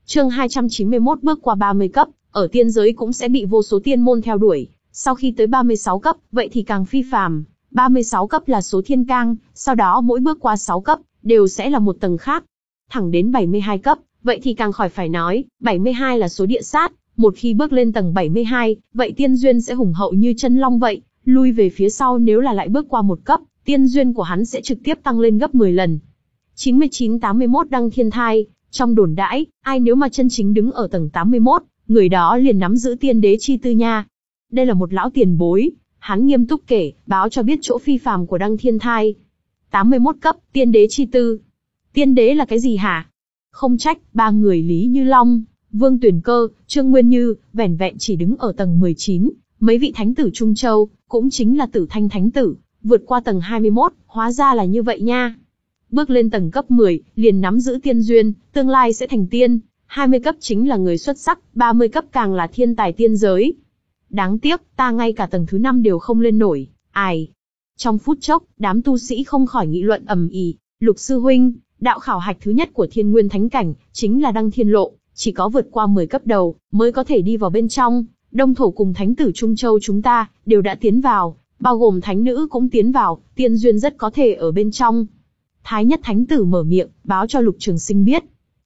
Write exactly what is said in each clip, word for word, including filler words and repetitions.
Chương hai trăm chín mươi mốt bước qua ba mươi cấp, ở tiên giới cũng sẽ bị vô số tiên môn theo đuổi, sau khi tới ba mươi sáu cấp, vậy thì càng phi phàm, ba mươi sáu cấp là số thiên cang, sau đó mỗi bước qua sáu cấp, đều sẽ là một tầng khác. Thẳng đến bảy mươi hai cấp, vậy thì càng khỏi phải nói, bảy mươi hai là số địa sát, một khi bước lên tầng bảy mươi hai, vậy tiên duyên sẽ hùng hậu như chân long vậy, lui về phía sau nếu là lại bước qua một cấp, tiên duyên của hắn sẽ trực tiếp tăng lên gấp mười lần. chín mươi chín tám mươi mốt đăng thiên thai, trong đồn đãi, ai nếu mà chân chính đứng ở tầng tám mươi mốt, người đó liền nắm giữ tiên đế chi tư nha. Đây là một lão tiền bối, hắn nghiêm túc kể, báo cho biết chỗ phi phàm của đăng thiên thai. tám mươi mốt cấp, tiên đế chi tư. Tiên đế là cái gì hả? Không trách, ba người Lý Như Long, Vương Tuyển Cơ, Trương Nguyên Như, vẻn vẹn chỉ đứng ở tầng mười chín, mấy vị thánh tử Trung Châu, cũng chính là Tử Thanh thánh tử, vượt qua tầng hai mươi mốt, hóa ra là như vậy nha. Bước lên tầng cấp mười, liền nắm giữ tiên duyên, tương lai sẽ thành tiên, hai mươi cấp chính là người xuất sắc, ba mươi cấp càng là thiên tài tiên giới. Đáng tiếc, ta ngay cả tầng thứ năm đều không lên nổi, ai. Trong phút chốc, đám tu sĩ không khỏi nghị luận ầm ĩ, Lục sư huynh, đạo khảo hạch thứ nhất của Thiên Nguyên Thánh cảnh, chính là Đăng Thiên Lộ, chỉ có vượt qua mười cấp đầu, mới có thể đi vào bên trong, Đông Thổ cùng Thánh tử Trung Châu chúng ta, đều đã tiến vào, bao gồm Thánh nữ cũng tiến vào, tiên duyên rất có thể ở bên trong. Thái nhất Thánh tử mở miệng, báo cho Lục Trường Sinh biết.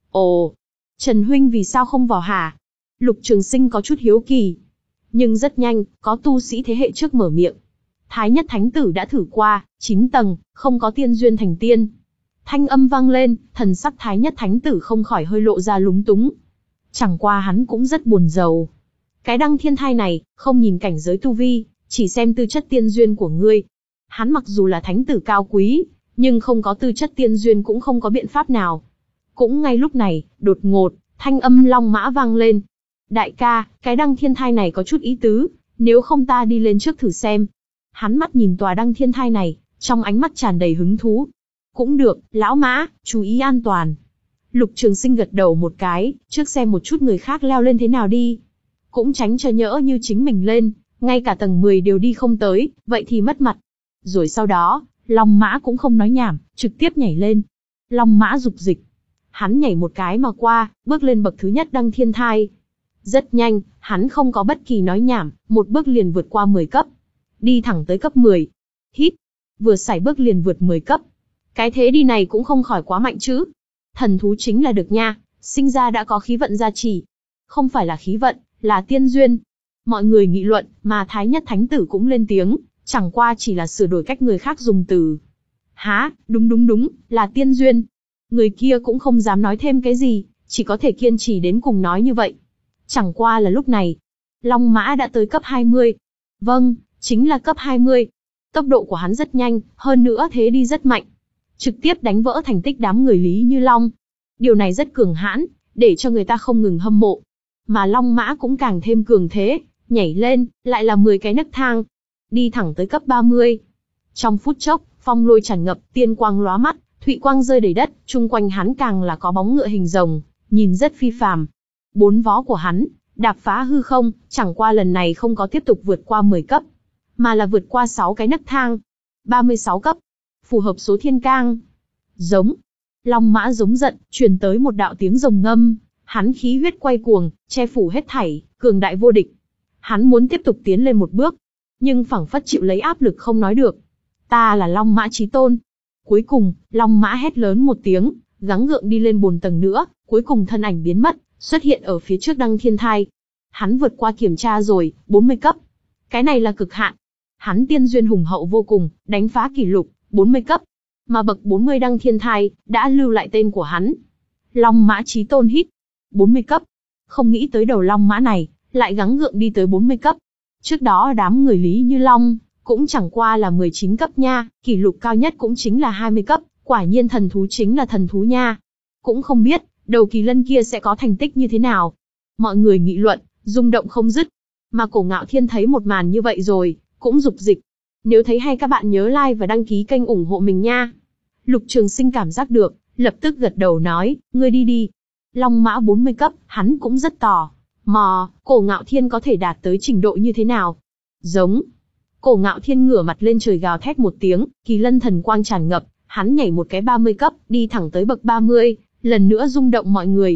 Ồ, Trần huynh vì sao không vào hả? Lục Trường Sinh có chút hiếu kỳ. Nhưng rất nhanh, có tu sĩ thế hệ trước mở miệng. Thái nhất Thánh tử đã thử qua, chín tầng, không có tiên duyên thành tiên. Thanh âm vang lên, thần sắc Thái nhất Thánh tử không khỏi hơi lộ ra lúng túng. Chẳng qua hắn cũng rất buồn rầu. Cái đăng thiên thai này, không nhìn cảnh giới tu vi, chỉ xem tư chất tiên duyên của ngươi. Hắn mặc dù là thánh tử cao quý, nhưng không có tư chất tiên duyên cũng không có biện pháp nào. Cũng ngay lúc này, đột ngột, thanh âm long mã vang lên. Đại ca, cái đăng thiên thai này có chút ý tứ, nếu không ta đi lên trước thử xem. Hắn mắt nhìn tòa đăng thiên thai này, trong ánh mắt tràn đầy hứng thú. Cũng được, lão mã, chú ý an toàn. Lục Trường Sinh gật đầu một cái, trước xem một chút người khác leo lên thế nào đi. Cũng tránh cho nhỡ như chính mình lên, ngay cả tầng mười đều đi không tới, vậy thì mất mặt. Rồi sau đó, Long Mã cũng không nói nhảm, trực tiếp nhảy lên. Long Mã dục dịch. Hắn nhảy một cái mà qua, bước lên bậc thứ nhất đăng thiên thai. Rất nhanh, hắn không có bất kỳ nói nhảm, một bước liền vượt qua mười cấp. Đi thẳng tới cấp mười. Hít. Vừa sải bước liền vượt mười cấp. Cái thế đi này cũng không khỏi quá mạnh chứ. Thần thú chính là được nha, sinh ra đã có khí vận gia trì. Không phải là khí vận, là tiên duyên. Mọi người nghị luận, mà Thái nhất Thánh tử cũng lên tiếng, chẳng qua chỉ là sửa đổi cách người khác dùng từ. Hả, đúng đúng đúng, là tiên duyên. Người kia cũng không dám nói thêm cái gì, chỉ có thể kiên trì đến cùng nói như vậy. Chẳng qua là lúc này, Long Mã đã tới cấp hai mươi. Vâng, chính là cấp hai mươi. Tốc độ của hắn rất nhanh, hơn nữa thế đi rất mạnh. Trực tiếp đánh vỡ thành tích đám người Lý Như Long. Điều này rất cường hãn, để cho người ta không ngừng hâm mộ. Mà Long Mã cũng càng thêm cường thế, nhảy lên, lại là mười cái nấc thang. Đi thẳng tới cấp ba mươi. Trong phút chốc, phong lôi tràn ngập, tiên quang lóa mắt, thụy quang rơi đầy đất, chung quanh hắn càng là có bóng ngựa hình rồng, nhìn rất phi phàm. Bốn vó của hắn, đạp phá hư không, chẳng qua lần này không có tiếp tục vượt qua mười cấp, mà là vượt qua sáu cái nấc thang. ba mươi sáu cấp, phù hợp số thiên cang. Giống. Long Mã giống giận, truyền tới một đạo tiếng rồng ngâm, hắn khí huyết quay cuồng, che phủ hết thảy, cường đại vô địch. Hắn muốn tiếp tục tiến lên một bước, nhưng phảng phất chịu lấy áp lực không nói được. Ta là Long Mã Chí Tôn. Cuối cùng, Long Mã hét lớn một tiếng, gắng gượng đi lên bốn tầng nữa, cuối cùng thân ảnh biến mất, xuất hiện ở phía trước đăng thiên thai. Hắn vượt qua kiểm tra rồi, bốn mươi cấp. Cái này là cực hạn. Hắn tiên duyên hùng hậu vô cùng, đánh phá kỷ lục, bốn mươi cấp. Mà bậc bốn mươi đăng thiên thai, đã lưu lại tên của hắn. Long Mã Chí Tôn hít. bốn mươi cấp. Không nghĩ tới đầu Long Mã này, lại gắng gượng đi tới bốn mươi cấp. Trước đó đám người Lý Như Long, cũng chẳng qua là mười chín cấp nha, kỷ lục cao nhất cũng chính là hai mươi cấp, quả nhiên thần thú chính là thần thú nha. Cũng không biết, đầu kỳ lân kia sẽ có thành tích như thế nào. Mọi người nghị luận, rung động không dứt. Mà Cổ Ngạo Thiên thấy một màn như vậy rồi, cũng dục dịch. Nếu thấy hay các bạn nhớ like và đăng ký kênh ủng hộ mình nha. Lục Trường Sinh cảm giác được, lập tức gật đầu nói, ngươi đi đi. Long Mã bốn mươi cấp, hắn cũng rất tò mò, Cổ Ngạo Thiên có thể đạt tới trình độ như thế nào. Giống. Cổ Ngạo Thiên ngửa mặt lên trời gào thét một tiếng, kỳ lân thần quang tràn ngập, hắn nhảy một cái ba mươi cấp, đi thẳng tới bậc ba mươi, lần nữa rung động mọi người.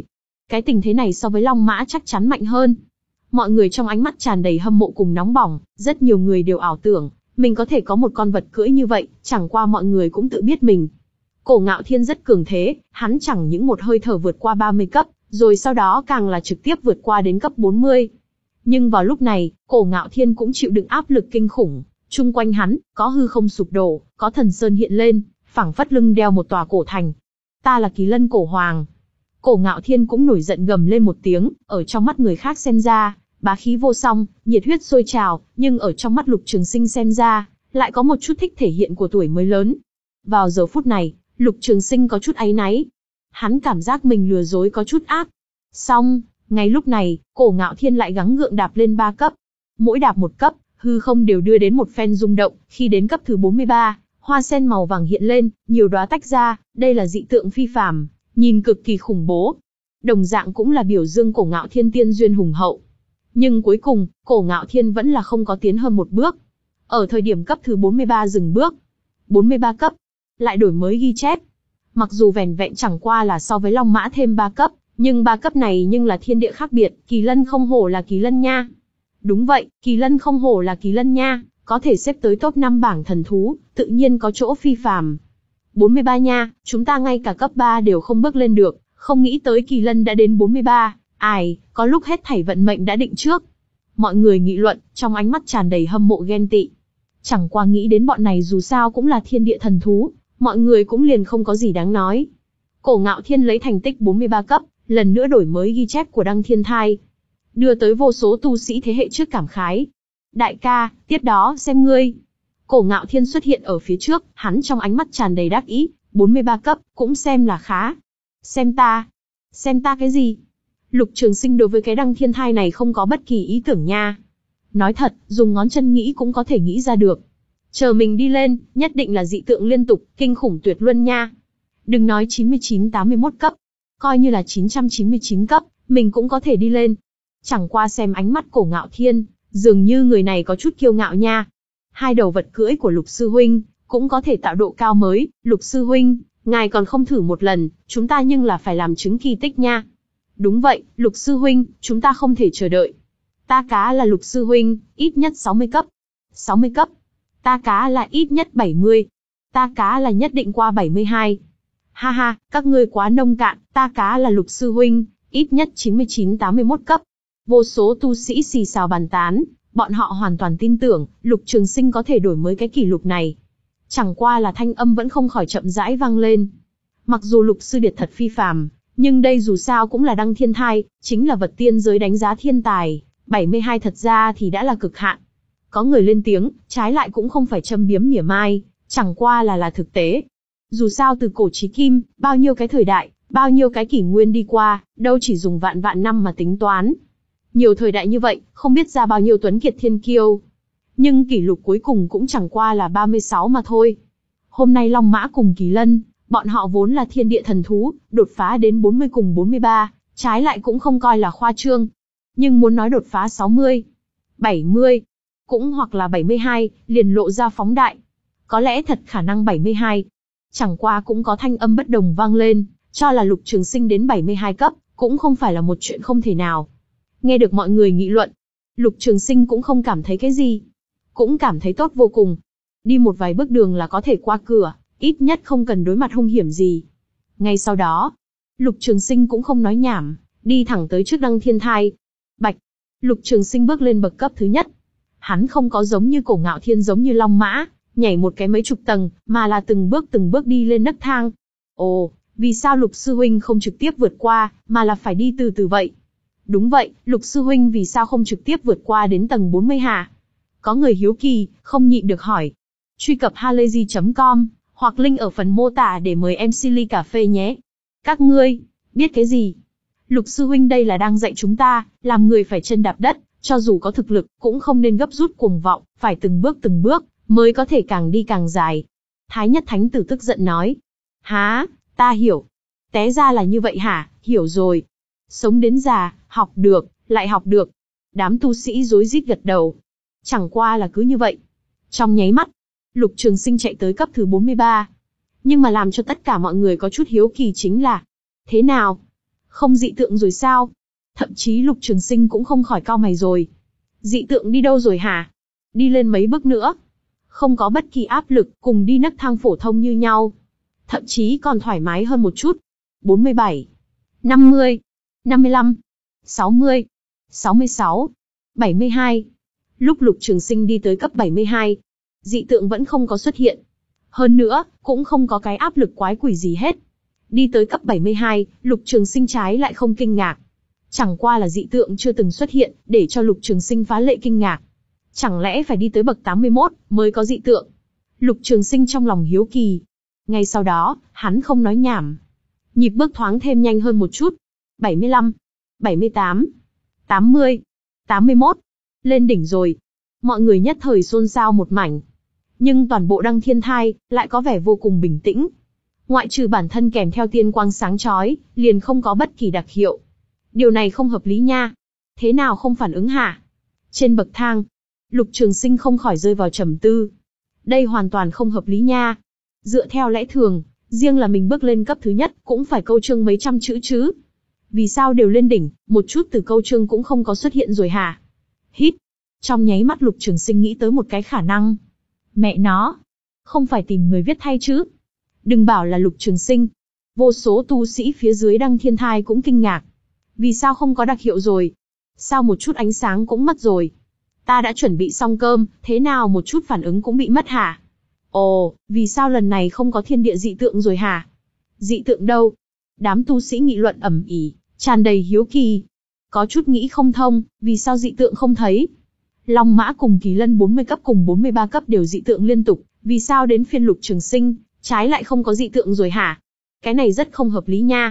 Cái tình thế này so với Long Mã chắc chắn mạnh hơn. Mọi người trong ánh mắt tràn đầy hâm mộ cùng nóng bỏng, rất nhiều người đều ảo tưởng, mình có thể có một con vật cưỡi như vậy, chẳng qua mọi người cũng tự biết mình. Cổ Ngạo Thiên rất cường thế, hắn chẳng những một hơi thở vượt qua ba mươi cấp, rồi sau đó càng là trực tiếp vượt qua đến cấp bốn mươi. Nhưng vào lúc này, Cổ Ngạo Thiên cũng chịu đựng áp lực kinh khủng, chung quanh hắn, có hư không sụp đổ, có thần sơn hiện lên, phảng phất lưng đeo một tòa cổ thành. Ta là Kỳ Lân Cổ Hoàng. Cổ Ngạo Thiên cũng nổi giận gầm lên một tiếng, ở trong mắt người khác xem ra, bá khí vô song, nhiệt huyết sôi trào, nhưng ở trong mắt Lục Trường Sinh xem ra, lại có một chút thích thể hiện của tuổi mới lớn. Vào giờ phút này, Lục Trường Sinh có chút áy náy. Hắn cảm giác mình lừa dối có chút ác. Xong, ngay lúc này, Cổ Ngạo Thiên lại gắng gượng đạp lên ba cấp. Mỗi đạp một cấp, hư không đều đưa đến một phen rung động, khi đến cấp thứ bốn mươi ba, hoa sen màu vàng hiện lên, nhiều đóa tách ra, đây là dị tượng phi phàm, nhìn cực kỳ khủng bố. Đồng dạng cũng là biểu dương Cổ Ngạo Thiên tiên duyên hùng hậu. Nhưng cuối cùng, Cổ Ngạo Thiên vẫn là không có tiến hơn một bước. Ở thời điểm cấp thứ bốn mươi ba dừng bước. bốn mươi ba cấp, lại đổi mới ghi chép. Mặc dù vẻn vẹn chẳng qua là so với Long Mã thêm ba cấp, nhưng ba cấp này nhưng là thiên địa khác biệt, Kỳ Lân không hổ là Kỳ Lân nha. Đúng vậy, Kỳ Lân không hổ là Kỳ Lân nha, có thể xếp tới top năm bảng thần thú, tự nhiên có chỗ phi phàm. bốn mươi ba nha, chúng ta ngay cả cấp ba đều không bước lên được, không nghĩ tới Kỳ Lân đã đến bốn mươi ba, ai, có lúc hết thảy vận mệnh đã định trước. Mọi người nghị luận, trong ánh mắt tràn đầy hâm mộ ghen tị. Chẳng qua nghĩ đến bọn này dù sao cũng là thiên địa thần thú, mọi người cũng liền không có gì đáng nói. Cổ Ngạo Thiên lấy thành tích bốn mươi ba cấp, lần nữa đổi mới ghi chép của Đăng Thiên Thai, đưa tới vô số tu sĩ thế hệ trước cảm khái. Đại ca, tiếp đó xem ngươi. Cổ Ngạo Thiên xuất hiện ở phía trước, hắn trong ánh mắt tràn đầy đắc ý, bốn mươi ba cấp, cũng xem là khá. Xem ta. Xem ta cái gì? Lục Trường Sinh đối với cái Đăng Thiên Thai này không có bất kỳ ý tưởng nha. Nói thật, dùng ngón chân nghĩ cũng có thể nghĩ ra được. Chờ mình đi lên, nhất định là dị tượng liên tục, kinh khủng tuyệt luân nha. Đừng nói chín mươi chín tám mươi mốt cấp, coi như là chín trăm chín mươi chín cấp, mình cũng có thể đi lên. Chẳng qua xem ánh mắt Cổ Ngạo Thiên, dường như người này có chút kiêu ngạo nha. Hai đầu vật cưỡi của Lục Sư Huynh, cũng có thể tạo độ cao mới. Lục Sư Huynh, ngài còn không thử một lần, chúng ta nhưng là phải làm chứng kỳ tích nha. Đúng vậy, Lục Sư Huynh, chúng ta không thể chờ đợi. Ta cá là Lục Sư Huynh, ít nhất sáu mươi cấp. sáu mươi cấp. Ta cá là ít nhất bảy mươi. Ta cá là nhất định qua bảy mươi hai. Ha ha, các ngươi quá nông cạn, ta cá là Lục Sư Huynh, ít nhất chín mươi chín tám mươi mốt cấp. Vô số tu sĩ xì xào bàn tán, bọn họ hoàn toàn tin tưởng, Lục Trường Sinh có thể đổi mới cái kỷ lục này. Chẳng qua là thanh âm vẫn không khỏi chậm rãi vang lên. Mặc dù Lục Sư Điệt thật phi phàm, nhưng đây dù sao cũng là Đăng Thiên Thai, chính là vật tiên giới đánh giá thiên tài, bảy mươi hai thật ra thì đã là cực hạn. Có người lên tiếng, trái lại cũng không phải châm biếm mỉa mai, chẳng qua là là thực tế. Dù sao từ cổ chí kim, bao nhiêu cái thời đại, bao nhiêu cái kỷ nguyên đi qua, đâu chỉ dùng vạn vạn năm mà tính toán. Nhiều thời đại như vậy, không biết ra bao nhiêu tuấn kiệt thiên kiêu. Nhưng kỷ lục cuối cùng cũng chẳng qua là ba mươi sáu mà thôi. Hôm nay Long Mã cùng Kỳ Lân, bọn họ vốn là thiên địa thần thú, đột phá đến bốn mươi cùng bốn mươi ba, trái lại cũng không coi là khoa trương. Nhưng muốn nói đột phá sáu mươi, bảy mươi, cũng hoặc là bảy mươi hai, liền lộ ra phóng đại. Có lẽ thật khả năng bảy mươi hai. Chẳng qua cũng có thanh âm bất đồng vang lên, cho là Lục Trường Sinh đến bảy mươi hai cấp, cũng không phải là một chuyện không thể nào. Nghe được mọi người nghị luận, Lục Trường Sinh cũng không cảm thấy cái gì. Cũng cảm thấy tốt vô cùng. Đi một vài bước đường là có thể qua cửa, ít nhất không cần đối mặt hung hiểm gì. Ngay sau đó, Lục Trường Sinh cũng không nói nhảm, đi thẳng tới trước Đăng Thiên Thai. Bạch, Lục Trường Sinh bước lên bậc cấp thứ nhất. Hắn không có giống như Cổ Ngạo Thiên giống như Long Mã, nhảy một cái mấy chục tầng, mà là từng bước từng bước đi lên nấc thang. Ồ, vì sao Lục Sư Huynh không trực tiếp vượt qua, mà là phải đi từ từ vậy? Đúng vậy, Lục Sư Huynh vì sao không trực tiếp vượt qua đến tầng bốn mươi hả? Có người hiếu kỳ, không nhịn được hỏi. Truy cập halayzi chấm com, hoặc link ở phần mô tả để mời em xê ly cà phê nhé. Các ngươi, biết cái gì? Lục Sư Huynh đây là đang dạy chúng ta, làm người phải chân đạp đất, cho dù có thực lực, cũng không nên gấp rút cuồng vọng, phải từng bước từng bước, mới có thể càng đi càng dài. Thái Nhất Thánh Tử tức giận nói. Há, ta hiểu. Té ra là như vậy hả, hiểu rồi. Sống đến già, học được, lại học được. Đám tu sĩ rối rít gật đầu. Chẳng qua là cứ như vậy. Trong nháy mắt, Lục Trường Sinh chạy tới cấp thứ bốn mươi ba. Nhưng mà làm cho tất cả mọi người có chút hiếu kỳ chính là, thế nào? Không dị tượng rồi sao? Thậm chí Lục Trường Sinh cũng không khỏi cau mày rồi. Dị tượng đi đâu rồi hả? Đi lên mấy bước nữa. Không có bất kỳ áp lực, cùng đi nấc thang phổ thông như nhau. Thậm chí còn thoải mái hơn một chút. bốn mươi bảy, năm mươi, năm mươi lăm, sáu mươi, sáu mươi sáu, bảy mươi hai. Lúc Lục Trường Sinh đi tới cấp bảy mươi hai, dị tượng vẫn không có xuất hiện. Hơn nữa, cũng không có cái áp lực quái quỷ gì hết. Đi tới cấp bảy mươi hai, Lục Trường Sinh trái lại không kinh ngạc. Chẳng qua là dị tượng chưa từng xuất hiện, để cho Lục Trường Sinh phá lệ kinh ngạc. Chẳng lẽ phải đi tới bậc tám mươi mốt mới có dị tượng? Lục Trường Sinh trong lòng hiếu kỳ. Ngay sau đó, hắn không nói nhảm. Nhịp bước thoáng thêm nhanh hơn một chút. bảy mươi lăm, bảy mươi tám, tám mươi, tám mươi mốt. Lên đỉnh rồi. Mọi người nhất thời xôn xao một mảnh. Nhưng toàn bộ Đăng Thiên Thai lại có vẻ vô cùng bình tĩnh. Ngoại trừ bản thân kèm theo tiên quang sáng chói, liền không có bất kỳ đặc hiệu. Điều này không hợp lý nha. Thế nào không phản ứng hả? Trên bậc thang, Lục Trường Sinh không khỏi rơi vào trầm tư. Đây hoàn toàn không hợp lý nha. Dựa theo lẽ thường, riêng là mình bước lên cấp thứ nhất cũng phải câu chương mấy trăm chữ chứ. Vì sao đều lên đỉnh, một chút từ câu chương cũng không có xuất hiện rồi hả? Hít. Trong nháy mắt Lục Trường Sinh nghĩ tới một cái khả năng. Mẹ nó, không phải tìm người viết thay chứ? Đừng bảo là Lục Trường Sinh. Vô số tu sĩ phía dưới Đăng Thiên Thai cũng kinh ngạc. Vì sao không có đặc hiệu rồi? Sao một chút ánh sáng cũng mất rồi? Ta đã chuẩn bị xong cơm, thế nào một chút phản ứng cũng bị mất hả? Ồ, vì sao lần này không có thiên địa dị tượng rồi hả? Dị tượng đâu? Đám tu sĩ nghị luận ầm ĩ, tràn đầy hiếu kỳ. Có chút nghĩ không thông, vì sao dị tượng không thấy? Long Mã cùng Kỳ Lân bốn mươi cấp cùng bốn mươi ba cấp đều dị tượng liên tục, vì sao đến phiên Lục Trường Sinh, trái lại không có dị tượng rồi hả? Cái này rất không hợp lý nha.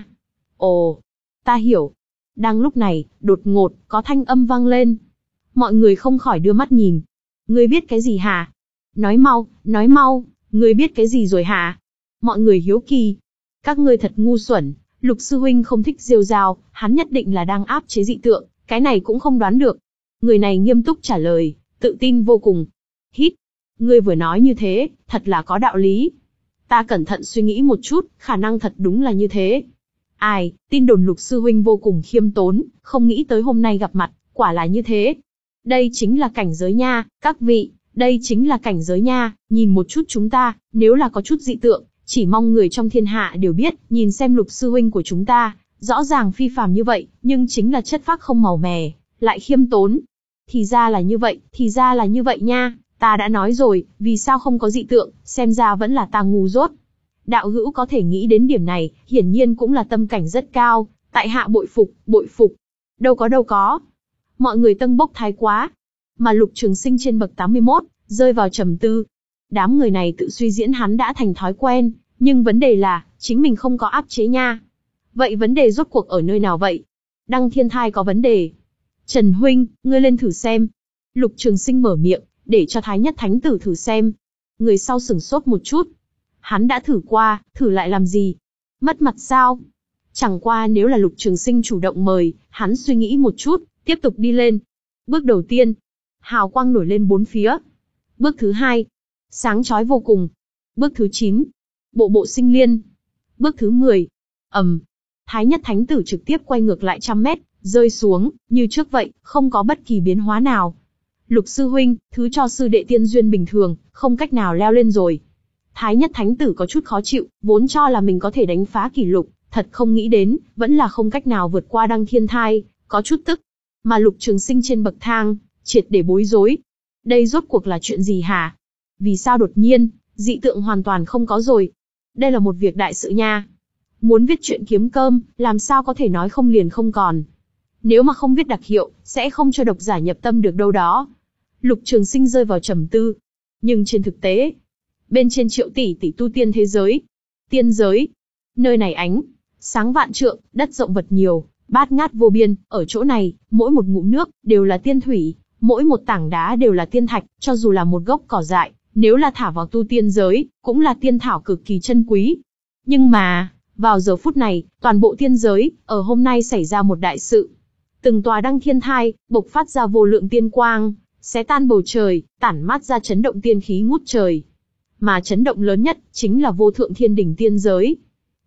Ồ, ta hiểu. Đang lúc này, đột ngột, có thanh âm vang lên. Mọi người không khỏi đưa mắt nhìn. Ngươi biết cái gì hả? Nói mau, nói mau, ngươi biết cái gì rồi hả? Mọi người hiếu kỳ. Các ngươi thật ngu xuẩn, Lục sư huynh không thích rêu rao, hắn nhất định là đang áp chế dị tượng, cái này cũng không đoán được. Người này nghiêm túc trả lời, tự tin vô cùng. Hít, ngươi vừa nói như thế, thật là có đạo lý. Ta cẩn thận suy nghĩ một chút, khả năng thật đúng là như thế. Ai, tin đồn Lục sư huynh vô cùng khiêm tốn, không nghĩ tới hôm nay gặp mặt, quả là như thế. Đây chính là cảnh giới nha, các vị, đây chính là cảnh giới nha, nhìn một chút chúng ta, nếu là có chút dị tượng, chỉ mong người trong thiên hạ đều biết, nhìn xem Lục sư huynh của chúng ta, rõ ràng phi phàm như vậy, nhưng chính là chất phác không màu mè, lại khiêm tốn. Thì ra là như vậy, thì ra là như vậy nha, ta đã nói rồi, vì sao không có dị tượng, xem ra vẫn là ta ngu dốt. Đạo hữu có thể nghĩ đến điểm này, hiển nhiên cũng là tâm cảnh rất cao, tại hạ bội phục, bội phục. Đâu có đâu có. Mọi người tâng bốc thái quá. Mà Lục Trường Sinh trên bậc tám mươi mốt, rơi vào trầm tư. Đám người này tự suy diễn hắn đã thành thói quen, nhưng vấn đề là, chính mình không có áp chế nha. Vậy vấn đề rốt cuộc ở nơi nào vậy? Đăng Thiên Thai có vấn đề. Trần huynh, ngươi lên thử xem. Lục Trường Sinh mở miệng, để cho Thái Nhất Thánh Tử thử xem. Người sau sửng sốt một chút. Hắn đã thử qua, thử lại làm gì? Mất mặt sao? Chẳng qua nếu là Lục Trường Sinh chủ động mời, hắn suy nghĩ một chút, tiếp tục đi lên. Bước đầu tiên, hào quang nổi lên bốn phía. Bước thứ hai, sáng chói vô cùng. Bước thứ chín, bộ bộ sinh liên. Bước thứ mười, ầm. Thái Nhất Thánh Tử trực tiếp quay ngược lại trăm mét, rơi xuống, như trước vậy, không có bất kỳ biến hóa nào. Lục sư huynh, thứ cho sư đệ tiên duyên bình thường, không cách nào leo lên rồi. Thái Nhất Thánh Tử có chút khó chịu, vốn cho là mình có thể đánh phá kỷ lục, thật không nghĩ đến, vẫn là không cách nào vượt qua Đăng Thiên Thai, có chút tức. Mà Lục Trường Sinh trên bậc thang, triệt để bối rối. Đây rốt cuộc là chuyện gì hả? Vì sao đột nhiên, dị tượng hoàn toàn không có rồi? Đây là một việc đại sự nha. Muốn viết chuyện kiếm cơm, làm sao có thể nói không liền không còn. Nếu mà không viết đặc hiệu, sẽ không cho độc giả nhập tâm được đâu đó. Lục Trường Sinh rơi vào trầm tư. Nhưng trên thực tế, bên trên triệu tỷ tỷ tu tiên thế giới, tiên giới, nơi này ánh sáng vạn trượng, đất rộng vật nhiều, bát ngát vô biên, ở chỗ này, mỗi một ngụm nước đều là tiên thủy, mỗi một tảng đá đều là tiên thạch, cho dù là một gốc cỏ dại, nếu là thả vào tu tiên giới, cũng là tiên thảo cực kỳ chân quý. Nhưng mà, vào giờ phút này, toàn bộ tiên giới, ở hôm nay xảy ra một đại sự. Từng tòa Đăng Thiên Thai bộc phát ra vô lượng tiên quang, xé tan bầu trời, tản mát ra chấn động tiên khí ngút trời. Mà chấn động lớn nhất chính là vô thượng thiên đỉnh tiên giới.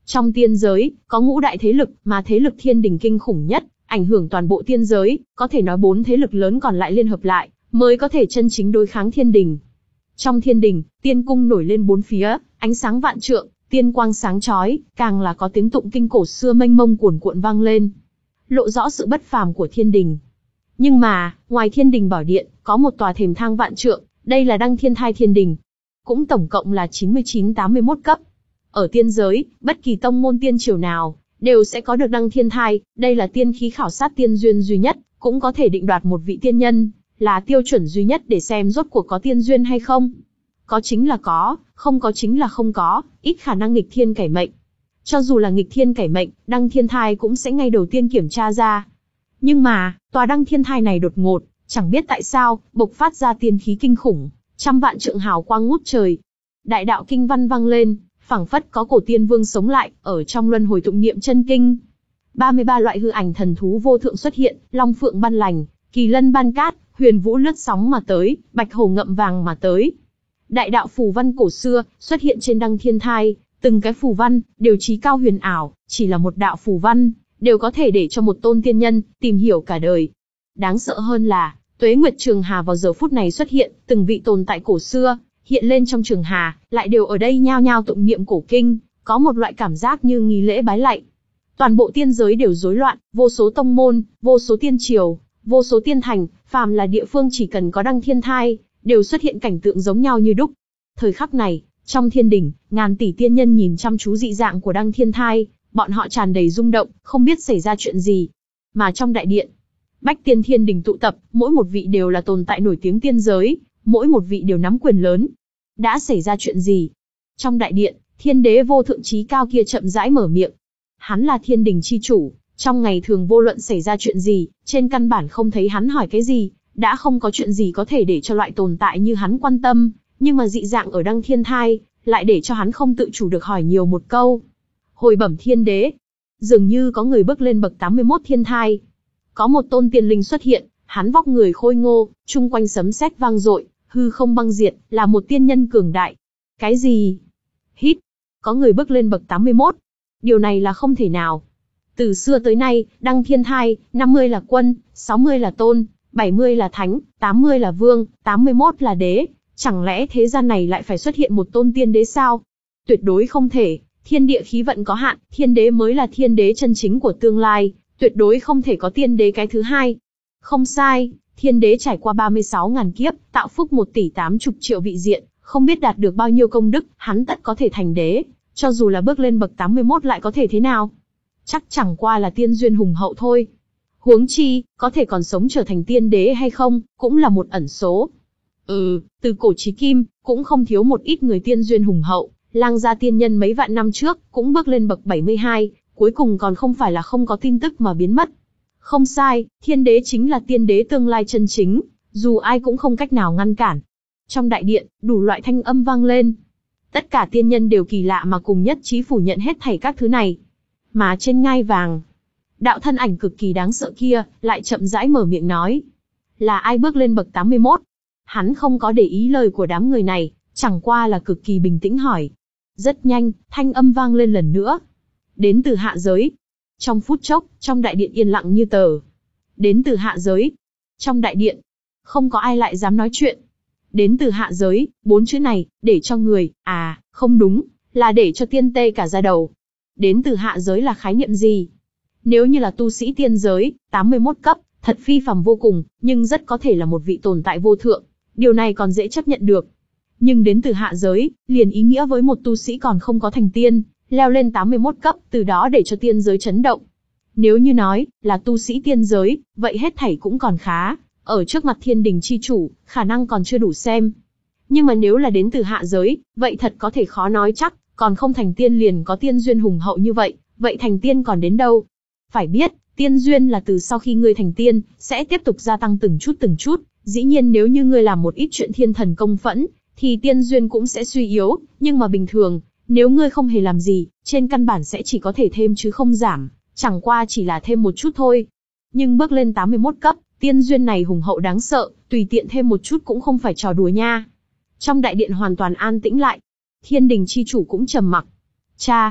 Trong tiên giới, có ngũ đại thế lực, mà thế lực thiên đình kinh khủng nhất, ảnh hưởng toàn bộ tiên giới, có thể nói bốn thế lực lớn còn lại liên hợp lại, mới có thể chân chính đối kháng thiên đình. Trong thiên đình, tiên cung nổi lên bốn phía, ánh sáng vạn trượng, tiên quang sáng chói, càng là có tiếng tụng kinh cổ xưa mênh mông cuồn cuộn vang lên, lộ rõ sự bất phàm của thiên đình. Nhưng mà, ngoài thiên đình bảo điện, có một tòa thềm thang vạn trượng, đây là đăng thiên thai thiên đình. Cũng tổng cộng là chín mươi chín tám mươi mốt cấp. Ở tiên giới, bất kỳ tông môn tiên triều nào, đều sẽ có được đăng thiên thai, đây là tiên khí khảo sát tiên duyên duy nhất, cũng có thể định đoạt một vị tiên nhân, là tiêu chuẩn duy nhất để xem rốt cuộc có tiên duyên hay không. Có chính là có, không có chính là không có, ít khả năng nghịch thiên cải mệnh. Cho dù là nghịch thiên cải mệnh, đăng thiên thai cũng sẽ ngay đầu tiên kiểm tra ra. Nhưng mà, tòa đăng thiên thai này đột ngột, chẳng biết tại sao, bộc phát ra tiên khí kinh khủng, trăm vạn trượng hào quang ngút trời. Đại đạo kinh văn vang lên, phảng phất có cổ tiên vương sống lại, ở trong luân hồi tụng niệm chân kinh. ba mươi ba loại hư ảnh thần thú vô thượng xuất hiện, long phượng ban lành, kỳ lân ban cát, huyền vũ lướt sóng mà tới, bạch hổ ngậm vàng mà tới. Đại đạo phù văn cổ xưa, xuất hiện trên đăng thiên thai, từng cái phù văn, đều trí cao huyền ảo, chỉ là một đạo phù văn, đều có thể để cho một tôn tiên nhân, tìm hiểu cả đời. Đáng sợ hơn là, tuế nguyệt trường hà vào giờ phút này xuất hiện, từng vị tồn tại cổ xưa, hiện lên trong trường hà, lại đều ở đây nhao nhao tụng niệm cổ kinh, có một loại cảm giác như nghi lễ bái lạy. Toàn bộ tiên giới đều rối loạn, vô số tông môn, vô số tiên triều, vô số tiên thành, phàm là địa phương chỉ cần có đăng thiên thai, đều xuất hiện cảnh tượng giống nhau như đúc. Thời khắc này, trong thiên đỉnh, ngàn tỷ tiên nhân nhìn chăm chú dị dạng của đăng thiên thai, bọn họ tràn đầy rung động, không biết xảy ra chuyện gì. Mà trong đại điện, Bách Tiên Thiên Đình tụ tập, mỗi một vị đều là tồn tại nổi tiếng tiên giới, mỗi một vị đều nắm quyền lớn. Đã xảy ra chuyện gì? Trong đại điện, Thiên Đế vô thượng trí cao kia chậm rãi mở miệng. Hắn là thiên đình chi chủ, trong ngày thường vô luận xảy ra chuyện gì, trên căn bản không thấy hắn hỏi cái gì, đã không có chuyện gì có thể để cho loại tồn tại như hắn quan tâm, nhưng mà dị dạng ở đăng thiên thai, lại để cho hắn không tự chủ được hỏi nhiều một câu. Hồi bẩm thiên đế, dường như có người bước lên bậc tám mươi mốt thiên thai. Có một tôn tiên linh xuất hiện, hắn vóc người khôi ngô, chung quanh sấm sét vang dội, hư không băng diệt, là một tiên nhân cường đại. Cái gì? Hít, có người bước lên bậc tám mươi mốt. Điều này là không thể nào. Từ xưa tới nay, đăng thiên thai, năm mươi là quân, sáu mươi là tôn, bảy mươi là thánh, tám mươi là vương, tám mươi mốt là đế. Chẳng lẽ thế gian này lại phải xuất hiện một tôn tiên đế sao? Tuyệt đối không thể, thiên địa khí vận có hạn, thiên đế mới là thiên đế chân chính của tương lai, tuyệt đối không thể có tiên đế cái thứ hai. Không sai, thiên đế trải qua ba mươi sáu ngàn kiếp, tạo phúc một tỷ tám mươi triệu vị diện, không biết đạt được bao nhiêu công đức, hắn tất có thể thành đế, cho dù là bước lên bậc tám mươi mốt lại có thể thế nào? Chắc chẳng qua là tiên duyên hùng hậu thôi. Huống chi, có thể còn sống trở thành tiên đế hay không, cũng là một ẩn số. Ừ, từ cổ chí kim, cũng không thiếu một ít người tiên duyên hùng hậu, lang gia tiên nhân mấy vạn năm trước, cũng bước lên bậc bảy mươi hai, cuối cùng còn không phải là không có tin tức mà biến mất. Không sai, thiên đế chính là tiên đế tương lai chân chính, dù ai cũng không cách nào ngăn cản. Trong đại điện, đủ loại thanh âm vang lên. Tất cả tiên nhân đều kỳ lạ mà cùng nhất trí phủ nhận hết thảy các thứ này. Mà trên ngai vàng, đạo thân ảnh cực kỳ đáng sợ kia, lại chậm rãi mở miệng nói. Là ai bước lên bậc tám mươi mốt? Hắn không có để ý lời của đám người này, chẳng qua là cực kỳ bình tĩnh hỏi. Rất nhanh, thanh âm vang lên lần nữa. Đến từ hạ giới. Trong phút chốc, trong đại điện yên lặng như tờ. Đến từ hạ giới. Trong đại điện, không có ai lại dám nói chuyện. Đến từ hạ giới, bốn chữ này, để cho người, à, không đúng, là để cho tiên tê cả da đầu. Đến từ hạ giới là khái niệm gì? Nếu như là tu sĩ tiên giới, tám mươi mốt cấp, thật phi phàm vô cùng, nhưng rất có thể là một vị tồn tại vô thượng. Điều này còn dễ chấp nhận được. Nhưng đến từ hạ giới, liền ý nghĩa với một tu sĩ còn không có thành tiên, leo lên tám mươi mốt cấp, từ đó để cho tiên giới chấn động. Nếu như nói, là tu sĩ tiên giới, vậy hết thảy cũng còn khá, ở trước mặt thiên đình chi chủ, khả năng còn chưa đủ xem. Nhưng mà nếu là đến từ hạ giới, vậy thật có thể khó nói chắc, còn không thành tiên liền có tiên duyên hùng hậu như vậy, vậy thành tiên còn đến đâu? Phải biết, tiên duyên là từ sau khi ngươi thành tiên, sẽ tiếp tục gia tăng từng chút từng chút, dĩ nhiên nếu như ngươi làm một ít chuyện thiên thần công phẫn, thì tiên duyên cũng sẽ suy yếu, nhưng mà bình thường, nếu ngươi không hề làm gì, trên căn bản sẽ chỉ có thể thêm chứ không giảm, chẳng qua chỉ là thêm một chút thôi. Nhưng bước lên tám mươi mốt cấp, tiên duyên này hùng hậu đáng sợ, tùy tiện thêm một chút cũng không phải trò đùa nha. Trong đại điện hoàn toàn an tĩnh lại, thiên đình chi chủ cũng trầm mặc. Cha,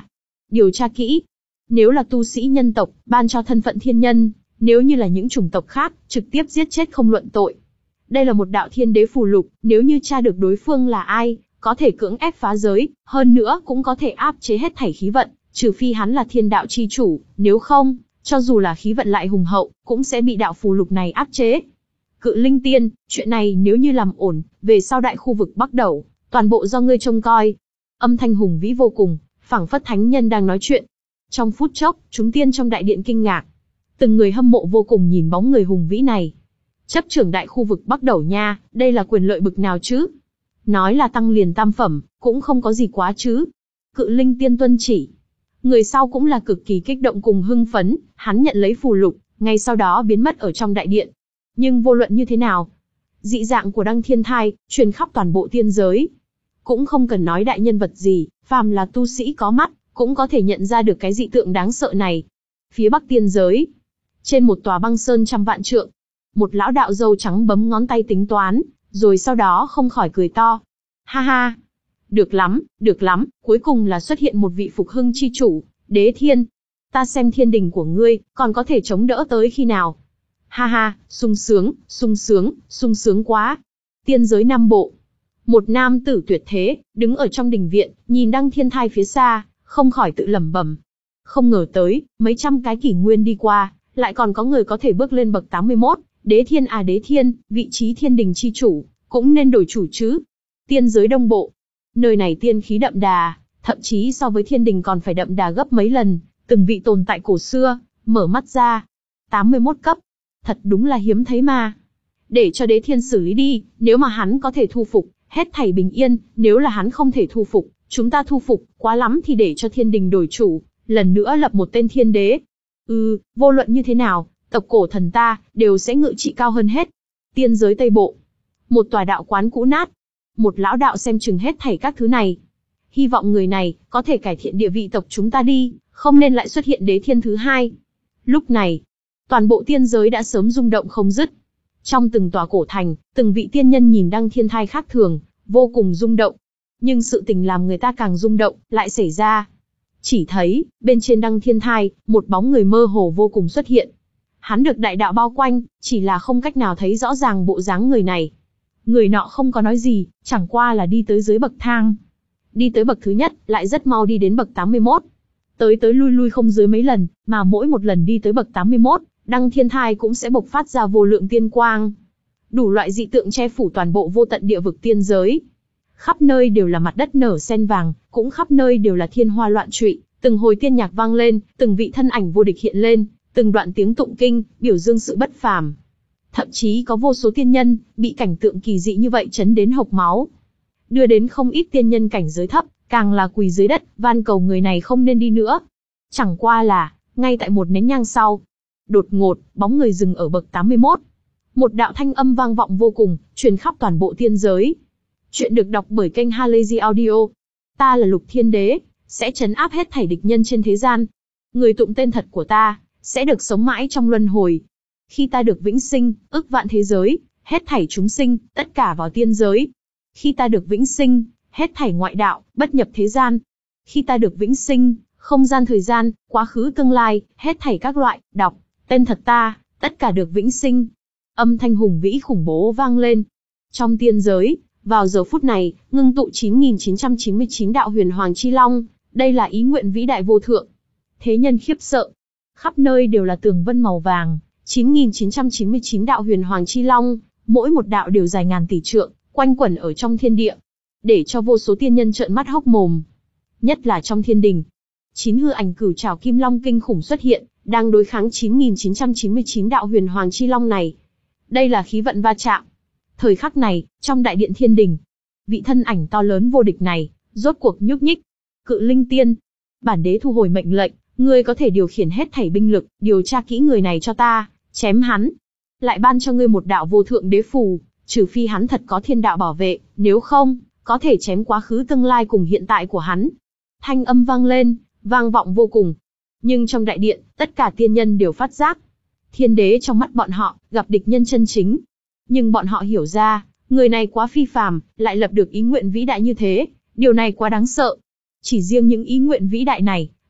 Điều tra kỹ. Nếu là tu sĩ nhân tộc, ban cho thân phận thiên nhân, nếu như là những chủng tộc khác, trực tiếp giết chết không luận tội. Đây là một đạo thiên đế phù lục, nếu như tra được đối phương là ai, có thể cưỡng ép phá giới, hơn nữa cũng có thể áp chế hết thảy khí vận, trừ phi hắn là thiên đạo chi chủ, nếu không, cho dù là khí vận lại hùng hậu, cũng sẽ bị đạo phù lục này áp chế. Cự linh tiên, chuyện này nếu như làm ổn, về sau đại khu vực Bắc Đẩu, toàn bộ do ngươi trông coi. Âm thanh hùng vĩ vô cùng, phảng phất thánh nhân đang nói chuyện. Trong phút chốc, chúng tiên trong đại điện kinh ngạc. Từng người hâm mộ vô cùng nhìn bóng người hùng vĩ này. Chấp trưởng đại khu vực Bắc Đẩu nha, đây là quyền lợi bực nào chứ? Nói là tăng liền tam phẩm, cũng không có gì quá chứ. Cự linh tiên tuân chỉ. Người sau cũng là cực kỳ kích động cùng hưng phấn, hắn nhận lấy phù lục, ngay sau đó biến mất ở trong đại điện. Nhưng vô luận như thế nào, dị dạng của Đăng Thiên Thai truyền khắp toàn bộ tiên giới. Cũng không cần nói đại nhân vật gì, phàm là tu sĩ có mắt, cũng có thể nhận ra được cái dị tượng đáng sợ này. Phía Bắc tiên giới, trên một tòa băng sơn trăm vạn trượng, một lão đạo râu trắng bấm ngón tay tính toán, rồi sau đó không khỏi cười to. Ha ha, được lắm, được lắm, cuối cùng là xuất hiện một vị phục hưng chi chủ, Đế Thiên. Ta xem thiên đình của ngươi, còn có thể chống đỡ tới khi nào? Ha ha, sung sướng, sung sướng, sung sướng quá. Tiên giới Nam Bộ. Một nam tử tuyệt thế, đứng ở trong đình viện, nhìn Đăng Thiên Thai phía xa, không khỏi tự lẩm bẩm. Không ngờ tới, mấy trăm cái kỷ nguyên đi qua, lại còn có người có thể bước lên bậc tám mươi mốt, Đế Thiên à Đế Thiên, vị trí thiên đình chi chủ, cũng nên đổi chủ chứ. Tiên giới Đông Bộ. Nơi này tiên khí đậm đà, thậm chí so với thiên đình còn phải đậm đà gấp mấy lần, từng vị tồn tại cổ xưa, mở mắt ra. tám mươi mốt cấp. Thật đúng là hiếm thấy mà. Để cho Đế Thiên xử lý đi, nếu mà hắn có thể thu phục, hết thảy bình yên, nếu là hắn không thể thu phục, chúng ta thu phục, quá lắm thì để cho thiên đình đổi chủ, lần nữa lập một tên thiên đế. Ừ, vô luận như thế nào, tộc cổ thần ta, đều sẽ ngự trị cao hơn hết. Tiên giới Tây Bộ. Một tòa đạo quán cũ nát. Một lão đạo xem chừng hết thảy các thứ này. Hy vọng người này, có thể cải thiện địa vị tộc chúng ta đi, không nên lại xuất hiện Đế Thiên thứ hai. Lúc này, toàn bộ tiên giới đã sớm rung động không dứt. Trong từng tòa cổ thành, từng vị tiên nhân nhìn Đăng Thiên Thai khác thường, vô cùng rung động. Nhưng sự tình làm người ta càng rung động, lại xảy ra. Chỉ thấy, bên trên Đăng Thiên Thai, một bóng người mơ hồ vô cùng xuất hiện. Hắn được đại đạo bao quanh, chỉ là không cách nào thấy rõ ràng bộ dáng người này. Người nọ không có nói gì, chẳng qua là đi tới dưới bậc thang. Đi tới bậc thứ nhất, lại rất mau đi đến bậc tám mươi mốt. Tới tới lui lui không dưới mấy lần, mà mỗi một lần đi tới bậc tám mươi mốt, Đăng Thiên Thai cũng sẽ bộc phát ra vô lượng tiên quang. Đủ loại dị tượng che phủ toàn bộ vô tận địa vực tiên giới. Khắp nơi đều là mặt đất nở sen vàng, cũng khắp nơi đều là thiên hoa loạn trụy, từng hồi tiên nhạc vang lên, từng vị thân ảnh vô địch hiện lên, từng đoạn tiếng tụng kinh, biểu dương sự bất phàm. Thậm chí có vô số tiên nhân, bị cảnh tượng kỳ dị như vậy chấn đến hộc máu. Đưa đến không ít tiên nhân cảnh giới thấp, càng là quỳ dưới đất, van cầu người này không nên đi nữa. Chẳng qua là, ngay tại một nén nhang sau, đột ngột, bóng người dừng ở bậc tám mươi mốt. Một đạo thanh âm vang vọng vô cùng, truyền khắp toàn bộ tiên giới. Chuyện được đọc bởi kênh Halazy Audio. Ta là Lục Thiên Đế, sẽ trấn áp hết thảy địch nhân trên thế gian. Người tụng tên thật của ta, sẽ được sống mãi trong luân hồi. Khi ta được vĩnh sinh, ức vạn thế giới, hết thảy chúng sinh, tất cả vào tiên giới. Khi ta được vĩnh sinh, hết thảy ngoại đạo, bất nhập thế gian. Khi ta được vĩnh sinh, không gian thời gian, quá khứ tương lai, hết thảy các loại, đọc, tên thật ta, tất cả được vĩnh sinh. Âm thanh hùng vĩ khủng bố vang lên. Trong tiên giới, vào giờ phút này, ngưng tụ chín nghìn chín trăm chín mươi chín đạo huyền hoàng chi long, đây là ý nguyện vĩ đại vô thượng. Thế nhân khiếp sợ. Khắp nơi đều là tường vân màu vàng, chín nghìn chín trăm chín mươi chín đạo huyền hoàng chi long, mỗi một đạo đều dài ngàn tỷ trượng, quanh quẩn ở trong thiên địa, để cho vô số tiên nhân trợn mắt hốc mồm. Nhất là trong thiên đình, chín hư ảnh cửu trảo kim long kinh khủng xuất hiện, đang đối kháng chín nghìn chín trăm chín mươi chín đạo huyền hoàng chi long này. Đây là khí vận va chạm. Thời khắc này, trong đại điện thiên đình, vị thân ảnh to lớn vô địch này, rốt cuộc nhúc nhích. Cự linh tiên, bản đế thu hồi mệnh lệnh, ngươi có thể điều khiển hết thảy binh lực, điều tra kỹ người này cho ta, chém hắn. Lại ban cho ngươi một đạo vô thượng đế phù, trừ phi hắn thật có thiên đạo bảo vệ, nếu không, có thể chém quá khứ tương lai cùng hiện tại của hắn. Thanh âm vang lên, vang vọng vô cùng. Nhưng trong đại điện, tất cả tiên nhân đều phát giác. Thiên đế trong mắt bọn họ, gặp địch nhân chân chính. Nhưng bọn họ hiểu ra, người này quá phi phàm, lại lập được ý nguyện vĩ đại như thế, điều này quá đáng sợ. Chỉ riêng những ý nguyện vĩ đại này,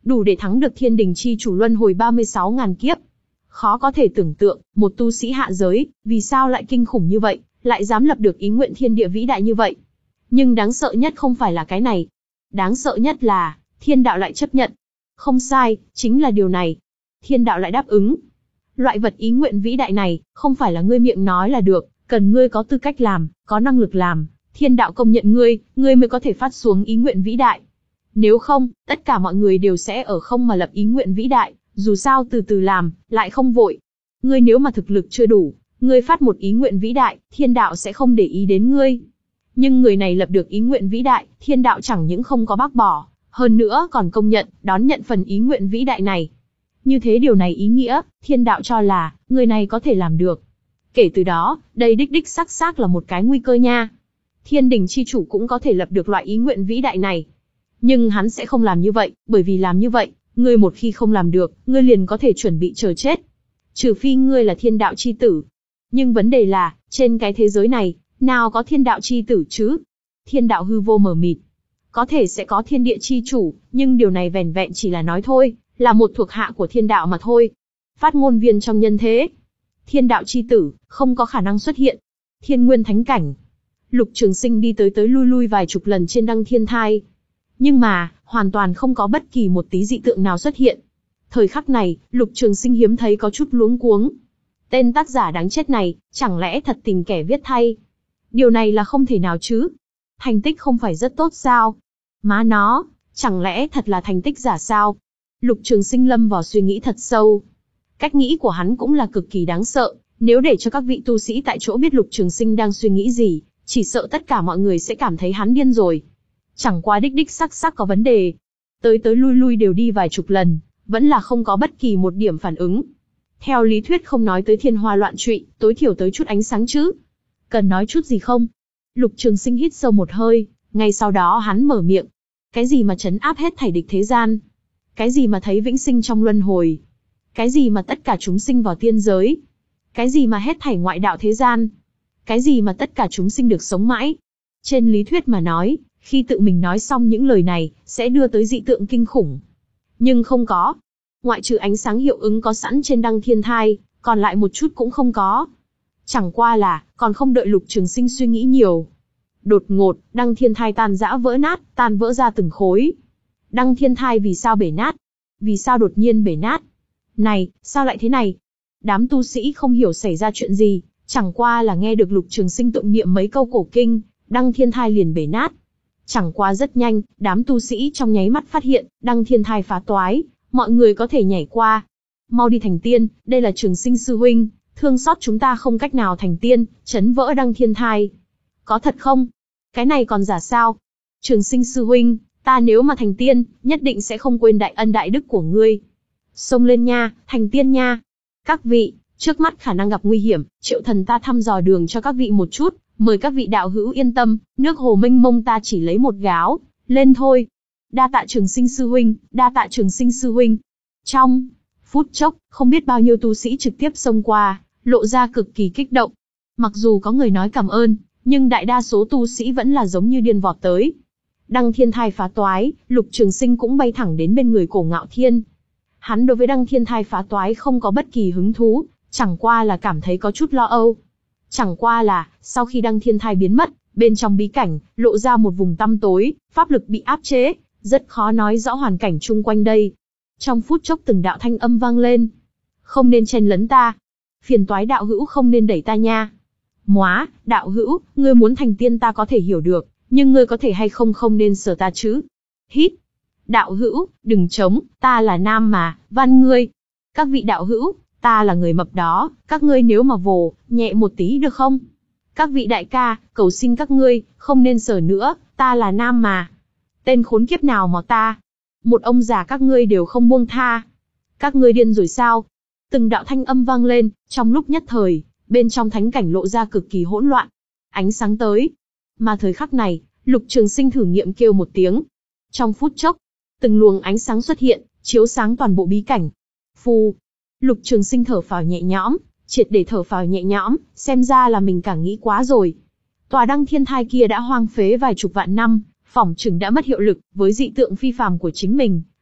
đủ để thắng được thiên đình chi chủ luân hồi ba mươi sáu ngàn kiếp. Khó có thể tưởng tượng, một tu sĩ hạ giới, vì sao lại kinh khủng như vậy, lại dám lập được ý nguyện thiên địa vĩ đại như vậy. Nhưng đáng sợ nhất không phải là cái này. Đáng sợ nhất là, thiên đạo lại chấp nhận. Không sai, chính là điều này. Thiên đạo lại đáp ứng. Loại vật ý nguyện vĩ đại này, không phải là ngươi miệng nói là được, cần ngươi có tư cách làm, có năng lực làm. Thiên đạo công nhận ngươi, ngươi mới có thể phát xuống ý nguyện vĩ đại. Nếu không, tất cả mọi người đều sẽ ở không mà lập ý nguyện vĩ đại, dù sao từ từ làm, lại không vội. Ngươi nếu mà thực lực chưa đủ, ngươi phát một ý nguyện vĩ đại, thiên đạo sẽ không để ý đến ngươi. Nhưng người này lập được ý nguyện vĩ đại, thiên đạo chẳng những không có bác bỏ, hơn nữa còn công nhận, đón nhận phần ý nguyện vĩ đại này. Như thế điều này ý nghĩa, thiên đạo cho là, người này có thể làm được. Kể từ đó, đây đích đích xác xác là một cái nguy cơ nha. Thiên đình chi chủ cũng có thể lập được loại ý nguyện vĩ đại này. Nhưng hắn sẽ không làm như vậy, bởi vì làm như vậy, ngươi một khi không làm được, ngươi liền có thể chuẩn bị chờ chết. Trừ phi ngươi là thiên đạo chi tử. Nhưng vấn đề là, trên cái thế giới này, nào có thiên đạo chi tử chứ? Thiên đạo hư vô mờ mịt. Có thể sẽ có thiên địa chi chủ, nhưng điều này vẻn vẹn chỉ là nói thôi, là một thuộc hạ của thiên đạo mà thôi. Phát ngôn viên trong nhân thế. Thiên đạo chi tử, không có khả năng xuất hiện. Thiên nguyên thánh cảnh. Lục Trường Sinh đi tới tới lui lui vài chục lần trên đăng thiên thai. Nhưng mà, hoàn toàn không có bất kỳ một tí dị tượng nào xuất hiện. Thời khắc này, Lục Trường Sinh hiếm thấy có chút luống cuống. Tên tác giả đáng chết này, chẳng lẽ thật tìm kẻ viết thay? Điều này là không thể nào chứ? Thành tích không phải rất tốt sao? Má nó, chẳng lẽ thật là thành tích giả sao? Lục Trường Sinh lâm vào suy nghĩ thật sâu. Cách nghĩ của hắn cũng là cực kỳ đáng sợ, nếu để cho các vị tu sĩ tại chỗ biết Lục Trường Sinh đang suy nghĩ gì, chỉ sợ tất cả mọi người sẽ cảm thấy hắn điên rồi. Chẳng qua đích đích sắc sắc có vấn đề. Tới tới lui lui đều đi vài chục lần, vẫn là không có bất kỳ một điểm phản ứng. Theo lý thuyết không nói tới thiên hoa loạn trụy, tối thiểu tới chút ánh sáng chứ. Cần nói chút gì không? Lục Trường Sinh hít sâu một hơi, ngay sau đó hắn mở miệng. Cái gì mà trấn áp hết thảy địch thế gian? Cái gì mà thấy vĩnh sinh trong luân hồi? Cái gì mà tất cả chúng sinh vào tiên giới? Cái gì mà hết thảy ngoại đạo thế gian? Cái gì mà tất cả chúng sinh được sống mãi? Trên lý thuyết mà nói, khi tự mình nói xong những lời này, sẽ đưa tới dị tượng kinh khủng. Nhưng không có. Ngoại trừ ánh sáng hiệu ứng có sẵn trên đăng thiên thai, còn lại một chút cũng không có. Chẳng qua là, còn không đợi Lục Trường Sinh suy nghĩ nhiều. Đột ngột, đăng thiên thai tan rã vỡ nát, tan vỡ ra từng khối. Đăng thiên thai vì sao bể nát? Vì sao đột nhiên bể nát? Này, sao lại thế này? Đám tu sĩ không hiểu xảy ra chuyện gì, chẳng qua là nghe được Lục Trường Sinh tụng niệm mấy câu cổ kinh, đăng thiên thai liền bể nát. Chẳng qua rất nhanh, đám tu sĩ trong nháy mắt phát hiện, đăng thiên thai phá toái, mọi người có thể nhảy qua. Mau đi thành tiên, đây là Trường Sinh sư huynh, thương xót chúng ta không cách nào thành tiên, chấn vỡ đăng thiên thai. Có thật không? Cái này còn giả sao? Trường Sinh sư huynh, ta nếu mà thành tiên, nhất định sẽ không quên đại ân đại đức của ngươi. Xông lên nha, thành tiên nha. Các vị, trước mắt khả năng gặp nguy hiểm, Triệu Thần ta thăm dò đường cho các vị một chút, mời các vị đạo hữu yên tâm, nước hồ mênh mông ta chỉ lấy một gáo, lên thôi. Đa tạ Trường Sinh sư huynh, đa tạ Trường Sinh sư huynh. Trong phút chốc, không biết bao nhiêu tu sĩ trực tiếp xông qua, lộ ra cực kỳ kích động. Mặc dù có người nói cảm ơn, nhưng đại đa số tu sĩ vẫn là giống như điên vọt tới. Đăng thiên thai phá toái, Lục Trường Sinh cũng bay thẳng đến bên người Cổ Ngạo Thiên. Hắn đối với đăng thiên thai phá toái không có bất kỳ hứng thú, chẳng qua là cảm thấy có chút lo âu. Chẳng qua là, sau khi đăng thiên thai biến mất, bên trong bí cảnh, lộ ra một vùng tăm tối, pháp lực bị áp chế, rất khó nói rõ hoàn cảnh chung quanh đây. Trong phút chốc từng đạo thanh âm vang lên. Không nên chen lấn ta. Phiền toái đạo hữu không nên đẩy ta nha. Móa, đạo hữu, ngươi muốn thành tiên ta có thể hiểu được, nhưng ngươi có thể hay không không nên sờ ta chứ. Hít. Đạo hữu, đừng chống, ta là nam mà, van ngươi. Các vị đạo hữu, ta là người mập đó, các ngươi nếu mà vồ, nhẹ một tí được không? Các vị đại ca, cầu xin các ngươi, không nên sờ nữa, ta là nam mà. Tên khốn kiếp nào mà ta? Một ông già các ngươi đều không buông tha. Các ngươi điên rồi sao? Từng đạo thanh âm vang lên, trong lúc nhất thời, bên trong thánh cảnh lộ ra cực kỳ hỗn loạn. Ánh sáng tới. Mà thời khắc này, Lục Trường Sinh thử nghiệm kêu một tiếng. Trong phút chốc, từng luồng ánh sáng xuất hiện, chiếu sáng toàn bộ bí cảnh. Phù. Lục Trường Sinh thở phào nhẹ nhõm, triệt để thở phào nhẹ nhõm, xem ra là mình càng nghĩ quá rồi. Tòa đăng thiên thai kia đã hoang phế vài chục vạn năm, phỏng chừng đã mất hiệu lực, với dị tượng phi phàm của chính mình,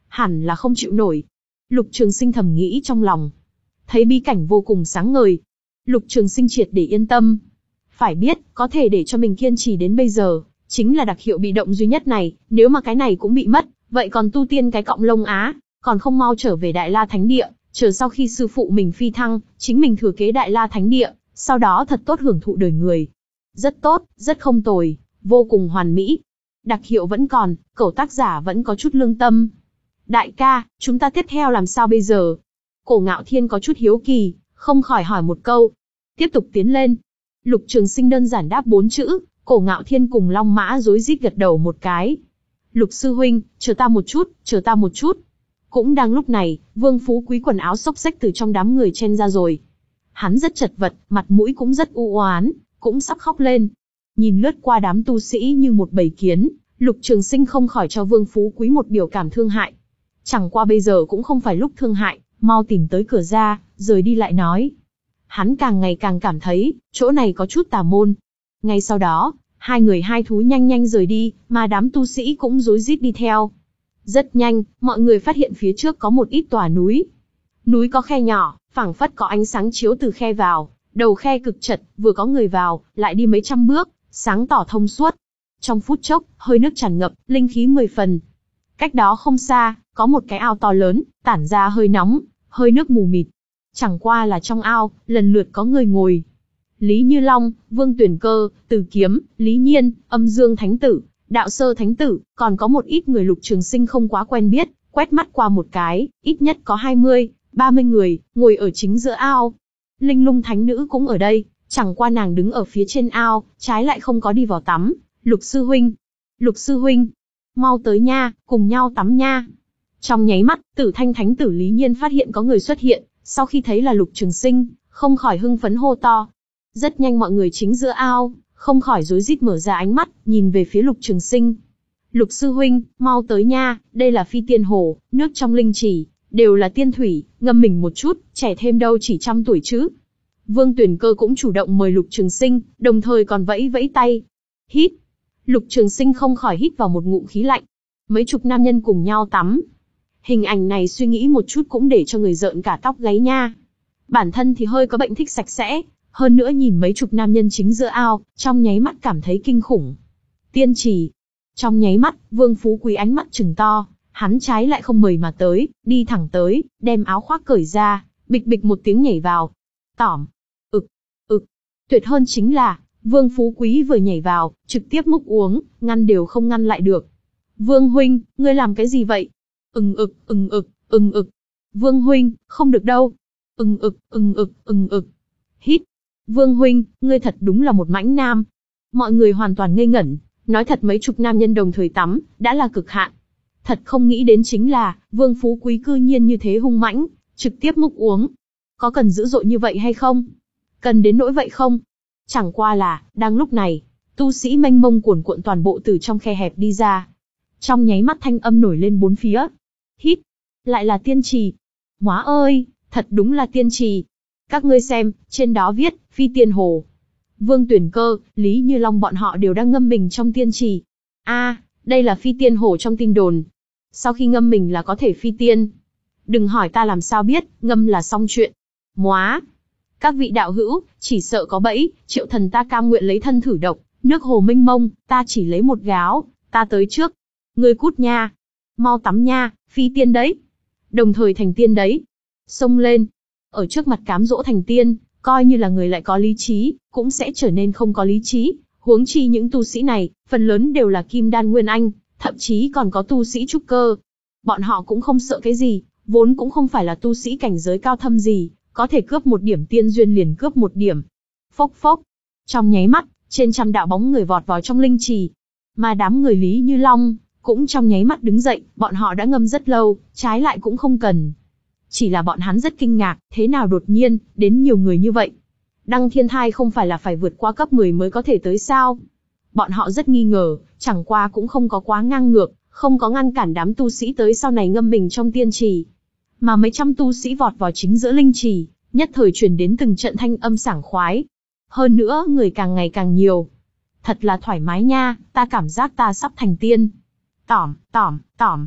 hẳn là không chịu nổi. Lục Trường Sinh thầm nghĩ trong lòng. Thấy bí cảnh vô cùng sáng ngời. Lục Trường Sinh triệt để yên tâm. Phải biết, có thể để cho mình kiên trì đến bây giờ, chính là đặc hiệu bị động duy nhất này, nếu mà cái này cũng bị mất, vậy còn tu tiên cái cọng lông á, còn không mau trở về Đại La Thánh Địa, chờ sau khi sư phụ mình phi thăng, chính mình thừa kế Đại La Thánh Địa, sau đó thật tốt hưởng thụ đời người. Rất tốt, rất không tồi, vô cùng hoàn mỹ. Đặc hiệu vẫn còn, cẩu tác giả vẫn có chút lương tâm. Đại ca, chúng ta tiếp theo làm sao bây giờ? Cổ Ngạo Thiên có chút hiếu kỳ, không khỏi hỏi một câu. Tiếp tục tiến lên. Lục Trường Sinh đơn giản đáp bốn chữ, Cổ Ngạo Thiên cùng Long Mã rối rít gật đầu một cái. Lục sư huynh, chờ ta một chút, chờ ta một chút. Cũng đang lúc này, Vương Phú Quý quần áo xốc xếch từ trong đám người chen ra rồi. Hắn rất chật vật, mặt mũi cũng rất u oán, cũng sắp khóc lên. Nhìn lướt qua đám tu sĩ như một bầy kiến, Lục Trường Sinh không khỏi cho Vương Phú Quý một biểu cảm thương hại. Chẳng qua bây giờ cũng không phải lúc thương hại, mau tìm tới cửa ra, rời đi lại nói. Hắn càng ngày càng cảm thấy, chỗ này có chút tà môn. Ngay sau đó, hai người hai thú nhanh nhanh rời đi, mà đám tu sĩ cũng rối rít đi theo. Rất nhanh, mọi người phát hiện phía trước có một ít tòa núi. Núi có khe nhỏ, phảng phất có ánh sáng chiếu từ khe vào, đầu khe cực chật, vừa có người vào, lại đi mấy trăm bước, sáng tỏ thông suốt. Trong phút chốc, hơi nước tràn ngập, linh khí mười phần. Cách đó không xa, có một cái ao to lớn, tản ra hơi nóng, hơi nước mù mịt. Chẳng qua là trong ao, lần lượt có người ngồi. Lý Như Long, Vương Tuyển Cơ, Từ Kiếm, Lý Nhiên, Âm Dương Thánh Tử, Đạo Sơ Thánh Tử, còn có một ít người Lục Trường Sinh không quá quen biết, quét mắt qua một cái, ít nhất có hai mươi, ba mươi người, ngồi ở chính giữa ao. Linh Lung Thánh Nữ cũng ở đây, chẳng qua nàng đứng ở phía trên ao, trái lại không có đi vào tắm. Lục sư huynh, Lục sư huynh, mau tới nha, cùng nhau tắm nha. Trong nháy mắt, Tử Thanh Thánh Tử Lý Nhiên phát hiện có người xuất hiện, sau khi thấy là Lục Trường Sinh, không khỏi hưng phấn hô to. Rất nhanh mọi người chính giữa ao, không khỏi rối rít mở ra ánh mắt, nhìn về phía Lục Trường Sinh. Lục sư huynh, mau tới nha, đây là Phi Tiên Hồ, nước trong linh trì, đều là tiên thủy, ngâm mình một chút, trẻ thêm đâu chỉ trăm tuổi chứ. Vương Tuyển Cơ cũng chủ động mời Lục Trường Sinh, đồng thời còn vẫy vẫy tay. Hít. Lục Trường Sinh không khỏi hít vào một ngụm khí lạnh. Mấy chục nam nhân cùng nhau tắm. Hình ảnh này suy nghĩ một chút cũng để cho người rợn cả tóc gáy nha. Bản thân thì hơi có bệnh thích sạch sẽ, hơn nữa nhìn mấy chục nam nhân chính giữa ao, trong nháy mắt cảm thấy kinh khủng. Tiên trì. Trong nháy mắt, Vương Phú Quý ánh mắt trừng to, hắn trái lại không mời mà tới, đi thẳng tới, đem áo khoác cởi ra, bịch bịch một tiếng nhảy vào. Tỏm. Ực. Ực. Tuyệt hơn chính là, Vương Phú Quý vừa nhảy vào, trực tiếp múc uống, ngăn đều không ngăn lại được. Vương huynh, ngươi làm cái gì vậy? Ừng ực, ừng ực, ừng ực. Vương huynh, không được đâu. Ừng ực, ừng ực, ừng ực. Hít. Vương huynh, ngươi thật đúng là một mãnh nam. Mọi người hoàn toàn ngây ngẩn, nói thật mấy chục nam nhân đồng thời tắm, đã là cực hạn. Thật không nghĩ đến chính là, Vương Phú Quý cư nhiên như thế hung mãnh, trực tiếp múc uống. Có cần dữ dội như vậy hay không? Cần đến nỗi vậy không? Chẳng qua là, đang lúc này, tu sĩ mênh mông cuồn cuộn toàn bộ từ trong khe hẹp đi ra. Trong nháy mắt thanh âm nổi lên bốn phía. Hít. Lại là tiên trì. Móa ơi, thật đúng là tiên trì. Các ngươi xem, trên đó viết, Phi Tiên Hồ. Vương Tuyển Cơ, Lý Như Long bọn họ đều đang ngâm mình trong tiên trì. A, à, đây là Phi Tiên Hồ trong tin đồn. Sau khi ngâm mình là có thể phi tiên. Đừng hỏi ta làm sao biết, ngâm là xong chuyện. Móa. Các vị đạo hữu, chỉ sợ có bẫy, Triệu Thần ta cam nguyện lấy thân thử độc, nước hồ mênh mông, ta chỉ lấy một gáo, ta tới trước. Ngươi cút nha. Mau tắm nha, phi tiên đấy. Đồng thời thành tiên đấy. Xông lên. Ở trước mặt cám dỗ thành tiên, coi như là người lại có lý trí, cũng sẽ trở nên không có lý trí. Huống chi những tu sĩ này, phần lớn đều là kim đan nguyên anh, thậm chí còn có tu sĩ trúc cơ. Bọn họ cũng không sợ cái gì, vốn cũng không phải là tu sĩ cảnh giới cao thâm gì, có thể cướp một điểm tiên duyên liền cướp một điểm. Phốc phốc. Trong nháy mắt, trên trăm đạo bóng người vọt vào trong linh trì. Mà đám người Lý Như Long, cũng trong nháy mắt đứng dậy, bọn họ đã ngâm rất lâu, trái lại cũng không cần. Chỉ là bọn hắn rất kinh ngạc, thế nào đột nhiên, đến nhiều người như vậy. Đăng Thiên Thai không phải là phải vượt qua cấp mười mới có thể tới sao? Bọn họ rất nghi ngờ, chẳng qua cũng không có quá ngang ngược, không có ngăn cản đám tu sĩ tới sau này ngâm mình trong tiên trì. Mà mấy trăm tu sĩ vọt vào chính giữa linh trì, nhất thời truyền đến từng trận thanh âm sảng khoái. Hơn nữa, người càng ngày càng nhiều. Thật là thoải mái nha, ta cảm giác ta sắp thành tiên. Tỏm, tỏm, tỏm.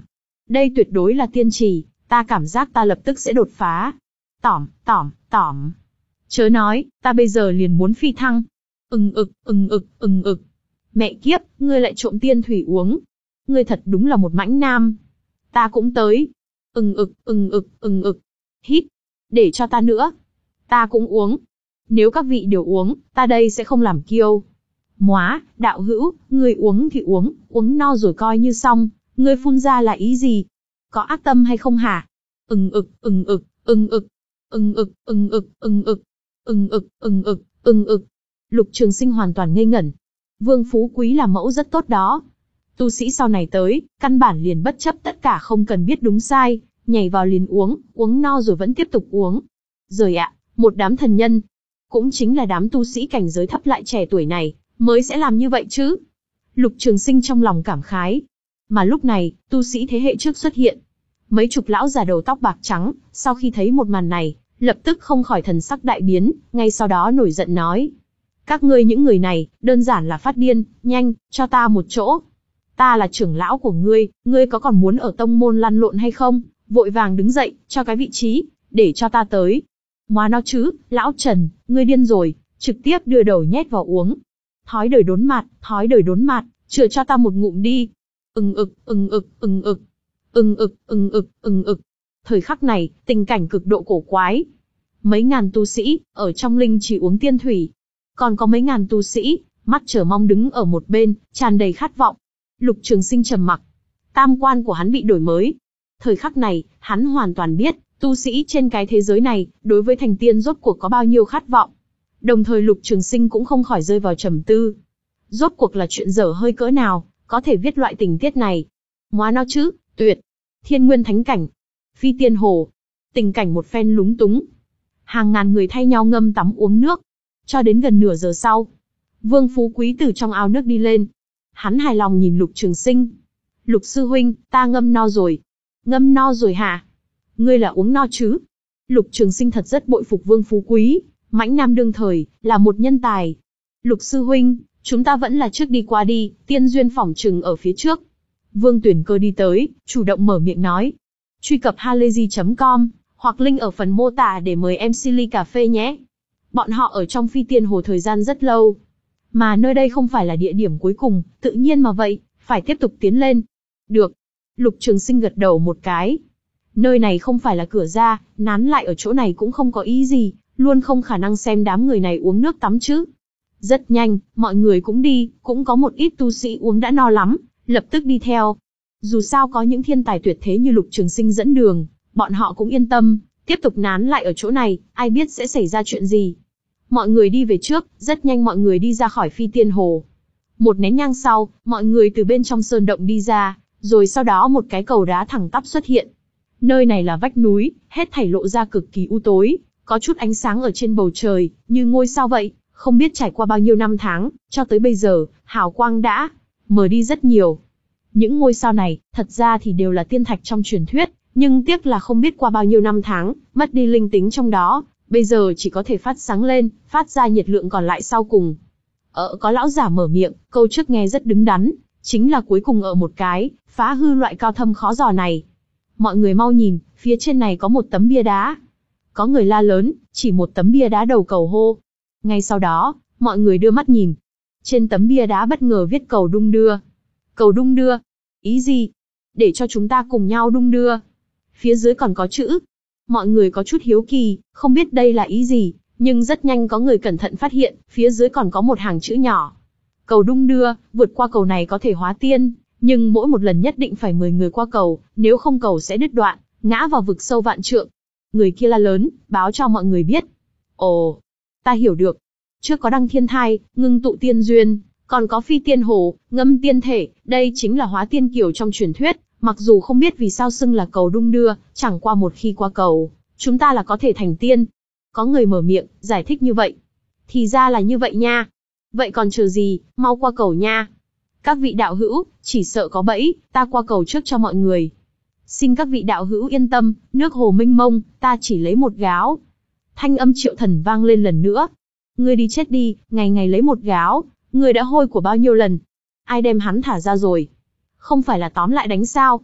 Đây tuyệt đối là tiên trì, ta cảm giác ta lập tức sẽ đột phá. Tỏm, tỏm, tỏm. Chớ nói, ta bây giờ liền muốn phi thăng. Ừng ực, ừng ực, ừng ực. Mẹ kiếp, ngươi lại trộm tiên thủy uống. Ngươi thật đúng là một mãnh nam. Ta cũng tới. Ừng ực, ừng ực, ừng ực. Hít. Để cho ta nữa. Ta cũng uống. Nếu các vị đều uống, ta đây sẽ không làm kiêu. Móa, đạo hữu, ngươi uống thì uống, uống no rồi coi như xong. Ngươi phun ra là ý gì? Có ác tâm hay không hả? Ừng ực, ừng ực, ừng ực. Ừng ực, ừng ực, ừng ực. Ừng ực, ừng ực, ừng ực. Lục Trường Sinh hoàn toàn ngây ngẩn. Vương Phú Quý là mẫu rất tốt đó. Tu sĩ sau này tới, căn bản liền bất chấp tất cả không cần biết đúng sai, nhảy vào liền uống, uống no rồi vẫn tiếp tục uống. Rồi ạ, một đám thần nhân, cũng chính là đám tu sĩ cảnh giới thấp lại trẻ tuổi này, mới sẽ làm như vậy chứ. Lục Trường Sinh trong lòng cảm khái. Mà lúc này, tu sĩ thế hệ trước xuất hiện. Mấy chục lão già đầu tóc bạc trắng, sau khi thấy một màn này, lập tức không khỏi thần sắc đại biến, ngay sau đó nổi giận nói. Các ngươi những người này, đơn giản là phát điên, nhanh, cho ta một chỗ. Ta là trưởng lão của ngươi, ngươi có còn muốn ở tông môn lăn lộn hay không? Vội vàng đứng dậy, cho cái vị trí, để cho ta tới. Móa nó chứ, lão Trần, ngươi điên rồi, trực tiếp đưa đầu nhét vào uống. Thói đời đốn mặt, thói đời đốn mặt, chừa cho ta một ngụm đi. Ừng ực, ừng ực, ừng ực. Ừng ực, ừng ực, ừng ực. Thời khắc này, tình cảnh cực độ cổ quái. Mấy ngàn tu sĩ, ở trong linh chỉ uống tiên thủy. Còn có mấy ngàn tu sĩ, mắt chờ mong đứng ở một bên, tràn đầy khát vọng. Lục Trường Sinh trầm mặc. Tam quan của hắn bị đổi mới. Thời khắc này, hắn hoàn toàn biết, tu sĩ trên cái thế giới này, đối với thành tiên rốt cuộc có bao nhiêu khát vọng. Đồng thời Lục Trường Sinh cũng không khỏi rơi vào trầm tư. Rốt cuộc là chuyện dở hơi cỡ nào, có thể viết loại tình tiết này. Móa nó chứ, tuyệt. Thiên nguyên thánh cảnh. Phi tiên hồ. Tình cảnh một phen lúng túng. Hàng ngàn người thay nhau ngâm tắm uống nước. Cho đến gần nửa giờ sau, Vương Phú Quý từ trong ao nước đi lên. Hắn hài lòng nhìn Lục Trường Sinh. Lục sư huynh, ta ngâm no rồi. Ngâm no rồi hả? Ngươi là uống no chứ? Lục Trường Sinh thật rất bội phục Vương Phú Quý, mãnh nam đương thời, là một nhân tài. Lục sư huynh, chúng ta vẫn là trước đi qua đi, tiên duyên phỏng chừng ở phía trước. Vương Tuyển Cơ đi tới, chủ động mở miệng nói. Truy cập halayzi chấm com, hoặc link ở phần mô tả để mời em xê ly cà phê nhé. Bọn họ ở trong phi tiên hồ thời gian rất lâu. Mà nơi đây không phải là địa điểm cuối cùng, tự nhiên mà vậy, phải tiếp tục tiến lên. Được. Lục Trường Sinh gật đầu một cái. Nơi này không phải là cửa ra, nán lại ở chỗ này cũng không có ý gì, luôn không khả năng xem đám người này uống nước tắm chứ. Rất nhanh, mọi người cũng đi, cũng có một ít tu sĩ uống đã no lắm, lập tức đi theo. Dù sao có những thiên tài tuyệt thế như Lục Trường Sinh dẫn đường, bọn họ cũng yên tâm, tiếp tục nán lại ở chỗ này, ai biết sẽ xảy ra chuyện gì. Mọi người đi về trước, rất nhanh mọi người đi ra khỏi phi tiên hồ. Một nén nhang sau, mọi người từ bên trong sơn động đi ra, rồi sau đó một cái cầu đá thẳng tắp xuất hiện. Nơi này là vách núi, hết thảy lộ ra cực kỳ u tối, có chút ánh sáng ở trên bầu trời, như ngôi sao vậy, không biết trải qua bao nhiêu năm tháng, cho tới bây giờ, hào quang đã mờ đi rất nhiều. Những ngôi sao này, thật ra thì đều là tiên thạch trong truyền thuyết, nhưng tiếc là không biết qua bao nhiêu năm tháng, mất đi linh tính trong đó, bây giờ chỉ có thể phát sáng lên, phát ra nhiệt lượng còn lại sau cùng. Ờ, có lão giả mở miệng, câu trước nghe rất đứng đắn, chính là cuối cùng ở một cái, phá hư loại cao thâm khó dò này. Mọi người mau nhìn, phía trên này có một tấm bia đá. Có người la lớn, chỉ một tấm bia đá đầu cầu hô. Ngay sau đó, mọi người đưa mắt nhìn. Trên tấm bia đá bất ngờ viết cầu đung đưa. Cầu đung đưa? Ý gì? Để cho chúng ta cùng nhau đung đưa. Phía dưới còn có chữ. Mọi người có chút hiếu kỳ, không biết đây là ý gì, nhưng rất nhanh có người cẩn thận phát hiện, phía dưới còn có một hàng chữ nhỏ. Cầu đung đưa, vượt qua cầu này có thể hóa tiên, nhưng mỗi một lần nhất định phải mười người qua cầu, nếu không cầu sẽ đứt đoạn, ngã vào vực sâu vạn trượng. Người kia la lớn, báo cho mọi người biết. Ồ, ta hiểu được. Trước có đăng thiên thai, ngưng tụ tiên duyên, còn có phi tiên hồ, ngâm tiên thể, đây chính là hóa tiên kiều trong truyền thuyết. Mặc dù không biết vì sao xưng là cầu đung đưa, chẳng qua một khi qua cầu, chúng ta là có thể thành tiên. Có người mở miệng, giải thích như vậy. Thì ra là như vậy nha. Vậy còn chờ gì, mau qua cầu nha. Các vị đạo hữu, chỉ sợ có bẫy, ta qua cầu trước cho mọi người. Xin các vị đạo hữu yên tâm, nước hồ mênh mông, ta chỉ lấy một gáo. Thanh âm Triệu Thần vang lên lần nữa. Ngươi đi chết đi, ngày ngày lấy một gáo, ngươi đã hôi của bao nhiêu lần. Ai đem hắn thả ra rồi? Không phải là tóm lại đánh sao?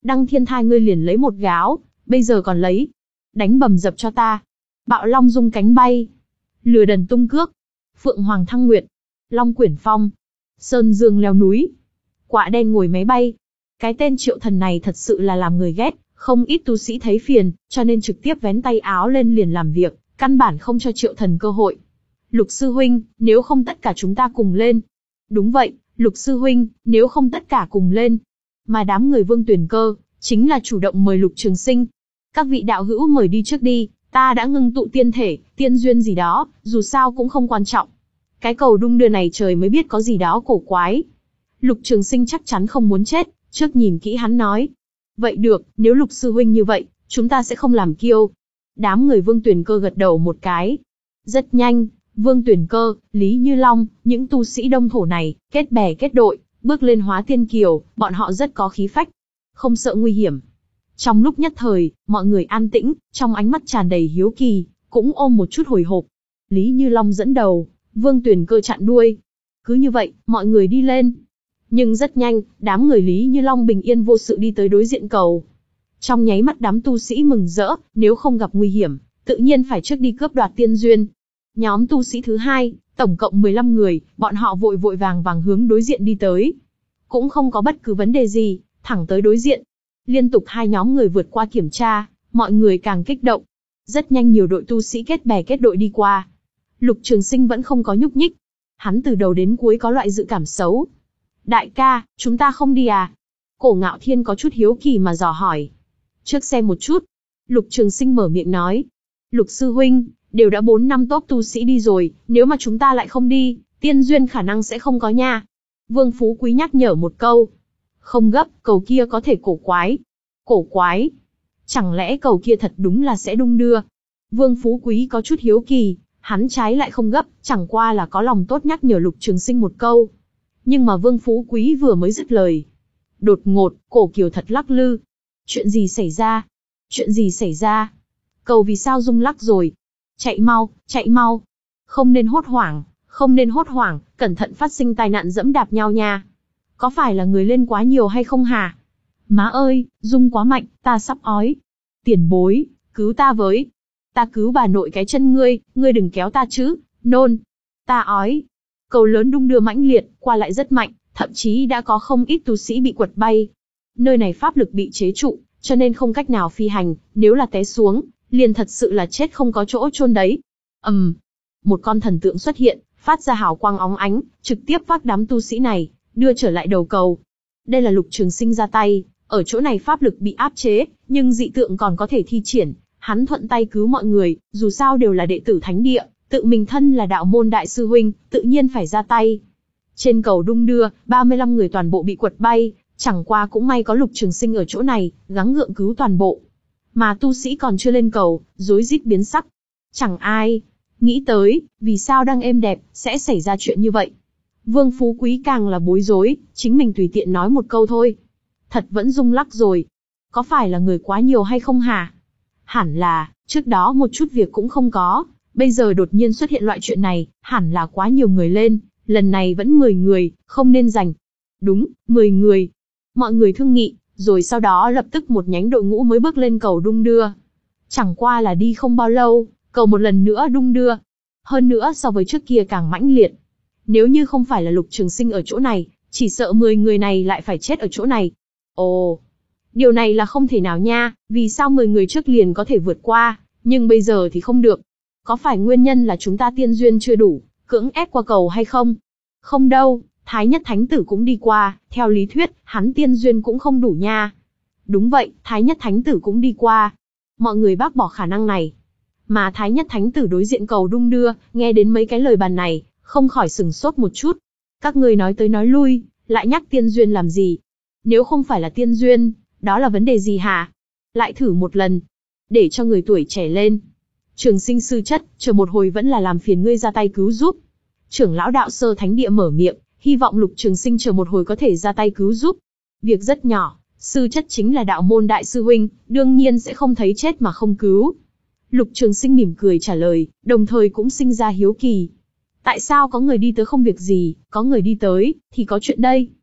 Đăng Thiên Thai ngươi liền lấy một gáo, bây giờ còn lấy. Đánh bầm dập cho ta. Bạo Long rung cánh bay. Lừa đần tung cước. Phượng Hoàng thăng nguyệt. Long quyển phong. Sơn Dương leo núi. Quạ đen ngồi máy bay. Cái tên Triệu Thần này thật sự là làm người ghét, không ít tu sĩ thấy phiền, cho nên trực tiếp vén tay áo lên liền làm việc, căn bản không cho Triệu Thần cơ hội. Lục sư huynh, nếu không tất cả chúng ta cùng lên. Đúng vậy, Lục sư huynh, nếu không tất cả cùng lên. Mà đám người Vương Tuyền Cơ, chính là chủ động mời Lục Trường Sinh. Các vị đạo hữu mời đi trước đi, ta đã ngưng tụ tiên thể, tiên duyên gì đó, dù sao cũng không quan trọng. Cái cầu đung đưa này trời mới biết có gì đó cổ quái. Lục Trường Sinh chắc chắn không muốn chết, trước nhìn kỹ hắn nói. Vậy được, nếu Lục sư huynh như vậy, chúng ta sẽ không làm kiêu. Đám người Vương Tuyền Cơ gật đầu một cái. Rất nhanh, Vương Tuyền Cơ, Lý Như Long, những tu sĩ đông thổ này, kết bè kết đội, bước lên Hóa Tiên Kiều, bọn họ rất có khí phách, không sợ nguy hiểm. Trong lúc nhất thời, mọi người an tĩnh, trong ánh mắt tràn đầy hiếu kỳ, cũng ôm một chút hồi hộp. Lý Như Long dẫn đầu, Vương Tuyền Cơ chặn đuôi. Cứ như vậy, mọi người đi lên. Nhưng rất nhanh, đám người Lý Như Long bình yên vô sự đi tới đối diện cầu. Trong nháy mắt đám tu sĩ mừng rỡ, nếu không gặp nguy hiểm, tự nhiên phải trước đi cướp đoạt tiên duyên. Nhóm tu sĩ thứ hai, tổng cộng mười lăm người, bọn họ vội vội vàng vàng hướng đối diện đi tới. Cũng không có bất cứ vấn đề gì, thẳng tới đối diện. Liên tục hai nhóm người vượt qua kiểm tra, mọi người càng kích động. Rất nhanh nhiều đội tu sĩ kết bè kết đội đi qua. Lục Trường Sinh vẫn không có nhúc nhích. Hắn từ đầu đến cuối có loại dự cảm xấu. Đại ca, chúng ta không đi à? Cổ Ngạo Thiên có chút hiếu kỳ mà dò hỏi. Trước xem một chút. Lục Trường Sinh mở miệng nói. Lục sư huynh, đều đã bốn năm top tu sĩ đi rồi, nếu mà chúng ta lại không đi, tiên duyên khả năng sẽ không có nha. Vương Phú Quý nhắc nhở một câu. Không gấp, cầu kia có thể cổ quái. Cổ quái? Chẳng lẽ cầu kia thật đúng là sẽ đung đưa? Vương Phú Quý có chút hiếu kỳ, hắn trái lại không gấp, chẳng qua là có lòng tốt nhắc nhở Lục Trường Sinh một câu. Nhưng mà Vương Phú Quý vừa mới dứt lời. Đột ngột, cổ kiều thật lắc lư. Chuyện gì xảy ra? Chuyện gì xảy ra? Cầu vì sao rung lắc rồi? Chạy mau, chạy mau. Không nên hốt hoảng, không nên hốt hoảng, cẩn thận phát sinh tai nạn dẫm đạp nhau nha. Có phải là người lên quá nhiều hay không hả? Má ơi, rung quá mạnh, ta sắp ói. Tiền bối, cứu ta với. Ta cứu bà nội cái chân ngươi, ngươi đừng kéo ta chứ, nôn. Ta ói. Cầu lớn đung đưa mãnh liệt, qua lại rất mạnh, thậm chí đã có không ít tu sĩ bị quật bay. Nơi này pháp lực bị chế trụ, cho nên không cách nào phi hành, nếu là té xuống, liền thật sự là chết không có chỗ chôn đấy. Ầm, um, một con thần tượng xuất hiện, phát ra hào quang óng ánh, trực tiếp vác đám tu sĩ này, đưa trở lại đầu cầu. Đây là Lục Trường Sinh ra tay, ở chỗ này pháp lực bị áp chế, nhưng dị tượng còn có thể thi triển, hắn thuận tay cứu mọi người, dù sao đều là đệ tử thánh địa, tự mình thân là đạo môn đại sư huynh, tự nhiên phải ra tay. Trên cầu đung đưa, ba mươi lăm người toàn bộ bị quật bay, chẳng qua cũng may có Lục Trường Sinh ở chỗ này, gắng gượng cứu toàn bộ. Mà tu sĩ còn chưa lên cầu, rối rít biến sắc. Chẳng ai nghĩ tới, vì sao đang êm đẹp, sẽ xảy ra chuyện như vậy. Vương Phú Quý càng là bối rối, chính mình tùy tiện nói một câu thôi. Thật vẫn rung lắc rồi. Có phải là người quá nhiều hay không hả? Hẳn là, trước đó một chút việc cũng không có, bây giờ đột nhiên xuất hiện loại chuyện này, hẳn là quá nhiều người lên, lần này vẫn mười người, không nên giành. Đúng, mười người. Mọi người thương nghị, rồi sau đó lập tức một nhánh đội ngũ mới bước lên cầu đung đưa. Chẳng qua là đi không bao lâu, cầu một lần nữa đung đưa. Hơn nữa so với trước kia càng mãnh liệt. Nếu như không phải là Lục Trường Sinh ở chỗ này, chỉ sợ mười người này lại phải chết ở chỗ này. Ồ, điều này là không thể nào nha, vì sao mười người trước liền có thể vượt qua, nhưng bây giờ thì không được. Có phải nguyên nhân là chúng ta tiên duyên chưa đủ, cưỡng ép qua cầu hay không? Không đâu, Thái Nhất Thánh Tử cũng đi qua, theo lý thuyết, hắn tiên duyên cũng không đủ nha. Đúng vậy, Thái Nhất Thánh Tử cũng đi qua. Mọi người bác bỏ khả năng này. Mà Thái Nhất Thánh Tử đối diện cầu đung đưa, nghe đến mấy cái lời bàn này, không khỏi sừng sốt một chút. Các người nói tới nói lui, lại nhắc tiên duyên làm gì? Nếu không phải là tiên duyên, đó là vấn đề gì hả? Lại thử một lần, để cho người tuổi trẻ lên. Trường Sinh sư chất, chờ một hồi vẫn là làm phiền ngươi ra tay cứu giúp. Trưởng lão đạo sơ thánh địa mở miệng, hy vọng Lục Trường Sinh chờ một hồi có thể ra tay cứu giúp. Việc rất nhỏ, sư chất chính là đạo môn đại sư huynh, đương nhiên sẽ không thấy chết mà không cứu. Lục Trường Sinh mỉm cười trả lời, đồng thời cũng sinh ra hiếu kỳ. Tại sao có người đi tới không việc gì, có người đi tới, thì có chuyện đây?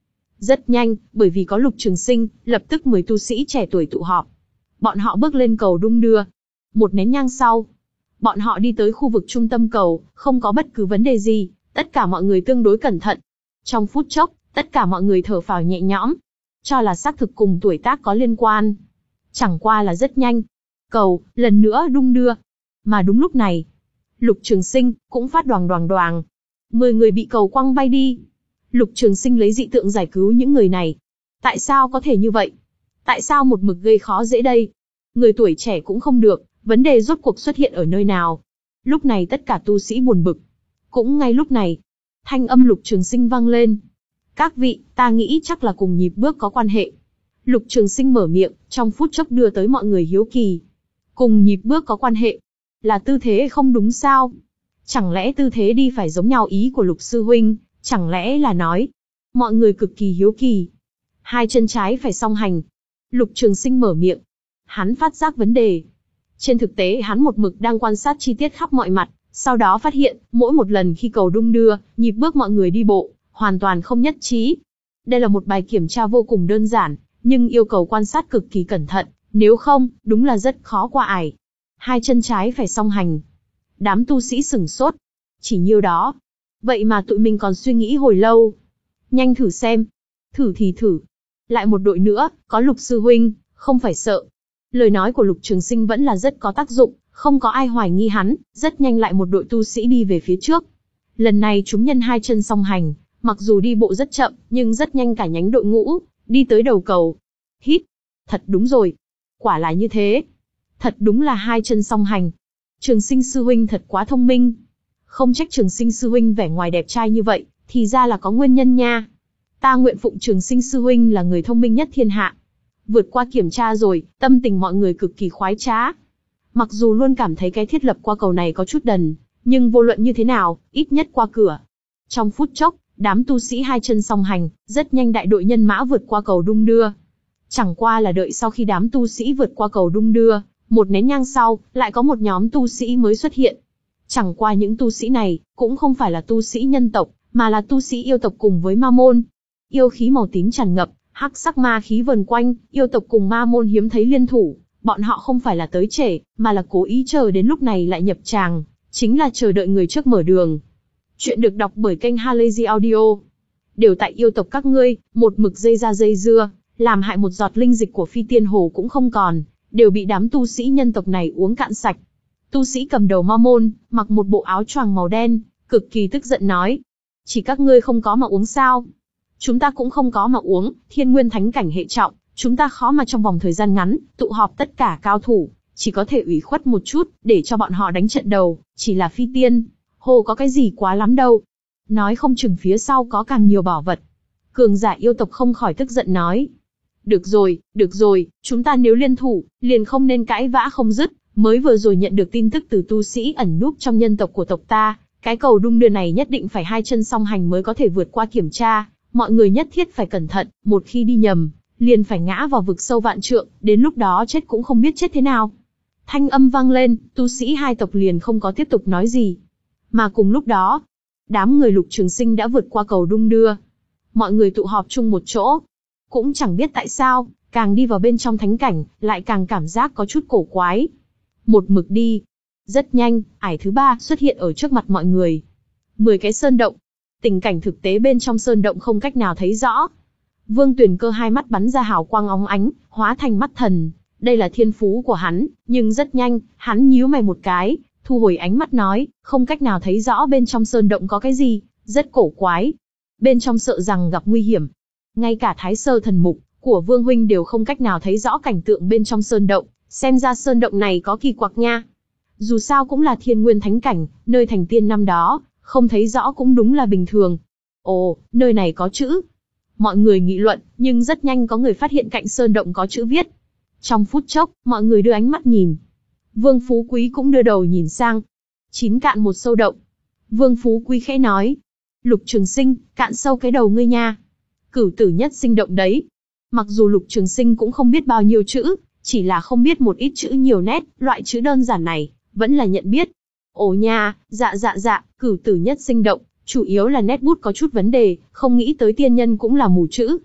Rất nhanh, bởi vì có Lục Trường Sinh, lập tức mười tu sĩ trẻ tuổi tụ họp. Bọn họ bước lên cầu đung đưa. Một nén nhang sau, bọn họ đi tới khu vực trung tâm cầu, không có bất cứ vấn đề gì, tất cả mọi người tương đối cẩn thận. Trong phút chốc, tất cả mọi người thở phào nhẹ nhõm, cho là xác thực cùng tuổi tác có liên quan. Chẳng qua là rất nhanh, cầu lần nữa đung đưa. Mà đúng lúc này, Lục Trường Sinh cũng phát đoàng đoàng đoàng. Mười người bị cầu quăng bay đi. Lục Trường Sinh lấy dị tượng giải cứu những người này. Tại sao có thể như vậy? Tại sao một mực gây khó dễ đây? Người tuổi trẻ cũng không được, vấn đề rốt cuộc xuất hiện ở nơi nào? Lúc này tất cả tu sĩ buồn bực. Cũng ngay lúc này, thanh âm Lục Trường Sinh vang lên. Các vị, ta nghĩ chắc là cùng nhịp bước có quan hệ. Lục Trường Sinh mở miệng, trong phút chốc đưa tới mọi người hiếu kỳ. Cùng nhịp bước có quan hệ? Là tư thế không đúng sao? Chẳng lẽ tư thế đi phải giống nhau ý của Lục Sư Huynh? Chẳng lẽ là nói? Mọi người cực kỳ hiếu kỳ. Hai chân trái phải song hành. Lục Trường Sinh mở miệng. Hắn phát giác vấn đề. Trên thực tế hắn một mực đang quan sát chi tiết khắp mọi mặt, sau đó phát hiện, mỗi một lần khi cầu đung đưa, nhịp bước mọi người đi bộ, hoàn toàn không nhất trí. Đây là một bài kiểm tra vô cùng đơn giản, nhưng yêu cầu quan sát cực kỳ cẩn thận, nếu không, đúng là rất khó qua ải. Hai chân trái phải song hành. Đám tu sĩ sửng sốt. Chỉ nhiêu đó. Vậy mà tụi mình còn suy nghĩ hồi lâu. Nhanh thử xem. Thử thì thử. Lại một đội nữa, có Lục Sư Huynh, không phải sợ. Lời nói của Lục Trường Sinh vẫn là rất có tác dụng, không có ai hoài nghi hắn, rất nhanh lại một đội tu sĩ đi về phía trước. Lần này chúng nhân hai chân song hành, mặc dù đi bộ rất chậm, nhưng rất nhanh cả nhánh đội ngũ, đi tới đầu cầu. Hít. Thật đúng rồi. Quả là như thế. Thật đúng là hai chân song hành. Trường Sinh Sư Huynh thật quá thông minh. Không trách Trường Sinh Sư Huynh vẻ ngoài đẹp trai như vậy, thì ra là có nguyên nhân nha. Ta nguyện phụng Trường Sinh Sư Huynh là người thông minh nhất thiên hạ. Vượt qua kiểm tra rồi, tâm tình mọi người cực kỳ khoái trá. Mặc dù luôn cảm thấy cái thiết lập qua cầu này có chút đần, nhưng vô luận như thế nào, ít nhất qua cửa. Trong phút chốc, đám tu sĩ hai chân song hành, rất nhanh đại đội nhân mã vượt qua cầu đung đưa. Chẳng qua là đợi sau khi đám tu sĩ vượt qua cầu đung đưa, một nén nhang sau, lại có một nhóm tu sĩ mới xuất hiện. Chẳng qua những tu sĩ này, cũng không phải là tu sĩ nhân tộc, mà là tu sĩ yêu tộc cùng với ma môn. Yêu khí màu tím tràn ngập, hắc sắc ma khí vần quanh, yêu tộc cùng ma môn hiếm thấy liên thủ. Bọn họ không phải là tới trễ, mà là cố ý chờ đến lúc này lại nhập tràng, chính là chờ đợi người trước mở đường. Chuyện được đọc bởi kênh Halazy Audio. Đều tại yêu tộc các ngươi, một mực dây ra dây dưa, làm hại một giọt linh dịch của phi tiên hồ cũng không còn, đều bị đám tu sĩ nhân tộc này uống cạn sạch. Tu sĩ cầm đầu ma môn, mặc một bộ áo choàng màu đen, cực kỳ tức giận nói. Chỉ các ngươi không có mà uống sao? Chúng ta cũng không có mà uống, thiên nguyên thánh cảnh hệ trọng, chúng ta khó mà trong vòng thời gian ngắn, tụ họp tất cả cao thủ, chỉ có thể ủy khuất một chút, để cho bọn họ đánh trận đầu, chỉ là phi tiên. Hồ có cái gì quá lắm đâu. Nói không chừng phía sau có càng nhiều bảo vật. Cường giả yêu tộc không khỏi tức giận nói. Được rồi, được rồi, chúng ta nếu liên thủ, liền không nên cãi vã không dứt. Mới vừa rồi nhận được tin tức từ tu sĩ ẩn núp trong nhân tộc của tộc ta, cái cầu đung đưa này nhất định phải hai chân song hành mới có thể vượt qua kiểm tra, mọi người nhất thiết phải cẩn thận, một khi đi nhầm, liền phải ngã vào vực sâu vạn trượng, đến lúc đó chết cũng không biết chết thế nào. Thanh âm vang lên, tu sĩ hai tộc liền không có tiếp tục nói gì. Mà cùng lúc đó, đám người Lục Trường Sinh đã vượt qua cầu đung đưa. Mọi người tụ họp chung một chỗ. Cũng chẳng biết tại sao, càng đi vào bên trong thánh cảnh, lại càng cảm giác có chút cổ quái. Một mực đi. Rất nhanh, ải thứ ba xuất hiện ở trước mặt mọi người. Mười cái sơn động. Tình cảnh thực tế bên trong sơn động không cách nào thấy rõ. Vương Tuyền Cơ hai mắt bắn ra hào quang óng ánh, hóa thành mắt thần. Đây là thiên phú của hắn, nhưng rất nhanh, hắn nhíu mày một cái, thu hồi ánh mắt nói, không cách nào thấy rõ bên trong sơn động có cái gì, rất cổ quái. Bên trong sợ rằng gặp nguy hiểm. Ngay cả Thái Sơ thần mục của Vương huynh đều không cách nào thấy rõ cảnh tượng bên trong sơn động, xem ra sơn động này có kỳ quặc nha. Dù sao cũng là thiên nguyên thánh cảnh, nơi thành tiên năm đó, không thấy rõ cũng đúng là bình thường. Ồ, nơi này có chữ. Mọi người nghị luận, nhưng rất nhanh có người phát hiện cạnh sơn động có chữ viết. Trong phút chốc, mọi người đưa ánh mắt nhìn. Vương Phú Quý cũng đưa đầu nhìn sang. Chín cạn một sâu động. Vương Phú Quý khẽ nói. Lục Trường Sinh, cạn sâu cái đầu ngươi nha. Cửu tử nhất sinh động đấy. Mặc dù Lục Trường Sinh cũng không biết bao nhiêu chữ, chỉ là không biết một ít chữ nhiều nét, loại chữ đơn giản này, vẫn là nhận biết. Ồ nha, dạ dạ dạ, cửu tử nhất sinh động, chủ yếu là nét bút có chút vấn đề, không nghĩ tới tiên nhân cũng là mù chữ.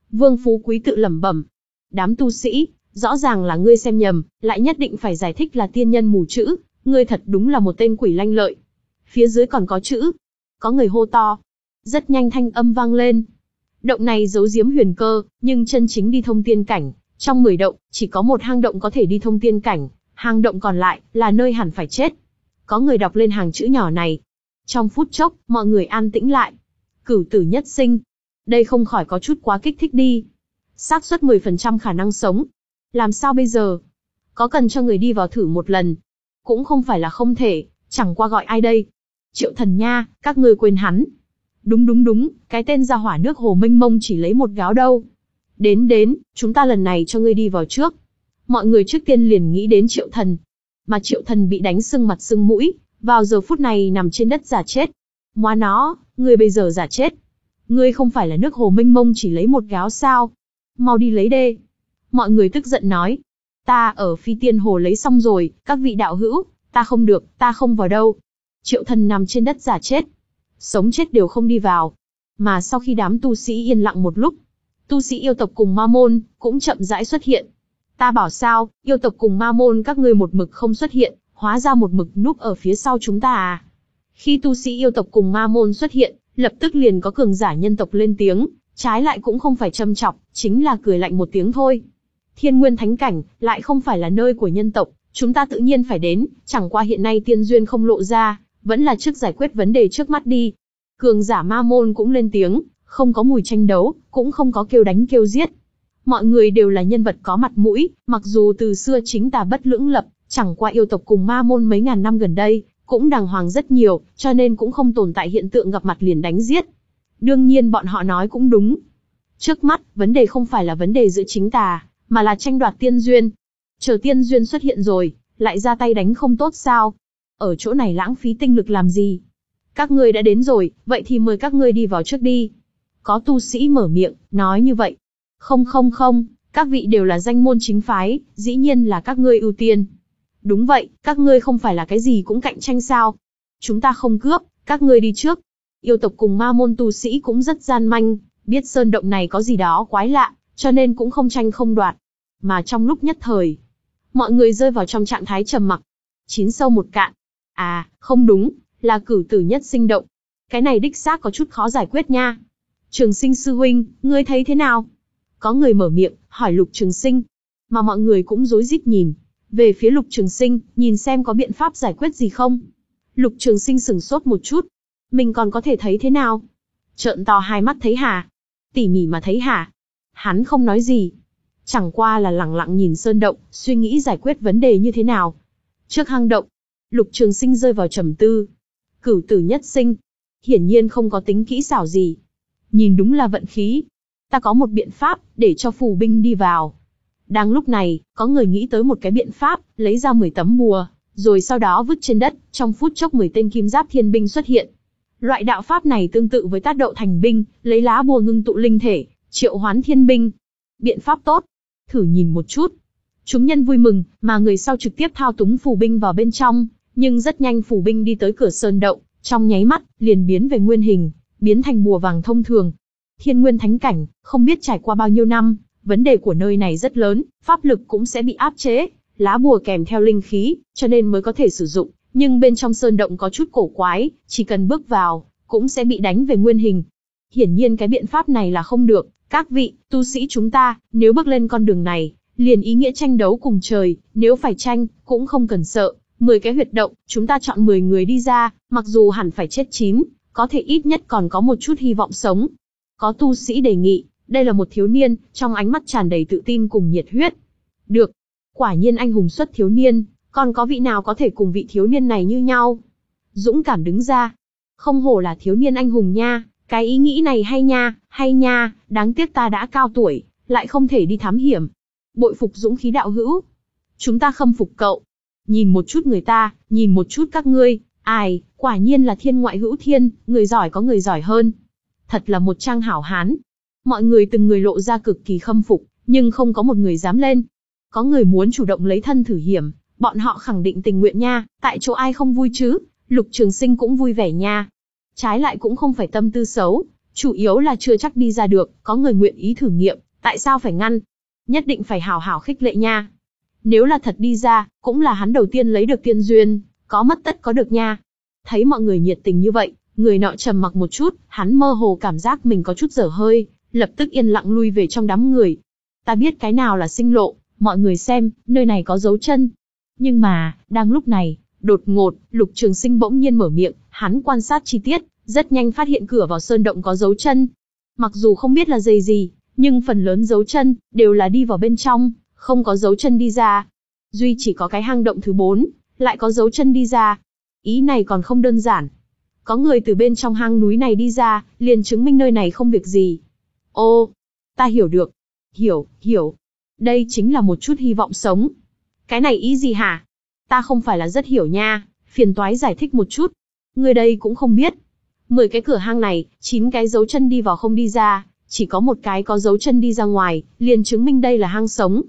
Vương Phú Quý tự lẩm bẩm. Đám tu sĩ, rõ ràng là ngươi xem nhầm, lại nhất định phải giải thích là tiên nhân mù chữ, ngươi thật đúng là một tên quỷ lanh lợi. Phía dưới còn có chữ. Có người hô to. Rất nhanh thanh âm vang lên. Động này giấu giếm huyền cơ, nhưng chân chính đi thông tiên cảnh. Trong mười động, chỉ có một hang động có thể đi thông tiên cảnh, hang động còn lại, là nơi hẳn phải chết. Có người đọc lên hàng chữ nhỏ này. Trong phút chốc, mọi người an tĩnh lại. Cửu tử nhất sinh. Đây không khỏi có chút quá kích thích đi. Xác suất mười phần trăm khả năng sống. Làm sao bây giờ? Có cần cho người đi vào thử một lần? Cũng không phải là không thể, chẳng qua gọi ai đây? Triệu Thần nha, các ngươi quên hắn. Đúng đúng đúng, cái tên gia hỏa nước hồ mênh mông chỉ lấy một gáo đâu. Đến đến, chúng ta lần này cho ngươi đi vào trước. Mọi người trước tiên liền nghĩ đến Triệu Thần. Mà Triệu Thần bị đánh sưng mặt sưng mũi, vào giờ phút này nằm trên đất giả chết. Móa nó, ngươi bây giờ giả chết. Ngươi không phải là nước hồ mênh mông chỉ lấy một gáo sao? Mau đi lấy đê. Mọi người tức giận nói. Ta ở Phi Tiên Hồ lấy xong rồi, các vị đạo hữu, ta không được, ta không vào đâu. Triệu Thần nằm trên đất giả chết. Sống chết đều không đi vào. Mà sau khi đám tu sĩ yên lặng một lúc, tu sĩ yêu tộc cùng ma môn, cũng chậm rãi xuất hiện. Ta bảo sao, yêu tộc cùng ma môn các ngươi một mực không xuất hiện, hóa ra một mực núp ở phía sau chúng ta à. Khi tu sĩ yêu tộc cùng ma môn xuất hiện, lập tức liền có cường giả nhân tộc lên tiếng, trái lại cũng không phải châm chọc, chính là cười lạnh một tiếng thôi. Thiên Nguyên Thánh Cảnh, lại không phải là nơi của nhân tộc, chúng ta tự nhiên phải đến, chẳng qua hiện nay tiên duyên không lộ ra, vẫn là trước giải quyết vấn đề trước mắt đi. Cường giả ma môn cũng lên tiếng, không có mùi tranh đấu, cũng không có kêu đánh kêu giết. Mọi người đều là nhân vật có mặt mũi, mặc dù từ xưa chính tà bất lưỡng lập, chẳng qua yêu tộc cùng ma môn mấy ngàn năm gần đây, cũng đàng hoàng rất nhiều, cho nên cũng không tồn tại hiện tượng gặp mặt liền đánh giết. Đương nhiên bọn họ nói cũng đúng. Trước mắt, vấn đề không phải là vấn đề giữa chính tà, mà là tranh đoạt tiên duyên. Chờ tiên duyên xuất hiện rồi, lại ra tay đánh không tốt sao? Ở chỗ này lãng phí tinh lực làm gì? Các ngươi đã đến rồi, vậy thì mời các ngươi đi vào trước đi. Có tu sĩ mở miệng, nói như vậy. Không không không, các vị đều là danh môn chính phái, dĩ nhiên là các ngươi ưu tiên. Đúng vậy, các ngươi không phải là cái gì cũng cạnh tranh sao? Chúng ta không cướp, các ngươi đi trước. Yêu tộc cùng ma môn tu sĩ cũng rất gian manh, biết sơn động này có gì đó quái lạ, cho nên cũng không tranh không đoạt. Mà trong lúc nhất thời, mọi người rơi vào trong trạng thái trầm mặc. Chín sâu một cạn. À, không đúng, là cửu tử nhất sinh động. Cái này đích xác có chút khó giải quyết nha. Trường Sinh sư huynh, ngươi thấy thế nào? Có người mở miệng, hỏi Lục Trường Sinh. Mà mọi người cũng rối rít nhìn về phía Lục Trường Sinh, nhìn xem có biện pháp giải quyết gì không. Lục Trường Sinh sửng sốt một chút. Mình còn có thể thấy thế nào? Trợn to hai mắt thấy hả? Tỉ mỉ mà thấy hả? Hắn không nói gì. Chẳng qua là lẳng lặng nhìn sơn động, suy nghĩ giải quyết vấn đề như thế nào. Trước hang động, Lục Trường Sinh rơi vào trầm tư. Cửu tử nhất sinh. Hiển nhiên không có tính kỹ xảo gì. Nhìn đúng là vận khí. Ta có một biện pháp, để cho phù binh đi vào. Đang lúc này, có người nghĩ tới một cái biện pháp, lấy ra mười tấm bùa, rồi sau đó vứt trên đất, trong phút chốc mười tên kim giáp thiên binh xuất hiện. Loại đạo pháp này tương tự với tác đậu thành binh, lấy lá bùa ngưng tụ linh thể, triệu hoán thiên binh. Biện pháp tốt. Thử nhìn một chút. Chúng nhân vui mừng, mà người sau trực tiếp thao túng phù binh vào bên trong, nhưng rất nhanh phù binh đi tới cửa sơn động, trong nháy mắt, liền biến về nguyên hình, biến thành bùa vàng thông thường. Thiên Nguyên Thánh Cảnh, không biết trải qua bao nhiêu năm, vấn đề của nơi này rất lớn, pháp lực cũng sẽ bị áp chế, lá bùa kèm theo linh khí, cho nên mới có thể sử dụng, nhưng bên trong sơn động có chút cổ quái, chỉ cần bước vào, cũng sẽ bị đánh về nguyên hình. Hiển nhiên cái biện pháp này là không được, các vị, tu sĩ chúng ta, nếu bước lên con đường này, liền ý nghĩa tranh đấu cùng trời, nếu phải tranh, cũng không cần sợ, mười cái huyệt động, chúng ta chọn mười người đi ra, mặc dù hẳn phải chết chín, có thể ít nhất còn có một chút hy vọng sống. Có tu sĩ đề nghị, đây là một thiếu niên, trong ánh mắt tràn đầy tự tin cùng nhiệt huyết. Được, quả nhiên anh hùng xuất thiếu niên, còn có vị nào có thể cùng vị thiếu niên này như nhau? Dũng cảm đứng ra. Không hổ là thiếu niên anh hùng nha, cái ý nghĩ này hay nha, hay nha, đáng tiếc ta đã cao tuổi, lại không thể đi thám hiểm. Bội phục dũng khí đạo hữu. Chúng ta khâm phục cậu. Nhìn một chút người ta, nhìn một chút các ngươi, ai, quả nhiên là thiên ngoại hữu thiên, người giỏi có người giỏi hơn. Thật là một trang hảo hán. Mọi người từng người lộ ra cực kỳ khâm phục, nhưng không có một người dám lên. Có người muốn chủ động lấy thân thử hiểm, bọn họ khẳng định tình nguyện nha, tại chỗ ai không vui chứ, Lục Trường Sinh cũng vui vẻ nha. Trái lại cũng không phải tâm tư xấu, Chủ yếu là chưa chắc đi ra được, có người nguyện ý thử nghiệm, tại sao phải ngăn? Nhất định phải hào hào khích lệ nha. Nếu là thật đi ra, cũng là hắn đầu tiên lấy được tiên duyên, có mất tất có được nha. Thấy mọi người nhiệt tình như vậy, người nọ trầm mặc một chút, hắn mơ hồ cảm giác mình có chút dở hơi, lập tức yên lặng lui về trong đám người. Ta biết cái nào là sinh lộ, mọi người xem, nơi này có dấu chân. Nhưng mà, đang lúc này, đột ngột, Lục Trường Sinh bỗng nhiên mở miệng, hắn quan sát chi tiết, rất nhanh phát hiện cửa vào sơn động có dấu chân. Mặc dù không biết là dây gì, nhưng phần lớn dấu chân đều là đi vào bên trong, không có dấu chân đi ra. Duy chỉ có cái hang động thứ bốn, lại có dấu chân đi ra. Ý này còn không đơn giản. Có người từ bên trong hang núi này đi ra, liền chứng minh nơi này không việc gì. Ô, ta hiểu được. Hiểu, hiểu. Đây chính là một chút hy vọng sống. Cái này ý gì hả? Ta không phải là rất hiểu nha, phiền toái giải thích một chút. Người đây cũng không biết. Mười cái cửa hang này, chín cái dấu chân đi vào không đi ra, chỉ có một cái có dấu chân đi ra ngoài, liền chứng minh đây là hang sống.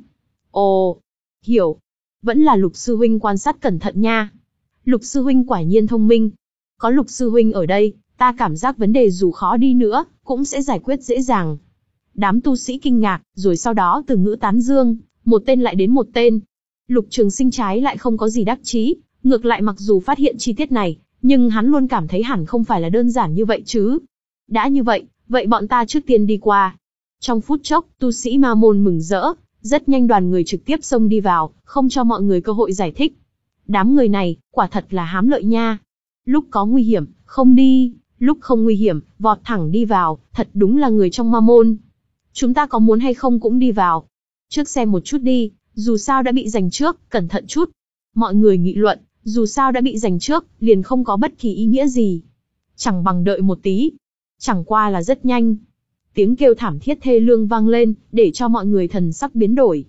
Ồ, hiểu. Vẫn là Lục sư huynh quan sát cẩn thận nha. Lục sư huynh quả nhiên thông minh. Có Lục sư huynh ở đây, ta cảm giác vấn đề dù khó đi nữa, cũng sẽ giải quyết dễ dàng. Đám tu sĩ kinh ngạc, rồi sau đó từ ngữ tán dương, một tên lại đến một tên. Lục Trường Sinh trái lại không có gì đắc chí, ngược lại mặc dù phát hiện chi tiết này, nhưng hắn luôn cảm thấy hẳn không phải là đơn giản như vậy chứ. Đã như vậy, vậy bọn ta trước tiên đi qua. Trong phút chốc, tu sĩ Ma môn mừng rỡ, rất nhanh đoàn người trực tiếp xông đi vào, không cho mọi người cơ hội giải thích. Đám người này, quả thật là hám lợi nha. Lúc có nguy hiểm, không đi, lúc không nguy hiểm, vọt thẳng đi vào, thật đúng là người trong Ma môn. Chúng ta có muốn hay không cũng đi vào. Trước xem một chút đi, dù sao đã bị giành trước, cẩn thận chút. Mọi người nghị luận, dù sao đã bị giành trước, liền không có bất kỳ ý nghĩa gì. Chẳng bằng đợi một tí. Chẳng qua là rất nhanh. Tiếng kêu thảm thiết thê lương vang lên, để cho mọi người thần sắc biến đổi.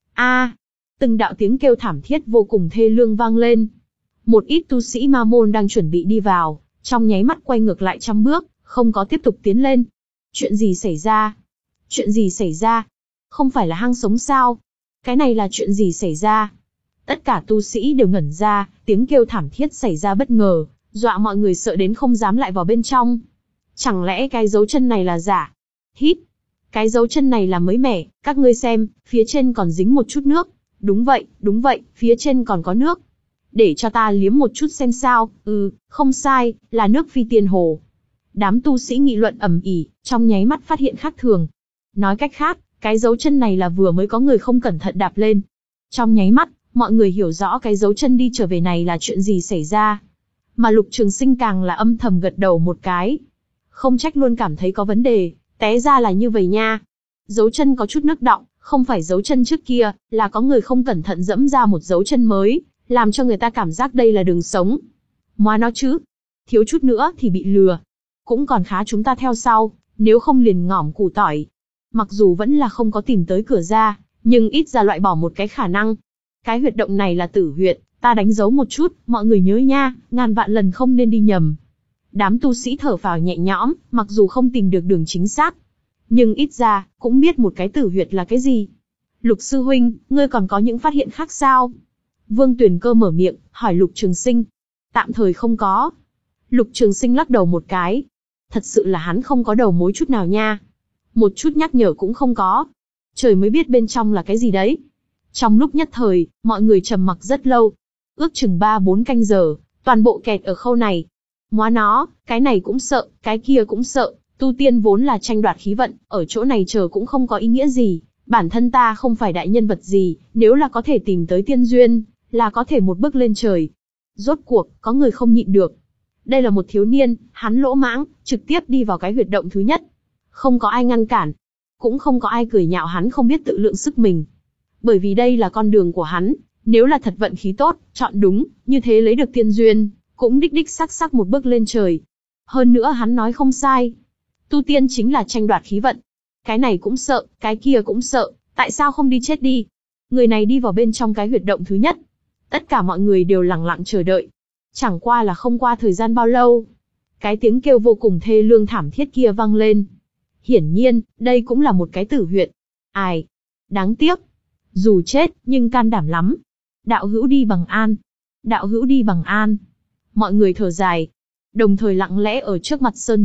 A, từng đạo tiếng kêu thảm thiết vô cùng thê lương vang lên. Một ít tu sĩ Ma môn đang chuẩn bị đi vào, trong nháy mắt quay ngược lại trăm bước, không có tiếp tục tiến lên. Chuyện gì xảy ra? Chuyện gì xảy ra? Không phải là hang sống sao? Cái này là chuyện gì xảy ra? Tất cả tu sĩ đều ngẩn ra, tiếng kêu thảm thiết xảy ra bất ngờ, dọa mọi người sợ đến không dám lại vào bên trong. Chẳng lẽ cái dấu chân này là giả? Hít! Cái dấu chân này là mới mẻ, các ngươi xem, phía trên còn dính một chút nước. Đúng vậy, đúng vậy, phía trên còn có nước. Để cho ta liếm một chút xem sao, ừ, không sai, là nước phi tiên hồ. Đám tu sĩ nghị luận ầm ĩ, trong nháy mắt phát hiện khác thường. Nói cách khác, cái dấu chân này là vừa mới có người không cẩn thận đạp lên. Trong nháy mắt, mọi người hiểu rõ cái dấu chân đi trở về này là chuyện gì xảy ra. Mà Lục Trường Sinh càng là âm thầm gật đầu một cái. Không trách luôn cảm thấy có vấn đề, té ra là như vậy nha. Dấu chân có chút nước đọng, không phải dấu chân trước kia, là có người không cẩn thận dẫm ra một dấu chân mới, làm cho người ta cảm giác đây là đường sống. Móa nó chứ, thiếu chút nữa thì bị lừa. Cũng còn khá chúng ta theo sau, nếu không liền ngỏm củ tỏi. Mặc dù vẫn là không có tìm tới cửa ra, nhưng ít ra loại bỏ một cái khả năng. Cái huyệt động này là tử huyệt, ta đánh dấu một chút, mọi người nhớ nha, ngàn vạn lần không nên đi nhầm. Đám tu sĩ thở phào nhẹ nhõm, mặc dù không tìm được đường chính xác, nhưng ít ra, cũng biết một cái tử huyệt là cái gì. Lục sư huynh, ngươi còn có những phát hiện khác sao? Vương Tuyền Cơ mở miệng, hỏi Lục Trường Sinh. Tạm thời không có. Lục Trường Sinh lắc đầu một cái. Thật sự là hắn không có đầu mối chút nào nha. Một chút nhắc nhở cũng không có. Trời mới biết bên trong là cái gì đấy. Trong lúc nhất thời, mọi người trầm mặc rất lâu. Ước chừng ba bốn canh giờ, toàn bộ kẹt ở khâu này. Móa nó, cái này cũng sợ, cái kia cũng sợ. Tu tiên vốn là tranh đoạt khí vận, ở chỗ này chờ cũng không có ý nghĩa gì. Bản thân ta không phải đại nhân vật gì, nếu là có thể tìm tới tiên duyên, là có thể một bước lên trời. Rốt cuộc, có người không nhịn được. Đây là một thiếu niên, hắn lỗ mãng, trực tiếp đi vào cái huyệt động thứ nhất. Không có ai ngăn cản. Cũng không có ai cười nhạo hắn không biết tự lượng sức mình. Bởi vì đây là con đường của hắn, nếu là thật vận khí tốt, chọn đúng, như thế lấy được tiên duyên, cũng đích đích sắc sắc một bước lên trời. Hơn nữa hắn nói không sai. Tu tiên chính là tranh đoạt khí vận. Cái này cũng sợ, cái kia cũng sợ, tại sao không đi chết đi? Người này đi vào bên trong cái huyệt động thứ nhất. Tất cả mọi người đều lặng lặng chờ đợi. Chẳng qua là không qua thời gian bao lâu. Cái tiếng kêu vô cùng thê lương thảm thiết kia vang lên. Hiển nhiên, đây cũng là một cái tử huyệt. Ai? Đáng tiếc. Dù chết, nhưng can đảm lắm. Đạo hữu đi bằng an. Đạo hữu đi bằng an. Mọi người thở dài. Đồng thời lặng lẽ ở trước mặt sơn động,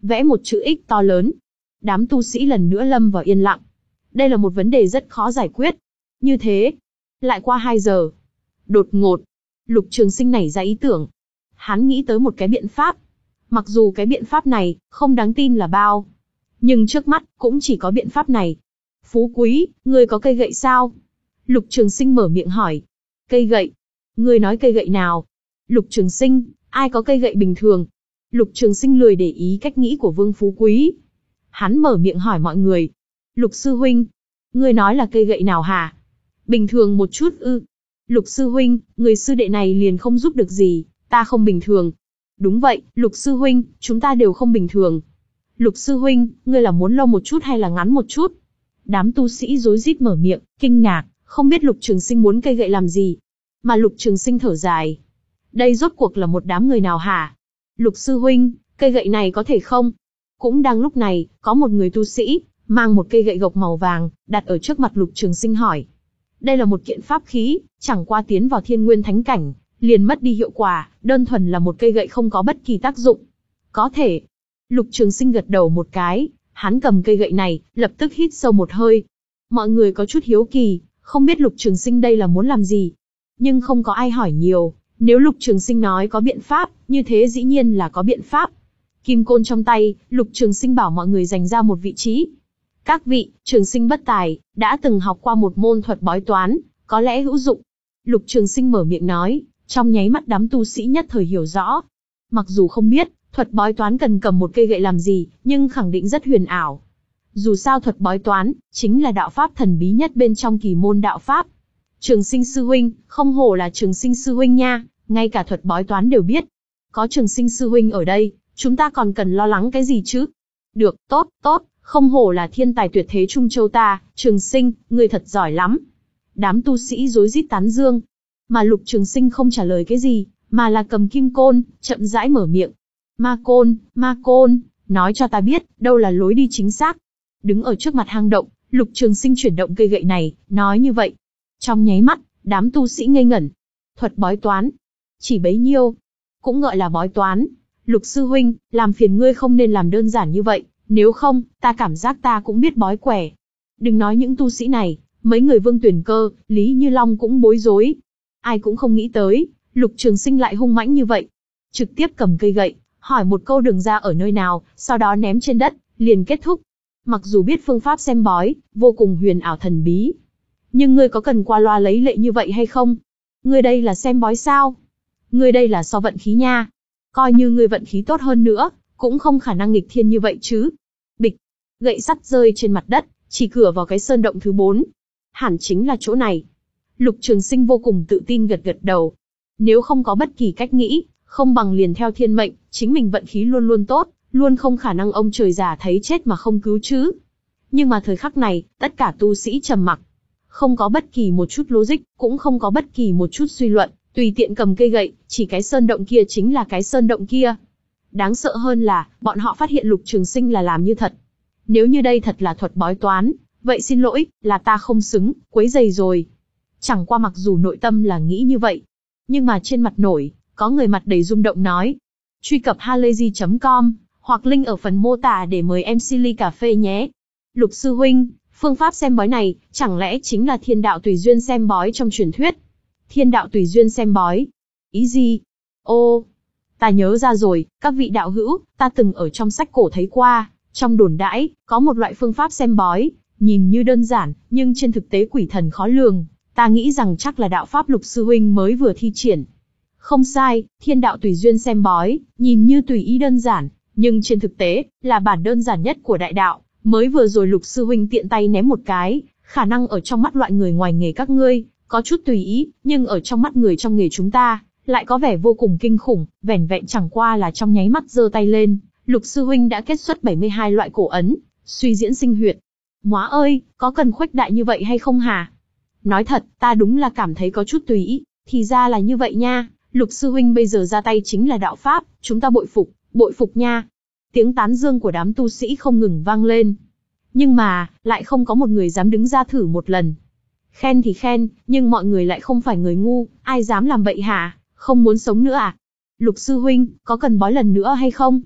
vẽ một chữ X to lớn. Đám tu sĩ lần nữa lâm vào yên lặng. Đây là một vấn đề rất khó giải quyết. Như thế, lại qua hai giờ. Đột ngột, Lục Trường Sinh nảy ra ý tưởng. Hắn nghĩ tới một cái biện pháp. Mặc dù cái biện pháp này không đáng tin là bao, nhưng trước mắt cũng chỉ có biện pháp này. Phú Quý, ngươi có cây gậy sao? Lục Trường Sinh mở miệng hỏi. Cây gậy? Ngươi nói cây gậy nào? Lục Trường Sinh, ai có cây gậy bình thường? Lục Trường Sinh lười để ý cách nghĩ của Vương Phú Quý. Hắn mở miệng hỏi mọi người. Lục sư huynh, ngươi nói là cây gậy nào hả? Bình thường một chút ư? Lục sư huynh, người sư đệ này liền không giúp được gì, ta không bình thường. Đúng vậy, Lục sư huynh, chúng ta đều không bình thường. Lục sư huynh, ngươi là muốn lâu một chút hay là ngắn một chút? Đám tu sĩ rối rít mở miệng, kinh ngạc, không biết Lục Trường Sinh muốn cây gậy làm gì. Mà Lục Trường Sinh thở dài. Đây rốt cuộc là một đám người nào hả? Lục sư huynh, cây gậy này có thể không? Cũng đang lúc này, có một người tu sĩ, mang một cây gậy gộc màu vàng, đặt ở trước mặt Lục Trường Sinh hỏi. Đây là một kiện pháp khí, chẳng qua tiến vào thiên nguyên thánh cảnh, liền mất đi hiệu quả, đơn thuần là một cây gậy không có bất kỳ tác dụng. Có thể. Lục Trường Sinh gật đầu một cái, hắn cầm cây gậy này, lập tức hít sâu một hơi. Mọi người có chút hiếu kỳ, không biết Lục Trường Sinh đây là muốn làm gì. Nhưng không có ai hỏi nhiều, nếu Lục Trường Sinh nói có biện pháp, như thế dĩ nhiên là có biện pháp. Kim côn trong tay, Lục Trường Sinh bảo mọi người dành ra một vị trí. Các vị, Trường Sinh bất tài, đã từng học qua một môn thuật bói toán, có lẽ hữu dụng. Lục Trường Sinh mở miệng nói, trong nháy mắt đám tu sĩ nhất thời hiểu rõ. Mặc dù không biết, thuật bói toán cần cầm một cây gậy làm gì, nhưng khẳng định rất huyền ảo. Dù sao thuật bói toán, chính là đạo pháp thần bí nhất bên trong kỳ môn đạo pháp. Trường Sinh sư huynh, không hổ là Trường Sinh sư huynh nha, ngay cả thuật bói toán đều biết. Có Trường Sinh sư huynh ở đây, chúng ta còn cần lo lắng cái gì chứ? Được, tốt, tốt, không hổ là thiên tài tuyệt thế Trung Châu ta, Trường Sinh, ngươi thật giỏi lắm. Đám tu sĩ rối rít tán dương. Mà Lục Trường Sinh không trả lời cái gì, mà là cầm kim côn, chậm rãi mở miệng. Ma côn, ma côn, nói cho ta biết, đâu là lối đi chính xác. Đứng ở trước mặt hang động, Lục Trường Sinh chuyển động cây gậy này, nói như vậy. Trong nháy mắt, đám tu sĩ ngây ngẩn. Thuật bói toán. Chỉ bấy nhiêu. Cũng gọi là bói toán. Lục sư huynh, làm phiền ngươi không nên làm đơn giản như vậy, nếu không, ta cảm giác ta cũng biết bói quẻ. Đừng nói những tu sĩ này, mấy người Vương Tuyển Cơ, Lý Như Long cũng bối rối. Ai cũng không nghĩ tới, Lục Trường Sinh lại hung mãnh như vậy. Trực tiếp cầm cây gậy, hỏi một câu đường ra ở nơi nào, sau đó ném trên đất, liền kết thúc. Mặc dù biết phương pháp xem bói, vô cùng huyền ảo thần bí. Nhưng ngươi có cần qua loa lấy lệ như vậy hay không? Ngươi đây là xem bói sao? Ngươi đây là so vận khí nha. Coi như ngươi vận khí tốt hơn nữa, cũng không khả năng nghịch thiên như vậy chứ. Bịch, gậy sắt rơi trên mặt đất, chỉ cửa vào cái sơn động thứ bốn. Hẳn chính là chỗ này. Lục Trường Sinh vô cùng tự tin gật gật đầu. Nếu không có bất kỳ cách nghĩ, không bằng liền theo thiên mệnh, chính mình vận khí luôn luôn tốt, luôn không khả năng ông trời già thấy chết mà không cứu chứ. Nhưng mà thời khắc này, tất cả tu sĩ trầm mặc. Không có bất kỳ một chút logic, cũng không có bất kỳ một chút suy luận, tùy tiện cầm cây gậy, chỉ cái sơn động kia chính là cái sơn động kia. Đáng sợ hơn là, bọn họ phát hiện Lục Trường Sinh là làm như thật. Nếu như đây thật là thuật bói toán, vậy xin lỗi, là ta không xứng, quấy rầy rồi. Chẳng qua mặc dù nội tâm là nghĩ như vậy, nhưng mà trên mặt nổi, có người mặt đầy rung động nói. Truy cập halayzi chấm com, hoặc link ở phần mô tả để mời em xê ly cà phê nhé. Lục sư huynh, phương pháp xem bói này, chẳng lẽ chính là thiên đạo tùy duyên xem bói trong truyền thuyết? Thiên đạo tùy duyên xem bói? Ý gì? Ô, ta nhớ ra rồi, các vị đạo hữu, ta từng ở trong sách cổ thấy qua, trong đồn đãi, có một loại phương pháp xem bói, nhìn như đơn giản, nhưng trên thực tế quỷ thần khó lường, ta nghĩ rằng chắc là đạo pháp Lục sư huynh mới vừa thi triển. Không sai, thiên đạo tùy duyên xem bói, nhìn như tùy ý đơn giản, nhưng trên thực tế, là bản đơn giản nhất của đại đạo, mới vừa rồi Lục sư huynh tiện tay ném một cái, khả năng ở trong mắt loại người ngoài nghề các ngươi, có chút tùy ý, nhưng ở trong mắt người trong nghề chúng ta, lại có vẻ vô cùng kinh khủng, vẻn vẹn chẳng qua là trong nháy mắt giơ tay lên, Lục sư huynh đã kết xuất bảy mươi hai loại cổ ấn, suy diễn sinh huyệt. Móa ơi, có cần khuếch đại như vậy hay không hả? Nói thật, ta đúng là cảm thấy có chút tùy ý, thì ra là như vậy nha, Lục sư huynh bây giờ ra tay chính là đạo pháp, chúng ta bội phục, bội phục nha. Tiếng tán dương của đám tu sĩ không ngừng vang lên. Nhưng mà, lại không có một người dám đứng ra thử một lần. Khen thì khen, nhưng mọi người lại không phải người ngu, ai dám làm bậy hả, không muốn sống nữa à? Lục sư huynh, có cần bói lần nữa hay không?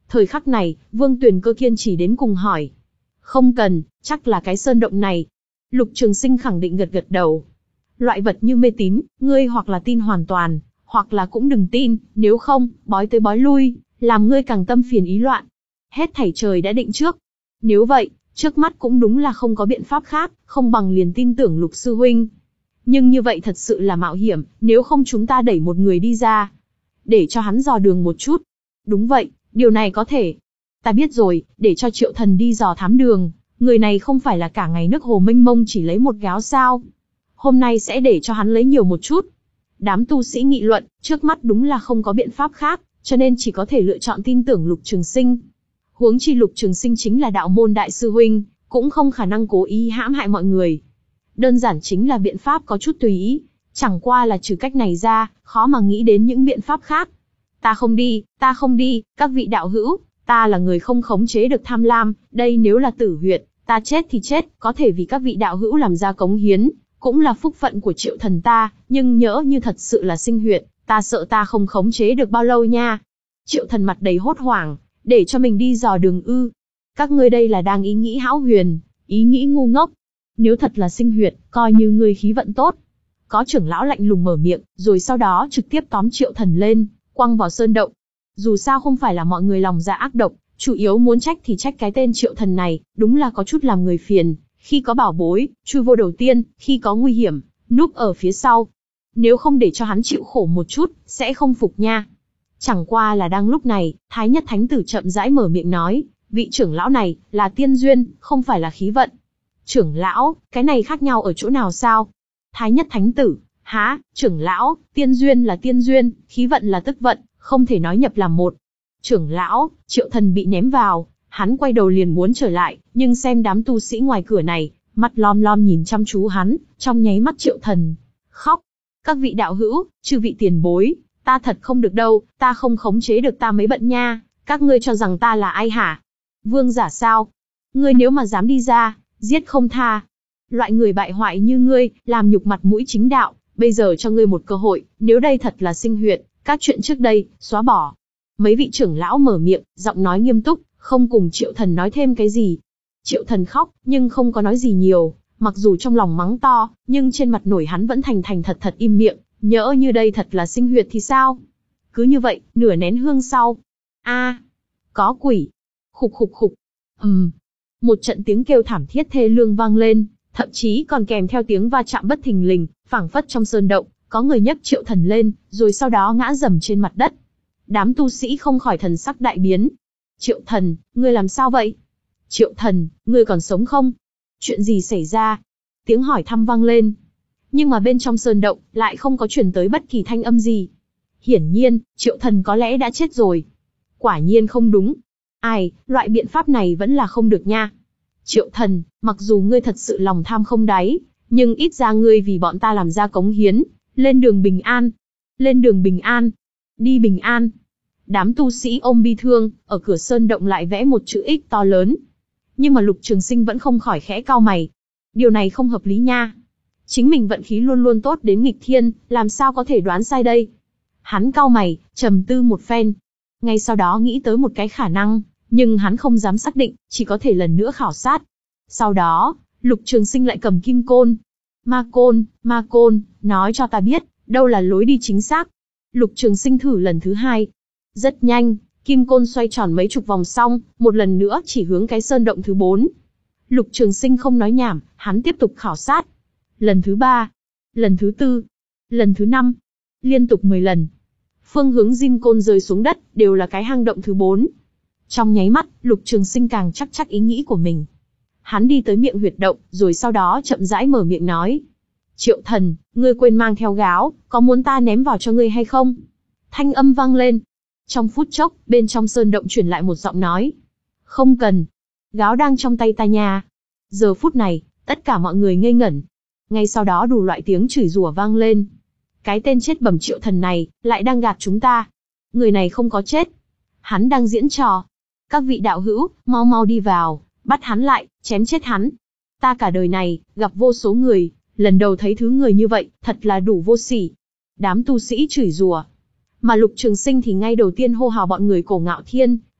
Thời khắc này, Vương Tuyền Cơ kiên trì đến cùng hỏi. Không cần, chắc là cái sơn động này. Lục Trường Sinh khẳng định gật gật đầu. Loại vật như mê tín, ngươi hoặc là tin hoàn toàn, hoặc là cũng đừng tin, nếu không, bói tới bói lui, làm ngươi càng tâm phiền ý loạn. Hết thảy trời đã định trước. Nếu vậy, trước mắt cũng đúng là không có biện pháp khác, không bằng liền tin tưởng Lục sư huynh. Nhưng như vậy thật sự là mạo hiểm, nếu không chúng ta đẩy một người đi ra, để cho hắn dò đường một chút. Đúng vậy, điều này có thể. Ta biết rồi, để cho Triệu Thần đi dò thám đường, người này không phải là cả ngày nước hồ mênh mông chỉ lấy một gáo sao. Hôm nay sẽ để cho hắn lấy nhiều một chút. Đám tu sĩ nghị luận, trước mắt đúng là không có biện pháp khác, cho nên chỉ có thể lựa chọn tin tưởng Lục Trường Sinh. Huống chi Lục Trường Sinh chính là đạo môn đại sư huynh, cũng không khả năng cố ý hãm hại mọi người. Đơn giản chính là biện pháp có chút tùy ý, chẳng qua là trừ cách này ra, khó mà nghĩ đến những biện pháp khác. Ta không đi, ta không đi, các vị đạo hữu, ta là người không khống chế được tham lam, đây nếu là tử huyệt, ta chết thì chết, có thể vì các vị đạo hữu làm ra cống hiến, cũng là phúc phận của Triệu Thần ta, nhưng nhỡ như thật sự là sinh huyệt, ta sợ ta không khống chế được bao lâu nha. Triệu Thần mặt đầy hốt hoảng, để cho mình đi dò đường ư. Các ngươi đây là đang ý nghĩ hão huyền, ý nghĩ ngu ngốc. Nếu thật là sinh huyệt, coi như ngươi khí vận tốt. Có trưởng lão lạnh lùng mở miệng, rồi sau đó trực tiếp tóm Triệu Thần lên, quăng vào sơn động. Dù sao không phải là mọi người lòng dạ ác độc, chủ yếu muốn trách thì trách cái tên Triệu Thần này, đúng là có chút làm người phiền. Khi có bảo bối, chui vô đầu tiên, khi có nguy hiểm, núp ở phía sau. Nếu không để cho hắn chịu khổ một chút, sẽ không phục nha. Chẳng qua là đang lúc này, Thái Nhất Thánh Tử chậm rãi mở miệng nói, vị trưởng lão này, là tiên duyên, không phải là khí vận. Trưởng lão, cái này khác nhau ở chỗ nào sao? Thái Nhất Thánh Tử, há, trưởng lão, tiên duyên là tiên duyên, khí vận là tức vận, không thể nói nhập làm một. Trưởng lão, Triệu Thần bị ném vào, hắn quay đầu liền muốn trở lại, nhưng xem đám tu sĩ ngoài cửa này, mắt lom lom nhìn chăm chú hắn, trong nháy mắt Triệu Thần khóc. Các vị đạo hữu, chư vị tiền bối, ta thật không được đâu, ta không khống chế được ta mấy bận nha, các ngươi cho rằng ta là ai hả? Vương giả sao? Ngươi nếu mà dám đi ra, giết không tha. Loại người bại hoại như ngươi, làm nhục mặt mũi chính đạo, bây giờ cho ngươi một cơ hội, nếu đây thật là sinh huyệt, các chuyện trước đây, xóa bỏ. Mấy vị trưởng lão mở miệng, giọng nói nghiêm túc, không cùng Triệu Thần nói thêm cái gì. Triệu Thần khóc, nhưng không có nói gì nhiều, mặc dù trong lòng mắng to, nhưng trên mặt nổi hắn vẫn thành thành thật thật im miệng, nhỡ như đây thật là sinh huyệt thì sao? Cứ như vậy, nửa nén hương sau. A, có quỷ. Khục khục khục. Ừm. Một trận tiếng kêu thảm thiết thê lương vang lên, thậm chí còn kèm theo tiếng va chạm bất thình lình, phảng phất trong sơn động, có người nhấc Triệu Thần lên, rồi sau đó ngã rầm trên mặt đất. Đám tu sĩ không khỏi thần sắc đại biến. Triệu Thần, ngươi làm sao vậy? Triệu Thần, ngươi còn sống không? Chuyện gì xảy ra? Tiếng hỏi thăm vang lên. Nhưng mà bên trong sơn động, lại không có truyền tới bất kỳ thanh âm gì. Hiển nhiên, Triệu Thần có lẽ đã chết rồi. Quả nhiên không đúng. Ai, loại biện pháp này vẫn là không được nha. Triệu Thần, mặc dù ngươi thật sự lòng tham không đáy, nhưng ít ra ngươi vì bọn ta làm ra cống hiến, lên đường bình an. Lên đường bình an. Đi bình an. Đám tu sĩ ôm bi thương, ở cửa sơn động lại vẽ một chữ X to lớn. Nhưng mà Lục Trường Sinh vẫn không khỏi khẽ cau mày. Điều này không hợp lý nha. Chính mình vận khí luôn luôn tốt đến nghịch thiên, làm sao có thể đoán sai đây? Hắn cau mày, trầm tư một phen. Ngay sau đó nghĩ tới một cái khả năng, nhưng hắn không dám xác định, chỉ có thể lần nữa khảo sát. Sau đó, Lục Trường Sinh lại cầm kim côn. Ma côn, ma côn, nói cho ta biết, đâu là lối đi chính xác. Lục Trường Sinh thử lần thứ hai. Rất nhanh, kim côn xoay tròn mấy chục vòng xong, một lần nữa chỉ hướng cái sơn động thứ bốn. Lục Trường Sinh không nói nhảm, hắn tiếp tục khảo sát. Lần thứ ba, lần thứ tư, lần thứ năm, liên tục mười lần. Phương hướng kim côn rơi xuống đất, đều là cái hang động thứ bốn. Trong nháy mắt, Lục Trường Sinh càng chắc chắc ý nghĩ của mình. Hắn đi tới miệng huyệt động, rồi sau đó chậm rãi mở miệng nói. Triệu Thần, ngươi quên mang theo gáo, có muốn ta ném vào cho ngươi hay không? Thanh âm vang lên. Trong phút chốc, bên trong sơn động truyền lại một giọng nói. Không cần. Gáo đang trong tay ta nha. Giờ phút này, tất cả mọi người ngây ngẩn. Ngay sau đó đủ loại tiếng chửi rủa vang lên. Cái tên chết bẩm Triệu Thần này, lại đang gạt chúng ta. Người này không có chết. Hắn đang diễn trò. Các vị đạo hữu, mau mau đi vào, bắt hắn lại, chém chết hắn. Ta cả đời này, gặp vô số người, lần đầu thấy thứ người như vậy, thật là đủ vô sỉ. Đám tu sĩ chửi rủa. Mà Lục Trường Sinh thì ngay đầu tiên hô hào bọn người Cổ Ngạo Thiên,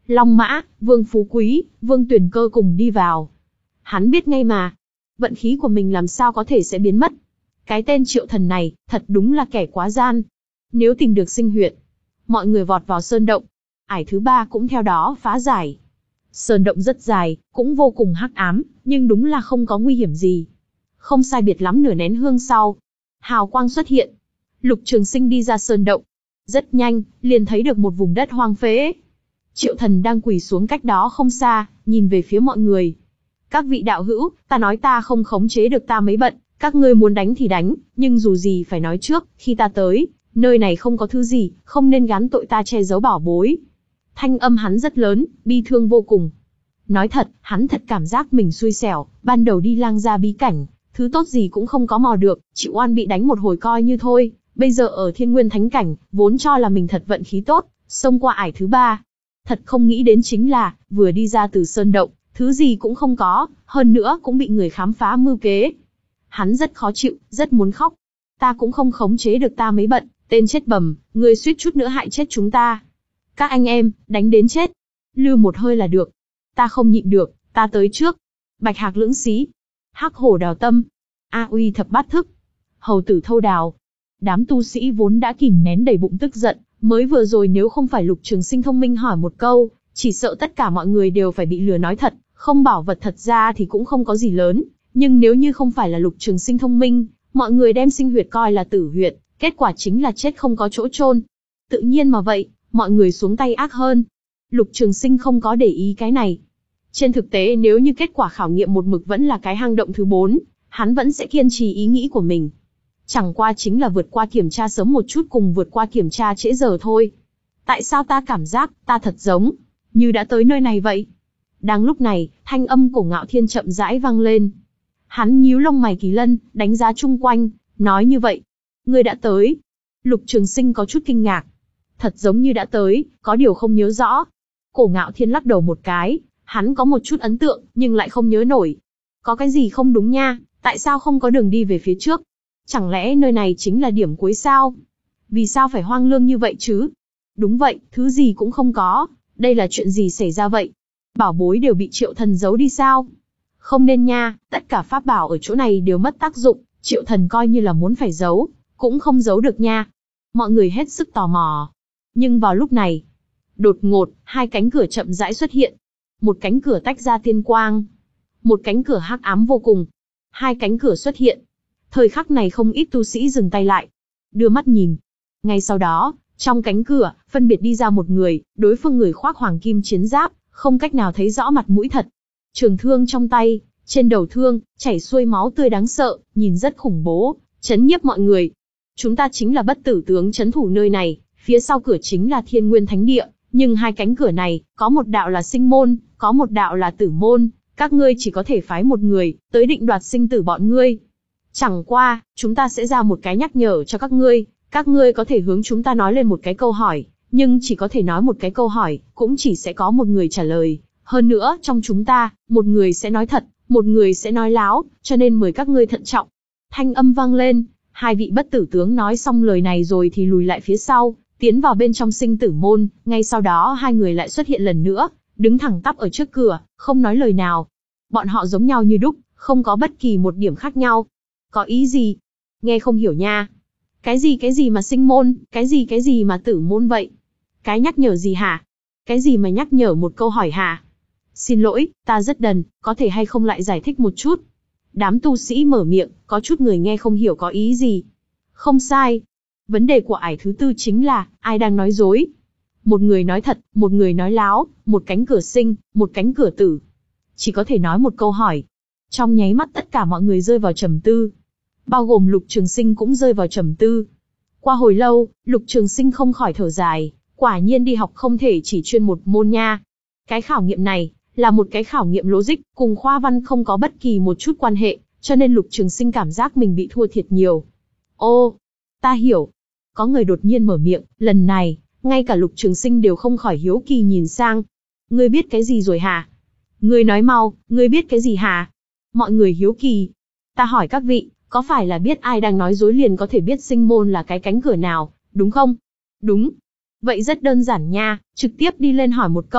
Long Mã, Vương Phú Quý, Vương Tuyển Cơ cùng đi vào. Hắn biết ngay mà, vận khí của mình làm sao có thể sẽ biến mất. Cái tên Triệu Thần này, thật đúng là kẻ quá gian. Nếu tìm được sinh huyệt, mọi người vọt vào sơn động. Ải thứ ba cũng theo đó phá giải. Sơn động rất dài, cũng vô cùng hắc ám, nhưng đúng là không có nguy hiểm gì. Không sai biệt lắm nửa nén hương sau, hào quang xuất hiện. Lục Trường Sinh đi ra sơn động. Rất nhanh, liền thấy được một vùng đất hoang phế. Triệu Thần đang quỳ xuống cách đó không xa, nhìn về phía mọi người. Các vị đạo hữu, ta nói ta không khống chế được ta mấy bận, các ngươi muốn đánh thì đánh, nhưng dù gì phải nói trước, khi ta tới, nơi này không có thứ gì, không nên gán tội ta che giấu bảo bối. Thanh âm hắn rất lớn, bi thương vô cùng. Nói thật, hắn thật cảm giác mình xui xẻo, ban đầu đi lang gia bí cảnh, thứ tốt gì cũng không có mò được, chịu oan bị đánh một hồi coi như thôi. Bây giờ ở Thiên Nguyên Thánh Cảnh, vốn cho là mình thật vận khí tốt, xông qua ải thứ ba. Thật không nghĩ đến chính là, vừa đi ra từ sơn động, thứ gì cũng không có, hơn nữa cũng bị người khám phá mưu kế. Hắn rất khó chịu, rất muốn khóc. Ta cũng không khống chế được ta mấy bận, tên chết bầm, người suýt chút nữa hại chết chúng ta. Các anh em, đánh đến chết. Lưu một hơi là được. Ta không nhịn được, ta tới trước. Bạch Hạc Lưỡng Xí, Hắc Hổ Đào Tâm, A Uy Thập Bát Thức, Hầu Tử Thâu Đào. Đám tu sĩ vốn đã kìm nén đầy bụng tức giận, mới vừa rồi nếu không phải Lục Trường Sinh thông minh hỏi một câu, chỉ sợ tất cả mọi người đều phải bị lừa nói thật, không bảo vật thật ra thì cũng không có gì lớn, nhưng nếu như không phải là Lục Trường Sinh thông minh, mọi người đem sinh huyệt coi là tử huyệt, kết quả chính là chết không có chỗ chôn. Tự nhiên mà vậy, mọi người xuống tay ác hơn. Lục Trường Sinh không có để ý cái này. Trên thực tế nếu như kết quả khảo nghiệm một mực vẫn là cái hang động thứ bốn, hắn vẫn sẽ kiên trì ý nghĩ của mình. Chẳng qua chính là vượt qua kiểm tra sớm một chút cùng vượt qua kiểm tra trễ giờ thôi. Tại sao ta cảm giác, ta thật giống như đã tới nơi này vậy? Đang lúc này, thanh âm của Ngạo Thiên chậm rãi vang lên. Hắn nhíu lông mày kỳ lân, đánh giá chung quanh, nói như vậy. Ngươi đã tới. Lục Trường Sinh có chút kinh ngạc. Thật giống như đã tới, có điều không nhớ rõ. Cổ Ngạo Thiên lắc đầu một cái, hắn có một chút ấn tượng, nhưng lại không nhớ nổi. Có cái gì không đúng nha, tại sao không có đường đi về phía trước? Chẳng lẽ nơi này chính là điểm cuối sao? Vì sao phải hoang lương như vậy chứ? Đúng vậy, thứ gì cũng không có. Đây là chuyện gì xảy ra vậy? Bảo bối đều bị Triệu Thần giấu đi sao? Không nên nha, tất cả pháp bảo ở chỗ này đều mất tác dụng, Triệu Thần coi như là muốn phải giấu, cũng không giấu được nha. Mọi người hết sức tò mò. Nhưng vào lúc này, đột ngột, hai cánh cửa chậm rãi xuất hiện. Một cánh cửa tách ra tiên quang. Một cánh cửa hắc ám vô cùng. Hai cánh cửa xuất hiện. Thời khắc này không ít tu sĩ dừng tay lại, đưa mắt nhìn. Ngay sau đó, trong cánh cửa, phân biệt đi ra một người, đối phương người khoác hoàng kim chiến giáp, không cách nào thấy rõ mặt mũi thật. Trường thương trong tay, trên đầu thương, chảy xuôi máu tươi đáng sợ, nhìn rất khủng bố, chấn nhiếp mọi người. Chúng ta chính là bất tử tướng trấn thủ nơi này, phía sau cửa chính là Thiên Nguyên Thánh Địa, nhưng hai cánh cửa này, có một đạo là sinh môn, có một đạo là tử môn, các ngươi chỉ có thể phái một người, tới định đoạt sinh tử bọn ngươi. Chẳng qua, chúng ta sẽ ra một cái nhắc nhở cho các ngươi, các ngươi có thể hướng chúng ta nói lên một cái câu hỏi, nhưng chỉ có thể nói một cái câu hỏi, cũng chỉ sẽ có một người trả lời. Hơn nữa, trong chúng ta, một người sẽ nói thật, một người sẽ nói láo, cho nên mời các ngươi thận trọng. Thanh âm vang lên, hai vị bất tử tướng nói xong lời này rồi thì lùi lại phía sau, tiến vào bên trong sinh tử môn, ngay sau đó hai người lại xuất hiện lần nữa, đứng thẳng tắp ở trước cửa, không nói lời nào. Bọn họ giống nhau như đúc, không có bất kỳ một điểm khác nhau. Có ý gì? Nghe không hiểu nha. Cái gì cái gì mà sinh môn, cái gì cái gì mà tử môn vậy? Cái nhắc nhở gì hả? Cái gì mà nhắc nhở một câu hỏi hả? Xin lỗi, ta rất đần, có thể hay không lại giải thích một chút? Đám tu sĩ mở miệng, có chút người nghe không hiểu có ý gì. Không sai. Vấn đề của ải thứ tư chính là, ai đang nói dối? Một người nói thật, một người nói láo, một cánh cửa sinh, một cánh cửa tử. Chỉ có thể nói một câu hỏi. Trong nháy mắt tất cả mọi người rơi vào trầm tư. Bao gồm Lục Trường Sinh cũng rơi vào trầm tư. Qua hồi lâu, Lục Trường Sinh không khỏi thở dài, quả nhiên đi học không thể chỉ chuyên một môn nha. Cái khảo nghiệm này, là một cái khảo nghiệm logic, cùng khoa văn không có bất kỳ một chút quan hệ, cho nên Lục Trường Sinh cảm giác mình bị thua thiệt nhiều. Ô, ta hiểu. Có người đột nhiên mở miệng, lần này, ngay cả Lục Trường Sinh đều không khỏi hiếu kỳ nhìn sang. Ngươi biết cái gì rồi hả? Ngươi nói mau, ngươi biết cái gì hả? Mọi người hiếu kỳ. Ta hỏi các vị, có phải là biết ai đang nói dối liền có thể biết sinh môn là cái cánh cửa nào, đúng không? Đúng. Vậy rất đơn giản nha, trực tiếp đi lên hỏi một câu,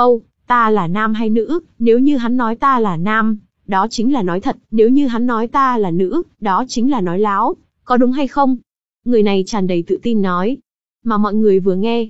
Ta là nam hay nữ, nếu như hắn nói ta là nam, đó chính là nói thật, nếu như hắn nói ta là nữ, đó chính là nói láo, có đúng hay không? Người này tràn đầy tự tin nói. Mà mọi người vừa nghe.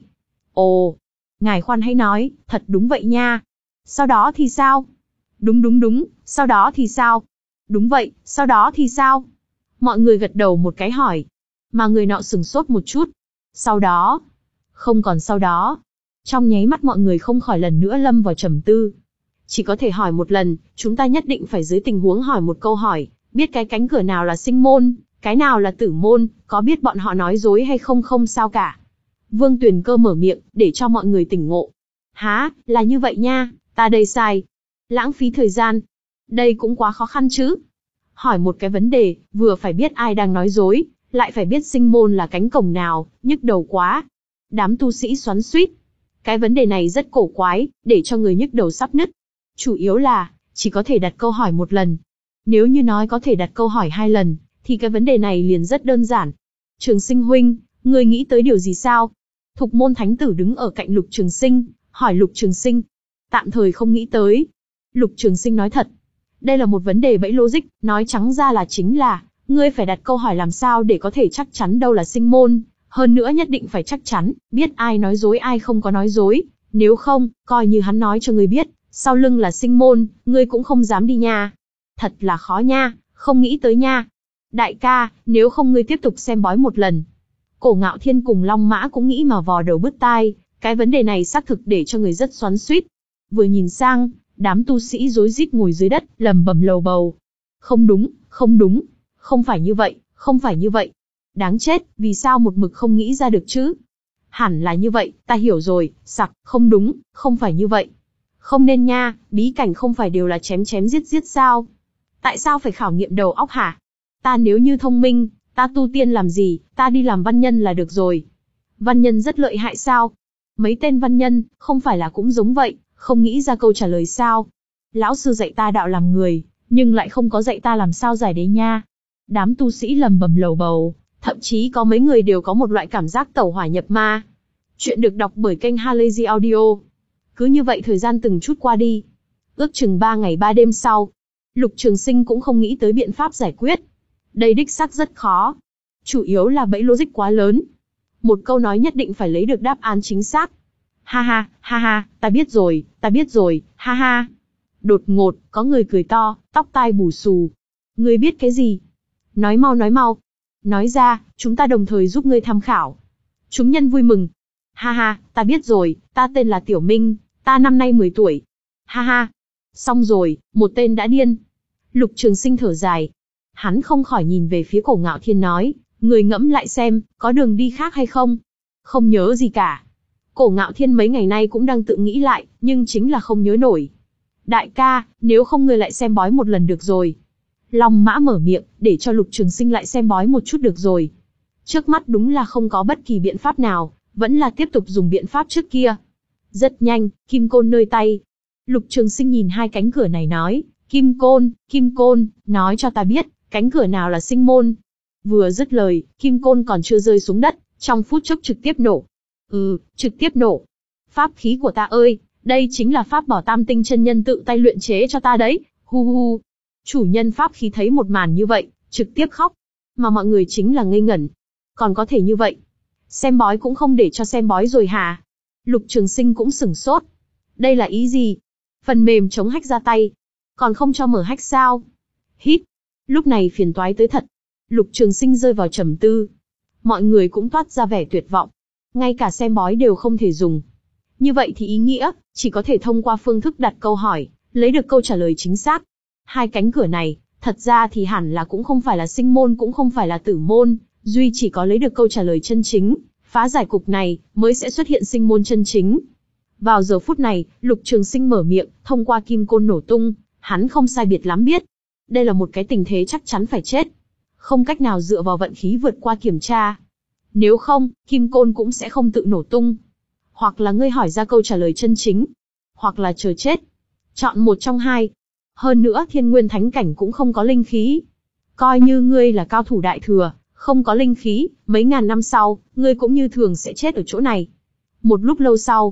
Ồ, ngài khoan hãy nói, thật đúng vậy nha. Sau đó thì sao? Đúng đúng đúng, sau đó thì sao? Đúng vậy, sau đó thì sao? Mọi người gật đầu một cái hỏi. Mà người nọ sừng sốt một chút. Sau đó? Không còn sau đó. Trong nháy mắt mọi người không khỏi lần nữa lâm vào trầm tư. Chỉ có thể hỏi một lần, chúng ta nhất định phải dưới tình huống hỏi một câu hỏi, biết cái cánh cửa nào là sinh môn, cái nào là tử môn, có biết bọn họ nói dối hay không không sao cả. Vương Tuyền Cơ mở miệng, để cho mọi người tỉnh ngộ. Hả, là như vậy nha, ta đây sai. Lãng phí thời gian. Đây cũng quá khó khăn chứ. Hỏi một cái vấn đề, vừa phải biết ai đang nói dối, lại phải biết sinh môn là cánh cổng nào, nhức đầu quá. Đám tu sĩ xoắn xuýt. Cái vấn đề này rất cổ quái, để cho người nhức đầu sắp nứt. Chủ yếu là, chỉ có thể đặt câu hỏi một lần. Nếu như nói có thể đặt câu hỏi hai lần, thì cái vấn đề này liền rất đơn giản. Trường Sinh huynh, ngươi nghĩ tới điều gì sao? Thục Môn Thánh Tử đứng ở cạnh Lục Trường Sinh, hỏi Lục Trường Sinh. Tạm thời không nghĩ tới. Lục Trường Sinh nói thật. Đây là một vấn đề bẫy logic, nói trắng ra là chính là, ngươi phải đặt câu hỏi làm sao để có thể chắc chắn đâu là sinh môn, hơn nữa nhất định phải chắc chắn, biết ai nói dối ai không có nói dối, nếu không, coi như hắn nói cho ngươi biết, sau lưng là sinh môn, ngươi cũng không dám đi nha. Thật là khó nha, không nghĩ tới nha. Đại ca, nếu không ngươi tiếp tục xem bói một lần. Cổ Ngạo Thiên cùng Long Mã cũng nghĩ mà vò đầu bứt tai, cái vấn đề này xác thực để cho người rất xoắn xuýt. Vừa nhìn sang, đám tu sĩ rối rít ngồi dưới đất, lầm bầm lầu bầu. Không đúng, không đúng, không phải như vậy, không phải như vậy. Đáng chết, vì sao một mực không nghĩ ra được chứ? Hẳn là như vậy, ta hiểu rồi, sặc, không đúng, không phải như vậy. Không nên nha, bí cảnh không phải đều là chém chém giết giết sao? Tại sao phải khảo nghiệm đầu óc hả? Ta nếu như thông minh, ta tu tiên làm gì, ta đi làm văn nhân là được rồi. Văn nhân rất lợi hại sao? Mấy tên văn nhân, không phải là cũng giống vậy, không nghĩ ra câu trả lời sao? Lão sư dạy ta đạo làm người, nhưng lại không có dạy ta làm sao giải đế nha. Đám tu sĩ lầm bầm lầu bầu, thậm chí có mấy người đều có một loại cảm giác tẩu hỏa nhập ma. Chuyện được đọc bởi kênh Halazy Audio. Cứ như vậy thời gian từng chút qua đi. Ước chừng ba ngày ba đêm sau, Lục Trường Sinh cũng không nghĩ tới biện pháp giải quyết. Đây đích xác rất khó. Chủ yếu là bẫy logic quá lớn. Một câu nói nhất định phải lấy được đáp án chính xác. Ha ha, ha ha, ta biết rồi, ta biết rồi, ha ha. Đột ngột, có người cười to, tóc tai bù xù. Ngươi biết cái gì? Nói mau nói mau. Nói ra, chúng ta đồng thời giúp ngươi tham khảo. Chúng nhân vui mừng. Ha ha, ta biết rồi, ta tên là Tiểu Minh, ta năm nay mười tuổi. Ha ha. Xong rồi, một tên đã điên. Lục Trường Sinh thở dài. Hắn không khỏi nhìn về phía Cổ Ngạo Thiên nói, người ngẫm lại xem, có đường đi khác hay không? Không nhớ gì cả. Cổ Ngạo Thiên mấy ngày nay cũng đang tự nghĩ lại, nhưng chính là không nhớ nổi. Đại ca, nếu không ngươi lại xem bói một lần được rồi. Long Mã mở miệng, để cho Lục Trường Sinh lại xem bói một chút được rồi. Trước mắt đúng là không có bất kỳ biện pháp nào, vẫn là tiếp tục dùng biện pháp trước kia. Rất nhanh, kim côn nơi tay. Lục Trường Sinh nhìn hai cánh cửa này nói, Kim Côn, Kim Côn, nói cho ta biết, cánh cửa nào là sinh môn. Vừa dứt lời, Kim Côn còn chưa rơi xuống đất, trong phút chốc trực tiếp nổ. Ừ, trực tiếp nổ. Pháp khí của ta ơi, đây chính là pháp bảo Tam Tinh chân nhân tự tay luyện chế cho ta đấy, hu hu. Chủ nhân pháp khí thấy một màn như vậy, trực tiếp khóc. Mà mọi người chính là ngây ngẩn. Còn có thể như vậy. Xem bói cũng không để cho xem bói rồi hả? Lục Trường Sinh cũng sửng sốt. Đây là ý gì? Phần mềm chống hack ra tay. Còn không cho mở hack sao? Hít. Lúc này phiền toái tới thật. Lục Trường Sinh rơi vào trầm tư. Mọi người cũng toát ra vẻ tuyệt vọng. Ngay cả xem bói đều không thể dùng. Như vậy thì ý nghĩa, chỉ có thể thông qua phương thức đặt câu hỏi, lấy được câu trả lời chính xác. Hai cánh cửa này, thật ra thì hẳn là cũng không phải là sinh môn cũng không phải là tử môn, duy chỉ có lấy được câu trả lời chân chính, phá giải cục này, mới sẽ xuất hiện sinh môn chân chính. Vào giờ phút này, Lục Trường Sinh mở miệng, thông qua kim côn nổ tung, hắn không sai biệt lắm biết. Đây là một cái tình thế chắc chắn phải chết. Không cách nào dựa vào vận khí vượt qua kiểm tra. Nếu không, kim côn cũng sẽ không tự nổ tung. Hoặc là ngươi hỏi ra câu trả lời chân chính, hoặc là chờ chết. Chọn một trong hai. Hơn nữa Thiên Nguyên Thánh Cảnh cũng không có linh khí. Coi như ngươi là cao thủ đại thừa, không có linh khí, mấy ngàn năm sau, ngươi cũng như thường sẽ chết ở chỗ này. Một lúc lâu sau,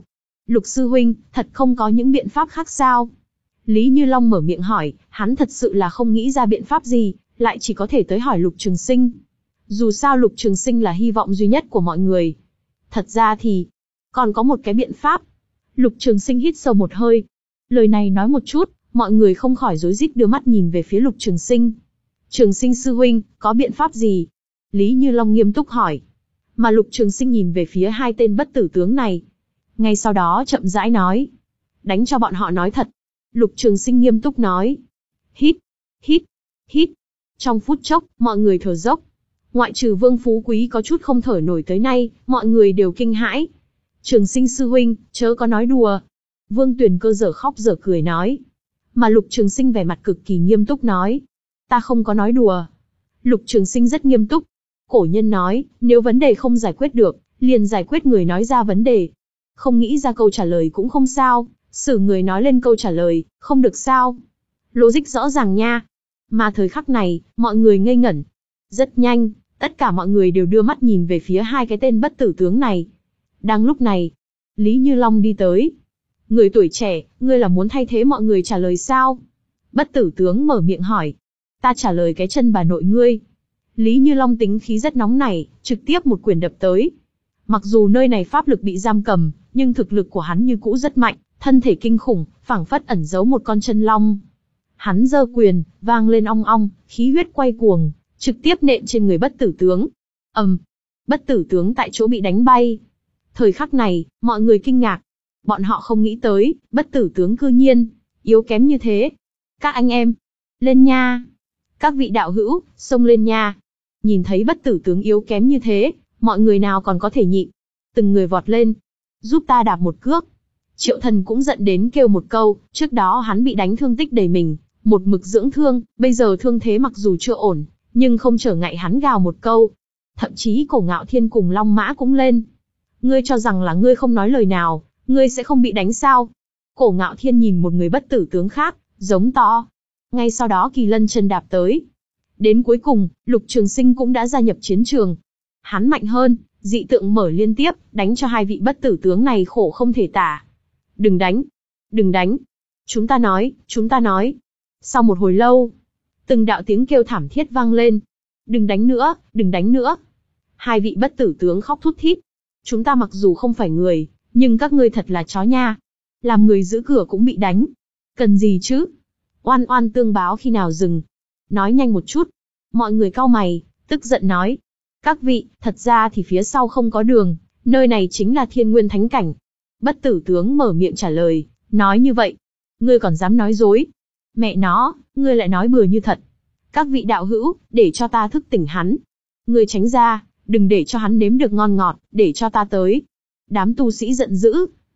Lục sư huynh, thật không có những biện pháp khác sao? Lý Như Long mở miệng hỏi, hắn thật sự là không nghĩ ra biện pháp gì, lại chỉ có thể tới hỏi Lục Trường Sinh. Dù sao Lục Trường Sinh là hy vọng duy nhất của mọi người. Thật ra thì, còn có một cái biện pháp. Lục Trường Sinh hít sâu một hơi. Lời này nói một chút, mọi người không khỏi rối rít đưa mắt nhìn về phía Lục Trường Sinh. Trường Sinh sư huynh, có biện pháp gì? Lý Như Long nghiêm túc hỏi. Mà Lục Trường Sinh nhìn về phía hai tên bất tử tướng này. Ngay sau đó chậm rãi nói. Đánh cho bọn họ nói thật. Lục Trường Sinh nghiêm túc nói. Hít, hít, hít. Trong phút chốc, mọi người thở dốc. Ngoại trừ Vương Phú Quý có chút không thở nổi tới nay, mọi người đều kinh hãi. Trường Sinh sư huynh, chớ có nói đùa. Vương Tuyền Cơ dở khóc dở cười nói. Mà Lục Trường Sinh vẻ mặt cực kỳ nghiêm túc nói. Ta không có nói đùa. Lục Trường Sinh rất nghiêm túc. Cổ nhân nói, nếu vấn đề không giải quyết được, liền giải quyết người nói ra vấn đề. Không nghĩ ra câu trả lời cũng không sao, xử người nói lên câu trả lời, không được sao. Logic rõ ràng nha. Mà thời khắc này, mọi người ngây ngẩn. Rất nhanh, tất cả mọi người đều đưa mắt nhìn về phía hai cái tên bất tử tướng này. Đang lúc này, Lý Như Long đi tới. Người tuổi trẻ, ngươi là muốn thay thế mọi người trả lời sao? Bất tử tướng mở miệng hỏi. Ta trả lời cái chân bà nội ngươi. Lý Như Long tính khí rất nóng nảy, trực tiếp một quyền đập tới. Mặc dù nơi này pháp lực bị giam cầm, nhưng thực lực của hắn như cũ rất mạnh, thân thể kinh khủng, phảng phất ẩn giấu một con chân long. Hắn giơ quyền, vang lên ong ong, khí huyết quay cuồng, trực tiếp nện trên người bất tử tướng. ầm, um, bất tử tướng tại chỗ bị đánh bay. Thời khắc này, mọi người kinh ngạc. Bọn họ không nghĩ tới, bất tử tướng cư nhiên yếu kém như thế. Các anh em, lên nha! Các vị đạo hữu, xông lên nha! Nhìn thấy bất tử tướng yếu kém như thế, mọi người nào còn có thể nhịn. Từng người vọt lên, giúp ta đạp một cước. Triệu Thần cũng giận đến kêu một câu, trước đó hắn bị đánh thương tích đầy mình, một mực dưỡng thương, bây giờ thương thế mặc dù chưa ổn, nhưng không trở ngại hắn gào một câu. Thậm chí Cổ Ngạo Thiên cùng Long Mã cũng lên. Ngươi cho rằng là ngươi không nói lời nào, ngươi sẽ không bị đánh sao? Cổ Ngạo Thiên nhìn một người bất tử tướng khác, giống to. Ngay sau đó Kỳ Lân chân đạp tới. Đến cuối cùng, Lục Trường Sinh cũng đã gia nhập chiến trường. Hắn mạnh hơn, dị tượng mở liên tiếp, đánh cho hai vị bất tử tướng này khổ không thể tả. Đừng đánh! Đừng đánh! Chúng ta nói, chúng ta nói. Sau một hồi lâu, từng đạo tiếng kêu thảm thiết vang lên. Đừng đánh nữa, đừng đánh nữa. Hai vị bất tử tướng khóc thút thít. Chúng ta mặc dù không phải người, nhưng các ngươi thật là chó nha. Làm người giữ cửa cũng bị đánh. Cần gì chứ? Oan oan tương báo khi nào dừng? Nói nhanh một chút. Mọi người cau mày, tức giận nói. Các vị, thật ra thì phía sau không có đường, nơi này chính là Thiên Nguyên Thánh Cảnh. Bất tử tướng mở miệng trả lời, nói như vậy. Ngươi còn dám nói dối? Mẹ nó, ngươi lại nói bừa như thật. Các vị đạo hữu, để cho ta thức tỉnh hắn. Ngươi tránh ra, đừng để cho hắn nếm được ngon ngọt, để cho ta tới. Đám tu sĩ giận dữ.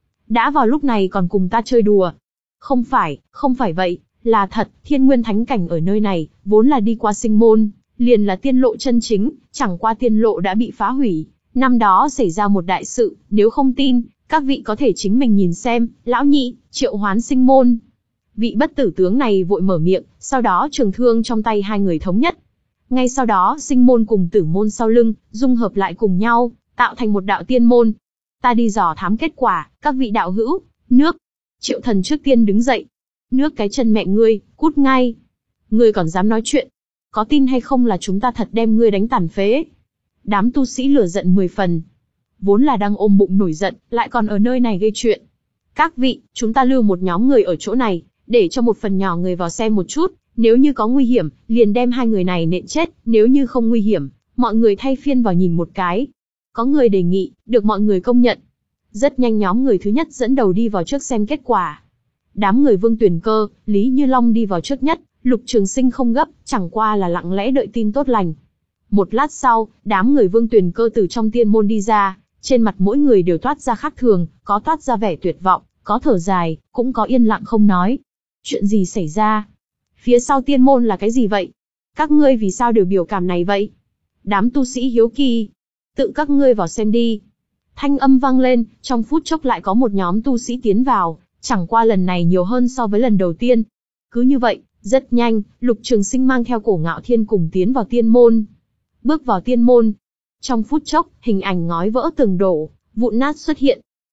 Đã vào lúc này còn cùng ta chơi đùa. Không phải, không phải vậy, là thật, Thiên Nguyên Thánh Cảnh ở nơi này, vốn là đi qua sinh môn, liền là tiên lộ chân chính, chẳng qua tiên lộ đã bị phá hủy. Năm đó xảy ra một đại sự, nếu không tin, các vị có thể chính mình nhìn xem, lão nhị, triệu hoán sinh môn. Vị bất tử tướng này vội mở miệng, sau đó trường thương trong tay hai người thống nhất. Ngay sau đó sinh môn cùng tử môn sau lưng, dung hợp lại cùng nhau, tạo thành một đạo tiên môn. Ta đi dò thám kết quả, các vị đạo hữu, nước. Triệu Thần trước tiên đứng dậy. Nước cái chân mẹ ngươi, cút ngay. Ngươi còn dám nói chuyện. Có tin hay không là chúng ta thật đem ngươi đánh tàn phế. Đám tu sĩ lửa giận mười phần. Vốn là đang ôm bụng nổi giận, lại còn ở nơi này gây chuyện. Các vị, chúng ta lưu một nhóm người ở chỗ này, để cho một phần nhỏ người vào xem một chút. Nếu như có nguy hiểm, liền đem hai người này nện chết. Nếu như không nguy hiểm, mọi người thay phiên vào nhìn một cái. Có người đề nghị, được mọi người công nhận. Rất nhanh nhóm người thứ nhất dẫn đầu đi vào trước xem kết quả. Đám người Vương Tuyền Cơ, Lý Như Long đi vào trước nhất, Lục Trường Sinh không gấp, chẳng qua là lặng lẽ đợi tin tốt lành. Một lát sau, đám người Vương Tuyền Cơ từ trong tiên môn đi ra, trên mặt mỗi người đều toát ra khác thường, có toát ra vẻ tuyệt vọng, có thở dài, cũng có yên lặng không nói. Chuyện gì xảy ra? Phía sau tiên môn là cái gì vậy? Các ngươi vì sao đều biểu cảm này vậy? Đám tu sĩ hiếu kỳ. Tự các ngươi vào xem đi. Thanh âm vang lên, trong phút chốc lại có một nhóm tu sĩ tiến vào, chẳng qua lần này nhiều hơn so với lần đầu tiên. Cứ như vậy, rất nhanh, Lục Trường Sinh mang theo Cổ Ngạo Thiên cùng tiến vào tiên môn. Bước vào tiên môn. Trong phút chốc, hình ảnh ngói vỡ tường đổ, vụn nát xuất hiện.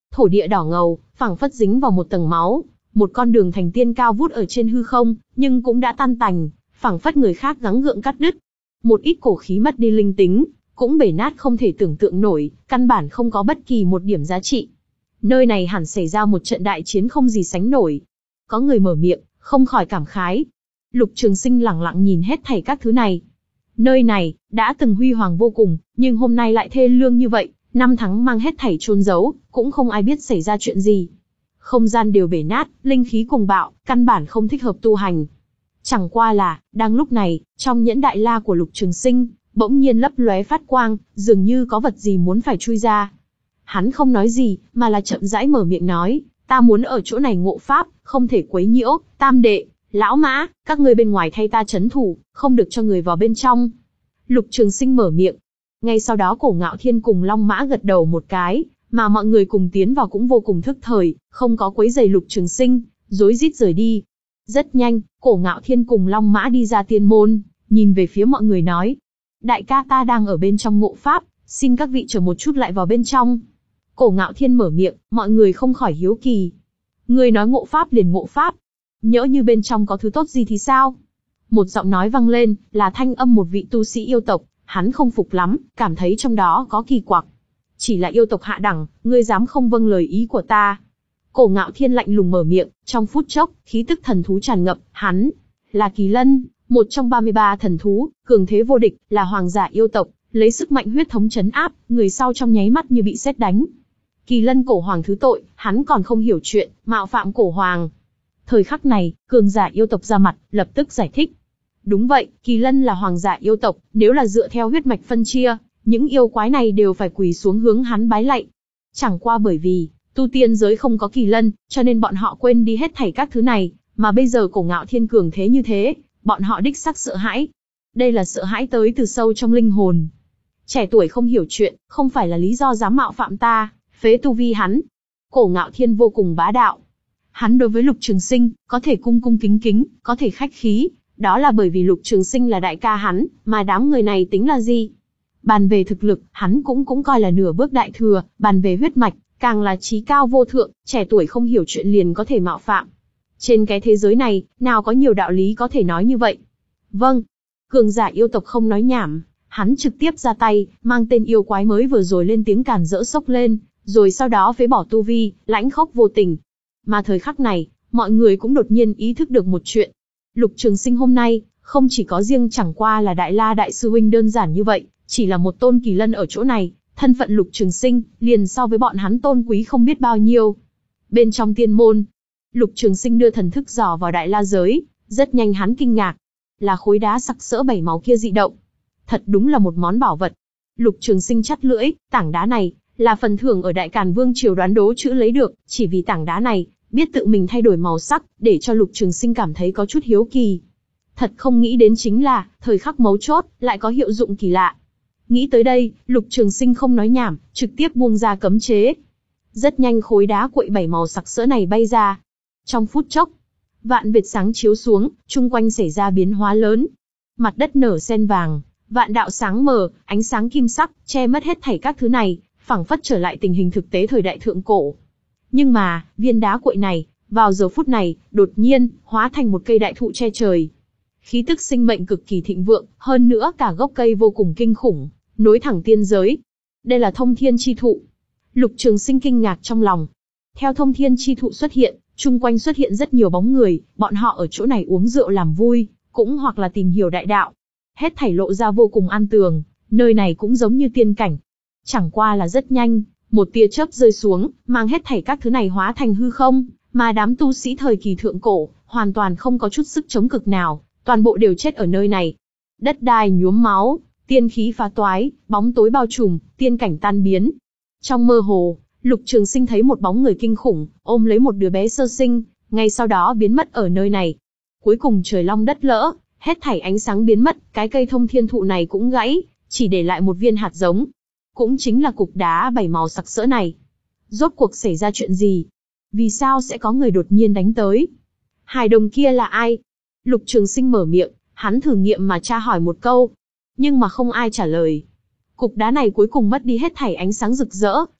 thổ địa đỏ ngầu, phảng phất dính vào một tầng máu, một con đường thành tiên cao vút ở trên hư không, nhưng cũng đã tan tành, phảng phất người khác gắng gượng cắt đứt. Một ít cổ khí mất đi linh tính, cũng bể nát không thể tưởng tượng nổi, căn bản không có bất kỳ một điểm giá trị. Nơi này hẳn xảy ra một trận đại chiến không gì sánh nổi. Có người mở miệng, không khỏi cảm khái. Lục Trường Sinh lẳng lặng nhìn hết thảy các thứ này. Nơi này, đã từng huy hoàng vô cùng, nhưng hôm nay lại thê lương như vậy, năm tháng mang hết thảy chôn giấu, cũng không ai biết xảy ra chuyện gì. Không gian đều bể nát, linh khí cùng bạo, căn bản không thích hợp tu hành. Chẳng qua là, đang lúc này, trong nhẫn đại la của Lục Trường Sinh, bỗng nhiên lấp lóe phát quang, dường như có vật gì muốn phải chui ra. Hắn không nói gì, mà là chậm rãi mở miệng nói, ta muốn ở chỗ này ngộ pháp, không thể quấy nhiễu, Tam đệ, Lão Mã, các ngươi bên ngoài thay ta trấn thủ, không được cho người vào bên trong. Lục Trường Sinh mở miệng. Ngay sau đó Cổ Ngạo Thiên cùng Long Mã gật đầu một cái, mà mọi người cùng tiến vào cũng vô cùng thức thời, không có quấy rầy Lục Trường Sinh, rối rít rời đi. Rất nhanh, Cổ Ngạo Thiên cùng Long Mã đi ra tiên môn, nhìn về phía mọi người nói. Đại ca ta đang ở bên trong ngộ pháp, xin các vị chờ một chút lại vào bên trong. Cổ Ngạo Thiên mở miệng, mọi người không khỏi hiếu kỳ. Ngươi nói ngộ pháp liền ngộ pháp. Nhỡ như bên trong có thứ tốt gì thì sao? Một giọng nói vang lên, là thanh âm một vị tu sĩ yêu tộc, hắn không phục lắm, cảm thấy trong đó có kỳ quặc. Chỉ là yêu tộc hạ đẳng, ngươi dám không vâng lời ý của ta? Cổ Ngạo Thiên lạnh lùng mở miệng, trong phút chốc, khí tức thần thú tràn ngập, hắn là Kỳ Lân, một trong ba mươi ba thần thú, cường thế vô địch, là hoàng giả yêu tộc, lấy sức mạnh huyết thống trấn áp, người sau trong nháy mắt như bị sét đánh. Kỳ Lân cổ hoàng thứ tội, hắn còn không hiểu chuyện, mạo phạm cổ hoàng. Thời khắc này, cường giả yêu tộc ra mặt, lập tức giải thích. Đúng vậy, Kỳ Lân là hoàng giả yêu tộc, nếu là dựa theo huyết mạch phân chia, những yêu quái này đều phải quỳ xuống hướng hắn bái lạy. Chẳng qua bởi vì, tu tiên giới không có Kỳ Lân, cho nên bọn họ quên đi hết thảy các thứ này, mà bây giờ Cổ Ngạo Thiên cường thế như thế, bọn họ đích xác sợ hãi. Đây là sợ hãi tới từ sâu trong linh hồn. Trẻ tuổi không hiểu chuyện, không phải là lý do dám mạo phạm ta, phế tu vi hắn. Cổ Ngạo Thiên vô cùng bá đạo. Hắn đối với Lục Trường Sinh, có thể cung cung kính kính, có thể khách khí, đó là bởi vì Lục Trường Sinh là đại ca hắn, mà đám người này tính là gì? Bàn về thực lực, hắn cũng cũng coi là nửa bước đại thừa, bàn về huyết mạch, càng là chí cao vô thượng, trẻ tuổi không hiểu chuyện liền có thể mạo phạm. Trên cái thế giới này, nào có nhiều đạo lý có thể nói như vậy? Vâng. Cường giả yêu tộc không nói nhảm, hắn trực tiếp ra tay, mang tên yêu quái mới vừa rồi lên tiếng cản rỡ sốc lên, rồi sau đó phế bỏ tu vi, lãnh khốc vô tình. Mà thời khắc này, mọi người cũng đột nhiên ý thức được một chuyện. Lục Trường Sinh hôm nay, không chỉ có riêng chẳng qua là Đại La Đại Sư Huynh đơn giản như vậy, chỉ là một tôn Kỳ Lân ở chỗ này, thân phận Lục Trường Sinh, liền so với bọn hắn tôn quý không biết bao nhiêu. Bên trong tiên môn, Lục Trường Sinh đưa thần thức dò vào Đại La giới, rất nhanh hắn kinh ngạc. Là khối đá sặc sỡ bảy màu kia dị động. Thật đúng là một món bảo vật. Lục Trường Sinh chắt lưỡi, tảng đá này, là phần thưởng ở Đại Càn Vương triều đoán đố chữ lấy được, chỉ vì tảng đá này, biết tự mình thay đổi màu sắc, để cho Lục Trường Sinh cảm thấy có chút hiếu kỳ. Thật không nghĩ đến chính là, thời khắc mấu chốt, lại có hiệu dụng kỳ lạ. Nghĩ tới đây, Lục Trường Sinh không nói nhảm, trực tiếp buông ra cấm chế. Rất nhanh khối đá cuội bảy màu sặc sỡ này bay ra. Trong phút chốc, vạn vệt sáng chiếu xuống, chung quanh xảy ra biến hóa lớn. Mặt đất nở sen vàng, vạn đạo sáng mờ, ánh sáng kim sắc, che mất hết thảy các thứ này, phảng phất trở lại tình hình thực tế thời đại thượng cổ. Nhưng mà, viên đá cuội này, vào giờ phút này, đột nhiên, hóa thành một cây đại thụ che trời. Khí tức sinh mệnh cực kỳ thịnh vượng, hơn nữa cả gốc cây vô cùng kinh khủng, nối thẳng tiên giới. Đây là Thông Thiên chi thụ. Lục Trường Sinh kinh ngạc trong lòng. Theo Thông Thiên chi thụ xuất hiện, chung quanh xuất hiện rất nhiều bóng người, bọn họ ở chỗ này uống rượu làm vui, cũng hoặc là tìm hiểu đại đạo. Hết thảy lộ ra vô cùng an tường, nơi này cũng giống như tiên cảnh. Chẳng qua là rất nhanh, một tia chớp rơi xuống, mang hết thảy các thứ này hóa thành hư không, mà đám tu sĩ thời kỳ thượng cổ, hoàn toàn không có chút sức chống cực nào, toàn bộ đều chết ở nơi này. Đất đai nhuốm máu, tiên khí phá toái, bóng tối bao trùm, tiên cảnh tan biến. Trong mơ hồ, Lục Trường Sinh thấy một bóng người kinh khủng, ôm lấy một đứa bé sơ sinh, ngay sau đó biến mất ở nơi này. Cuối cùng trời long đất lỡ, hết thảy ánh sáng biến mất, cái cây thông thiên thụ này cũng gãy, chỉ để lại một viên hạt giống. Cũng chính là cục đá bảy màu sặc sỡ này. Rốt cuộc xảy ra chuyện gì? Vì sao sẽ có người đột nhiên đánh tới? Hài đồng kia là ai? Lục Trường Sinh mở miệng, hắn thử nghiệm mà tra hỏi một câu. Nhưng mà không ai trả lời. Cục đá này cuối cùng mất đi hết thảy ánh sáng rực rỡ,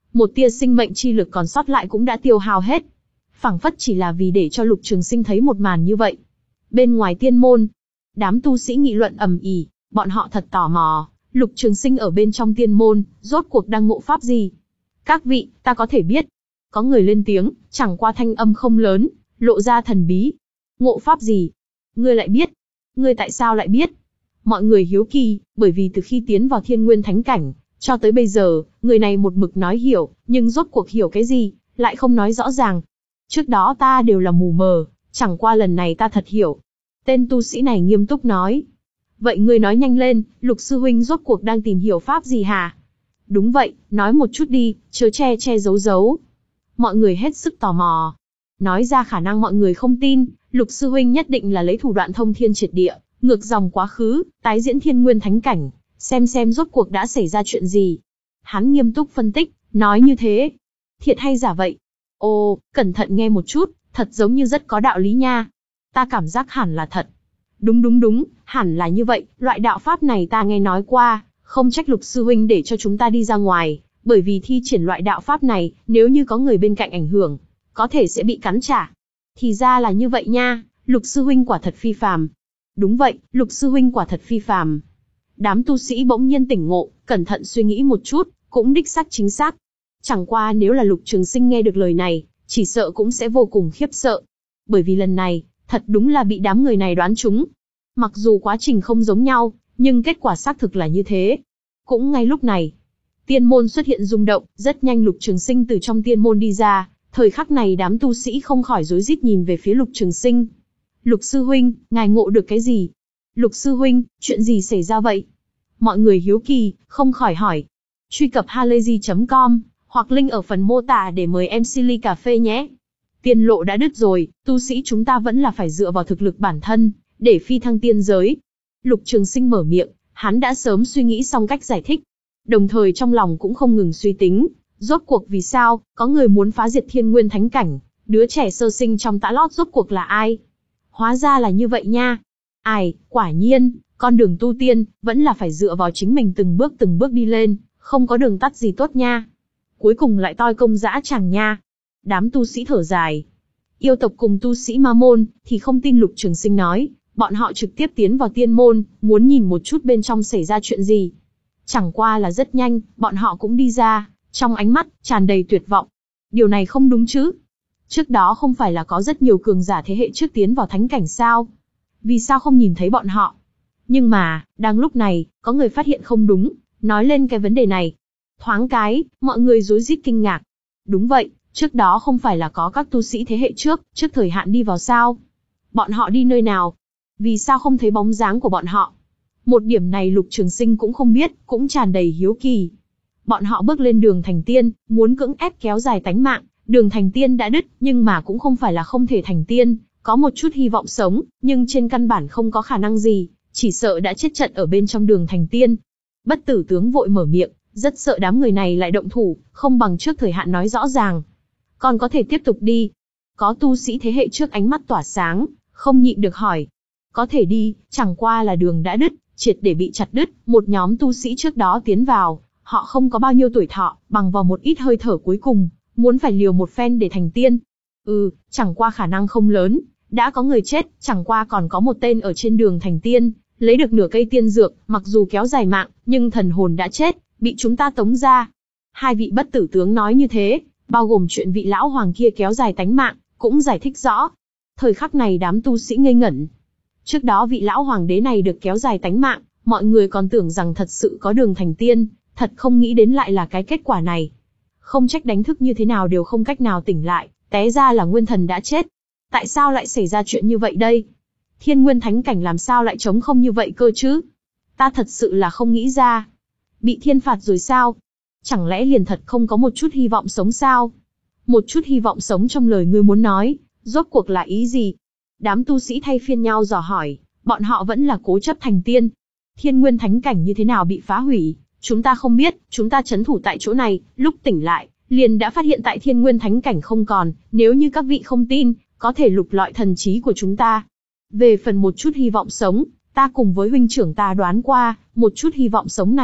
một tia sinh mệnh chi lực còn sót lại cũng đã tiêu hao hết. Phảng phất chỉ là vì để cho Lục Trường Sinh thấy một màn như vậy. Bên ngoài tiên môn, đám tu sĩ nghị luận ầm ĩ, bọn họ thật tò mò, Lục Trường Sinh ở bên trong tiên môn, rốt cuộc đang ngộ pháp gì? Các vị, ta có thể biết. Có người lên tiếng, chẳng qua thanh âm không lớn, lộ ra thần bí. Ngộ pháp gì? Ngươi lại biết? Ngươi tại sao lại biết? Mọi người hiếu kỳ, bởi vì từ khi tiến vào Thiên Nguyên Thánh Cảnh, cho tới bây giờ, người này một mực nói hiểu, nhưng rốt cuộc hiểu cái gì, lại không nói rõ ràng. Trước đó ta đều là mù mờ, chẳng qua lần này ta thật hiểu. Tên tu sĩ này nghiêm túc nói. Vậy ngươi nói nhanh lên, Lục sư huynh rốt cuộc đang tìm hiểu pháp gì hả? Đúng vậy, nói một chút đi, chớ che che giấu giấu. Mọi người hết sức tò mò. Nói ra khả năng mọi người không tin, Lục sư huynh nhất định là lấy thủ đoạn thông thiên triệt địa, ngược dòng quá khứ, tái diễn Thiên Nguyên Thánh Cảnh, xem xem rốt cuộc đã xảy ra chuyện gì. Hắn nghiêm túc phân tích, nói như thế. Thiệt hay giả vậy? Ồ, cẩn thận nghe một chút, thật giống như rất có đạo lý nha. Ta cảm giác hẳn là thật. Đúng đúng đúng, hẳn là như vậy, loại đạo pháp này ta nghe nói qua, không trách Lục sư huynh để cho chúng ta đi ra ngoài, bởi vì thi triển loại đạo pháp này, nếu như có người bên cạnh ảnh hưởng, có thể sẽ bị cắn trả. Thì ra là như vậy nha, Lục sư huynh quả thật phi phàm. Đúng vậy, Lục sư huynh quả thật phi phàm. Đám tu sĩ bỗng nhiên tỉnh ngộ, cẩn thận suy nghĩ một chút, cũng đích xác chính xác. Chẳng qua nếu là Lục Trường Sinh nghe được lời này, chỉ sợ cũng sẽ vô cùng khiếp sợ. Bởi vì lần này, thật đúng là bị đám người này đoán trúng. Mặc dù quá trình không giống nhau, nhưng kết quả xác thực là như thế. Cũng ngay lúc này, tiên môn xuất hiện rung động, rất nhanh Lục Trường Sinh từ trong tiên môn đi ra. Thời khắc này đám tu sĩ không khỏi rối rít nhìn về phía Lục Trường Sinh. Lục sư huynh, ngài ngộ được cái gì? Lục sư huynh, chuyện gì xảy ra vậy? Mọi người hiếu kỳ, không khỏi hỏi. Truy cập halayzi chấm com, hoặc link ở phần mô tả để mời em xê ly cà phê nhé. Tiên lộ đã đứt rồi, tu sĩ chúng ta vẫn là phải dựa vào thực lực bản thân, để phi thăng tiên giới. Lục Trường Sinh mở miệng, hắn đã sớm suy nghĩ xong cách giải thích. Đồng thời trong lòng cũng không ngừng suy tính, rốt cuộc vì sao, có người muốn phá diệt Thiên Nguyên Thánh Cảnh, đứa trẻ sơ sinh trong tã lót rốt cuộc là ai? Hóa ra là như vậy nha. Ai, quả nhiên, con đường tu tiên, vẫn là phải dựa vào chính mình từng bước từng bước đi lên, không có đường tắt gì tốt nha. Cuối cùng lại toi công dã tràng nha. Đám tu sĩ thở dài. Yêu tộc cùng tu sĩ ma môn, thì không tin Lục Trường Sinh nói, bọn họ trực tiếp tiến vào tiên môn, muốn nhìn một chút bên trong xảy ra chuyện gì. Chẳng qua là rất nhanh, bọn họ cũng đi ra, trong ánh mắt, tràn đầy tuyệt vọng. Điều này không đúng chứ. Trước đó không phải là có rất nhiều cường giả thế hệ trước tiến vào thánh cảnh sao? Vì sao không nhìn thấy bọn họ? Nhưng mà, đang lúc này, có người phát hiện không đúng, nói lên cái vấn đề này. Thoáng cái, mọi người rối rít kinh ngạc. Đúng vậy, trước đó không phải là có các tu sĩ thế hệ trước, trước thời hạn đi vào sao? Bọn họ đi nơi nào? Vì sao không thấy bóng dáng của bọn họ? Một điểm này Lục Trường Sinh cũng không biết, cũng tràn đầy hiếu kỳ. Bọn họ bước lên đường thành tiên, muốn cưỡng ép kéo dài tánh mạng, đường thành tiên đã đứt, nhưng mà cũng không phải là không thể thành tiên, có một chút hy vọng sống, nhưng trên căn bản không có khả năng gì, chỉ sợ đã chết trận ở bên trong đường thành tiên. Bất Tử tướng vội mở miệng, rất sợ đám người này lại động thủ, không bằng trước thời hạn nói rõ ràng. Còn có thể tiếp tục đi. Có tu sĩ thế hệ trước ánh mắt tỏa sáng, không nhịn được hỏi. Có thể đi, chẳng qua là đường đã đứt, triệt để bị chặt đứt, một nhóm tu sĩ trước đó tiến vào, họ không có bao nhiêu tuổi thọ, bằng vào một ít hơi thở cuối cùng, muốn phải liều một phen để thành tiên. Ừ, chẳng qua khả năng không lớn, đã có người chết, chẳng qua còn có một tên ở trên đường thành tiên, lấy được nửa cây tiên dược, mặc dù kéo dài mạng, nhưng thần hồn đã chết, bị chúng ta tống ra. Hai vị bất tử tướng nói như thế, bao gồm chuyện vị lão hoàng kia kéo dài tánh mạng, cũng giải thích rõ. Thời khắc này đám tu sĩ ngây ngẩn. Trước đó vị lão hoàng đế này được kéo dài tánh mạng, mọi người còn tưởng rằng thật sự có đường thành tiên, thật không nghĩ đến lại là cái kết quả này. Không trách đánh thức như thế nào đều không cách nào tỉnh lại, té ra là nguyên thần đã chết. Tại sao lại xảy ra chuyện như vậy đây? Thiên Nguyên Thánh Cảnh làm sao lại trống không như vậy cơ chứ? Ta thật sự là không nghĩ ra. Bị thiên phạt rồi sao? Chẳng lẽ liền thật không có một chút hy vọng sống sao? Một chút hy vọng sống trong lời ngươi muốn nói, rốt cuộc là ý gì? Đám tu sĩ thay phiên nhau dò hỏi, bọn họ vẫn là cố chấp thành tiên. Thiên Nguyên Thánh Cảnh như thế nào bị phá hủy? Chúng ta không biết, chúng ta trấn thủ tại chỗ này, lúc tỉnh lại, liền đã phát hiện tại Thiên Nguyên Thánh Cảnh không còn, nếu như các vị không tin, có thể lục lọi thần trí của chúng ta. Về phần một chút hy vọng sống, ta cùng với huynh trưởng ta đoán qua, một chút hy vọng sống này,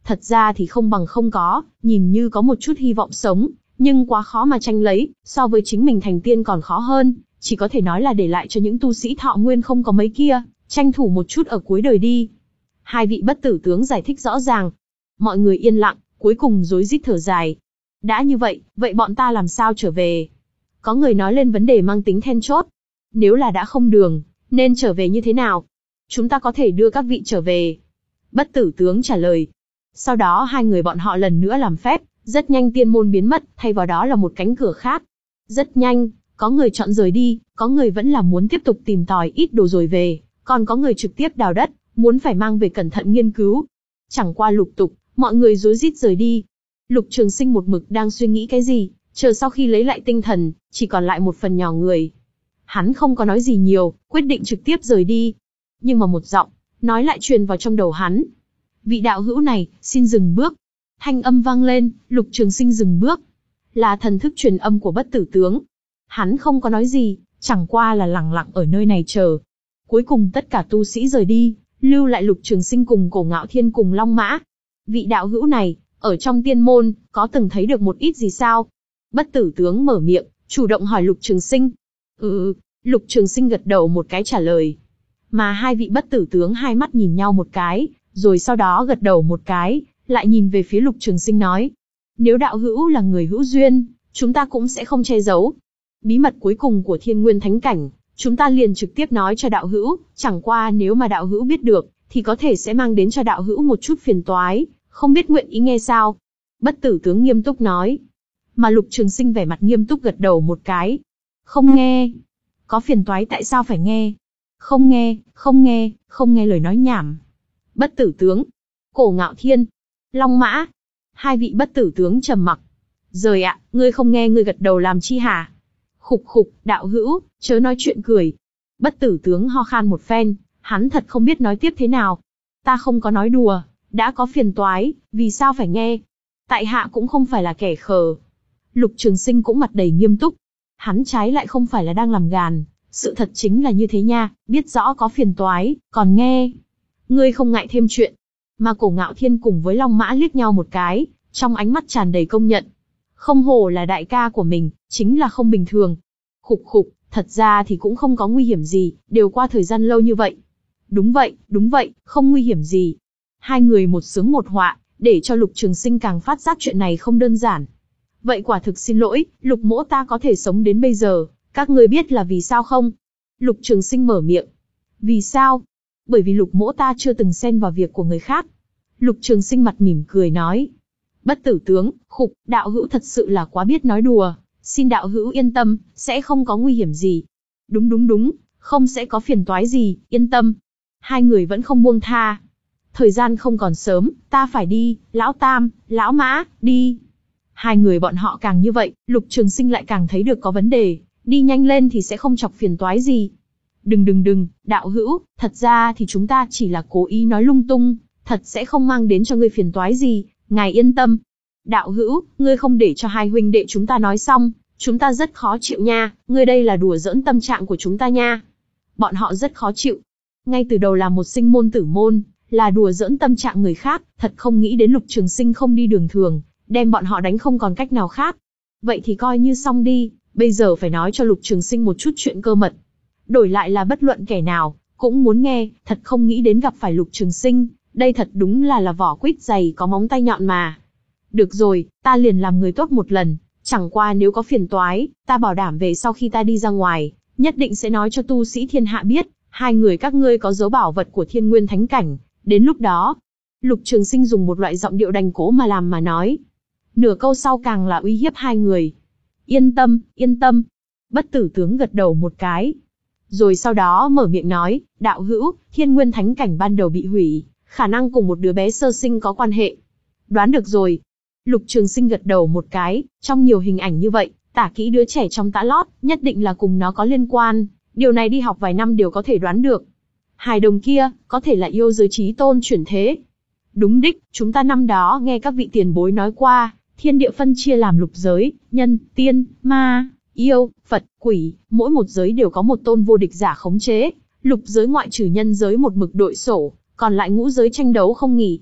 thật ra thì không bằng không có, nhìn như có một chút hy vọng sống, nhưng quá khó mà tranh lấy, so với chính mình thành tiên còn khó hơn, chỉ có thể nói là để lại cho những tu sĩ thọ nguyên không có mấy kia, tranh thủ một chút ở cuối đời đi. Hai vị bất tử tướng giải thích rõ ràng. Mọi người yên lặng, cuối cùng rối rít thở dài. Đã như vậy, vậy bọn ta làm sao trở về? Có người nói lên vấn đề mang tính then chốt. Nếu là đã không đường, nên trở về như thế nào? Chúng ta có thể đưa các vị trở về. Bất tử tướng trả lời. Sau đó hai người bọn họ lần nữa làm phép, rất nhanh tiên môn biến mất, thay vào đó là một cánh cửa khác. Rất nhanh, có người chọn rời đi, có người vẫn là muốn tiếp tục tìm tòi ít đồ rồi về, còn có người trực tiếp đào đất, muốn phải mang về cẩn thận nghiên cứu. Chẳng qua lục tục, mọi người rối rít rời đi. Lục Trường Sinh một mực đang suy nghĩ cái gì, chờ sau khi lấy lại tinh thần, chỉ còn lại một phần nhỏ người. Hắn không có nói gì nhiều, quyết định trực tiếp rời đi. Nhưng mà một giọng nói lại truyền vào trong đầu hắn. Vị đạo hữu này, xin dừng bước. Thanh âm vang lên, Lục Trường Sinh dừng bước. Là thần thức truyền âm của bất tử tướng. Hắn không có nói gì, chẳng qua là lặng lặng ở nơi này chờ. Cuối cùng tất cả tu sĩ rời đi, lưu lại Lục Trường Sinh cùng Cổ Ngạo Thiên cùng Long Mã. Vị đạo hữu này, ở trong tiên môn, có từng thấy được một ít gì sao? Bất tử tướng mở miệng, chủ động hỏi Lục Trường Sinh. Ừ, Lục Trường Sinh gật đầu một cái trả lời. Mà hai vị bất tử tướng hai mắt nhìn nhau một cái, rồi sau đó gật đầu một cái, lại nhìn về phía Lục Trường Sinh nói. Nếu đạo hữu là người hữu duyên, chúng ta cũng sẽ không che giấu. Bí mật cuối cùng của Thiên Nguyên Thánh Cảnh, chúng ta liền trực tiếp nói cho đạo hữu, chẳng qua nếu mà đạo hữu biết được, thì có thể sẽ mang đến cho đạo hữu một chút phiền toái, không biết nguyện ý nghe sao? Bất tử tướng nghiêm túc nói. Mà Lục Trường Sinh vẻ mặt nghiêm túc gật đầu một cái. Không nghe. Có phiền toái tại sao phải nghe? Không nghe, không nghe, không nghe lời nói nhảm. Bất tử tướng, Cổ Ngạo Thiên, Long Mã. Hai vị bất tử tướng trầm mặc. Rời ạ, ngươi không nghe ngươi gật đầu làm chi hả? Khục khục, đạo hữu, chớ nói chuyện cười. Bất tử tướng ho khan một phen, hắn thật không biết nói tiếp thế nào. Ta không có nói đùa, đã có phiền toái, vì sao phải nghe? Tại hạ cũng không phải là kẻ khờ. Lục Trường Sinh cũng mặt đầy nghiêm túc. Hắn trái lại không phải là đang làm gàn, sự thật chính là như thế nha, biết rõ có phiền toái, còn nghe. Ngươi không ngại thêm chuyện. Mà Cổ Ngạo Thiên cùng với Long Mã liếc nhau một cái, trong ánh mắt tràn đầy công nhận. Không hổ là đại ca của mình, chính là không bình thường. Khục khục, thật ra thì cũng không có nguy hiểm gì, đều qua thời gian lâu như vậy. Đúng vậy, đúng vậy, không nguy hiểm gì. Hai người một sướng một họa, để cho Lục Trường Sinh càng phát giác chuyện này không đơn giản. Vậy quả thực xin lỗi, Lục mỗ ta có thể sống đến bây giờ, các ngươi biết là vì sao không? Lục Trường Sinh mở miệng. Vì sao? Bởi vì Lục mỗ ta chưa từng xen vào việc của người khác. Lục Trường Sinh mặt mỉm cười nói. Bất tử tướng, khục, đạo hữu thật sự là quá biết nói đùa, xin đạo hữu yên tâm, sẽ không có nguy hiểm gì. Đúng đúng đúng, không sẽ có phiền toái gì, yên tâm. Hai người vẫn không buông tha. Thời gian không còn sớm, ta phải đi, lão Tam, lão Mã, đi. Hai người bọn họ càng như vậy, Lục Trường Sinh lại càng thấy được có vấn đề, đi nhanh lên thì sẽ không chọc phiền toái gì. Đừng đừng đừng, đạo hữu, thật ra thì chúng ta chỉ là cố ý nói lung tung, thật sẽ không mang đến cho ngươi phiền toái gì, ngài yên tâm. Đạo hữu, ngươi không để cho hai huynh đệ chúng ta nói xong, chúng ta rất khó chịu nha, ngươi đây là đùa giỡn tâm trạng của chúng ta nha. Bọn họ rất khó chịu. Ngay từ đầu là một sinh môn tử môn, là đùa giỡn tâm trạng người khác, thật không nghĩ đến Lục Trường Sinh không đi đường thường, đem bọn họ đánh không còn cách nào khác. Vậy thì coi như xong đi, bây giờ phải nói cho Lục Trường Sinh một chút chuyện cơ mật. Đổi lại là bất luận kẻ nào, cũng muốn nghe, thật không nghĩ đến gặp phải Lục Trường Sinh, đây thật đúng là là vỏ quýt dày có móng tay nhọn mà. Được rồi, ta liền làm người tốt một lần, chẳng qua nếu có phiền toái, ta bảo đảm về sau khi ta đi ra ngoài, nhất định sẽ nói cho tu sĩ thiên hạ biết, hai người các ngươi có dấu bảo vật của Thiên Nguyên Thánh Cảnh, đến lúc đó. Lục Trường Sinh dùng một loại giọng điệu đành cố mà làm mà nói. Nửa câu sau càng là uy hiếp hai người. Yên tâm, yên tâm. Bất tử tướng gật đầu một cái. Rồi sau đó mở miệng nói, đạo hữu, Thiên Nguyên Thánh Cảnh ban đầu bị hủy, khả năng cùng một đứa bé sơ sinh có quan hệ. Đoán được rồi. Lục Trường Sinh gật đầu một cái, trong nhiều hình ảnh như vậy, tả kỹ đứa trẻ trong tã lót, nhất định là cùng nó có liên quan, điều này đi học vài năm đều có thể đoán được. Hài đồng kia, có thể là yêu giới chí tôn chuyển thế. Đúng đích, chúng ta năm đó nghe các vị tiền bối nói qua, thiên địa phân chia làm lục giới, nhân, tiên, ma, yêu, Phật, quỷ, mỗi một giới đều có một tôn vô địch giả khống chế, lục giới ngoại trừ nhân giới một mực đội sổ, còn lại ngũ giới tranh đấu không nghỉ.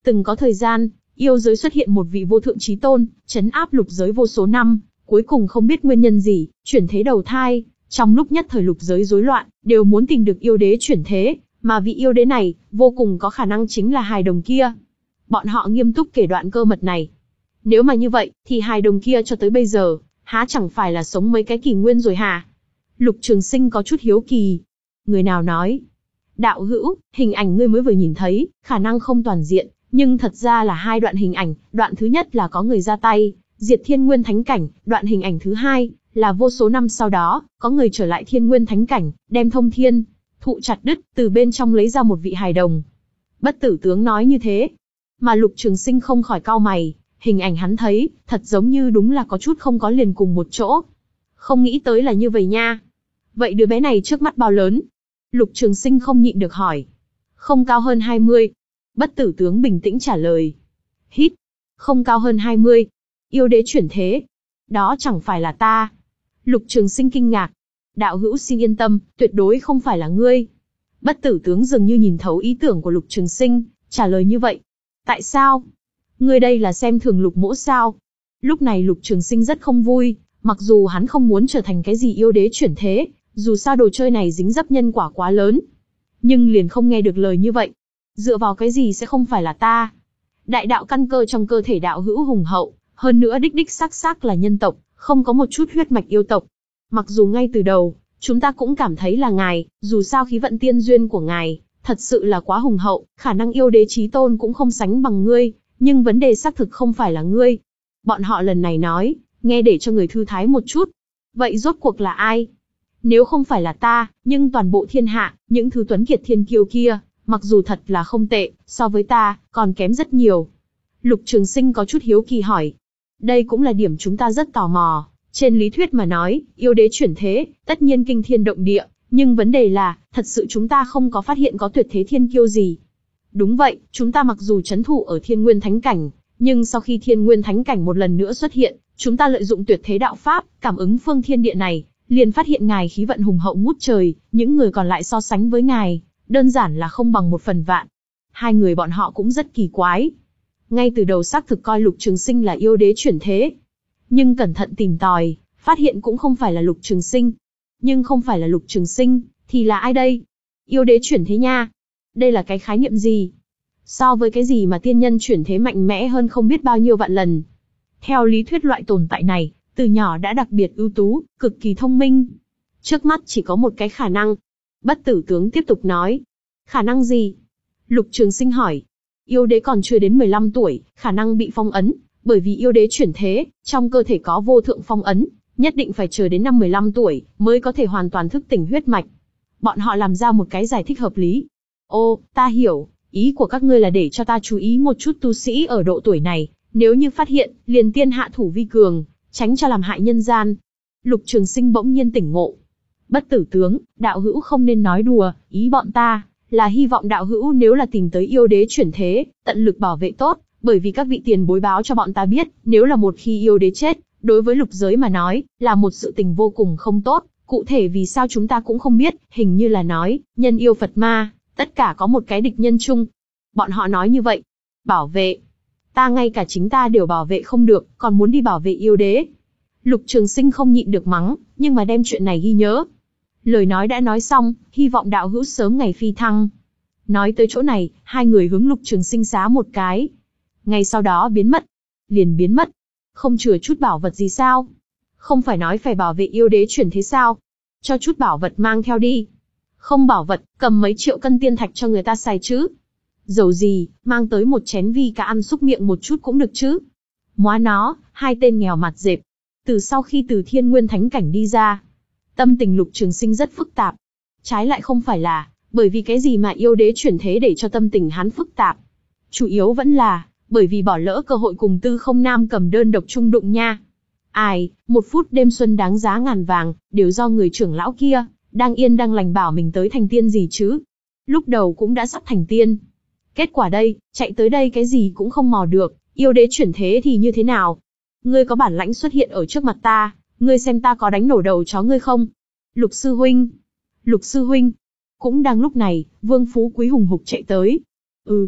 Từng có thời gian, yêu giới xuất hiện một vị vô thượng chí tôn, trấn áp lục giới vô số năm, cuối cùng không biết nguyên nhân gì, chuyển thế đầu thai. Trong lúc nhất thời lục giới rối loạn, đều muốn tìm được yêu đế chuyển thế, mà vị yêu đế này, vô cùng có khả năng chính là hài đồng kia. Bọn họ nghiêm túc kể đoạn cơ mật này. Nếu mà như vậy, thì hài đồng kia cho tới bây giờ, há chẳng phải là sống mấy cái kỷ nguyên rồi hả? Lục Trường Sinh có chút hiếu kỳ. Người nào nói? Đạo hữu, hình ảnh ngươi mới vừa nhìn thấy, khả năng không toàn diện, nhưng thật ra là hai đoạn hình ảnh. Đoạn thứ nhất là có người ra tay, diệt Thiên Nguyên Thánh Cảnh. Đoạn hình ảnh thứ hai, là vô số năm sau đó, có người trở lại Thiên Nguyên Thánh Cảnh, đem thông thiên thụ chặt đứt, từ bên trong lấy ra một vị hài đồng. Bất Tử tướng nói như thế, mà Lục Trường Sinh không khỏi cau mày, hình ảnh hắn thấy, thật giống như đúng là có chút không có liền cùng một chỗ. Không nghĩ tới là như vậy nha. Vậy đứa bé này trước mắt bao lớn? Lục Trường Sinh không nhịn được hỏi. Không cao hơn hai mươi. Bất Tử tướng bình tĩnh trả lời. Hít. Không cao hơn hai mươi. Yêu đế chuyển thế. Đó chẳng phải là ta. Lục Trường Sinh kinh ngạc. Đạo hữu xin yên tâm, tuyệt đối không phải là ngươi. Bất Tử tướng dường như nhìn thấu ý tưởng của Lục Trường Sinh, trả lời như vậy. Tại sao? Ngươi đây là xem thường Lục mỗ sao? Lúc này Lục Trường Sinh rất không vui, mặc dù hắn không muốn trở thành cái gì yêu đế chuyển thế, dù sao đồ chơi này dính dấp nhân quả quá lớn. Nhưng liền không nghe được lời như vậy. Dựa vào cái gì sẽ không phải là ta? Đại đạo căn cơ trong cơ thể đạo hữu hùng hậu, hơn nữa đích đích xác xác là nhân tộc, không có một chút huyết mạch yêu tộc. Mặc dù ngay từ đầu, chúng ta cũng cảm thấy là ngài, dù sao khí vận tiên duyên của ngài, thật sự là quá hùng hậu, khả năng yêu đế chí tôn cũng không sánh bằng ngươi, nhưng vấn đề xác thực không phải là ngươi. Bọn họ lần này nói, nghe để cho người thư thái một chút. Vậy rốt cuộc là ai? Nếu không phải là ta, nhưng toàn bộ thiên hạ, những thứ tuấn kiệt thiên kiêu kia, mặc dù thật là không tệ, so với ta, còn kém rất nhiều. Lục Trường Sinh có chút hiếu kỳ hỏi. Đây cũng là điểm chúng ta rất tò mò. Trên lý thuyết mà nói, yêu đế chuyển thế, tất nhiên kinh thiên động địa, nhưng vấn đề là, thật sự chúng ta không có phát hiện có tuyệt thế thiên kiêu gì. Đúng vậy, chúng ta mặc dù trấn thủ ở Thiên Nguyên Thánh Cảnh, nhưng sau khi Thiên Nguyên Thánh Cảnh một lần nữa xuất hiện, chúng ta lợi dụng tuyệt thế đạo pháp, cảm ứng phương thiên địa này, liền phát hiện ngài khí vận hùng hậu ngút trời, những người còn lại so sánh với ngài, đơn giản là không bằng một phần vạn. Hai người bọn họ cũng rất kỳ quái. Ngay từ đầu xác thực coi Lục Trường Sinh là yêu đế chuyển thế, nhưng cẩn thận tìm tòi, phát hiện cũng không phải là Lục Trường Sinh. Nhưng không phải là Lục Trường Sinh, thì là ai đây? Yêu đế chuyển thế nha. Đây là cái khái niệm gì? So với cái gì mà tiên nhân chuyển thế mạnh mẽ hơn không biết bao nhiêu vạn lần. Theo lý thuyết loại tồn tại này, từ nhỏ đã đặc biệt ưu tú, cực kỳ thông minh. Trước mắt chỉ có một cái khả năng. Bất Tử tướng tiếp tục nói. Khả năng gì? Lục Trường Sinh hỏi. Yêu đế còn chưa đến mười lăm tuổi, khả năng bị phong ấn, bởi vì yêu đế chuyển thế, trong cơ thể có vô thượng phong ấn, nhất định phải chờ đến năm mười lăm tuổi, mới có thể hoàn toàn thức tỉnh huyết mạch. Bọn họ làm ra một cái giải thích hợp lý. Ô, ta hiểu, ý của các ngươi là để cho ta chú ý một chút tu sĩ ở độ tuổi này, nếu như phát hiện, liền tiên hạ thủ vi cường, tránh cho làm hại nhân gian. Lục Trường Sinh bỗng nhiên tỉnh ngộ. Bất Tử tướng, đạo hữu không nên nói đùa, ý bọn ta là hy vọng đạo hữu nếu là tìm tới yêu đế chuyển thế, tận lực bảo vệ tốt, bởi vì các vị tiền bối báo cho bọn ta biết, nếu là một khi yêu đế chết, đối với lục giới mà nói, là một sự tình vô cùng không tốt, cụ thể vì sao chúng ta cũng không biết, hình như là nói, nhân yêu Phật ma, tất cả có một cái địch nhân chung. Bọn họ nói như vậy. Bảo vệ. Ta ngay cả chính ta đều bảo vệ không được, còn muốn đi bảo vệ yêu đế. Lục Trường Sinh không nhịn được mắng, nhưng mà đem chuyện này ghi nhớ. Lời nói đã nói xong, hy vọng đạo hữu sớm ngày phi thăng. Nói tới chỗ này, hai người hướng Lục Trường Sinh xá một cái. Ngay sau đó biến mất. Liền biến mất. Không chừa chút bảo vật gì sao? Không phải nói phải bảo vệ yêu đế chuyển thế sao? Cho chút bảo vật mang theo đi. Không bảo vật, cầm mấy triệu cân tiên thạch cho người ta xài chứ. Dầu gì, mang tới một chén vi cá ăn xúc miệng một chút cũng được chứ. Móa nó, hai tên nghèo mặt dẹp. Từ sau khi từ Thiên Nguyên Thánh Cảnh đi ra, tâm tình Lục Trường Sinh rất phức tạp. Trái lại không phải là, bởi vì cái gì mà yêu đế chuyển thế để cho tâm tình hắn phức tạp. Chủ yếu vẫn là, bởi vì bỏ lỡ cơ hội cùng Tư Không Nam cầm đơn độc chung đụng nha. Ai, một phút đêm xuân đáng giá ngàn vàng, đều do người trưởng lão kia, đang yên đang lành bảo mình tới thành tiên gì chứ. Lúc đầu cũng đã sắp thành tiên. Kết quả đây, chạy tới đây cái gì cũng không mò được, yêu đế chuyển thế thì như thế nào? Ngươi có bản lãnh xuất hiện ở trước mặt ta, ngươi xem ta có đánh nổ đầu chó ngươi không? Lục sư huynh, Lục sư huynh. Cũng đang lúc này, Vương Phú Quý hùng hục chạy tới. Ừ.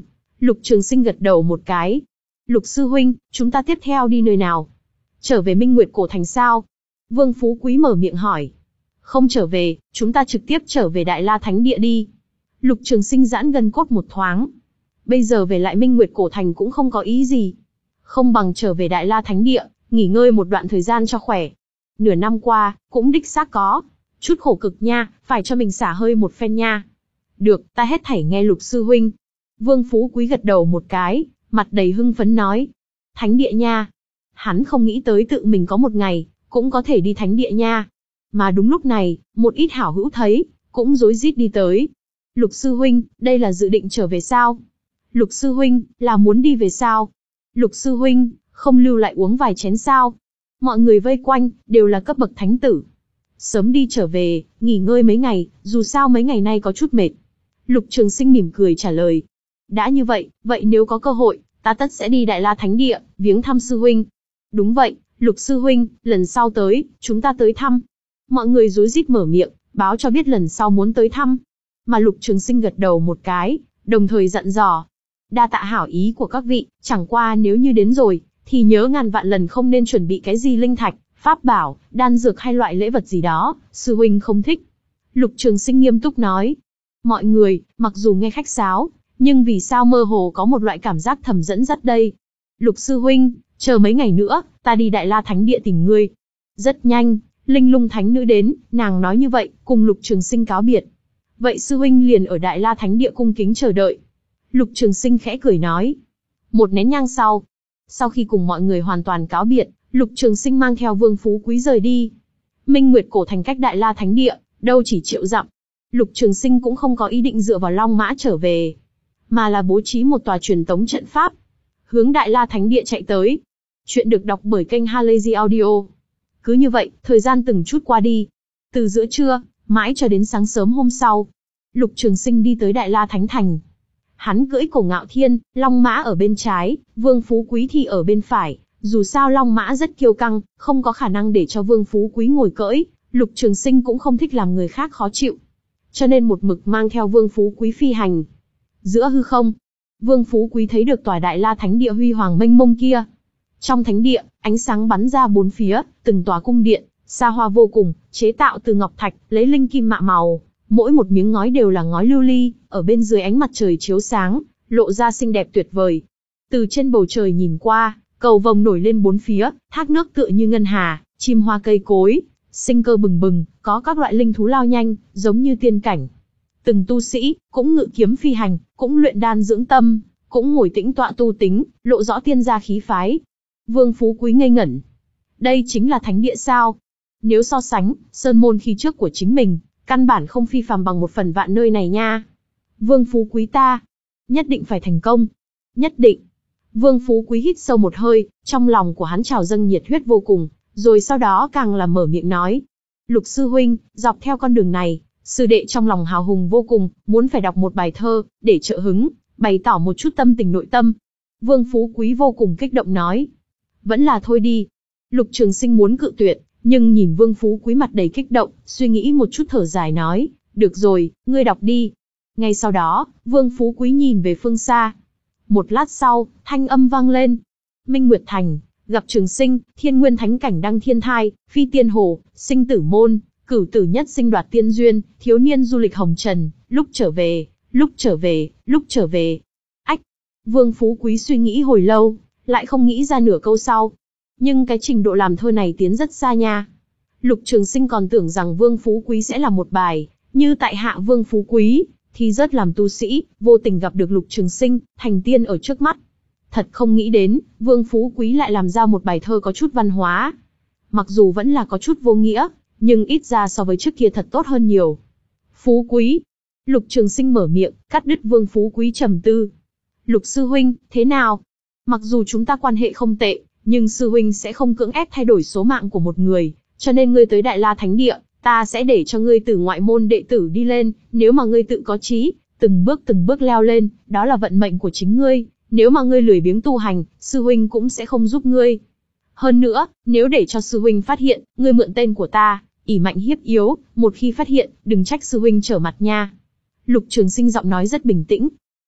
Lục Trường Sinh gật đầu một cái. Lục sư huynh, chúng ta tiếp theo đi nơi nào? Trở về Minh Nguyệt Cổ Thành sao? Vương Phú Quý mở miệng hỏi. Không trở về, chúng ta trực tiếp trở về Đại La Thánh Địa đi. Lục Trường Sinh giãn gân cốt một thoáng. Bây giờ về lại Minh Nguyệt Cổ Thành cũng không có ý gì. Không bằng trở về Đại La Thánh Địa, nghỉ ngơi một đoạn thời gian cho khỏe. Nửa năm qua, cũng đích xác có chút khổ cực nha, phải cho mình xả hơi một phen nha. Được, ta hết thảy nghe Lục sư huynh. Vương Phú Quý gật đầu một cái, mặt đầy hưng phấn nói. Thánh Địa nha. Hắn không nghĩ tới tự mình có một ngày, cũng có thể đi Thánh Địa nha. Mà đúng lúc này, một ít hảo hữu thấy, cũng rối rít đi tới. Lục sư huynh, đây là dự định trở về sao? Lục sư huynh, là muốn đi về sao? Lục sư huynh, không lưu lại uống vài chén sao? Mọi người vây quanh, đều là cấp bậc thánh tử. Sớm đi trở về, nghỉ ngơi mấy ngày, dù sao mấy ngày nay có chút mệt. Lục Trường Sinh mỉm cười trả lời. Đã như vậy, vậy nếu có cơ hội, ta tất sẽ đi Đại La Thánh Địa, viếng thăm sư huynh. Đúng vậy, Lục sư huynh, lần sau tới, chúng ta tới thăm. Mọi người rối rít mở miệng, báo cho biết lần sau muốn tới thăm. Mà Lục Trường Sinh gật đầu một cái, đồng thời dặn dò. Đa tạ hảo ý của các vị, chẳng qua nếu như đến rồi, thì nhớ ngàn vạn lần không nên chuẩn bị cái gì linh thạch, pháp bảo, đan dược hay loại lễ vật gì đó, sư huynh không thích. Lục Trường Sinh nghiêm túc nói. Mọi người, mặc dù nghe khách sáo, nhưng vì sao mơ hồ có một loại cảm giác thầm dẫn dắt đây. Lục sư huynh, chờ mấy ngày nữa, ta đi Đại La Thánh Địa tìm ngươi. Rất nhanh, Linh Lung Thánh Nữ đến, nàng nói như vậy, cùng Lục Trường Sinh cáo biệt. Vậy sư huynh liền ở Đại La Thánh Địa cung kính chờ đợi. Lục Trường Sinh khẽ cười nói. Một nén nhang sau, sau khi cùng mọi người hoàn toàn cáo biệt, Lục Trường Sinh mang theo Vương Phú Quý rời đi. Minh Nguyệt Cổ Thành cách Đại La Thánh Địa, đâu chỉ triệu dặm. Lục Trường Sinh cũng không có ý định dựa vào Long Mã trở về, mà là bố trí một tòa truyền tống trận pháp, hướng Đại La Thánh Địa chạy tới. Chuyện được đọc bởi kênh Halazy Audio. Cứ như vậy, thời gian từng chút qua đi. Từ giữa trưa, mãi cho đến sáng sớm hôm sau, Lục Trường Sinh đi tới Đại La Thánh Thành. Hắn cưỡi Cổ Ngạo Thiên, Long Mã ở bên trái, Vương Phú Quý thì ở bên phải. Dù sao Long Mã rất kiêu căng, không có khả năng để cho Vương Phú Quý ngồi cưỡi. Lục Trường Sinh cũng không thích làm người khác khó chịu, cho nên một mực mang theo Vương Phú Quý phi hành. Giữa hư không, Vương Phú Quý thấy được tòa Đại La Thánh Địa huy hoàng mênh mông kia. Trong thánh địa, ánh sáng bắn ra bốn phía, từng tòa cung điện, xa hoa vô cùng, chế tạo từ ngọc thạch, lấy linh kim mạ màu, mỗi một miếng ngói đều là ngói lưu ly, ở bên dưới ánh mặt trời chiếu sáng, lộ ra xinh đẹp tuyệt vời. Từ trên bầu trời nhìn qua, cầu vồng nổi lên bốn phía, thác nước tựa như ngân hà, chim hoa cây cối, sinh cơ bừng bừng, có các loại linh thú lao nhanh, giống như tiên cảnh. Từng tu sĩ, cũng ngự kiếm phi hành, cũng luyện đan dưỡng tâm, cũng ngồi tĩnh tọa tu tính, lộ rõ tiên gia khí phái. Vương Phú Quý ngây ngẩn. Đây chính là thánh địa sao? Nếu so sánh, sơn môn khi trước của chính mình, căn bản không phi phàm bằng một phần vạn nơi này nha. Vương Phú Quý ta, nhất định phải thành công. Nhất định. Vương Phú Quý hít sâu một hơi, trong lòng của hắn trào dâng nhiệt huyết vô cùng, rồi sau đó càng là mở miệng nói. Lục sư huynh, dọc theo con đường này, sư đệ trong lòng hào hùng vô cùng, muốn phải đọc một bài thơ, để trợ hứng, bày tỏ một chút tâm tình nội tâm. Vương Phú Quý vô cùng kích động nói. Vẫn là thôi đi. Lục Trường Sinh muốn cự tuyệt, nhưng nhìn Vương Phú Quý mặt đầy kích động, suy nghĩ một chút thở dài nói. Được rồi, ngươi đọc đi. Ngay sau đó, Vương Phú Quý nhìn về phương xa. Một lát sau, thanh âm vang lên. Minh Nguyệt Thành, gặp Trường Sinh, Thiên Nguyên Thánh Cảnh đăng thiên thai, phi tiên hồ, sinh tử môn, cửu tử nhất sinh đoạt tiên duyên, thiếu niên du lịch hồng trần, lúc trở về, lúc trở về, lúc trở về. Ách! Vương Phú Quý suy nghĩ hồi lâu, lại không nghĩ ra nửa câu sau. Nhưng cái trình độ làm thơ này tiến rất xa nha. Lục Trường Sinh còn tưởng rằng Vương Phú Quý sẽ là một bài, như tại hạ Vương Phú Quý, thì rất làm tu sĩ, vô tình gặp được Lục Trường Sinh, thành tiên ở trước mắt. Thật không nghĩ đến, Vương Phú Quý lại làm ra một bài thơ có chút văn hóa. Mặc dù vẫn là có chút vô nghĩa, nhưng ít ra so với trước kia thật tốt hơn nhiều. Phú Quý. Lục Trường Sinh mở miệng, cắt đứt Vương Phú Quý trầm tư. Lục sư huynh, thế nào? Mặc dù chúng ta quan hệ không tệ, nhưng sư huynh sẽ không cưỡng ép thay đổi số mạng của một người, cho nên ngươi tới Đại La Thánh Địa, ta sẽ để cho ngươi từ ngoại môn đệ tử đi lên, nếu mà ngươi tự có chí, từng bước từng bước leo lên, đó là vận mệnh của chính ngươi, nếu mà ngươi lười biếng tu hành, sư huynh cũng sẽ không giúp ngươi. Hơn nữa, nếu để cho sư huynh phát hiện, ngươi mượn tên của ta, ỷ mạnh hiếp yếu, một khi phát hiện, đừng trách sư huynh trở mặt nha. Lục Trường Sinh giọng nói rất bình tĩnh.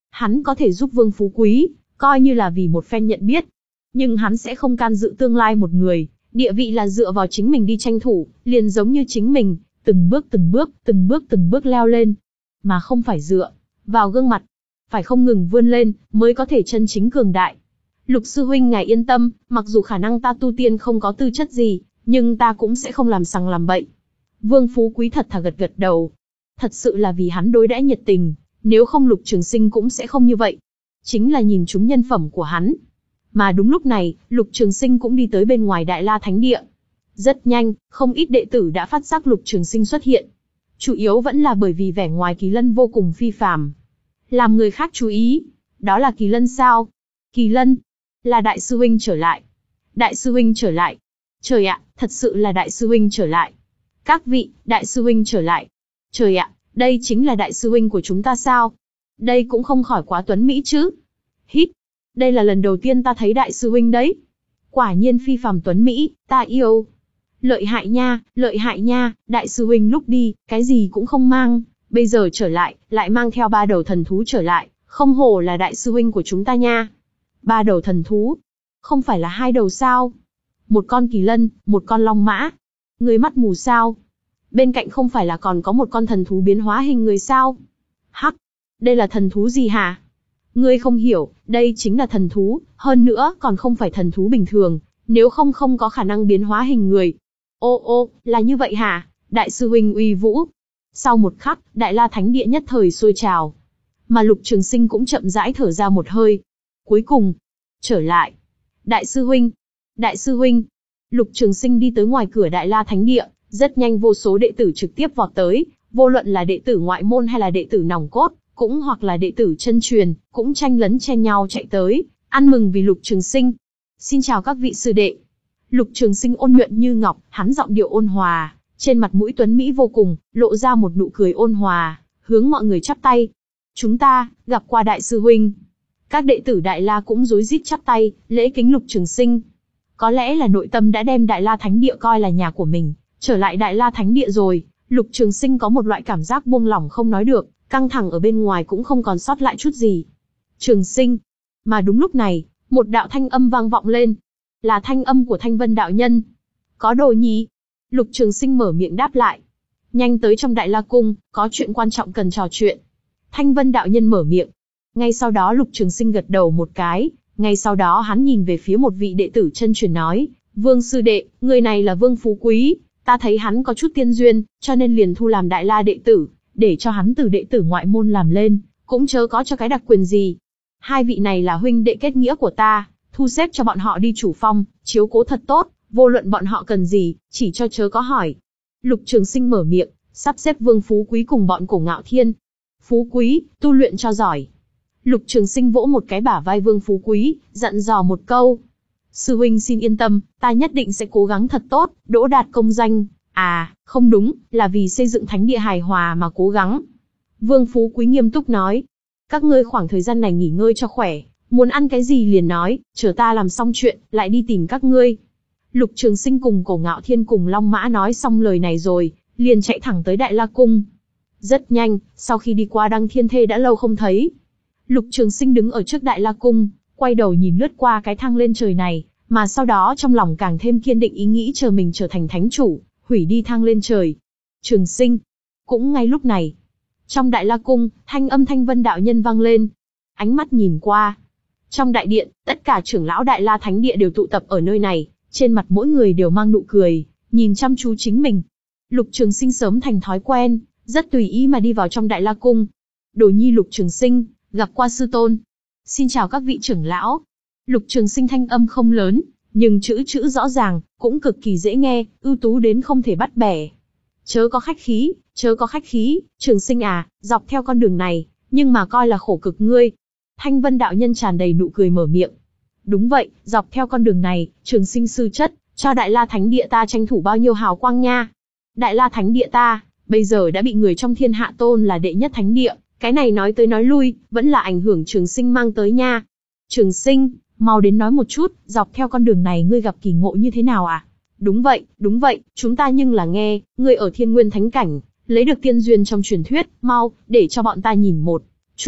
Hắn có thể giúp Vương Phú Quý, coi như là vì một phen nhận biết. Nhưng hắn sẽ không can dự tương lai một người, địa vị là dựa vào chính mình đi tranh thủ, liền giống như chính mình, từng bước từng bước, từng bước từng bước leo lên. Mà không phải dựa vào gương mặt, phải không ngừng vươn lên, mới có thể chân chính cường đại. Lục sư huynh ngài yên tâm, mặc dù khả năng ta tu tiên không có tư chất gì, nhưng ta cũng sẽ không làm sằng làm bậy. Vương Phú Quý thật thà gật gật đầu. Thật sự là vì hắn đối đãi nhiệt tình, nếu không Lục Trường Sinh cũng sẽ không như vậy. Chính là nhìn trúng nhân phẩm của hắn. Mà đúng lúc này, Lục Trường Sinh cũng đi tới bên ngoài Đại La Thánh Địa. Rất nhanh, không ít đệ tử đã phát giác Lục Trường Sinh xuất hiện. Chủ yếu vẫn là bởi vì vẻ ngoài Kỳ Lân vô cùng phi phàm, làm người khác chú ý. Đó là Kỳ Lân sao? Kỳ Lân, là đại sư huynh trở lại. Đại sư huynh trở lại. Trời ạ, thật sự là đại sư huynh trở lại. Các vị, đại sư huynh trở lại. Trời ạ, đây chính là đại sư huynh của chúng ta sao? Đây cũng không khỏi quá tuấn mỹ chứ. Hít, đây là lần đầu tiên ta thấy đại sư huynh đấy. Quả nhiên phi phàm tuấn mỹ, ta yêu. Lợi hại nha, lợi hại nha, đại sư huynh lúc đi, cái gì cũng không mang, bây giờ trở lại, lại mang theo ba đầu thần thú trở lại, không hổ là đại sư huynh của chúng ta nha. Ba đầu thần thú, không phải là hai đầu sao? Một con kỳ lân, một con long mã. Người mắt mù sao? Bên cạnh không phải là còn có một con thần thú biến hóa hình người sao? Hắc, đây là thần thú gì hả? Ngươi không hiểu, đây chính là thần thú, hơn nữa còn không phải thần thú bình thường, nếu không không có khả năng biến hóa hình người. Ô ô, là như vậy hả? Đại sư huynh uy vũ. Sau một khắc, Đại La Thánh Địa nhất thời sôi trào. Mà Lục Trường Sinh cũng chậm rãi thở ra một hơi. Cuối cùng, trở lại. Đại sư huynh, đại sư huynh. Lục Trường Sinh đi tới ngoài cửa Đại La Thánh Địa, rất nhanh vô số đệ tử trực tiếp vọt tới, vô luận là đệ tử ngoại môn hay là đệ tử nòng cốt, cũng hoặc là đệ tử chân truyền, cũng tranh lấn chen nhau chạy tới, ăn mừng vì Lục Trường Sinh. Xin chào các vị sư đệ. Lục Trường Sinh ôn nhuận như ngọc, hắn giọng điệu ôn hòa, trên mặt mũi tuấn mỹ vô cùng, lộ ra một nụ cười ôn hòa, hướng mọi người chắp tay. Chúng ta, gặp qua đại sư huynh. Các đệ tử Đại La cũng rối rít chắp tay, lễ kính Lục Trường Sinh. Có lẽ là nội tâm đã đem Đại La Thánh Địa coi là nhà của mình, trở lại Đại La Thánh Địa rồi, Lục Trường Sinh có một loại cảm giác buông lỏng không nói được, căng thẳng ở bên ngoài cũng không còn sót lại chút gì. Trường Sinh. Mà đúng lúc này, một đạo thanh âm vang vọng lên. Là thanh âm của Thanh Vân đạo nhân. Có đồ nhỉ? Lục Trường Sinh mở miệng đáp lại. Nhanh tới trong Đại La Cung, có chuyện quan trọng cần trò chuyện. Thanh Vân đạo nhân mở miệng. Ngay sau đó Lục Trường Sinh gật đầu một cái, ngay sau đó hắn nhìn về phía một vị đệ tử chân truyền nói, Vương sư đệ, người này là Vương Phú Quý, ta thấy hắn có chút tiên duyên, cho nên liền thu làm Đại La đệ tử, để cho hắn từ đệ tử ngoại môn làm lên, cũng chớ có cho cái đặc quyền gì. Hai vị này là huynh đệ kết nghĩa của ta, thu xếp cho bọn họ đi chủ phong, chiếu cố thật tốt, vô luận bọn họ cần gì, chỉ cho chớ có hỏi. Lục Trường Sinh mở miệng, sắp xếp Vương Phú Quý cùng bọn Cổ Ngạo Thiên. Phú Quý, tu luyện cho giỏi. Lục Trường Sinh vỗ một cái bả vai Vương Phú Quý, dặn dò một câu. Sư huynh xin yên tâm, ta nhất định sẽ cố gắng thật tốt, đỗ đạt công danh. À, không đúng, là vì xây dựng thánh địa hài hòa mà cố gắng. Vương Phú Quý nghiêm túc nói. Các ngươi khoảng thời gian này nghỉ ngơi cho khỏe, muốn ăn cái gì liền nói, chờ ta làm xong chuyện, lại đi tìm các ngươi. Lục Trường Sinh cùng Cổ Ngạo Thiên cùng Long Mã nói xong lời này rồi, liền chạy thẳng tới Đại La Cung. Rất nhanh, sau khi đi qua Đăng Thiên Thê đã lâu không thấy. Lục Trường Sinh đứng ở trước Đại La Cung, quay đầu nhìn lướt qua cái thang lên trời này, mà sau đó trong lòng càng thêm kiên định ý nghĩ chờ mình trở thành thánh chủ, hủy đi thang lên trời. Trường Sinh. Cũng ngay lúc này, trong Đại La Cung, thanh âm Thanh Vân đạo nhân vang lên. Ánh mắt nhìn qua. Trong đại điện, tất cả trưởng lão Đại La Thánh Địa đều tụ tập ở nơi này, trên mặt mỗi người đều mang nụ cười, nhìn chăm chú chính mình. Lục Trường Sinh sớm thành thói quen, rất tùy ý mà đi vào trong Đại La Cung. Đồ nhi Lục Trường Sinh, gặp qua sư tôn. Xin chào các vị trưởng lão. Lục Trường Sinh thanh âm không lớn, nhưng chữ chữ rõ ràng, cũng cực kỳ dễ nghe, ưu tú đến không thể bắt bẻ. Chớ có khách khí, chớ có khách khí, Trường Sinh à, dọc theo con đường này, nhưng mà coi là khổ cực ngươi. Thanh Vân đạo nhân tràn đầy nụ cười mở miệng. Đúng vậy, dọc theo con đường này, Trường Sinh sư chất, cho Đại La Thánh Địa ta tranh thủ bao nhiêu hào quang nha. Đại La Thánh Địa ta, bây giờ đã bị người trong thiên hạ tôn là đệ nhất thánh địa, cái này nói tới nói lui, vẫn là ảnh hưởng Trường Sinh mang tới nha. Trường Sinh, mau đến nói một chút, dọc theo con đường này ngươi gặp kỳ ngộ như thế nào à? Đúng vậy, đúng vậy, chúng ta nhưng là nghe, ngươi ở Thiên Nguyên Thánh Cảnh, lấy được tiên duyên trong truyền thuyết, mau, để cho bọn ta nhìn một chút.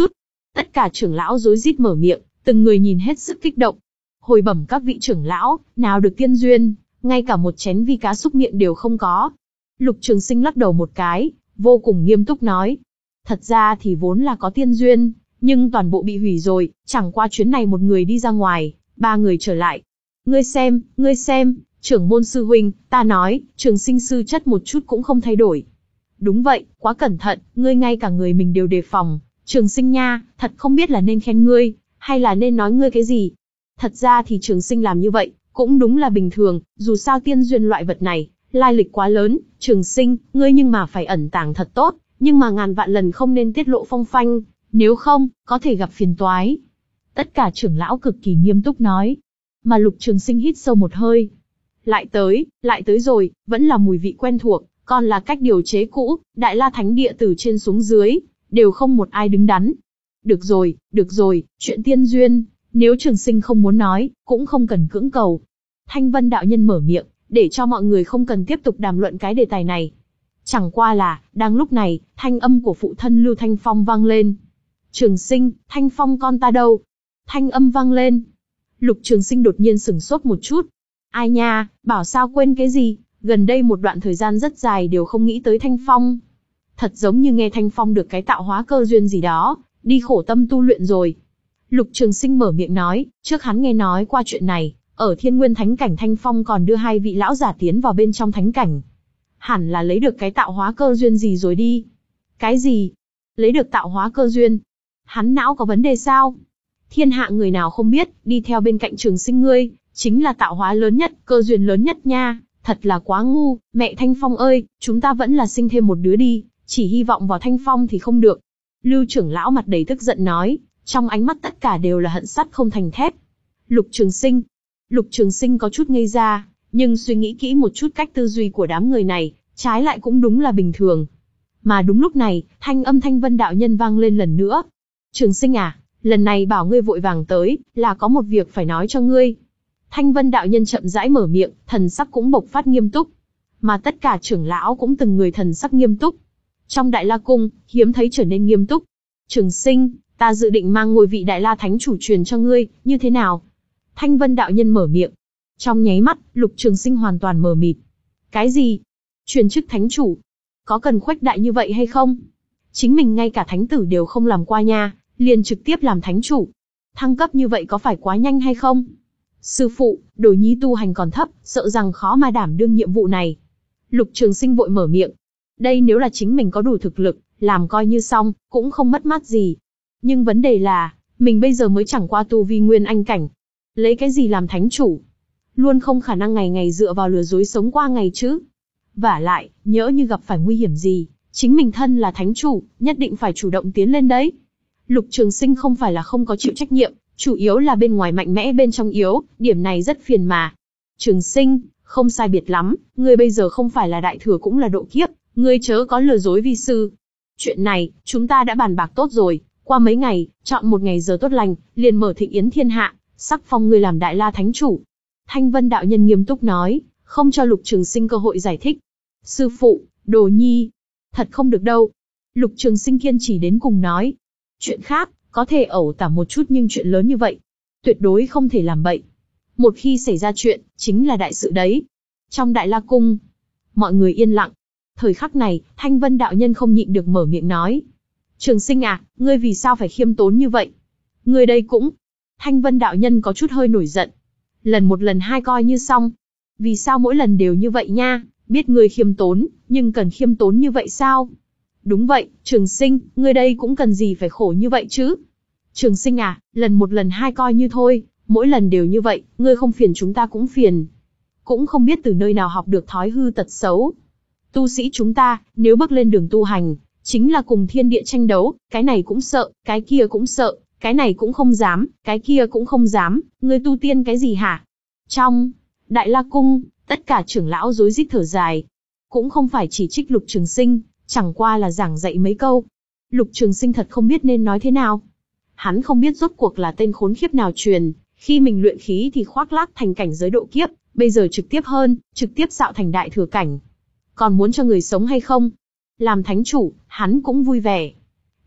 Tất cả trưởng lão rối rít mở miệng, từng người nhìn hết sức kích động. Hồi bẩm các vị trưởng lão, nào được tiên duyên, ngay cả một chén vi cá xúc miệng đều không có. Lục Trường Sinh lắc đầu một cái, vô cùng nghiêm túc nói. Thật ra thì vốn là có tiên duyên, nhưng toàn bộ bị hủy rồi, chẳng qua chuyến này một người đi ra ngoài, ba người trở lại. Ngươi xem, ngươi xem, trưởng môn sư huynh, ta nói, Trường Sinh sư chất một chút cũng không thay đổi. Đúng vậy, quá cẩn thận, ngươi ngay cả người mình đều đề phòng. Trường Sinh nha, thật không biết là nên khen ngươi, hay là nên nói ngươi cái gì. Thật ra thì Trường Sinh làm như vậy, cũng đúng là bình thường, dù sao tiên duyên loại vật này, lai lịch quá lớn, Trường Sinh, ngươi nhưng mà phải ẩn tàng thật tốt, nhưng mà ngàn vạn lần không nên tiết lộ phong phanh, nếu không, có thể gặp phiền toái. Tất cả trưởng lão cực kỳ nghiêm túc nói. Mà Lục Trường Sinh hít sâu một hơi. Lại tới, lại tới rồi, vẫn là mùi vị quen thuộc, còn là cách điều chế cũ, Đại La Thánh Địa từ trên xuống dưới, đều không một ai đứng đắn. Được rồi, được rồi, chuyện tiên duyên, nếu Trường Sinh không muốn nói, cũng không cần cưỡng cầu. Thanh Vân đạo nhân mở miệng, để cho mọi người không cần tiếp tục đàm luận cái đề tài này. Chẳng qua là, đang lúc này, thanh âm của phụ thân Lưu Thanh Phong vang lên. Trường Sinh, Thanh Phong con ta đâu? Thanh âm vang lên. Lục Trường Sinh đột nhiên sửng sốt một chút. Ai nha, bảo sao quên cái gì, gần đây một đoạn thời gian rất dài đều không nghĩ tới Thanh Phong. Thật giống như nghe Thanh Phong được cái tạo hóa cơ duyên gì đó, đi khổ tâm tu luyện rồi. Lục Trường Sinh mở miệng nói, trước hắn nghe nói qua chuyện này, ở Thiên Nguyên Thánh Cảnh Thanh Phong còn đưa hai vị lão giả tiến vào bên trong Thánh Cảnh. Hẳn là lấy được cái tạo hóa cơ duyên gì rồi đi. Cái gì? Lấy được tạo hóa cơ duyên? Hắn não có vấn đề sao? Thiên hạ người nào không biết, đi theo bên cạnh Trường Sinh ngươi, chính là tạo hóa lớn nhất, cơ duyên lớn nhất nha, thật là quá ngu, mẹ Thanh Phong ơi, chúng ta vẫn là sinh thêm một đứa đi, chỉ hy vọng vào Thanh Phong thì không được. Lưu trưởng lão mặt đầy tức giận nói, trong ánh mắt tất cả đều là hận sắt không thành thép. Lục Trường Sinh. Lục Trường Sinh có chút ngây ra, nhưng suy nghĩ kỹ một chút cách tư duy của đám người này, trái lại cũng đúng là bình thường. Mà đúng lúc này, thanh âm Thanh Vân đạo nhân vang lên lần nữa. Trường Sinh à, lần này bảo ngươi vội vàng tới, là có một việc phải nói cho ngươi. Thanh Vân đạo nhân chậm rãi mở miệng, thần sắc cũng bộc phát nghiêm túc. Mà tất cả trưởng lão cũng từng người thần sắc nghiêm túc. Trong Đại La Cung, hiếm thấy trở nên nghiêm túc. Trường Sinh, ta dự định mang ngôi vị Đại La Thánh chủ truyền cho ngươi, như thế nào? Thanh Vân đạo nhân mở miệng. Trong nháy mắt, Lục Trường Sinh hoàn toàn mờ mịt. Cái gì? Truyền chức thánh chủ? Có cần khuếch đại như vậy hay không? Chính mình ngay cả thánh tử đều không làm qua nha, liền trực tiếp làm thánh chủ. Thăng cấp như vậy có phải quá nhanh hay không? Sư phụ, đồ nhi tu hành còn thấp, sợ rằng khó mà đảm đương nhiệm vụ này. Lục Trường Sinh vội mở miệng. Đây nếu là chính mình có đủ thực lực, làm coi như xong, cũng không mất mát gì. Nhưng vấn đề là, mình bây giờ mới chẳng qua tu vi nguyên anh cảnh. Lấy cái gì làm thánh chủ? Luôn không khả năng ngày ngày dựa vào lừa dối sống qua ngày chứ. Vả lại, nhỡ như gặp phải nguy hiểm gì, chính mình thân là thánh chủ, nhất định phải chủ động tiến lên đấy. Lục Trường Sinh không phải là không có chịu trách nhiệm, chủ yếu là bên ngoài mạnh mẽ bên trong yếu, điểm này rất phiền mà. Trường Sinh, không sai biệt lắm, ngươi bây giờ không phải là đại thừa cũng là độ kiếp, ngươi chớ có lừa dối vi sư. Chuyện này, chúng ta đã bàn bạc tốt rồi, qua mấy ngày, chọn một ngày giờ tốt lành, liền mở thịnh yến thiên hạ, sắc phong ngươi làm Đại La Thánh chủ. Thanh Vân đạo nhân nghiêm túc nói, không cho Lục Trường Sinh cơ hội giải thích. Sư phụ, đồ nhi, thật không được đâu. Lục Trường Sinh kiên trì đến cùng nói. Chuyện khác, có thể ẩu tả một chút nhưng chuyện lớn như vậy, tuyệt đối không thể làm bậy. Một khi xảy ra chuyện, chính là đại sự đấy. Trong Đại La Cung, mọi người yên lặng. Thời khắc này, Thanh Vân đạo nhân không nhịn được mở miệng nói. Trường Sinh à, ngươi vì sao phải khiêm tốn như vậy? Ngươi đây cũng... Thanh Vân đạo nhân có chút hơi nổi giận. Lần một lần hai coi như xong. Vì sao mỗi lần đều như vậy nha? Biết ngươi khiêm tốn, nhưng cần khiêm tốn như vậy sao? Đúng vậy, Trường Sinh, ngươi đây cũng cần gì phải khổ như vậy chứ? Trường Sinh à, lần một lần hai coi như thôi, mỗi lần đều như vậy, ngươi không phiền chúng ta cũng phiền. Cũng không biết từ nơi nào học được thói hư tật xấu. Tu sĩ chúng ta, nếu bước lên đường tu hành, chính là cùng thiên địa tranh đấu, cái này cũng sợ, cái kia cũng sợ, cái này cũng không dám, cái kia cũng không dám, ngươi tu tiên cái gì hả? Trong Đại La Cung, tất cả trưởng lão rối rít thở dài. Cũng không phải chỉ trích Lục Trường Sinh, chẳng qua là giảng dạy mấy câu. Lục Trường Sinh thật không biết nên nói thế nào. Hắn không biết rốt cuộc là tên khốn khiếp nào truyền, khi mình luyện khí thì khoác lác thành cảnh giới độ kiếp, bây giờ trực tiếp hơn, trực tiếp dạo thành đại thừa cảnh. Còn muốn cho người sống hay không? Làm thánh chủ, hắn cũng vui vẻ.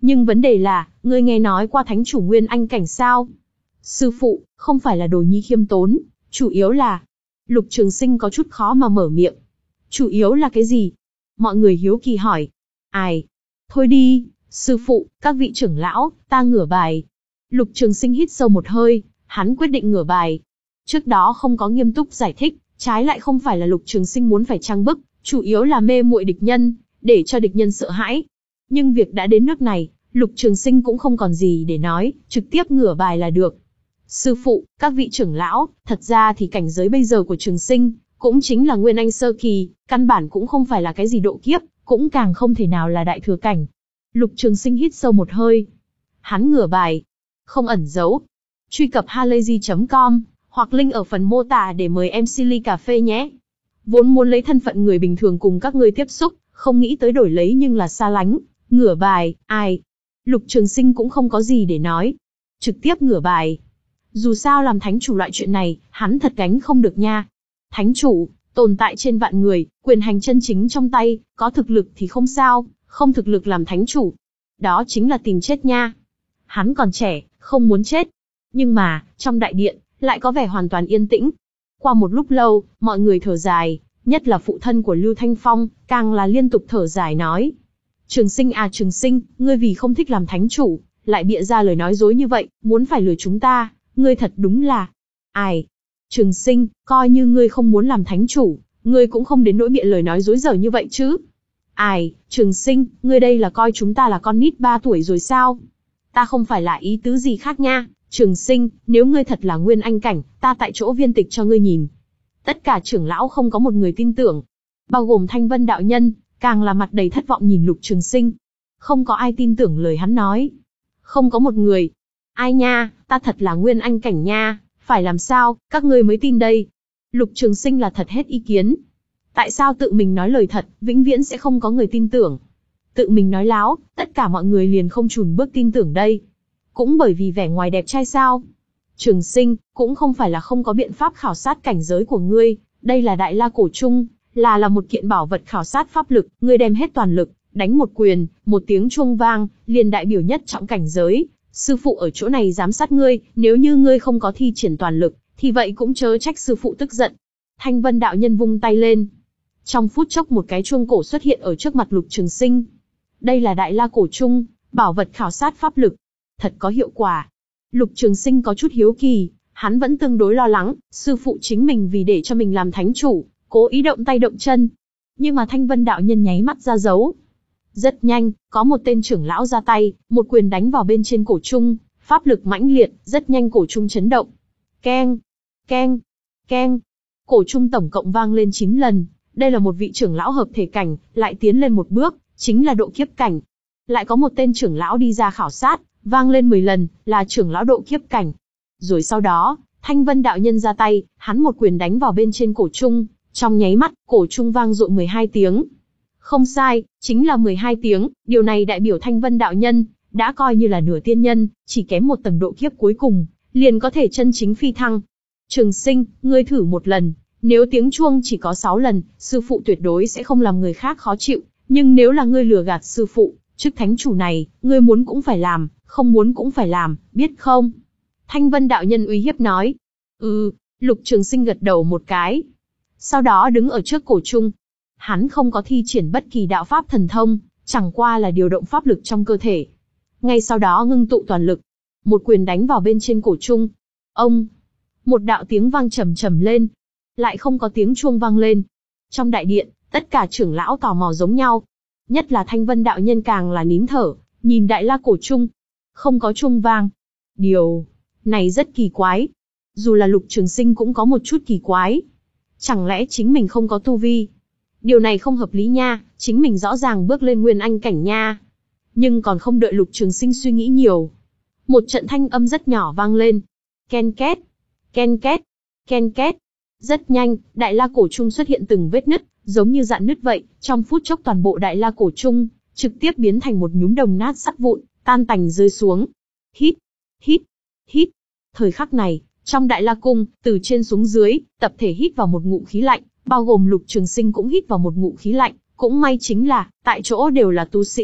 Nhưng vấn đề là, ngươi nghe nói qua thánh chủ Nguyên Anh cảnh sao? Sư phụ, không phải là Đồ Nhi khiêm tốn, chủ yếu là... Lục Trường Sinh có chút khó mà mở miệng. Chủ yếu là cái gì? Mọi người hiếu kỳ hỏi. Ai? Thôi đi, sư phụ, các vị trưởng lão, ta ngửa bài. Lục Trường Sinh hít sâu một hơi, hắn quyết định ngửa bài. Trước đó không có nghiêm túc giải thích, trái lại không phải là Lục Trường Sinh muốn phải trang bức, chủ yếu là mê muội địch nhân, để cho địch nhân sợ hãi. Nhưng việc đã đến nước này, Lục Trường Sinh cũng không còn gì để nói, trực tiếp ngửa bài là được. Sư phụ, các vị trưởng lão, thật ra thì cảnh giới bây giờ của Trường Sinh, cũng chính là Nguyên Anh sơ kỳ, căn bản cũng không phải là cái gì độ kiếp, cũng càng không thể nào là đại thừa cảnh. Lục Trường Sinh hít sâu một hơi. Hắn ngửa bài, không ẩn giấu. Truy cập halayzi chấm com, hoặc link ở phần mô tả để mời em xê ly cà phê nhé. Vốn muốn lấy thân phận người bình thường cùng các ngươi tiếp xúc, không nghĩ tới đổi lấy nhưng là xa lánh. Ngửa bài, ai? Lục Trường Sinh cũng không có gì để nói. Trực tiếp ngửa bài. Dù sao làm thánh chủ loại chuyện này, hắn thật gánh không được nha. Thánh chủ, tồn tại trên vạn người, quyền hành chân chính trong tay, có thực lực thì không sao, không thực lực làm thánh chủ. Đó chính là tìm chết nha. Hắn còn trẻ, không muốn chết. Nhưng mà, trong đại điện, lại có vẻ hoàn toàn yên tĩnh. Qua một lúc lâu, mọi người thở dài, nhất là phụ thân của Lưu Thanh Phong, càng là liên tục thở dài nói. Trường Sinh à Trường Sinh, ngươi vì không thích làm thánh chủ, lại bịa ra lời nói dối như vậy, muốn phải lừa chúng ta, ngươi thật đúng là... Ai? Trường Sinh, coi như ngươi không muốn làm thánh chủ, ngươi cũng không đến nỗi bịa lời nói dối dở như vậy chứ. Ai, Trường Sinh, ngươi đây là coi chúng ta là con nít ba tuổi rồi sao? Ta không phải là ý tứ gì khác nha, Trường Sinh, nếu ngươi thật là Nguyên Anh cảnh, ta tại chỗ viên tịch cho ngươi nhìn. Tất cả trưởng lão không có một người tin tưởng, bao gồm Thanh Vân đạo nhân, càng là mặt đầy thất vọng nhìn Lục Trường Sinh. Không có ai tin tưởng lời hắn nói. Không có một người. Ai nha, ta thật là Nguyên Anh cảnh nha, phải làm sao, các ngươi mới tin đây. Lục Trường Sinh là thật hết ý kiến. Tại sao tự mình nói lời thật, vĩnh viễn sẽ không có người tin tưởng. Tự mình nói láo, tất cả mọi người liền không chùn bước tin tưởng đây. Cũng bởi vì vẻ ngoài đẹp trai sao. Trường Sinh, cũng không phải là không có biện pháp khảo sát cảnh giới của ngươi, đây là Đại La Cổ Trung, là là một kiện bảo vật khảo sát pháp lực, ngươi đem hết toàn lực, đánh một quyền, một tiếng chuông vang, liền đại biểu nhất trọng cảnh giới. Sư phụ ở chỗ này giám sát ngươi, nếu như ngươi không có thi triển toàn lực, thì vậy cũng chớ trách sư phụ tức giận. Thanh Vân đạo nhân vung tay lên. Trong phút chốc một cái chuông cổ xuất hiện ở trước mặt Lục Trường Sinh. Đây là Đại La Cổ Trung, bảo vật khảo sát pháp lực. Thật có hiệu quả. Lục Trường Sinh có chút hiếu kỳ, hắn vẫn tương đối lo lắng, sư phụ chính mình vì để cho mình làm thánh chủ, cố ý động tay động chân. Nhưng mà Thanh Vân đạo nhân nháy mắt ra dấu. Rất nhanh, có một tên trưởng lão ra tay, một quyền đánh vào bên trên cổ trung, pháp lực mãnh liệt, rất nhanh cổ trung chấn động. Keng, keng, keng. Cổ trung tổng cộng vang lên chín lần, đây là một vị trưởng lão hợp thể cảnh, lại tiến lên một bước, chính là độ kiếp cảnh. Lại có một tên trưởng lão đi ra khảo sát, vang lên mười lần, là trưởng lão độ kiếp cảnh. Rồi sau đó, Thanh Vân đạo nhân ra tay, hắn một quyền đánh vào bên trên cổ trung, trong nháy mắt, cổ trung vang dội mười hai tiếng. Không sai, chính là mười hai tiếng, điều này đại biểu Thanh Vân đạo nhân, đã coi như là nửa tiên nhân, chỉ kém một tầng độ kiếp cuối cùng, liền có thể chân chính phi thăng. Trường Sinh, ngươi thử một lần, nếu tiếng chuông chỉ có sáu lần, sư phụ tuyệt đối sẽ không làm người khác khó chịu, nhưng nếu là ngươi lừa gạt sư phụ, chức thánh chủ này, ngươi muốn cũng phải làm, không muốn cũng phải làm, biết không? Thanh Vân đạo nhân uy hiếp nói. Ừ, Lục Trường Sinh gật đầu một cái. Sau đó đứng ở trước cổ trung. Hắn không có thi triển bất kỳ đạo pháp thần thông, chẳng qua là điều động pháp lực trong cơ thể. Ngay sau đó ngưng tụ toàn lực, một quyền đánh vào bên trên cổ trung. Ông, một đạo tiếng vang trầm trầm lên, lại không có tiếng chuông vang lên. Trong đại điện, tất cả trưởng lão tò mò giống nhau, nhất là Thanh Vân đạo nhân càng là nín thở, nhìn Đại La Cổ Trung, không có chuông vang. Điều này rất kỳ quái. Dù là Lục Trường Sinh cũng có một chút kỳ quái. Chẳng lẽ chính mình không có tu vi? Điều này không hợp lý nha, chính mình rõ ràng bước lên Nguyên Anh cảnh nha. Nhưng còn không đợi Lục Trường Sinh suy nghĩ nhiều. Một trận thanh âm rất nhỏ vang lên. Ken két, ken két, ken két. Rất nhanh, Đại La Cổ Trung xuất hiện từng vết nứt, giống như rạn nứt vậy, trong phút chốc toàn bộ Đại La Cổ Trung, trực tiếp biến thành một nhúm đồng nát sắt vụn, tan tành rơi xuống. Hít, hít, hít. Thời khắc này, trong Đại La Cung, từ trên xuống dưới, tập thể hít vào một ngụm khí lạnh, bao gồm Lục Trường Sinh cũng hít vào một ngụm khí lạnh, cũng may chính là, tại chỗ đều là tu sĩ,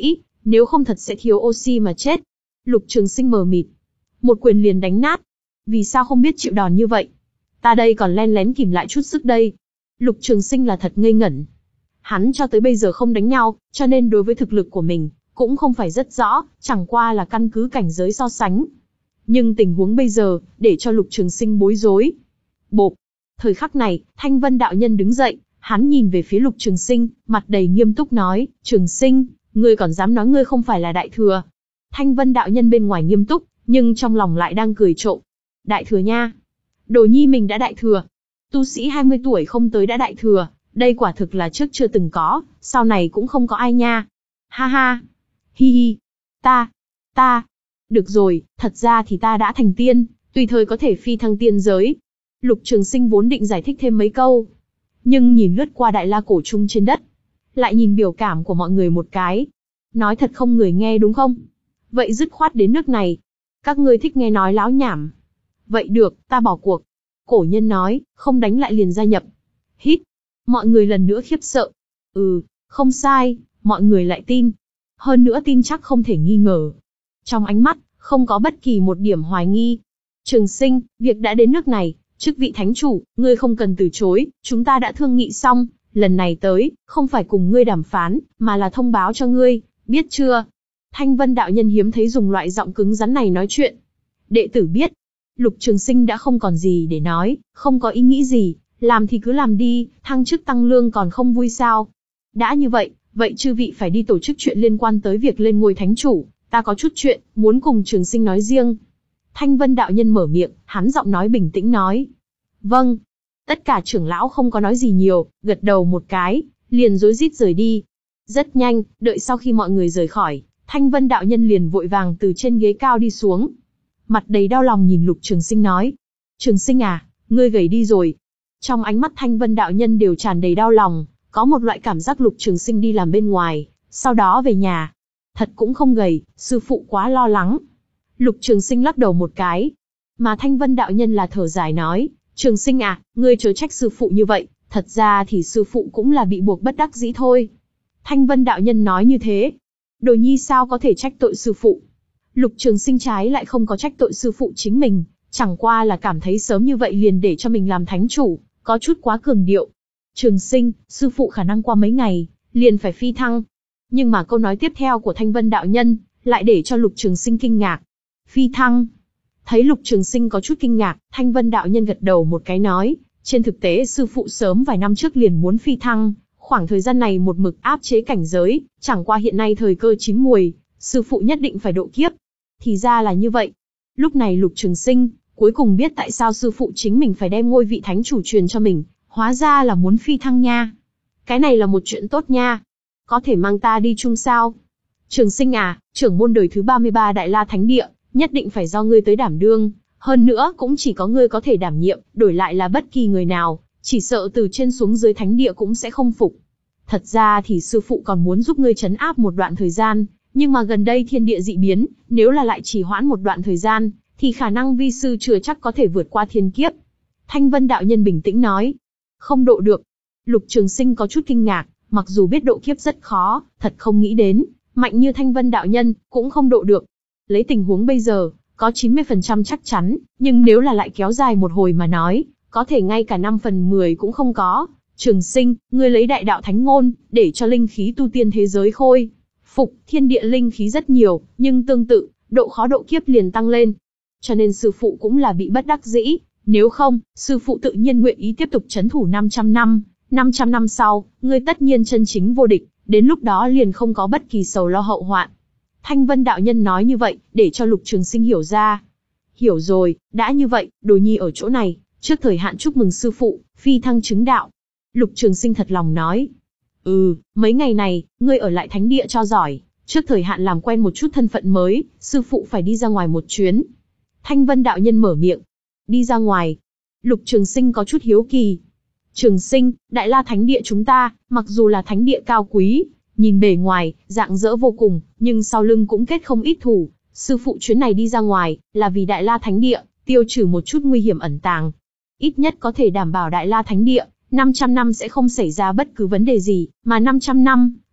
nếu không thật sẽ thiếu oxy mà chết. Lục Trường Sinh mờ mịt. Một quyền liền đánh nát. Vì sao không biết chịu đòn như vậy? Ta đây còn len lén kìm lại chút sức đây. Lục Trường Sinh là thật ngây ngẩn. Hắn cho tới bây giờ không đánh nhau, cho nên đối với thực lực của mình, cũng không phải rất rõ, chẳng qua là căn cứ cảnh giới so sánh. Nhưng tình huống bây giờ, để cho Lục Trường Sinh bối rối. Bộp. Thời khắc này, Thanh Vân đạo nhân đứng dậy, hắn nhìn về phía Lục Trường Sinh, mặt đầy nghiêm túc nói, Trường Sinh, ngươi còn dám nói ngươi không phải là đại thừa. Thanh Vân đạo nhân bên ngoài nghiêm túc, nhưng trong lòng lại đang cười trộm. Đại thừa nha. Đồ nhi mình đã đại thừa. Tu sĩ hai mươi tuổi không tới đã đại thừa, đây quả thực là trước chưa từng có, sau này cũng không có ai nha. Ha ha. Hi hi. Ta. Ta. Được rồi, thật ra thì ta đã thành tiên, tùy thời có thể phi thăng tiên giới. Lục Trường Sinh vốn định giải thích thêm mấy câu, nhưng nhìn lướt qua đại la cổ trung trên đất, lại nhìn biểu cảm của mọi người một cái. Nói thật không người nghe đúng không? Vậy dứt khoát đến nước này. Các ngươi thích nghe nói láo nhảm. Vậy được, ta bỏ cuộc. Cổ nhân nói, không đánh lại liền gia nhập. Hít. Mọi người lần nữa khiếp sợ. Ừ, không sai, mọi người lại tin. Hơn nữa tin chắc không thể nghi ngờ. Trong ánh mắt, không có bất kỳ một điểm hoài nghi. Trường Sinh, việc đã đến nước này, chức vị thánh chủ, ngươi không cần từ chối, chúng ta đã thương nghị xong, lần này tới, không phải cùng ngươi đàm phán, mà là thông báo cho ngươi, biết chưa? Thanh Vân đạo nhân hiếm thấy dùng loại giọng cứng rắn này nói chuyện. Đệ tử biết. Lục Trường Sinh đã không còn gì để nói, không có ý nghĩ gì, làm thì cứ làm đi, thăng chức tăng lương còn không vui sao? Đã như vậy, vậy chư vị phải đi tổ chức chuyện liên quan tới việc lên ngôi thánh chủ, ta có chút chuyện, muốn cùng Trường Sinh nói riêng. Thanh Vân đạo nhân mở miệng, hắn giọng nói bình tĩnh nói. Vâng. Tất cả trưởng lão không có nói gì nhiều, gật đầu một cái, liền rối rít rời đi. Rất nhanh, đợi sau khi mọi người rời khỏi, Thanh Vân đạo nhân liền vội vàng từ trên ghế cao đi xuống. Mặt đầy đau lòng nhìn Lục Trường Sinh nói. Trường Sinh à, ngươi gầy đi rồi. Trong ánh mắt Thanh Vân đạo nhân đều tràn đầy đau lòng, có một loại cảm giác Lục Trường Sinh đi làm bên ngoài, sau đó về nhà. Thật cũng không gầy, sư phụ quá lo lắng. Lục Trường Sinh lắc đầu một cái. Mà Thanh Vân đạo nhân là thở dài nói, Trường Sinh à, ngươi chớ trách sư phụ như vậy, thật ra thì sư phụ cũng là bị buộc bất đắc dĩ thôi. Thanh Vân đạo nhân nói như thế. Đồ nhi sao có thể trách tội sư phụ? Lục Trường Sinh trái lại không có trách tội sư phụ chính mình, chẳng qua là cảm thấy sớm như vậy liền để cho mình làm thánh chủ, có chút quá cường điệu. Trường Sinh, sư phụ khả năng qua mấy ngày, liền phải phi thăng. Nhưng mà câu nói tiếp theo của Thanh Vân đạo nhân, lại để cho Lục Trường Sinh kinh ngạc. Phi thăng. Thấy Lục Trường Sinh có chút kinh ngạc, Thanh Vân đạo nhân gật đầu một cái nói, trên thực tế sư phụ sớm vài năm trước liền muốn phi thăng, khoảng thời gian này một mực áp chế cảnh giới, chẳng qua hiện nay thời cơ chín muồi, sư phụ nhất định phải độ kiếp. Thì ra là như vậy. Lúc này Lục Trường Sinh, cuối cùng biết tại sao sư phụ chính mình phải đem ngôi vị thánh chủ truyền cho mình, hóa ra là muốn phi thăng nha. Cái này là một chuyện tốt nha. Có thể mang ta đi chung sao? Trường Sinh à, trưởng môn đời thứ ba mươi ba Đại La Thánh Địa, nhất định phải do ngươi tới đảm đương, hơn nữa cũng chỉ có ngươi có thể đảm nhiệm, đổi lại là bất kỳ người nào, chỉ sợ từ trên xuống dưới thánh địa cũng sẽ không phục. Thật ra thì sư phụ còn muốn giúp ngươi trấn áp một đoạn thời gian, nhưng mà gần đây thiên địa dị biến, nếu là lại trì hoãn một đoạn thời gian, thì khả năng vi sư chưa chắc có thể vượt qua thiên kiếp. Thanh Vân đạo nhân bình tĩnh nói. Không độ được. Lục Trường Sinh có chút kinh ngạc, mặc dù biết độ kiếp rất khó, thật không nghĩ đến, mạnh như Thanh Vân đạo nhân, cũng không độ được. Lấy tình huống bây giờ, có chín mươi phần trăm chắc chắn, nhưng nếu là lại kéo dài một hồi mà nói, có thể ngay cả năm phần mười cũng không có. Trường Sinh, ngươi lấy đại đạo thánh ngôn, để cho linh khí tu tiên thế giới khôi phục, thiên địa linh khí rất nhiều, nhưng tương tự, độ khó độ kiếp liền tăng lên. Cho nên sư phụ cũng là bị bất đắc dĩ, nếu không, sư phụ tự nhiên nguyện ý tiếp tục trấn thủ năm trăm năm, năm trăm năm sau, ngươi tất nhiên chân chính vô địch, đến lúc đó liền không có bất kỳ sầu lo hậu hoạn. Thanh Vân đạo nhân nói như vậy, để cho Lục Trường Sinh hiểu ra. Hiểu rồi, đã như vậy, đồ nhi ở chỗ này, trước thời hạn chúc mừng sư phụ, phi thăng chứng đạo. Lục Trường Sinh thật lòng nói. Ừ, mấy ngày này, ngươi ở lại thánh địa cho giỏi, trước thời hạn làm quen một chút thân phận mới, sư phụ phải đi ra ngoài một chuyến. Thanh Vân đạo nhân mở miệng. Đi ra ngoài. Lục Trường Sinh có chút hiếu kỳ. Trường Sinh, Đại La Thánh Địa chúng ta, mặc dù là thánh địa cao quý, nhìn bề ngoài, dạng dỡ vô cùng, nhưng sau lưng cũng kết không ít thủ. Sư phụ chuyến này đi ra ngoài, là vì Đại La Thánh Địa, tiêu trừ một chút nguy hiểm ẩn tàng. Ít nhất có thể đảm bảo Đại La Thánh Địa, năm trăm năm sẽ không xảy ra bất cứ vấn đề gì, mà năm trăm năm,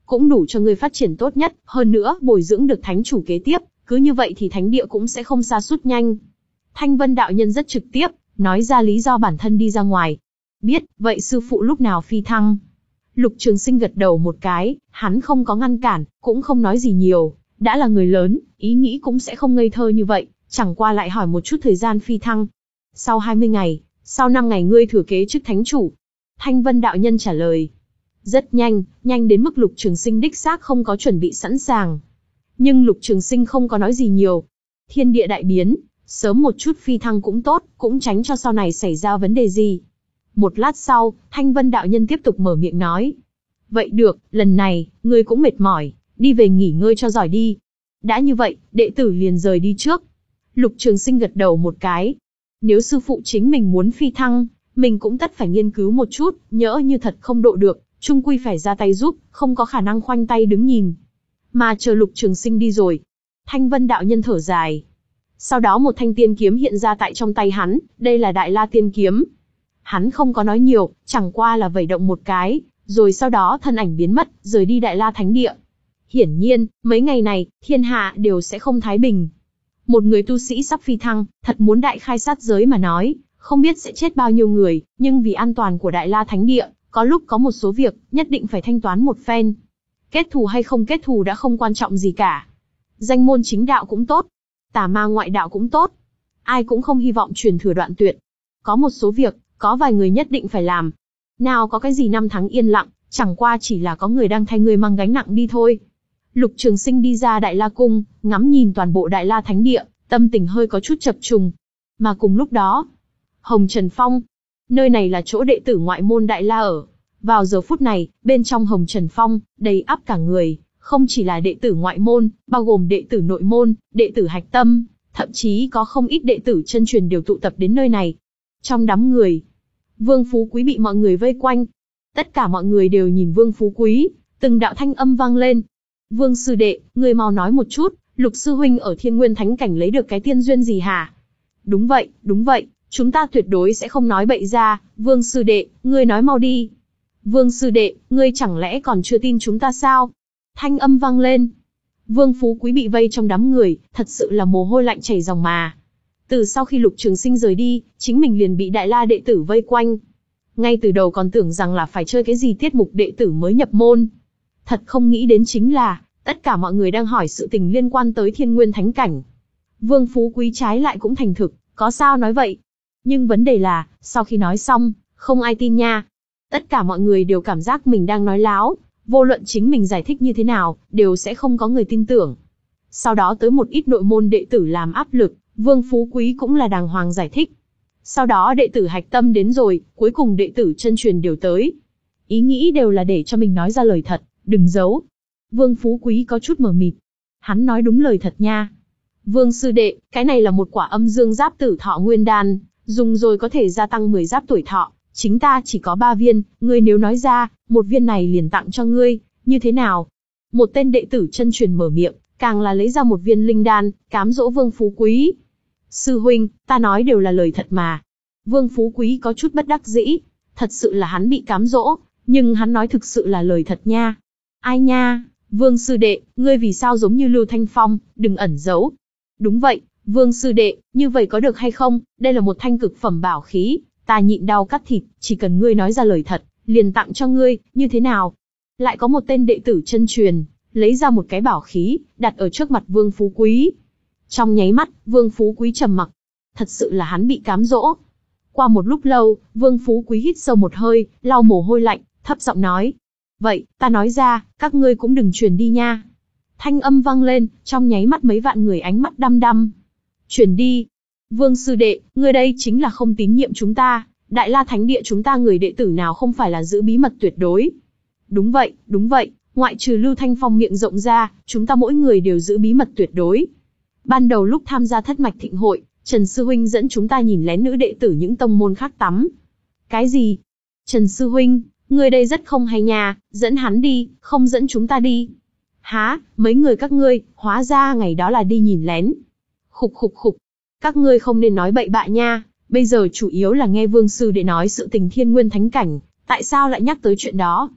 cũng đủ cho ngươi phát triển tốt nhất, hơn nữa bồi dưỡng được thánh chủ kế tiếp, cứ như vậy thì thánh địa cũng sẽ không sa sút nhanh. Thanh Vân đạo nhân rất trực tiếp, nói ra lý do bản thân đi ra ngoài. Biết, vậy sư phụ lúc nào phi thăng? Lục Trường Sinh gật đầu một cái, hắn không có ngăn cản, cũng không nói gì nhiều, đã là người lớn, ý nghĩ cũng sẽ không ngây thơ như vậy, chẳng qua lại hỏi một chút thời gian phi thăng. Sau hai mươi ngày, sau năm ngày ngươi thừa kế chức thánh chủ. Thanh Vân đạo nhân trả lời. Rất nhanh, nhanh đến mức Lục Trường Sinh đích xác không có chuẩn bị sẵn sàng. Nhưng Lục Trường Sinh không có nói gì nhiều. Thiên địa đại biến, sớm một chút phi thăng cũng tốt, cũng tránh cho sau này xảy ra vấn đề gì. Một lát sau, Thanh Vân đạo nhân tiếp tục mở miệng nói. Vậy được, lần này, ngươi cũng mệt mỏi, đi về nghỉ ngơi cho giỏi đi. Đã như vậy, đệ tử liền rời đi trước. Lục Trường Sinh gật đầu một cái. Nếu sư phụ chính mình muốn phi thăng, mình cũng tất phải nghiên cứu một chút, nhỡ như thật không độ được, chung quy phải ra tay giúp, không có khả năng khoanh tay đứng nhìn. Mà chờ Lục Trường Sinh đi rồi, Thanh Vân đạo nhân thở dài. Sau đó một thanh tiên kiếm hiện ra tại trong tay hắn, đây là Đại La Tiên Kiếm. Hắn không có nói nhiều, chẳng qua là vẩy động một cái, rồi sau đó thân ảnh biến mất, rời đi Đại La Thánh Địa. Hiển nhiên, mấy ngày này, thiên hạ đều sẽ không thái bình. Một người tu sĩ sắp phi thăng, thật muốn đại khai sát giới mà nói, không biết sẽ chết bao nhiêu người, nhưng vì an toàn của Đại La Thánh Địa, có lúc có một số việc, nhất định phải thanh toán một phen. Kết thù hay không kết thù đã không quan trọng gì cả. Danh môn chính đạo cũng tốt, tà ma ngoại đạo cũng tốt. Ai cũng không hy vọng truyền thừa đoạn tuyệt. Có một số việc, có vài người nhất định phải làm. Nào có cái gì năm tháng yên lặng, chẳng qua chỉ là có người đang thay người mang gánh nặng đi thôi. Lục Trường Sinh đi ra Đại La Cung, ngắm nhìn toàn bộ Đại La Thánh Địa, tâm tình hơi có chút chập trùng. Mà cùng lúc đó, Hồng Trần Phong, nơi này là chỗ đệ tử ngoại môn Đại La ở. Vào giờ phút này, bên trong Hồng Trần Phong, đầy ắp cả người, không chỉ là đệ tử ngoại môn, bao gồm đệ tử nội môn, đệ tử hạch tâm, thậm chí có không ít đệ tử chân truyền đều tụ tập đến nơi này. Trong đám người, Vương Phú Quý bị mọi người vây quanh. Tất cả mọi người đều nhìn Vương Phú Quý, từng đạo thanh âm vang lên. Vương sư đệ, ngươi mau nói một chút, Lục sư huynh ở Thiên Nguyên Thánh Cảnh lấy được cái tiên duyên gì hả? Đúng vậy, đúng vậy, chúng ta tuyệt đối sẽ không nói bậy ra, Vương sư đệ, ngươi nói mau đi. Vương sư đệ, ngươi chẳng lẽ còn chưa tin chúng ta sao? Thanh âm vang lên. Vương Phú Quý bị vây trong đám người, thật sự là mồ hôi lạnh chảy ròng mà. Từ sau khi Lục Trường Sinh rời đi, chính mình liền bị Đại La đệ tử vây quanh. Ngay từ đầu còn tưởng rằng là phải chơi cái gì tiết mục đệ tử mới nhập môn. Thật không nghĩ đến chính là, tất cả mọi người đang hỏi sự tình liên quan tới Thiên Nguyên Thánh Cảnh. Vương Phú Quý trái lại cũng thành thực, có sao nói vậy. Nhưng vấn đề là, sau khi nói xong, không ai tin nha. Tất cả mọi người đều cảm giác mình đang nói láo, vô luận chính mình giải thích như thế nào, đều sẽ không có người tin tưởng. Sau đó tới một ít nội môn đệ tử làm áp lực, Vương Phú Quý cũng là đàng hoàng giải thích. Sau đó đệ tử hạch tâm đến rồi, cuối cùng đệ tử chân truyền đều tới. Ý nghĩ đều là để cho mình nói ra lời thật, đừng giấu. Vương Phú Quý có chút mờ mịt. Hắn nói đúng lời thật nha. Vương sư đệ, cái này là một quả âm dương giáp tử thọ nguyên đan, dùng rồi có thể gia tăng mười giáp tuổi thọ. Chính ta chỉ có ba viên, ngươi nếu nói ra, một viên này liền tặng cho ngươi, như thế nào? Một tên đệ tử chân truyền mở miệng, càng là lấy ra một viên linh đan, cám dỗ Vương Phú Quý. Sư huynh, ta nói đều là lời thật mà. Vương Phú Quý có chút bất đắc dĩ, thật sự là hắn bị cám dỗ, nhưng hắn nói thực sự là lời thật nha. Ai nha, Vương sư đệ, ngươi vì sao giống như Lưu Thanh Phong, đừng ẩn giấu. Đúng vậy, Vương sư đệ, như vậy có được hay không? Đây là một thanh cực phẩm bảo khí, ta nhịn đau cắt thịt, chỉ cần ngươi nói ra lời thật, liền tặng cho ngươi, như thế nào? Lại có một tên đệ tử chân truyền, lấy ra một cái bảo khí, đặt ở trước mặt Vương Phú Quý. Trong nháy mắt, Vương Phú Quý trầm mặc. Thật sự là hắn bị cám dỗ. Qua một lúc lâu, Vương Phú Quý hít sâu một hơi, lau mồ hôi lạnh, thấp giọng nói. Vậy, ta nói ra, các ngươi cũng đừng truyền đi nha. Thanh âm vang lên, trong nháy mắt mấy vạn người ánh mắt đăm đăm. Truyền đi. Vương sư đệ, ngươi đây chính là không tín nhiệm chúng ta. Đại La Thánh Địa chúng ta người đệ tử nào không phải là giữ bí mật tuyệt đối. Đúng vậy, đúng vậy, ngoại trừ Lưu Thanh Phong miệng rộng ra, chúng ta mỗi người đều giữ bí mật tuyệt đối. Ban đầu lúc tham gia thất mạch thịnh hội, Trần Sư Huynh dẫn chúng ta nhìn lén nữ đệ tử những tông môn khác tắm. Cái gì? Trần Sư Huynh, ngươi đây rất không hay nha, dẫn hắn đi, không dẫn chúng ta đi. Há, mấy người các ngươi, hóa ra ngày đó là đi nhìn lén. Khục khục khục, các ngươi không nên nói bậy bạ nha, bây giờ chủ yếu là nghe Vương Sư để nói sự tình Thiên Nguyên Thánh Cảnh, tại sao lại nhắc tới chuyện đó?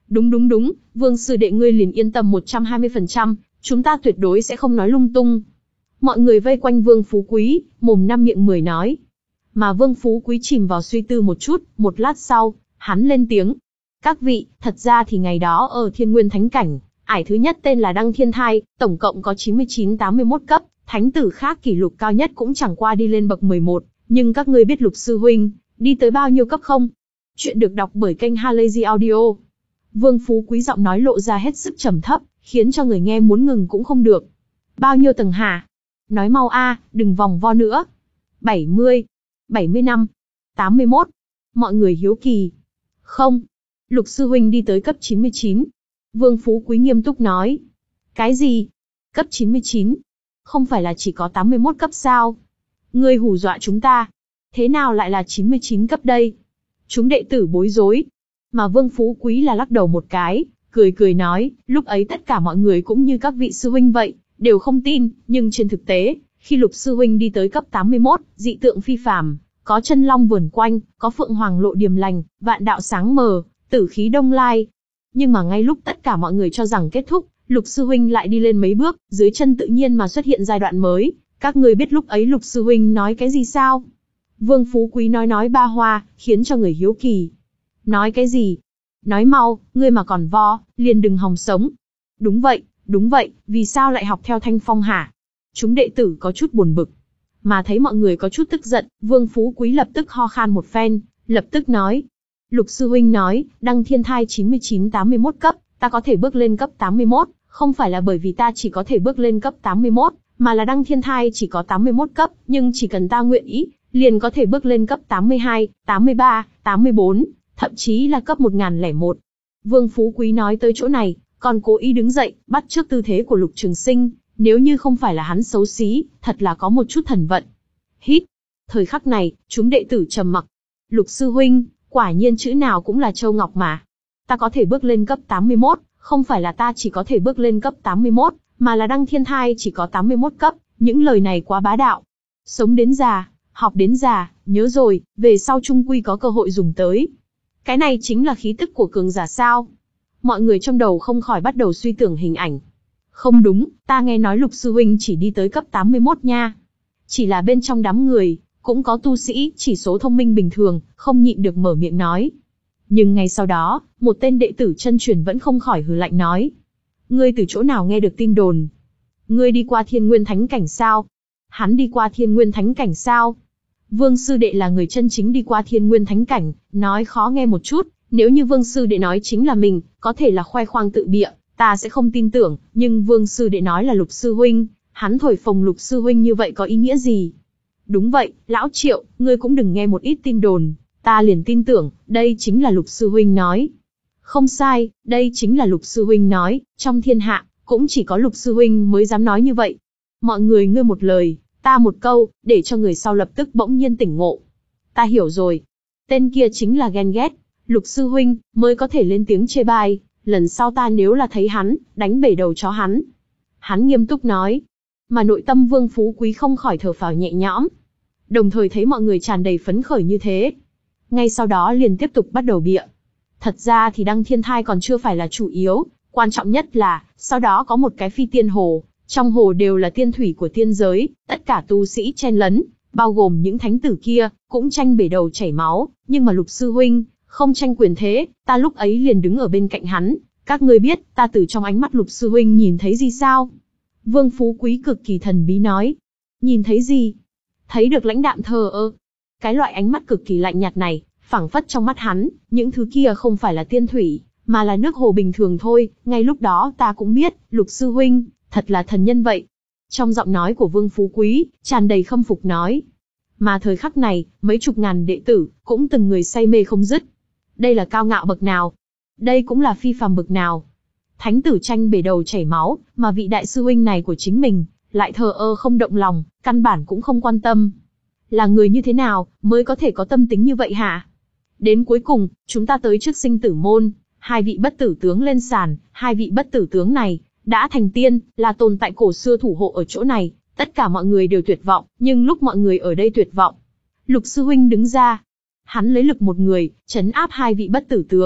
Đúng đúng đúng, Vương sư đệ ngươi liền yên tâm một trăm hai mươi phần trăm, chúng ta tuyệt đối sẽ không nói lung tung. Mọi người vây quanh Vương Phú Quý, mồm năm miệng mười nói. Mà Vương Phú Quý chìm vào suy tư một chút, một lát sau, hắn lên tiếng. Các vị, thật ra thì ngày đó ở Thiên Nguyên Thánh Cảnh, ải thứ nhất tên là Đăng Thiên Thai, tổng cộng có chín mươi chín tám mươi mốt cấp, thánh tử khác kỷ lục cao nhất cũng chẳng qua đi lên bậc mười một, nhưng các ngươi biết Lục sư huynh đi tới bao nhiêu cấp không? Chuyện được đọc bởi kênh Halazy Audio. Vương Phú Quý giọng nói lộ ra hết sức trầm thấp, khiến cho người nghe muốn ngừng cũng không được. Bao nhiêu tầng hả? Nói mau a, đừng vòng vo nữa. bảy mươi, bảy mươi lăm, tám mươi mốt. Mọi người hiếu kỳ. Không. Lục sư huynh đi tới cấp chín mươi chín. Vương Phú Quý nghiêm túc nói. Cái gì? Cấp chín mươi chín? Không phải là chỉ có tám mươi mốt cấp sao? Ngươi hù dọa chúng ta. Thế nào lại là chín mươi chín cấp đây? Chúng đệ tử bối rối. Mà Vương Phú Quý là lắc đầu một cái, cười cười nói, lúc ấy tất cả mọi người cũng như các vị sư huynh vậy, đều không tin, nhưng trên thực tế, khi Lục sư huynh đi tới cấp tám mươi mốt, dị tượng phi phàm, có chân long vườn quanh, có phượng hoàng lộ điềm lành, vạn đạo sáng mờ, tử khí đông lai. Nhưng mà ngay lúc tất cả mọi người cho rằng kết thúc, Lục sư huynh lại đi lên mấy bước, dưới chân tự nhiên mà xuất hiện giai đoạn mới. Các người biết lúc ấy Lục sư huynh nói cái gì sao? Vương Phú Quý nói nói ba hoa, khiến cho người hiếu kỳ. Nói cái gì? Nói mau, ngươi mà còn vo, liền đừng hòng sống. Đúng vậy, đúng vậy, vì sao lại học theo Thanh Phong hả? Chúng đệ tử có chút buồn bực. Mà thấy mọi người có chút tức giận, Vương Phú Quý lập tức ho khan một phen, lập tức nói. Lục sư huynh nói, Đăng Thiên Thai chín mươi chín tám mươi mốt cấp, ta có thể bước lên cấp tám mươi mốt, không phải là bởi vì ta chỉ có thể bước lên cấp tám mươi mốt, mà là Đăng Thiên Thai chỉ có tám mươi mốt cấp, nhưng chỉ cần ta nguyện ý, liền có thể bước lên cấp tám mươi hai, tám mươi ba, tám mươi bốn, thậm chí là cấp một nghìn lẻ một. Vương Phú Quý nói tới chỗ này, còn cố ý đứng dậy, bắt chước tư thế của Lục Trường Sinh, nếu như không phải là hắn xấu xí, thật là có một chút thần vận. Hít. Thời khắc này, chúng đệ tử trầm mặc. Lục sư huynh, quả nhiên chữ nào cũng là châu ngọc mà. Ta có thể bước lên cấp tám mươi mốt, không phải là ta chỉ có thể bước lên cấp tám mươi mốt, mà là Đăng Thiên Thai chỉ có tám mươi mốt cấp, những lời này quá bá đạo. Sống đến già, học đến già, nhớ rồi, về sau chung quy có cơ hội dùng tới. Cái này chính là khí tức của cường giả sao? Mọi người trong đầu không khỏi bắt đầu suy tưởng hình ảnh. Không đúng, ta nghe nói Lục sư huynh chỉ đi tới cấp tám mươi mốt nha. Chỉ là bên trong đám người, cũng có tu sĩ, chỉ số thông minh bình thường, không nhịn được mở miệng nói. Nhưng ngay sau đó, một tên đệ tử chân truyền vẫn không khỏi hừ lạnh nói. Ngươi từ chỗ nào nghe được tin đồn? Ngươi đi qua Thiên Nguyên Thánh Cảnh sao? Hắn đi qua Thiên Nguyên Thánh Cảnh sao? Vương sư đệ là người chân chính đi qua Thiên Nguyên Thánh Cảnh, nói khó nghe một chút, nếu như Vương sư đệ nói chính là mình, có thể là khoe khoang tự bịa, ta sẽ không tin tưởng, nhưng Vương sư đệ nói là Lục sư huynh, hắn thổi phồng Lục sư huynh như vậy có ý nghĩa gì? Đúng vậy, lão Triệu, ngươi cũng đừng nghe một ít tin đồn, ta liền tin tưởng, đây chính là Lục sư huynh nói. Không sai, đây chính là Lục sư huynh nói, trong thiên hạ, cũng chỉ có Lục sư huynh mới dám nói như vậy. Mọi người ngươi một lời, ta một câu, để cho người sau lập tức bỗng nhiên tỉnh ngộ. Ta hiểu rồi. Tên kia chính là ghen ghét. Lục sư huynh, mới có thể lên tiếng chê bai. Lần sau ta nếu là thấy hắn, đánh bể đầu chó hắn. Hắn nghiêm túc nói. Mà nội tâm Vương Phú Quý không khỏi thở phào nhẹ nhõm. Đồng thời thấy mọi người tràn đầy phấn khởi như thế. Ngay sau đó liền tiếp tục bắt đầu bịa. Thật ra thì Đăng Thiên Thai còn chưa phải là chủ yếu. Quan trọng nhất là, sau đó có một cái phi tiên hồ. Trong hồ đều là tiên thủy của tiên giới, tất cả tu sĩ chen lấn, bao gồm những thánh tử kia, cũng tranh bể đầu chảy máu, nhưng mà Lục sư huynh, không tranh quyền thế, ta lúc ấy liền đứng ở bên cạnh hắn, các ngươi biết, ta từ trong ánh mắt Lục sư huynh nhìn thấy gì sao? Vương Phú Quý cực kỳ thần bí nói. Nhìn thấy gì? Thấy được lãnh đạm thờ ơ. Cái loại ánh mắt cực kỳ lạnh nhạt này, phảng phất trong mắt hắn, những thứ kia không phải là tiên thủy, mà là nước hồ bình thường thôi, ngay lúc đó ta cũng biết, Lục sư huynh, thật là thần nhân vậy. Trong giọng nói của Vương Phú Quý, tràn đầy khâm phục nói. Mà thời khắc này, mấy chục ngàn đệ tử, cũng từng người say mê không dứt. Đây là cao ngạo bậc nào? Đây cũng là phi phàm bậc nào? Thánh tử tranh bể đầu chảy máu, mà vị đại sư huynh này của chính mình, lại thờ ơ không động lòng, căn bản cũng không quan tâm. Là người như thế nào, mới có thể có tâm tính như vậy hả? Đến cuối cùng, chúng ta tới trước sinh tử môn, hai vị bất tử tướng lên sàn, hai vị bất tử tướng này, đã thành tiên, là tồn tại cổ xưa thủ hộ ở chỗ này, tất cả mọi người đều tuyệt vọng, nhưng lúc mọi người ở đây tuyệt vọng, Lục sư huynh đứng ra. Hắn lấy lực một người, trấn áp hai vị bất tử tướng,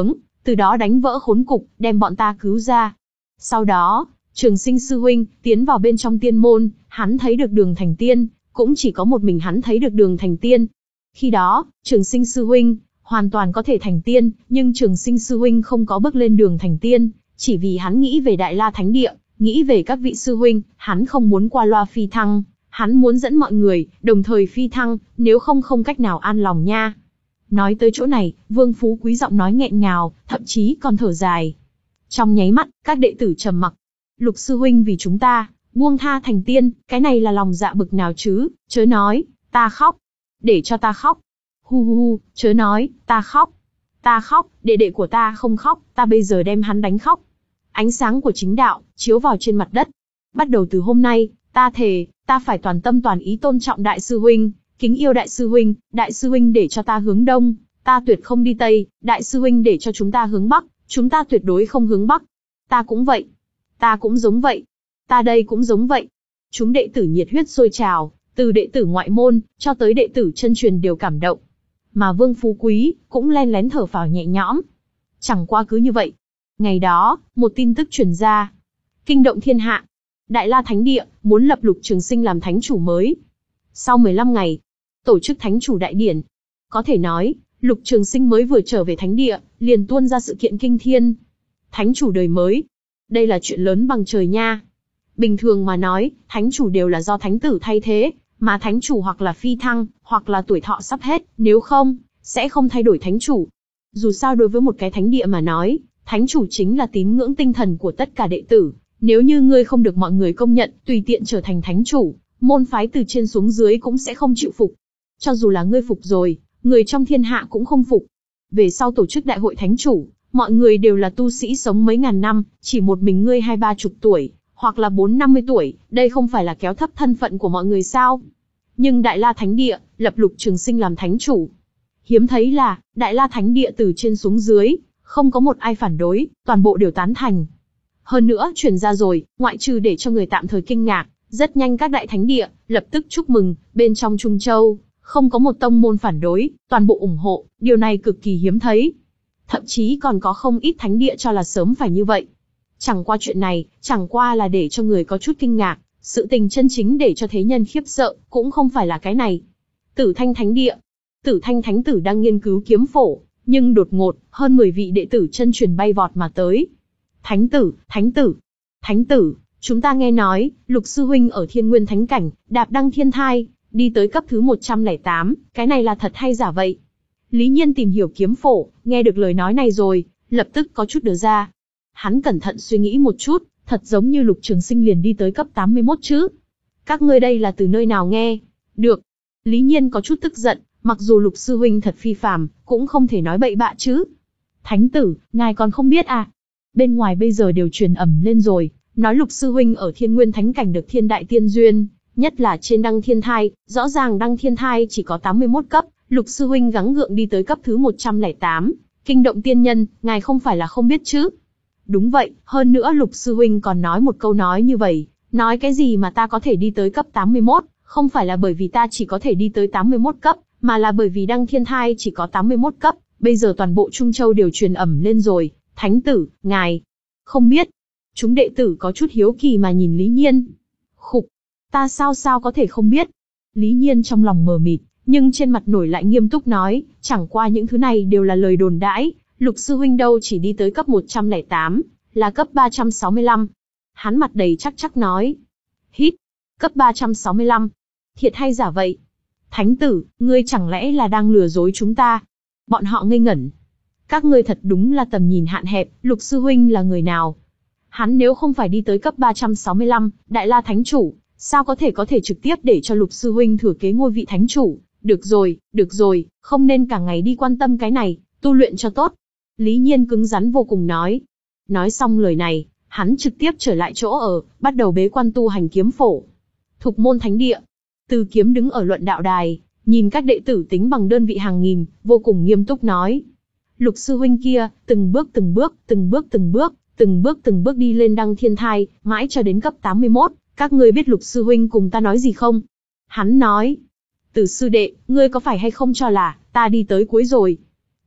từ đó đánh vỡ khốn cục, đem bọn ta cứu ra. Sau đó, Trường Sinh sư huynh tiến vào bên trong tiên môn, hắn thấy được đường thành tiên, cũng chỉ có một mình hắn thấy được đường thành tiên. Khi đó, Trường Sinh sư huynh hoàn toàn có thể thành tiên, nhưng Trường Sinh sư huynh không có bước lên đường thành tiên, chỉ vì hắn nghĩ về Đại La Thánh Địa, nghĩ về các vị sư huynh, hắn không muốn qua loa phi thăng, hắn muốn dẫn mọi người đồng thời phi thăng, nếu không không cách nào an lòng nha. Nói tới chỗ này, Vương Phú Quý giọng nói nghẹn ngào, thậm chí còn thở dài. Trong nháy mắt, các đệ tử trầm mặc. Lục sư huynh vì chúng ta buông tha thành tiên, cái này là lòng dạ bực nào chứ? Chớ nói, ta khóc. Để cho ta khóc. Hu hu hu, chớ nói, ta khóc. Ta khóc, đệ đệ của ta không khóc, ta bây giờ đem hắn đánh khóc. Ánh sáng của chính đạo chiếu vào trên mặt đất. Bắt đầu từ hôm nay, ta thề, ta phải toàn tâm toàn ý tôn trọng đại sư huynh, kính yêu đại sư huynh, đại sư huynh để cho ta hướng đông, ta tuyệt không đi tây, đại sư huynh để cho chúng ta hướng bắc, chúng ta tuyệt đối không hướng bắc. Ta cũng vậy. Ta cũng giống vậy. Ta đây cũng giống vậy. Chúng đệ tử nhiệt huyết sôi trào, từ đệ tử ngoại môn cho tới đệ tử chân truyền đều cảm động. Mà Vương Phú Quý cũng len lén thở phào nhẹ nhõm. Chẳng qua cứ như vậy. Ngày đó, một tin tức truyền ra, kinh động thiên hạ. Đại La Thánh Địa muốn lập Lục Trường Sinh làm thánh chủ mới. Sau mười lăm ngày, tổ chức thánh chủ đại điển. Có thể nói, Lục Trường Sinh mới vừa trở về Thánh Địa, liền tuôn ra sự kiện kinh thiên. Thánh chủ đời mới. Đây là chuyện lớn bằng trời nha. Bình thường mà nói, thánh chủ đều là do thánh tử thay thế, mà thánh chủ hoặc là phi thăng, hoặc là tuổi thọ sắp hết, nếu không, sẽ không thay đổi thánh chủ. Dù sao đối với một cái thánh địa mà nói, thánh chủ chính là tín ngưỡng tinh thần của tất cả đệ tử. Nếu như ngươi không được mọi người công nhận, tùy tiện trở thành thánh chủ, môn phái từ trên xuống dưới cũng sẽ không chịu phục. Cho dù là ngươi phục rồi, người trong thiên hạ cũng không phục. Về sau tổ chức đại hội thánh chủ, mọi người đều là tu sĩ sống mấy ngàn năm, chỉ một mình ngươi hai ba chục tuổi, hoặc là bốn năm mươi tuổi, đây không phải là kéo thấp thân phận của mọi người sao? Nhưng Đại La Thánh Địa, lập Lục Trường Sinh làm thánh chủ. Hiếm thấy là, Đại La Thánh Địa từ trên xuống dưới, không có một ai phản đối, toàn bộ đều tán thành. Hơn nữa, truyền ra rồi, ngoại trừ để cho người tạm thời kinh ngạc, rất nhanh các đại thánh địa, lập tức chúc mừng, bên trong Trung Châu, không có một tông môn phản đối, toàn bộ ủng hộ, điều này cực kỳ hiếm thấy. Thậm chí còn có không ít thánh địa cho là sớm phải như vậy. Chẳng qua chuyện này, chẳng qua là để cho người có chút kinh ngạc, sự tình chân chính để cho thế nhân khiếp sợ, cũng không phải là cái này. Tử Thanh Thánh Địa. Tử Thanh Thánh Tử đang nghiên cứu kiếm phổ, nhưng đột ngột, hơn mười vị đệ tử chân truyền bay vọt mà tới. Thánh tử, thánh tử, thánh tử, chúng ta nghe nói, Lục sư huynh ở Thiên Nguyên Thánh Cảnh, đạp đăng thiên thai, đi tới cấp thứ một trăm lẻ tám, cái này là thật hay giả vậy? Lý Nhiên tìm hiểu kiếm phổ, nghe được lời nói này rồi, lập tức có chút đờ ra. Hắn cẩn thận suy nghĩ một chút, thật giống như Lục Trường Sinh liền đi tới cấp tám mươi mốt chứ. Các ngươi đây là từ nơi nào nghe? Được. Lý Nhiên có chút tức giận, mặc dù Lục sư huynh thật phi phàm, cũng không thể nói bậy bạ chứ. Thánh tử, ngài còn không biết à? Bên ngoài bây giờ đều truyền ầm lên rồi, nói Lục sư huynh ở Thiên Nguyên Thánh Cảnh được thiên đại tiên duyên, nhất là trên đăng thiên thai, rõ ràng đăng thiên thai chỉ có tám mươi mốt cấp, Lục sư huynh gắng gượng đi tới cấp thứ một trăm lẻ tám, kinh động tiên nhân, ngài không phải là không biết chứ? Đúng vậy, hơn nữa Lục sư huynh còn nói một câu nói như vậy, nói cái gì mà ta có thể đi tới cấp tám mươi mốt, không phải là bởi vì ta chỉ có thể đi tới tám mươi mốt cấp, mà là bởi vì đăng thiên thai chỉ có tám mươi mốt cấp, bây giờ toàn bộ Trung Châu đều truyền ầm lên rồi, thánh tử, ngài không biết. Chúng đệ tử có chút hiếu kỳ mà nhìn Lý Nhiên. Khục, ta sao sao có thể không biết? Lý Nhiên trong lòng mờ mịt, nhưng trên mặt nổi lại nghiêm túc nói, chẳng qua những thứ này đều là lời đồn đãi, Lục sư huynh đâu chỉ đi tới cấp một trăm lẻ tám, là cấp ba trăm sáu mươi lăm. Hắn mặt đầy chắc chắc nói. Hít, cấp ba trăm sáu mươi lăm. Thiệt hay giả vậy? Thánh tử, ngươi chẳng lẽ là đang lừa dối chúng ta? Bọn họ ngây ngẩn. Các ngươi thật đúng là tầm nhìn hạn hẹp, Lục sư huynh là người nào? Hắn nếu không phải đi tới cấp ba trăm sáu mươi lăm, Đại La Thánh Chủ, sao có thể có thể trực tiếp để cho Lục sư huynh thừa kế ngôi vị Thánh Chủ? Được rồi, được rồi, không nên cả ngày đi quan tâm cái này, tu luyện cho tốt. Lý Nhiên cứng rắn vô cùng nói. Nói xong lời này, hắn trực tiếp trở lại chỗ ở, bắt đầu bế quan tu hành kiếm phổ. Thục Môn Thánh Địa. Từ Kiếm đứng ở luận đạo đài, nhìn các đệ tử tính bằng đơn vị hàng nghìn, vô cùng nghiêm túc nói. Lục sư huynh kia, từng bước từng bước, từng bước từng bước, từng bước từng bước đi lên đăng thiên thai, mãi cho đến cấp tám mươi mốt, các ngươi biết Lục sư huynh cùng ta nói gì không? Hắn nói, Từ sư đệ, ngươi có phải hay không cho là, ta đi tới cuối rồi?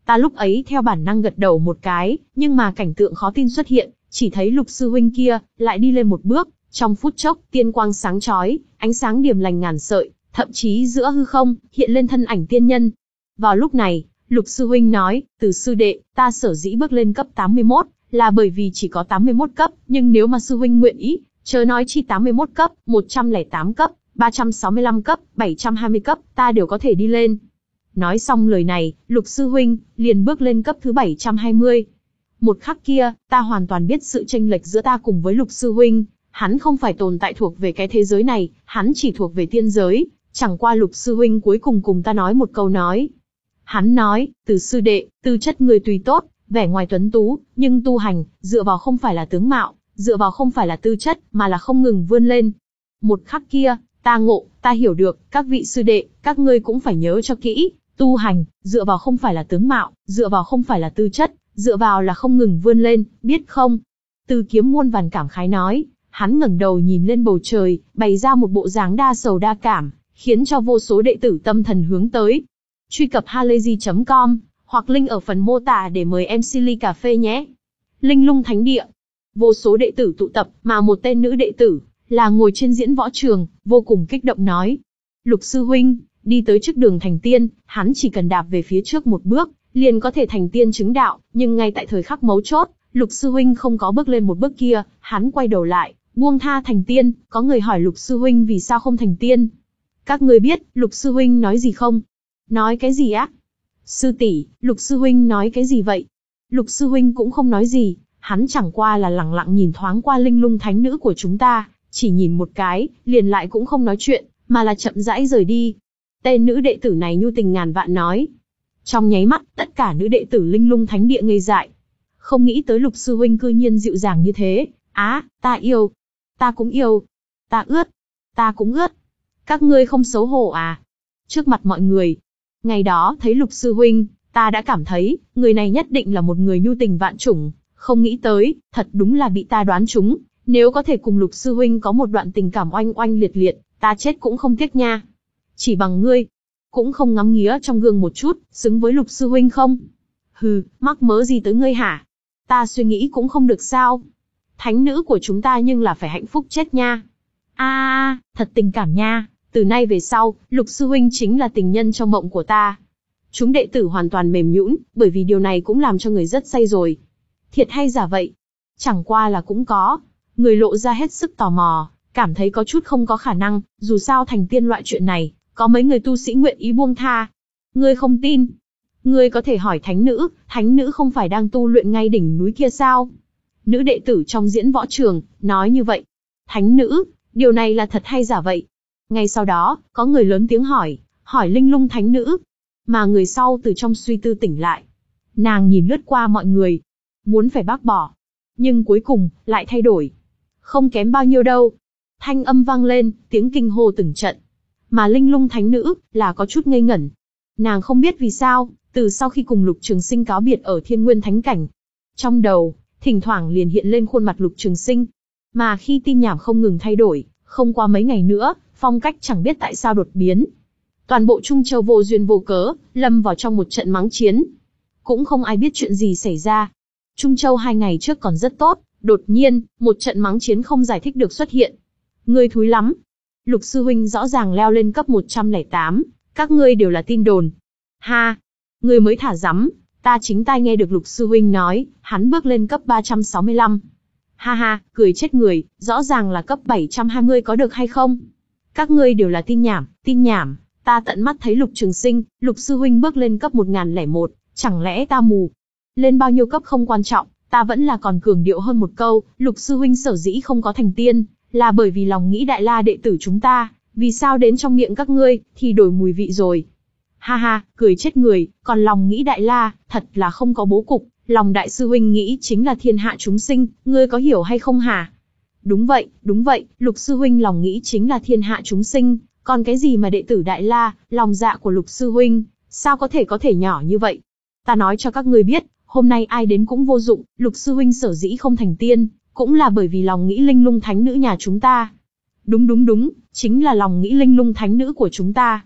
Ta lúc ấy theo bản năng gật đầu một cái, nhưng mà cảnh tượng khó tin xuất hiện, chỉ thấy Lục sư huynh kia, lại đi lên một bước, trong phút chốc, tiên quang sáng chói, ánh sáng điềm lành ngàn sợi, thậm chí giữa hư không, hiện lên thân ảnh tiên nhân. Vào lúc này, Lục sư huynh nói, Từ sư đệ, ta sở dĩ bước lên cấp tám mươi mốt, là bởi vì chỉ có tám mươi mốt cấp, nhưng nếu mà sư huynh nguyện ý, chớ nói chi tám mươi mốt cấp, một trăm lẻ tám cấp, ba trăm sáu mươi lăm cấp, bảy trăm hai mươi cấp, ta đều có thể đi lên. Nói xong lời này, Lục sư huynh liền bước lên cấp thứ bảy trăm hai mươi. Một khắc kia, ta hoàn toàn biết sự chênh lệch giữa ta cùng với Lục sư huynh, hắn không phải tồn tại thuộc về cái thế giới này, hắn chỉ thuộc về tiên giới, chẳng qua Lục sư huynh cuối cùng cùng ta nói một câu nói. Hắn nói, Từ sư đệ, tư chất người tùy tốt, vẻ ngoài tuấn tú, nhưng tu hành, dựa vào không phải là tướng mạo, dựa vào không phải là tư chất, mà là không ngừng vươn lên. Một khắc kia, ta ngộ, ta hiểu được, các vị sư đệ, các ngươi cũng phải nhớ cho kỹ, tu hành, dựa vào không phải là tướng mạo, dựa vào không phải là tư chất, dựa vào là không ngừng vươn lên, biết không? Từ Kiếm muôn vàn cảm khái nói, hắn ngẩng đầu nhìn lên bầu trời, bày ra một bộ dáng đa sầu đa cảm, khiến cho vô số đệ tử tâm thần hướng tới. Truy cập halayzi chấm com, hoặc link ở phần mô tả để mời em xê ly cà phê nhé. Linh Lung Thánh Địa. Vô số đệ tử tụ tập, mà một tên nữ đệ tử, là ngồi trên diễn võ trường, vô cùng kích động nói. Lục sư huynh, đi tới trước đường thành tiên, hắn chỉ cần đạp về phía trước một bước, liền có thể thành tiên chứng đạo, nhưng ngay tại thời khắc mấu chốt, Lục sư huynh không có bước lên một bước kia, hắn quay đầu lại, buông tha thành tiên, có người hỏi Lục sư huynh vì sao không thành tiên. Các ngươi biết, Lục sư huynh nói gì không? Nói cái gì á? Sư tỷ, Lục sư huynh nói cái gì vậy? Lục sư huynh cũng không nói gì, hắn chẳng qua là lẳng lặng nhìn thoáng qua Linh Lung thánh nữ của chúng ta, chỉ nhìn một cái, liền lại cũng không nói chuyện, mà là chậm rãi rời đi. Tên nữ đệ tử này nhu tình ngàn vạn nói. Trong nháy mắt, tất cả nữ đệ tử Linh Lung thánh địa ngây dại. Không nghĩ tới Lục sư huynh cư nhiên dịu dàng như thế. Á, ta yêu. Ta cũng yêu. Ta ướt. Ta cũng ướt. Các ngươi không xấu hổ à? Trước mặt mọi người. Ngày đó thấy Lục sư huynh, ta đã cảm thấy, người này nhất định là một người nhu tình vạn chủng. Không nghĩ tới, thật đúng là bị ta đoán trúng. Nếu có thể cùng Lục sư huynh có một đoạn tình cảm oanh oanh liệt liệt, ta chết cũng không tiếc nha. Chỉ bằng ngươi, cũng không ngắm nghía trong gương một chút, xứng với Lục sư huynh không? Hừ, mắc mớ gì tới ngươi hả? Ta suy nghĩ cũng không được sao? Thánh nữ của chúng ta nhưng là phải hạnh phúc chết nha. A, à, thật tình cảm nha, từ nay về sau, Lục sư huynh chính là tình nhân trong mộng của ta. Chúng đệ tử hoàn toàn mềm nhũn, bởi vì điều này cũng làm cho người rất say rồi. Thiệt hay giả vậy? Chẳng qua là cũng có người lộ ra hết sức tò mò, cảm thấy có chút không có khả năng, dù sao thành tiên loại chuyện này, có mấy người tu sĩ nguyện ý buông tha. Ngươi không tin? Ngươi có thể hỏi thánh nữ, thánh nữ không phải đang tu luyện ngay đỉnh núi kia sao? Nữ đệ tử trong diễn võ trường, nói như vậy. Thánh nữ, điều này là thật hay giả vậy? Ngay sau đó, có người lớn tiếng hỏi, hỏi Linh Lung thánh nữ. Mà người sau từ trong suy tư tỉnh lại. Nàng nhìn lướt qua mọi người, muốn phải bác bỏ. Nhưng cuối cùng, lại thay đổi. Không kém bao nhiêu đâu. Thanh âm vang lên, tiếng kinh hô từng trận. Mà Linh Lung thánh nữ, là có chút ngây ngẩn. Nàng không biết vì sao, từ sau khi cùng Lục Trường Sinh cáo biệt ở Thiên Nguyên Thánh Cảnh. Trong đầu, thỉnh thoảng liền hiện lên khuôn mặt Lục Trường Sinh. Mà khi tin nhảm không ngừng thay đổi, không qua mấy ngày nữa, phong cách chẳng biết tại sao đột biến. Toàn bộ Trung Châu vô duyên vô cớ, lâm vào trong một trận mắng chiến. Cũng không ai biết chuyện gì xảy ra. Trung Châu hai ngày trước còn rất tốt, đột nhiên, một trận mắng chiến không giải thích được xuất hiện. Ngươi thúi lắm. Lục sư huynh rõ ràng leo lên cấp một trăm lẻ tám, các ngươi đều là tin đồn. Ha, ngươi mới thả rắm, ta chính tai nghe được Lục sư huynh nói, hắn bước lên cấp ba trăm sáu mươi lăm. Ha ha, cười chết người, rõ ràng là cấp bảy trăm hai mươi có được hay không? Các ngươi đều là tin nhảm, tin nhảm, ta tận mắt thấy Lục Trường Sinh, Lục sư huynh bước lên cấp một nghìn lẻ một, chẳng lẽ ta mù? Lên bao nhiêu cấp không quan trọng, ta vẫn là còn cường điệu hơn một câu, Lục sư huynh sở dĩ không có thành tiên, là bởi vì lòng nghĩ Đại La đệ tử chúng ta, vì sao đến trong miệng các ngươi, thì đổi mùi vị rồi. Ha ha, cười chết người, còn lòng nghĩ Đại La, thật là không có bố cục, lòng đại sư huynh nghĩ chính là thiên hạ chúng sinh, ngươi có hiểu hay không hả? Đúng vậy, đúng vậy, Lục sư huynh lòng nghĩ chính là thiên hạ chúng sinh, còn cái gì mà đệ tử Đại La, lòng dạ của Lục sư huynh, sao có thể có thể nhỏ như vậy? Ta nói cho các ngươi biết, hôm nay ai đến cũng vô dụng, Lục sư huynh sở dĩ không thành tiên, cũng là bởi vì lòng nghĩ Linh Lung thánh nữ nhà chúng ta. Đúng đúng đúng, chính là lòng nghĩ Linh Lung thánh nữ của chúng ta.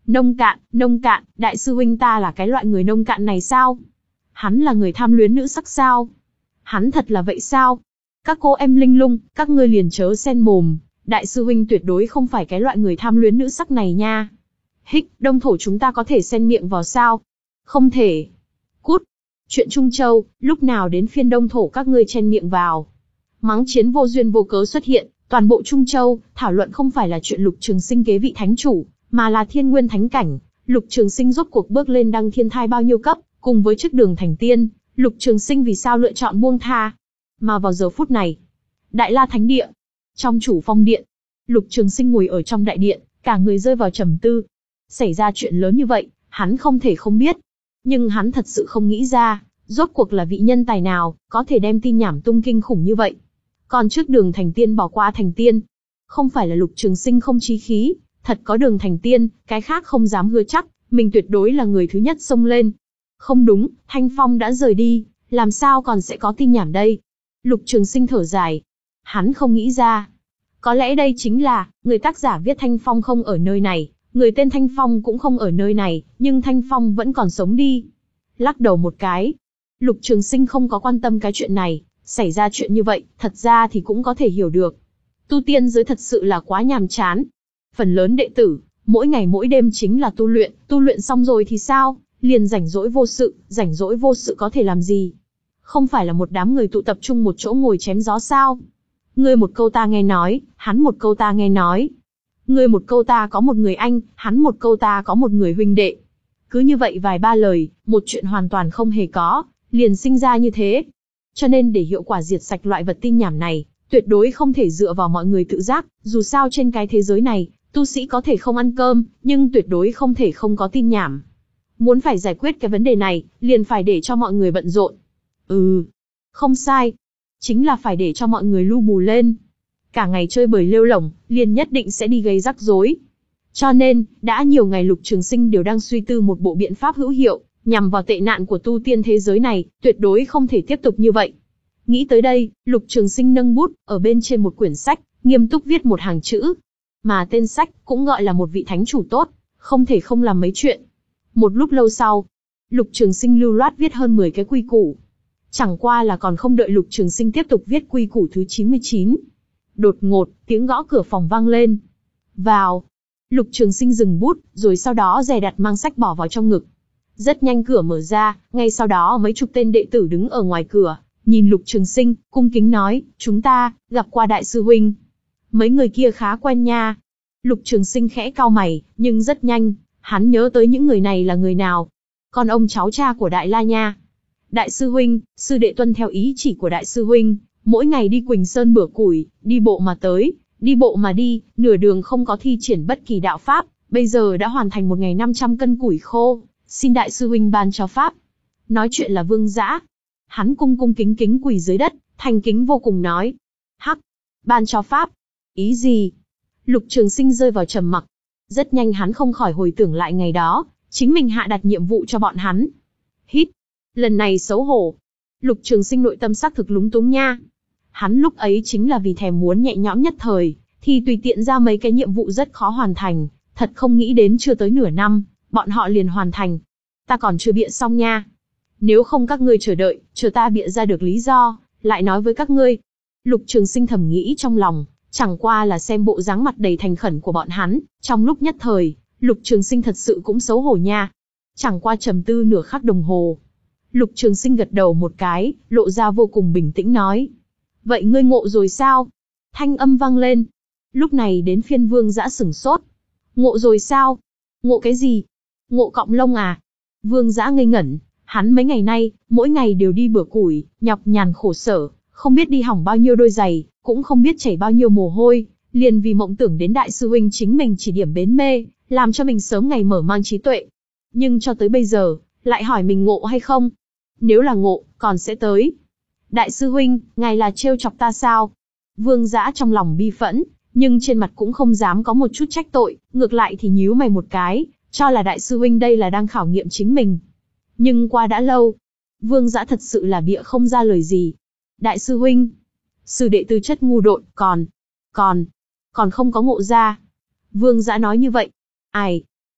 Nông cạn, nông cạn, đại sư huynh ta là cái loại người nông cạn này sao? Hắn là người tham luyến nữ sắc sao? Hắn thật là vậy sao? Các cô em linh lung, các ngươi liền chớ xen mồm, đại sư huynh tuyệt đối không phải cái loại người tham luyến nữ sắc này nha. Hích, đông thổ chúng ta có thể xen miệng vào sao? Không thể. Cút. Chuyện Trung Châu, lúc nào đến phiên đông thổ các ngươi chen miệng vào. Mắng chiến vô duyên vô cớ xuất hiện, toàn bộ Trung Châu, thảo luận không phải là chuyện Lục Trường Sinh kế vị thánh chủ, mà là thiên nguyên thánh cảnh. Lục Trường Sinh rốt cuộc bước lên đăng thiên thai bao nhiêu cấp, cùng với trước đường thành tiên, Lục Trường Sinh vì sao lựa chọn buông tha. Mà vào giờ phút này, Đại La Thánh Địa, trong Chủ Phong Điện, Lục Trường Sinh ngồi ở trong đại điện, cả người rơi vào trầm tư. Xảy ra chuyện lớn như vậy, hắn không thể không biết. Nhưng hắn thật sự không nghĩ ra, rốt cuộc là vị nhân tài nào, có thể đem tin nhảm tung kinh khủng như vậy. Còn trước đường thành tiên bỏ qua thành tiên, không phải là Lục Trường Sinh không chí khí, thật có đường thành tiên, cái khác không dám hứa chắc, mình tuyệt đối là người thứ nhất xông lên. Không đúng, Thanh Phong đã rời đi, làm sao còn sẽ có tin nhảm đây? Lục Trường Sinh thở dài. Hắn không nghĩ ra. Có lẽ đây chính là, người tác giả viết Thanh Phong không ở nơi này, người tên Thanh Phong cũng không ở nơi này, nhưng Thanh Phong vẫn còn sống đi. Lắc đầu một cái. Lục Trường Sinh không có quan tâm cái chuyện này, xảy ra chuyện như vậy, thật ra thì cũng có thể hiểu được. Tu tiên giới thật sự là quá nhàm chán. Phần lớn đệ tử, mỗi ngày mỗi đêm chính là tu luyện, tu luyện xong rồi thì sao? Liền rảnh rỗi vô sự, rảnh rỗi vô sự có thể làm gì? Không phải là một đám người tụ tập trung một chỗ ngồi chém gió sao? Ngươi một câu ta nghe nói, hắn một câu ta nghe nói. Ngươi một câu ta có một người anh, hắn một câu ta có một người huynh đệ. Cứ như vậy vài ba lời, một chuyện hoàn toàn không hề có, liền sinh ra như thế. Cho nên để hiệu quả diệt sạch loại vật tin nhảm này, tuyệt đối không thể dựa vào mọi người tự giác, dù sao trên cái thế giới này, tu sĩ có thể không ăn cơm, nhưng tuyệt đối không thể không có tin nhảm. Muốn phải giải quyết cái vấn đề này, liền phải để cho mọi người bận rộn. Ừ, không sai. Chính là phải để cho mọi người lu bù lên. Cả ngày chơi bời lêu lổng, liền nhất định sẽ đi gây rắc rối. Cho nên, đã nhiều ngày Lục Trường Sinh đều đang suy tư một bộ biện pháp hữu hiệu, nhằm vào tệ nạn của tu tiên thế giới này, tuyệt đối không thể tiếp tục như vậy. Nghĩ tới đây, Lục Trường Sinh nâng bút, ở bên trên một quyển sách, nghiêm túc viết một hàng chữ. Mà tên sách, cũng gọi là một vị thánh chủ tốt, không thể không làm mấy chuyện. Một lúc lâu sau, Lục Trường Sinh lưu loát viết hơn mười cái quy củ. Chẳng qua là còn không đợi Lục Trường Sinh tiếp tục viết quy củ thứ chín mươi chín. Đột ngột, tiếng gõ cửa phòng vang lên. Vào. Lục Trường Sinh dừng bút, rồi sau đó dè đặt mang sách bỏ vào trong ngực. Rất nhanh cửa mở ra, ngay sau đó mấy chục tên đệ tử đứng ở ngoài cửa, nhìn Lục Trường Sinh, cung kính nói, chúng ta, gặp qua đại sư huynh. Mấy người kia khá quen nha. Lục Trường Sinh khẽ cau mày, nhưng rất nhanh, hắn nhớ tới những người này là người nào. Con ông cháu cha của Đại La nha. Đại sư huynh, sư đệ tuân theo ý chỉ của đại sư huynh, mỗi ngày đi Quỳnh Sơn bửa củi, đi bộ mà tới, đi bộ mà đi, nửa đường không có thi triển bất kỳ đạo pháp, bây giờ đã hoàn thành một ngày năm trăm cân củi khô, xin đại sư huynh ban cho pháp. Nói chuyện là Vương Dã. Hắn cung cung kính kính quỳ dưới đất, thành kính vô cùng nói. Hắc, ban cho pháp. Ý gì? Lục Trường Sinh rơi vào trầm mặc. Rất nhanh hắn không khỏi hồi tưởng lại ngày đó, chính mình hạ đặt nhiệm vụ cho bọn hắn. Hít. Lần này xấu hổ. Lục Trường Sinh nội tâm xác thực lúng túng nha. Hắn lúc ấy chính là vì thèm muốn nhẹ nhõm nhất thời, thì tùy tiện ra mấy cái nhiệm vụ rất khó hoàn thành, thật không nghĩ đến chưa tới nửa năm, bọn họ liền hoàn thành. Ta còn chưa bịa xong nha. Nếu không các ngươi chờ đợi, chờ ta bịa ra được lý do, lại nói với các ngươi. Lục Trường Sinh thầm nghĩ trong lòng, chẳng qua là xem bộ dáng mặt đầy thành khẩn của bọn hắn, trong lúc nhất thời, Lục Trường Sinh thật sự cũng xấu hổ nha. Chẳng qua trầm tư nửa khắc đồng hồ, Lục Trường Sinh gật đầu một cái, lộ ra vô cùng bình tĩnh nói. Vậy ngươi ngộ rồi sao? Thanh âm vang lên. Lúc này đến phiên Vương Dã sửng sốt. Ngộ rồi sao? Ngộ cái gì? Ngộ cọng lông à? Vương Dã ngây ngẩn, hắn mấy ngày nay, mỗi ngày đều đi bửa củi, nhọc nhằn khổ sở, không biết đi hỏng bao nhiêu đôi giày, cũng không biết chảy bao nhiêu mồ hôi, liền vì mộng tưởng đến đại sư huynh chính mình chỉ điểm bến mê, làm cho mình sớm ngày mở mang trí tuệ. Nhưng cho tới bây giờ, lại hỏi mình ngộ hay không? Nếu là ngộ, còn sẽ tới. Đại sư huynh, ngài là trêu chọc ta sao? Vương Dã trong lòng bi phẫn, nhưng trên mặt cũng không dám có một chút trách tội, ngược lại thì nhíu mày một cái, cho là đại sư huynh đây là đang khảo nghiệm chính mình. Nhưng qua đã lâu, Vương Dã thật sự là bịa không ra lời gì. Đại sư huynh, sư đệ tư chất ngu độn, còn, còn, còn không có ngộ ra. Vương Dã nói như vậy. Ai?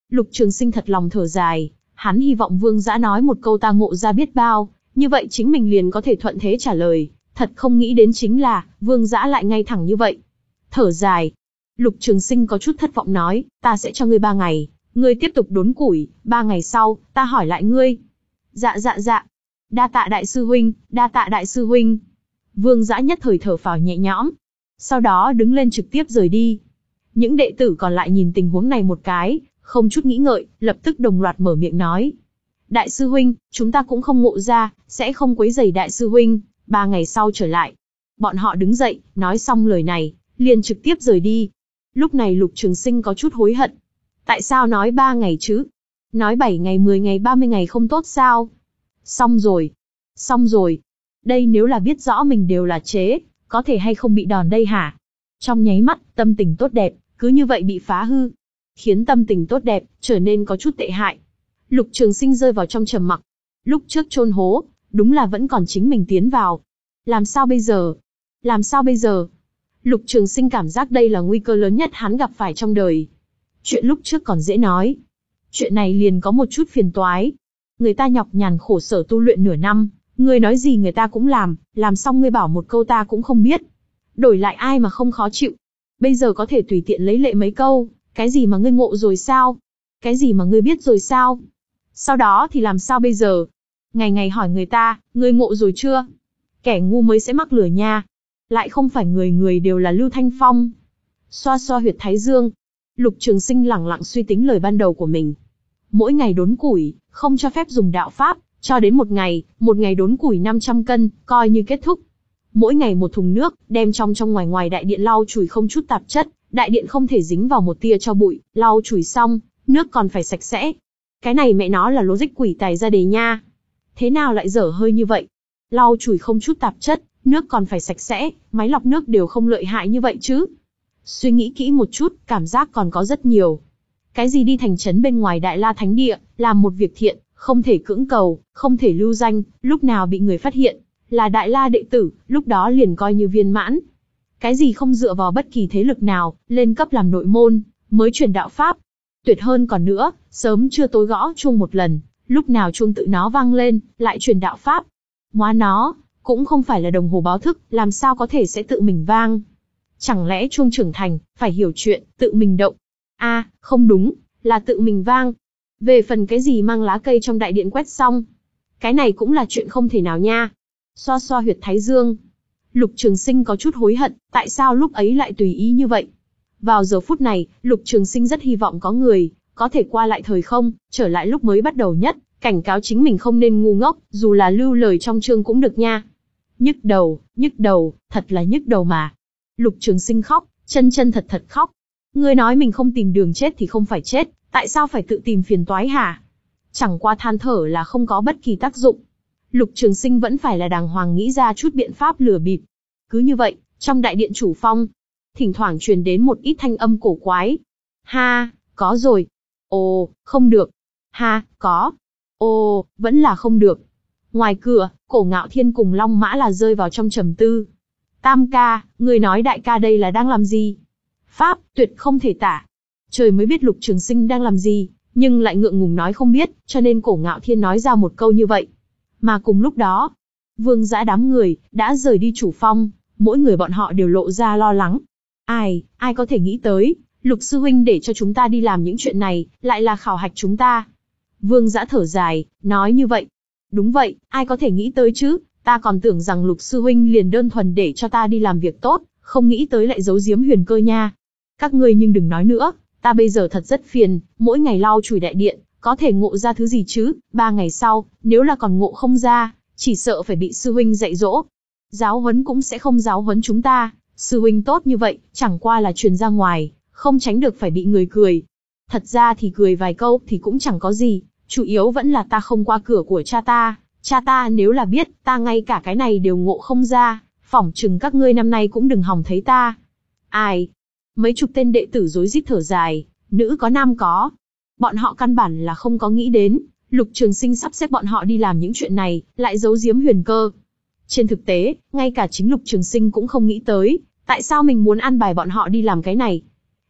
Lục Trường Sinh thật lòng thở dài, hắn hy vọng Vương Dã nói một câu ta ngộ ra biết bao, như vậy chính mình liền có thể thuận thế trả lời, thật không nghĩ đến chính là, Vương Dã lại ngay thẳng như vậy. Thở dài, Lục Trường Sinh có chút thất vọng nói, ta sẽ cho ngươi ba ngày, ngươi tiếp tục đốn củi, ba ngày sau, ta hỏi lại ngươi. Dạ dạ dạ, đa tạ đại sư huynh, đa tạ đại sư huynh. Vương Dã nhất thời thở phào nhẹ nhõm, sau đó đứng lên trực tiếp rời đi. Những đệ tử còn lại nhìn tình huống này một cái, không chút nghĩ ngợi, lập tức đồng loạt mở miệng nói. Đại sư huynh, chúng ta cũng không ngộ ra, sẽ không quấy rầy đại sư huynh, ba ngày sau trở lại. Bọn họ đứng dậy, nói xong lời này, liền trực tiếp rời đi. Lúc này Lục Trường Sinh có chút hối hận. Tại sao nói ba ngày chứ? Nói bảy ngày, mười ngày, ba mươi ngày không tốt sao? Xong rồi. Xong rồi. Đây nếu là biết rõ mình đều là chế, có thể hay không bị đòn đây hả? Trong nháy mắt, tâm tình tốt đẹp, cứ như vậy bị phá hư. Khiến tâm tình tốt đẹp, trở nên có chút tệ hại. Lục Trường Sinh rơi vào trong trầm mặc. Lúc trước chôn hố, đúng là vẫn còn chính mình tiến vào. Làm sao bây giờ? Làm sao bây giờ? Lục Trường Sinh cảm giác đây là nguy cơ lớn nhất hắn gặp phải trong đời. Chuyện lúc trước còn dễ nói. Chuyện này liền có một chút phiền toái. Người ta nhọc nhằn khổ sở tu luyện nửa năm, ngươi nói gì người ta cũng làm, làm xong ngươi bảo một câu ta cũng không biết. Đổi lại ai mà không khó chịu. Bây giờ có thể tùy tiện lấy lệ mấy câu, cái gì mà ngươi ngộ rồi sao? Cái gì mà ngươi biết rồi sao? Sau đó thì làm sao bây giờ? Ngày ngày hỏi người ta, ngươi ngộ rồi chưa? Kẻ ngu mới sẽ mắc lửa nha. Lại không phải người người đều là Lưu Thanh Phong. Xoa xoa huyệt thái dương. Lục Trường Sinh lẳng lặng suy tính lời ban đầu của mình. Mỗi ngày đốn củi, không cho phép dùng đạo pháp, cho đến một ngày, một ngày đốn củi năm trăm cân, coi như kết thúc. Mỗi ngày một thùng nước, đem trong trong ngoài ngoài đại điện lau chùi không chút tạp chất, đại điện không thể dính vào một tia cho bụi, lau chùi xong, nước còn phải sạch sẽ. Cái này mẹ nó là logic quỷ tài ra đề nha. Thế nào lại dở hơi như vậy? Lau chùi không chút tạp chất, nước còn phải sạch sẽ, máy lọc nước đều không lợi hại như vậy chứ. Suy nghĩ kỹ một chút, cảm giác còn có rất nhiều. Cái gì đi thành trấn bên ngoài Đại La Thánh Địa, làm một việc thiện, không thể cưỡng cầu, không thể lưu danh, lúc nào bị người phát hiện, là Đại La đệ tử, lúc đó liền coi như viên mãn. Cái gì không dựa vào bất kỳ thế lực nào, lên cấp làm nội môn, mới truyền đạo pháp. Tuyệt hơn còn nữa, sớm chưa tối gõ chuông một lần, lúc nào chuông tự nó vang lên, lại truyền đạo pháp. Móa nó, cũng không phải là đồng hồ báo thức, làm sao có thể sẽ tự mình vang. Chẳng lẽ chuông trưởng thành, phải hiểu chuyện, tự mình động. A, à, không đúng, là tự mình vang. Về phần cái gì mang lá cây trong đại điện quét xong, cái này cũng là chuyện không thể nào nha. Xoa xoa huyệt thái dương. Lục Trường Sinh có chút hối hận, tại sao lúc ấy lại tùy ý như vậy. Vào giờ phút này, Lục Trường Sinh rất hy vọng có người, có thể qua lại thời không, trở lại lúc mới bắt đầu nhất, cảnh cáo chính mình không nên ngu ngốc, dù là lưu lời trong chương cũng được nha. Nhức đầu, nhức đầu, thật là nhức đầu mà. Lục Trường Sinh khóc, chân chân thật thật khóc. Ngươi nói mình không tìm đường chết thì không phải chết, tại sao phải tự tìm phiền toái hả? Chẳng qua than thở là không có bất kỳ tác dụng. Lục Trường Sinh vẫn phải là đàng hoàng nghĩ ra chút biện pháp lừa bịp. Cứ như vậy, trong đại điện chủ phong, thỉnh thoảng truyền đến một ít thanh âm cổ quái. Ha, có rồi. Ồ, không được. Ha, có. Ồ, vẫn là không được. Ngoài cửa, Cổ Ngạo Thiên cùng Long Mã là rơi vào trong trầm tư. Tam ca, người nói đại ca đây là đang làm gì? Pháp, tuyệt không thể tả. Trời mới biết Lục Trường Sinh đang làm gì, nhưng lại ngượng ngùng nói không biết, cho nên Cổ Ngạo Thiên nói ra một câu như vậy. Mà cùng lúc đó, Vương Dã đám người, đã rời đi chủ phong, mỗi người bọn họ đều lộ ra lo lắng. Ai, ai có thể nghĩ tới, Lục Sư Huynh để cho chúng ta đi làm những chuyện này, lại là khảo hạch chúng ta. Vương Dã thở dài, nói như vậy. Đúng vậy, ai có thể nghĩ tới chứ, ta còn tưởng rằng Lục Sư Huynh liền đơn thuần để cho ta đi làm việc tốt, không nghĩ tới lại giấu giếm huyền cơ nha. Các ngươi nhưng đừng nói nữa, ta bây giờ thật rất phiền, mỗi ngày lau chùi đại điện, có thể ngộ ra thứ gì chứ, ba ngày sau, nếu là còn ngộ không ra, chỉ sợ phải bị Sư Huynh dạy dỗ. Giáo huấn cũng sẽ không giáo huấn chúng ta, Sư Huynh tốt như vậy, chẳng qua là truyền ra ngoài, không tránh được phải bị người cười. Thật ra thì cười vài câu thì cũng chẳng có gì, chủ yếu vẫn là ta không qua cửa của cha ta, cha ta nếu là biết, ta ngay cả cái này đều ngộ không ra, phỏng chừng các ngươi năm nay cũng đừng hòng thấy ta. Ai? Mấy chục tên đệ tử rối rít thở dài, nữ có nam có. Bọn họ căn bản là không có nghĩ đến, Lục Trường Sinh sắp xếp bọn họ đi làm những chuyện này, lại giấu giếm huyền cơ. Trên thực tế, ngay cả chính Lục Trường Sinh cũng không nghĩ tới, tại sao mình muốn an bài bọn họ đi làm cái này.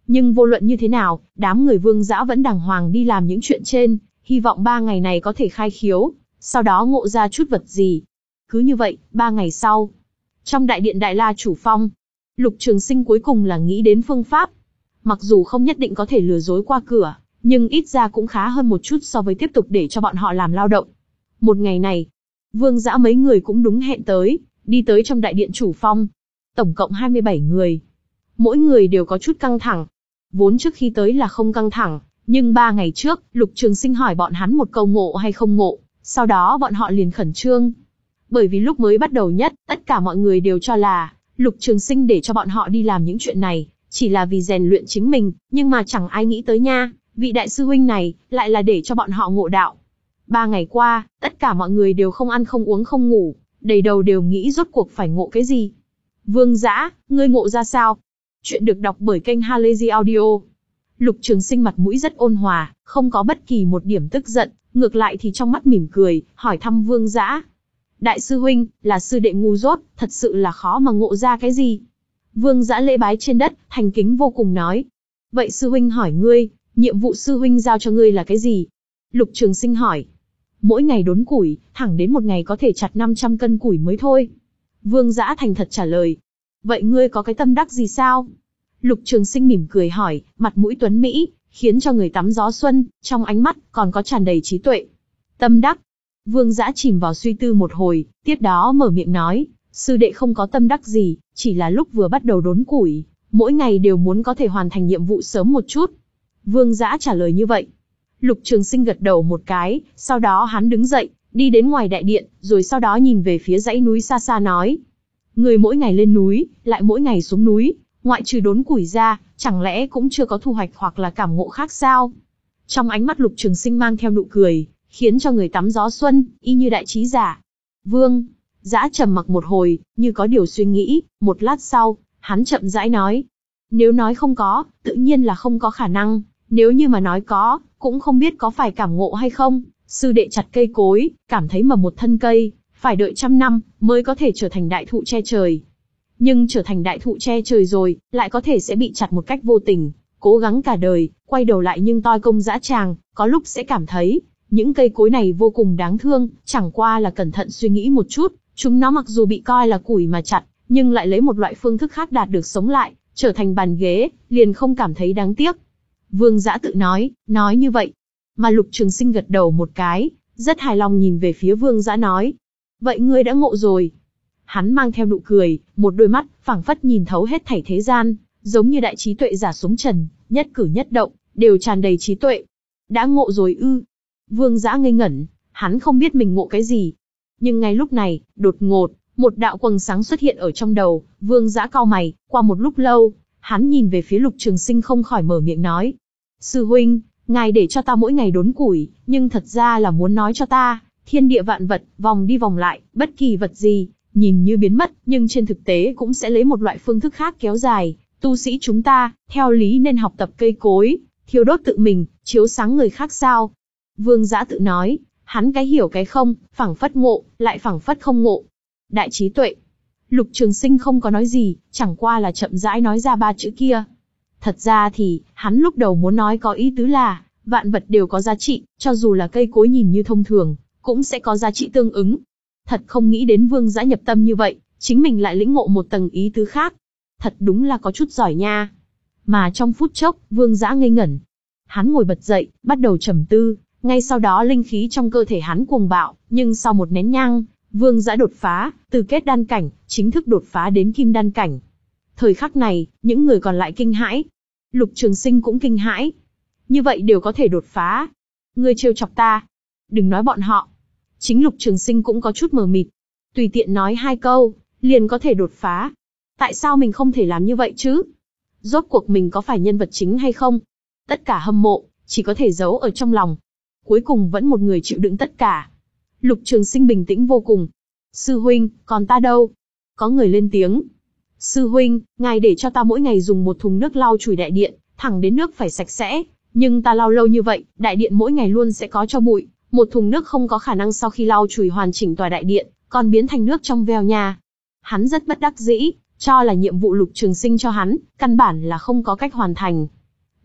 Nhưng vô luận như thế nào, đám người Vương Dã vẫn đàng hoàng đi làm những chuyện trên, hy vọng ba ngày này có thể khai khiếu, sau đó ngộ ra chút vật gì. Cứ như vậy, ba ngày sau, trong đại điện Đại La Chủ Phong, Lục Trường Sinh cuối cùng là nghĩ đến phương pháp. Mặc dù không nhất định có thể lừa dối qua cửa, nhưng ít ra cũng khá hơn một chút so với tiếp tục để cho bọn họ làm lao động. Một ngày này, Vương Dã mấy người cũng đúng hẹn tới, đi tới trong đại điện Chủ Phong. Tổng cộng hai mươi bảy người. Mỗi người đều có chút căng thẳng. Vốn trước khi tới là không căng thẳng, nhưng ba ngày trước, Lục Trường Sinh hỏi bọn hắn một câu ngộ hay không ngộ, sau đó bọn họ liền khẩn trương. Bởi vì lúc mới bắt đầu nhất, tất cả mọi người đều cho là Lục Trường Sinh để cho bọn họ đi làm những chuyện này, chỉ là vì rèn luyện chính mình, nhưng mà chẳng ai nghĩ tới nha, vị đại sư huynh này lại là để cho bọn họ ngộ đạo. Ba ngày qua, tất cả mọi người đều không ăn không uống không ngủ, đầy đầu đều nghĩ rốt cuộc phải ngộ cái gì. Vương Dã, ngươi ngộ ra sao? Chuyện được đọc bởi kênh Halazy Audio. Lục Trường Sinh mặt mũi rất ôn hòa, không có bất kỳ một điểm tức giận, ngược lại thì trong mắt mỉm cười, hỏi thăm Vương Dã. Đại sư huynh, là sư đệ ngu dốt, thật sự là khó mà ngộ ra cái gì. Vương Dã lễ bái trên đất, thành kính vô cùng nói. Vậy sư huynh hỏi ngươi, nhiệm vụ sư huynh giao cho ngươi là cái gì? Lục Trường Sinh hỏi. Mỗi ngày đốn củi, thẳng đến một ngày có thể chặt năm trăm cân củi mới thôi. Vương Dã thành thật trả lời. Vậy ngươi có cái tâm đắc gì sao? Lục Trường Sinh mỉm cười hỏi, mặt mũi tuấn mỹ, khiến cho người tắm gió xuân, trong ánh mắt còn có tràn đầy trí tuệ. Tâm đắc. Vương Dã chìm vào suy tư một hồi, tiếp đó mở miệng nói, sư đệ không có tâm đắc gì, chỉ là lúc vừa bắt đầu đốn củi, mỗi ngày đều muốn có thể hoàn thành nhiệm vụ sớm một chút. Vương Dã trả lời như vậy. Lục Trường Sinh gật đầu một cái, sau đó hắn đứng dậy, đi đến ngoài đại điện, rồi sau đó nhìn về phía dãy núi xa xa nói. Người mỗi ngày lên núi, lại mỗi ngày xuống núi, ngoại trừ đốn củi ra, chẳng lẽ cũng chưa có thu hoạch hoặc là cảm ngộ khác sao? Trong ánh mắt Lục Trường Sinh mang theo nụ cười, khiến cho người tắm gió xuân, y như đại trí giả. Vương Dã trầm mặc một hồi, như có điều suy nghĩ, một lát sau, hắn chậm rãi nói. Nếu nói không có, tự nhiên là không có khả năng, nếu như mà nói có, cũng không biết có phải cảm ngộ hay không. Sư đệ chặt cây cối, cảm thấy mà một thân cây, phải đợi trăm năm, mới có thể trở thành đại thụ che trời. Nhưng trở thành đại thụ che trời rồi, lại có thể sẽ bị chặt một cách vô tình, cố gắng cả đời, quay đầu lại nhưng toi công dã tràng, có lúc sẽ cảm thấy, những cây cối này vô cùng đáng thương, chẳng qua là cẩn thận suy nghĩ một chút, chúng nó mặc dù bị coi là củi mà chặt, nhưng lại lấy một loại phương thức khác đạt được sống lại, trở thành bàn ghế, liền không cảm thấy đáng tiếc. Vương Dã tự nói, nói như vậy. Mà Lục Trường Sinh gật đầu một cái, rất hài lòng nhìn về phía Vương Dã nói. Vậy ngươi đã ngộ rồi. Hắn mang theo nụ cười, một đôi mắt, phảng phất nhìn thấu hết thảy thế gian, giống như đại trí tuệ giả xuống trần, nhất cử nhất động, đều tràn đầy trí tuệ. Đã ngộ rồi ư? Vương Dã ngây ngẩn, hắn không biết mình ngộ cái gì. Nhưng ngay lúc này, đột ngột, một đạo quầng sáng xuất hiện ở trong đầu, Vương Dã cau mày, qua một lúc lâu, hắn nhìn về phía Lục Trường Sinh không khỏi mở miệng nói. Sư huynh, ngài để cho ta mỗi ngày đốn củi, nhưng thật ra là muốn nói cho ta, thiên địa vạn vật, vòng đi vòng lại, bất kỳ vật gì, nhìn như biến mất, nhưng trên thực tế cũng sẽ lấy một loại phương thức khác kéo dài. Tu sĩ chúng ta, theo lý nên học tập cây cối, thiêu đốt tự mình, chiếu sáng người khác sao? Vương Dã tự nói, hắn cái hiểu cái không, phảng phất ngộ, lại phảng phất không ngộ. Đại trí tuệ. Lục Trường Sinh không có nói gì, chẳng qua là chậm rãi nói ra ba chữ kia. Thật ra thì, hắn lúc đầu muốn nói có ý tứ là, vạn vật đều có giá trị, cho dù là cây cối nhìn như thông thường, cũng sẽ có giá trị tương ứng. Thật không nghĩ đến Vương Dã nhập tâm như vậy, chính mình lại lĩnh ngộ một tầng ý tứ khác. Thật đúng là có chút giỏi nha. Mà trong phút chốc, Vương Dã ngây ngẩn. Hắn ngồi bật dậy, bắt đầu trầm tư, ngay sau đó linh khí trong cơ thể hắn cuồng bạo, nhưng sau một nén nhang, Vương Dã đột phá, từ kết đan cảnh, chính thức đột phá đến kim đan cảnh. Thời khắc này, những người còn lại kinh hãi. Lục Trường Sinh cũng kinh hãi. Như vậy đều có thể đột phá. Ngươi trêu chọc ta. Đừng nói bọn họ. Chính Lục Trường Sinh cũng có chút mờ mịt. Tùy tiện nói hai câu, liền có thể đột phá. Tại sao mình không thể làm như vậy chứ? Rốt cuộc mình có phải nhân vật chính hay không? Tất cả hâm mộ, chỉ có thể giấu ở trong lòng. Cuối cùng vẫn một người chịu đựng tất cả. Lục Trường Sinh bình tĩnh vô cùng. Sư huynh, còn ta đâu? Có người lên tiếng. Sư huynh, ngài để cho ta mỗi ngày dùng một thùng nước lau chùi đại điện, thẳng đến nước phải sạch sẽ. Nhưng ta lau lâu như vậy, đại điện mỗi ngày luôn sẽ có cho bụi. Một thùng nước không có khả năng sau khi lau chùi hoàn chỉnh tòa đại điện, còn biến thành nước trong veo nha. Hắn rất bất đắc dĩ, cho là nhiệm vụ Lục Trường Sinh cho hắn, căn bản là không có cách hoàn thành.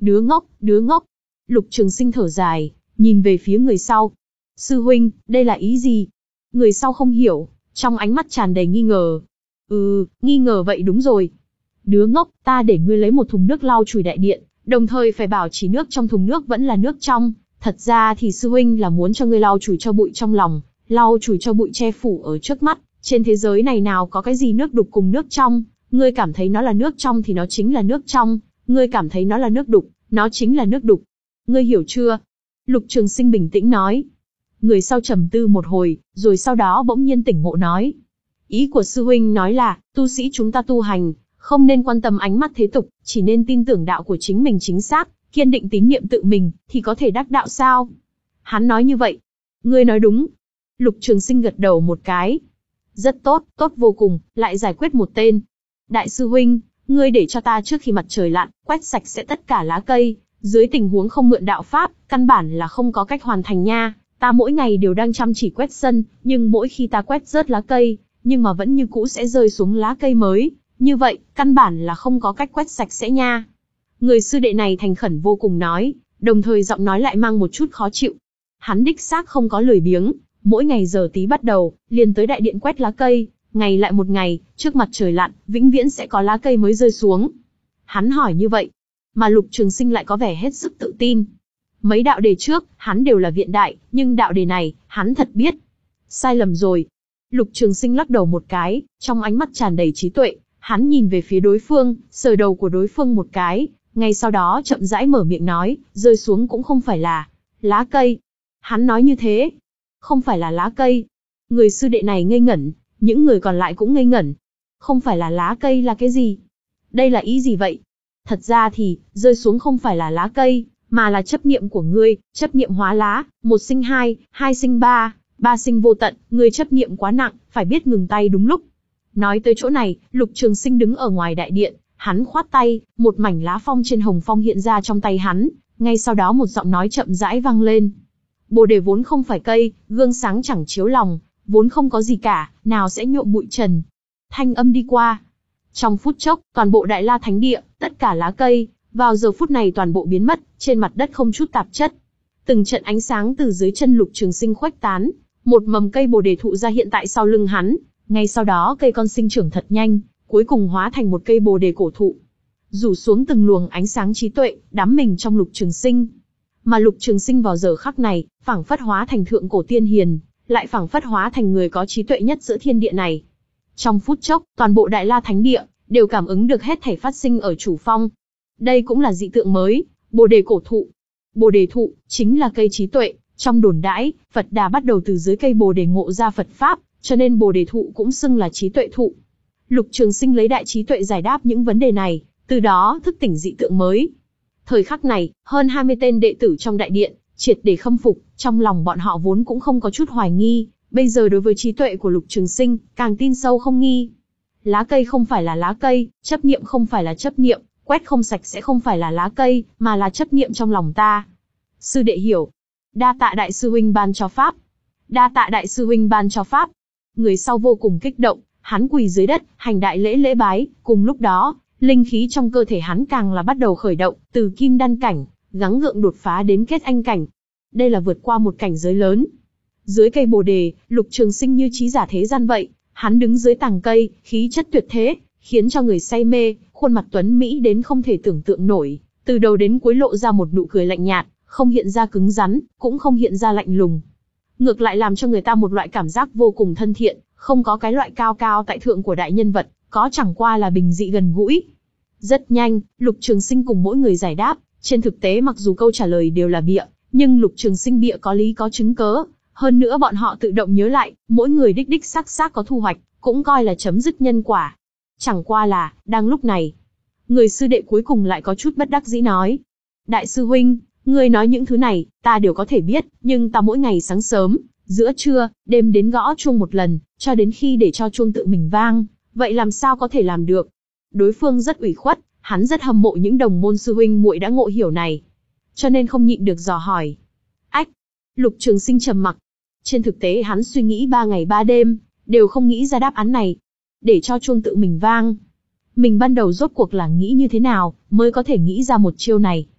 Đứa ngốc, đứa ngốc. Lục Trường Sinh thở dài, nhìn về phía người sau. Sư huynh, đây là ý gì? Người sau không hiểu, trong ánh mắt tràn đầy nghi ngờ. Ừ, nghi ngờ vậy đúng rồi. Đứa ngốc, ta để ngươi lấy một thùng nước lau chùi đại điện, đồng thời phải bảo chỉ nước trong thùng nước vẫn là nước trong. Thật ra thì sư huynh là muốn cho ngươi lau chùi cho bụi trong lòng, lau chùi cho bụi che phủ ở trước mắt. Trên thế giới này nào có cái gì nước đục cùng nước trong, ngươi cảm thấy nó là nước trong thì nó chính là nước trong, ngươi cảm thấy nó là nước đục, nó chính là nước đục. Ngươi hiểu chưa? Lục Trường Sinh bình tĩnh nói. Người sau trầm tư một hồi, rồi sau đó bỗng nhiên tỉnh ngộ nói. Ý của sư huynh nói là, tu sĩ chúng ta tu hành, không nên quan tâm ánh mắt thế tục, chỉ nên tin tưởng đạo của chính mình chính xác, kiên định tín niệm tự mình, thì có thể đắc đạo sao? Hắn nói như vậy. Ngươi nói đúng. Lục Trường Sinh gật đầu một cái. Rất tốt, tốt vô cùng, lại giải quyết một tên. Đại sư huynh, ngươi để cho ta trước khi mặt trời lặn, quét sạch sẽ tất cả lá cây, dưới tình huống không mượn đạo pháp, căn bản là không có cách hoàn thành nha. Ta mỗi ngày đều đang chăm chỉ quét sân, nhưng mỗi khi ta quét rớt lá cây, nhưng mà vẫn như cũ sẽ rơi xuống lá cây mới. Như vậy, căn bản là không có cách quét sạch sẽ nha. Người sư đệ này thành khẩn vô cùng nói, đồng thời giọng nói lại mang một chút khó chịu. Hắn đích xác không có lười biếng, mỗi ngày giờ tí bắt đầu, liền tới đại điện quét lá cây, ngày lại một ngày, trước mặt trời lặn, vĩnh viễn sẽ có lá cây mới rơi xuống. Hắn hỏi như vậy, mà Lục Trường Sinh lại có vẻ hết sức tự tin. Mấy đạo đề trước, hắn đều là viện đại, nhưng đạo đề này, hắn thật biết. Sai lầm rồi. Lục Trường Sinh lắc đầu một cái, trong ánh mắt tràn đầy trí tuệ, hắn nhìn về phía đối phương, sờ đầu của đối phương một cái, ngay sau đó chậm rãi mở miệng nói, rơi xuống cũng không phải là lá cây. Hắn nói như thế, không phải là lá cây. Người sư đệ này ngây ngẩn, những người còn lại cũng ngây ngẩn. Không phải là lá cây là cái gì? Đây là ý gì vậy? Thật ra thì, rơi xuống không phải là lá cây, mà là chấp niệm của ngươi, chấp niệm hóa lá, một sinh hai, hai sinh ba, ba sinh vô tận, ngươi chấp niệm quá nặng, phải biết ngừng tay đúng lúc. Nói tới chỗ này, Lục Trường Sinh đứng ở ngoài đại điện, hắn khoát tay, một mảnh lá phong trên hồng phong hiện ra trong tay hắn, ngay sau đó một giọng nói chậm rãi vang lên. Bồ đề vốn không phải cây, gương sáng chẳng chiếu lòng, vốn không có gì cả, nào sẽ nhuộm bụi trần. Thanh âm đi qua. Trong phút chốc, toàn bộ Đại La Thánh Địa, tất cả lá cây, vào giờ phút này toàn bộ biến mất, trên mặt đất không chút tạp chất. Từng trận ánh sáng từ dưới chân Lục Trường Sinh khuếch tán, một mầm cây bồ đề thụ ra hiện tại sau lưng hắn, ngay sau đó cây con sinh trưởng thật nhanh, cuối cùng hóa thành một cây bồ đề cổ thụ. Rủ xuống từng luồng ánh sáng trí tuệ, đắm mình trong Lục Trường Sinh. Mà Lục Trường Sinh vào giờ khắc này, phảng phất hóa thành thượng cổ tiên hiền, lại phảng phất hóa thành người có trí tuệ nhất giữa thiên địa này. Trong phút chốc, toàn bộ Đại La Thánh Địa đều cảm ứng được hết thảy phát sinh ở chủ phong. Đây cũng là dị tượng mới, bồ đề cổ thụ. Bồ đề thụ chính là cây trí tuệ, trong đồn đãi, Phật Đà bắt đầu từ dưới cây bồ đề ngộ ra Phật pháp, cho nên bồ đề thụ cũng xưng là trí tuệ thụ. Lục Trường Sinh lấy đại trí tuệ giải đáp những vấn đề này, từ đó thức tỉnh dị tượng mới. Thời khắc này, hơn hai mươi tên đệ tử trong đại điện, triệt để khâm phục, trong lòng bọn họ vốn cũng không có chút hoài nghi, bây giờ đối với trí tuệ của Lục Trường Sinh, càng tin sâu không nghi. Lá cây không phải là lá cây, chấp niệm không phải là chấp niệm, quét không sạch sẽ không phải là lá cây, mà là chấp niệm trong lòng ta. Sư đệ hiểu. Đa tạ đại sư huynh ban cho pháp. Đa tạ đại sư huynh ban cho pháp. Người sau vô cùng kích động, hắn quỳ dưới đất, hành đại lễ lễ bái, cùng lúc đó, linh khí trong cơ thể hắn càng là bắt đầu khởi động, từ kim đan cảnh, gắng gượng đột phá đến kết anh cảnh. Đây là vượt qua một cảnh giới lớn. Dưới cây bồ đề, Lục Trường Sinh như trí giả thế gian vậy, hắn đứng dưới tàng cây, khí chất tuyệt thế, khiến cho người say mê, khuôn mặt tuấn mỹ đến không thể tưởng tượng nổi, từ đầu đến cuối lộ ra một nụ cười lạnh nhạt, không hiện ra cứng rắn, cũng không hiện ra lạnh lùng. Ngược lại làm cho người ta một loại cảm giác vô cùng thân thiện, không có cái loại cao cao tại thượng của đại nhân vật, có chẳng qua là bình dị gần gũi. Rất nhanh, Lục Trường Sinh cùng mỗi người giải đáp, trên thực tế mặc dù câu trả lời đều là bịa, nhưng Lục Trường Sinh bịa có lý có chứng cớ, hơn nữa bọn họ tự động nhớ lại, mỗi người đích đích xác xác có thu hoạch, cũng coi là chấm dứt nhân quả. Chẳng qua là, đang lúc này, người sư đệ cuối cùng lại có chút bất đắc dĩ nói. Đại sư huynh, ngươi nói những thứ này, ta đều có thể biết, nhưng ta mỗi ngày sáng sớm, giữa trưa, đêm đến gõ chuông một lần, cho đến khi để cho chuông tự mình vang, vậy làm sao có thể làm được? Đối phương rất ủy khuất, hắn rất hâm mộ những đồng môn sư huynh muội đã ngộ hiểu này, cho nên không nhịn được dò hỏi. Ách! Lục Trường Sinh trầm mặc. Trên thực tế hắn suy nghĩ ba ngày ba đêm, đều không nghĩ ra đáp án này. Để cho chuông tự mình vang. Mình ban đầu rốt cuộc là nghĩ như thế nào, mới có thể nghĩ ra một chiêu này.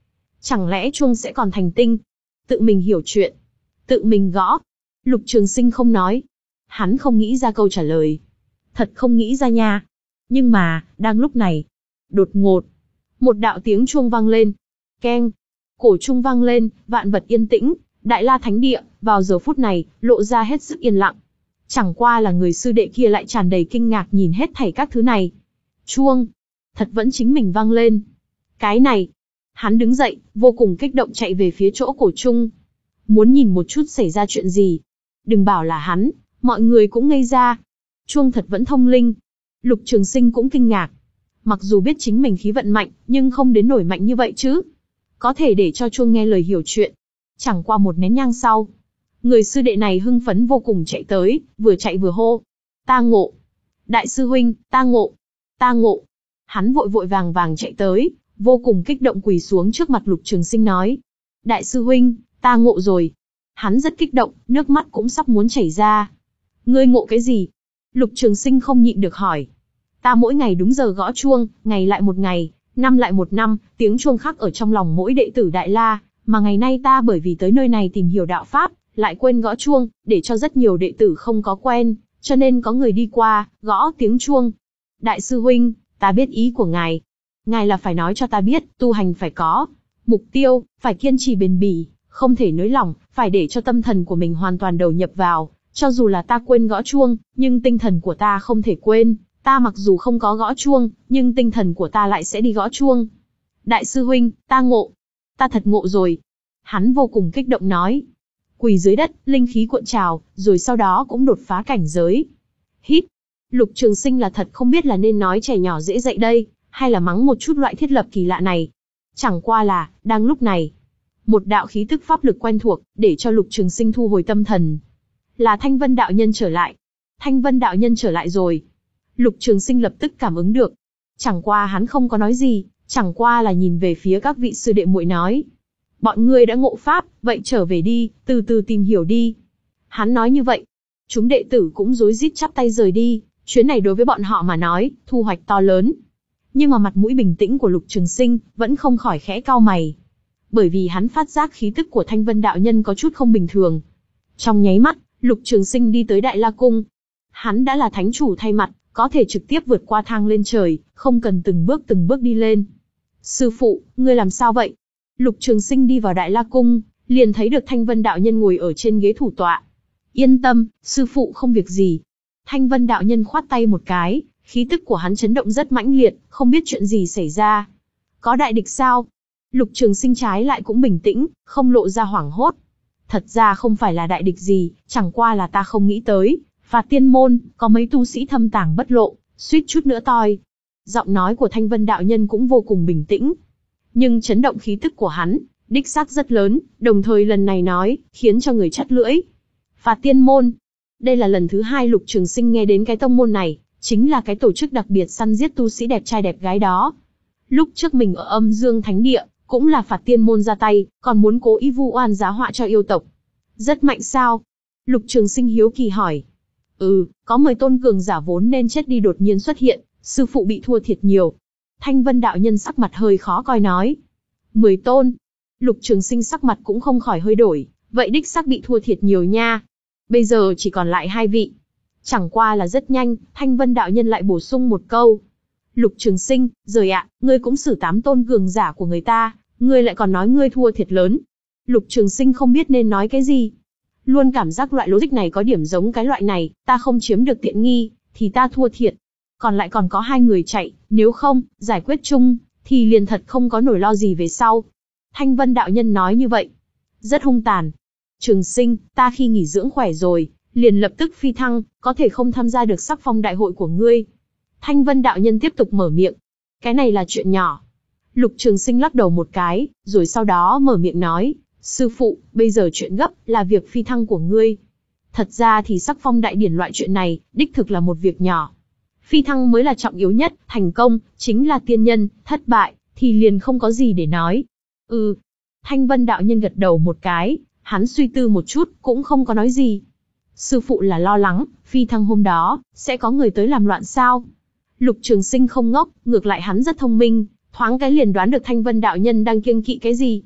Chẳng lẽ chuông sẽ còn thành tinh? Tự mình hiểu chuyện. Tự mình gõ. Lục Trường Sinh không nói. Hắn không nghĩ ra câu trả lời. Thật không nghĩ ra nha. Nhưng mà, đang lúc này. Đột ngột. Một đạo tiếng chuông vang lên. Keng. Cổ chuông vang lên, vạn vật yên tĩnh. Đại La Thánh Địa, vào giờ phút này, lộ ra hết sức yên lặng. Chẳng qua là người sư đệ kia lại tràn đầy kinh ngạc nhìn hết thảy các thứ này. Chuông. Thật vẫn chính mình vang lên. Cái này. Hắn đứng dậy, vô cùng kích động chạy về phía chỗ cổ chuông. Muốn nhìn một chút xảy ra chuyện gì. Đừng bảo là hắn, mọi người cũng ngây ra. Chuông thật vẫn thông linh. Lục Trường Sinh cũng kinh ngạc. Mặc dù biết chính mình khí vận mạnh, nhưng không đến nổi mạnh như vậy chứ. Có thể để cho chuông nghe lời hiểu chuyện. Chẳng qua một nén nhang sau, người sư đệ này hưng phấn vô cùng chạy tới, vừa chạy vừa hô. Ta ngộ. Đại sư huynh, ta ngộ. Ta ngộ. Hắn vội vội vàng vàng chạy tới, vô cùng kích động quỳ xuống trước mặt Lục Trường Sinh nói. Đại sư huynh, ta ngộ rồi. Hắn rất kích động, nước mắt cũng sắp muốn chảy ra. Ngươi ngộ cái gì? Lục Trường Sinh không nhịn được hỏi. Ta mỗi ngày đúng giờ gõ chuông, ngày lại một ngày, năm lại một năm, tiếng chuông khắc ở trong lòng mỗi đệ tử Đại La, mà ngày nay ta bởi vì tới nơi này tìm hiểu đạo pháp, lại quên gõ chuông, để cho rất nhiều đệ tử không có quen, cho nên có người đi qua, gõ tiếng chuông. Đại sư huynh, ta biết ý của ngài. Ngài là phải nói cho ta biết, tu hành phải có mục tiêu, phải kiên trì bền bỉ, không thể nới lỏng, phải để cho tâm thần của mình hoàn toàn đầu nhập vào. Cho dù là ta quên gõ chuông, nhưng tinh thần của ta không thể quên. Ta mặc dù không có gõ chuông, nhưng tinh thần của ta lại sẽ đi gõ chuông. Đại sư huynh, ta ngộ. Ta thật ngộ rồi. Hắn vô cùng kích động nói. Quỳ dưới đất, linh khí cuộn trào, rồi sau đó cũng đột phá cảnh giới. Hít. Lục Trường Sinh là thật không biết là nên nói trẻ nhỏ dễ dạy đây, hay là mắng một chút loại thiết lập kỳ lạ này. Chẳng qua là, đang lúc này, một đạo khí tức pháp lực quen thuộc, để cho Lục Trường Sinh thu hồi tâm thần. Là Thanh Vân đạo nhân trở lại. Thanh Vân đạo nhân trở lại rồi. Lục Trường Sinh lập tức cảm ứng được. Chẳng qua hắn không có nói gì, chẳng qua là nhìn về phía các vị sư đệ muội nói. Bọn ngươi đã ngộ pháp, vậy trở về đi, từ từ tìm hiểu đi. Hắn nói như vậy. Chúng đệ tử cũng rối rít chắp tay rời đi, chuyến này đối với bọn họ mà nói, thu hoạch to lớn. Nhưng mà mặt mũi bình tĩnh của Lục Trường Sinh, vẫn không khỏi khẽ cau mày. Bởi vì hắn phát giác khí tức của Thanh Vân đạo nhân có chút không bình thường. Trong nháy mắt, Lục Trường Sinh đi tới Đại La Cung. Hắn đã là thánh chủ thay mặt, có thể trực tiếp vượt qua thang lên trời, không cần từng bước từng bước đi lên. Sư phụ, ngươi làm sao vậy? Lục Trường Sinh đi vào Đại La Cung, liền thấy được Thanh Vân đạo nhân ngồi ở trên ghế thủ tọa. Yên tâm, sư phụ không việc gì. Thanh Vân đạo nhân khoát tay một cái, khí tức của hắn chấn động rất mãnh liệt, không biết chuyện gì xảy ra. Có đại địch sao? Lục Trường Sinh trái lại cũng bình tĩnh, không lộ ra hoảng hốt. Thật ra không phải là đại địch gì, chẳng qua là ta không nghĩ tới. Phạt Tiên môn, có mấy tu sĩ thâm tàng bất lộ, suýt chút nữa toi. Giọng nói của Thanh Vân đạo nhân cũng vô cùng bình tĩnh. Nhưng chấn động khí tức của hắn, đích xác rất lớn, đồng thời lần này nói, khiến cho người chắt lưỡi. Phạt Tiên môn. Đây là lần thứ hai Lục Trường Sinh nghe đến cái tông môn này, chính là cái tổ chức đặc biệt săn giết tu sĩ đẹp trai đẹp gái đó. Lúc trước mình ở Âm Dương Thánh Địa, cũng là Phạt Tiên môn ra tay, còn muốn cố ý vu oan giá họa cho yêu tộc. Rất mạnh sao? Lục Trường Sinh hiếu kỳ hỏi. Ừ, có mười tôn cường giả vốn nên chết đi đột nhiên xuất hiện, sư phụ bị thua thiệt nhiều. Thanh Vân đạo nhân sắc mặt hơi khó coi nói. Mười tôn. Lục Trường Sinh sắc mặt cũng không khỏi hơi đổi, vậy đích xác bị thua thiệt nhiều nha. Bây giờ chỉ còn lại hai vị. Chẳng qua là rất nhanh, Thanh Vân đạo nhân lại bổ sung một câu. Lục Trường Sinh, rời ạ, ngươi cũng xử tám tôn cường giả của người ta, ngươi lại còn nói ngươi thua thiệt lớn. Lục Trường Sinh không biết nên nói cái gì. Luôn cảm giác loại logic này có điểm giống cái loại này, ta không chiếm được tiện nghi, thì ta thua thiệt. Còn lại còn có hai người chạy, nếu không, giải quyết chung, thì liền thật không có nổi lo gì về sau. Thanh Vân đạo nhân nói như vậy. Rất hung tàn. Trường Sinh, ta khi nghỉ dưỡng khỏe rồi, liền lập tức phi thăng, có thể không tham gia được sắc phong đại hội của ngươi. Thanh Vân đạo nhân tiếp tục mở miệng. Cái này là chuyện nhỏ. Lục Trường Sinh lắc đầu một cái, rồi sau đó mở miệng nói. Sư phụ, bây giờ chuyện gấp là việc phi thăng của ngươi. Thật ra thì sắc phong đại điển loại chuyện này, đích thực là một việc nhỏ. Phi thăng mới là trọng yếu nhất, thành công, chính là tiên nhân, thất bại, thì liền không có gì để nói. Ừ. Thanh Vân đạo nhân gật đầu một cái, hắn suy tư một chút, cũng không có nói gì. Sư phụ là lo lắng, phi thăng hôm đó, sẽ có người tới làm loạn sao? Lục Trường Sinh không ngốc, ngược lại hắn rất thông minh, thoáng cái liền đoán được Thanh Vân đạo nhân đang kiêng kỵ cái gì.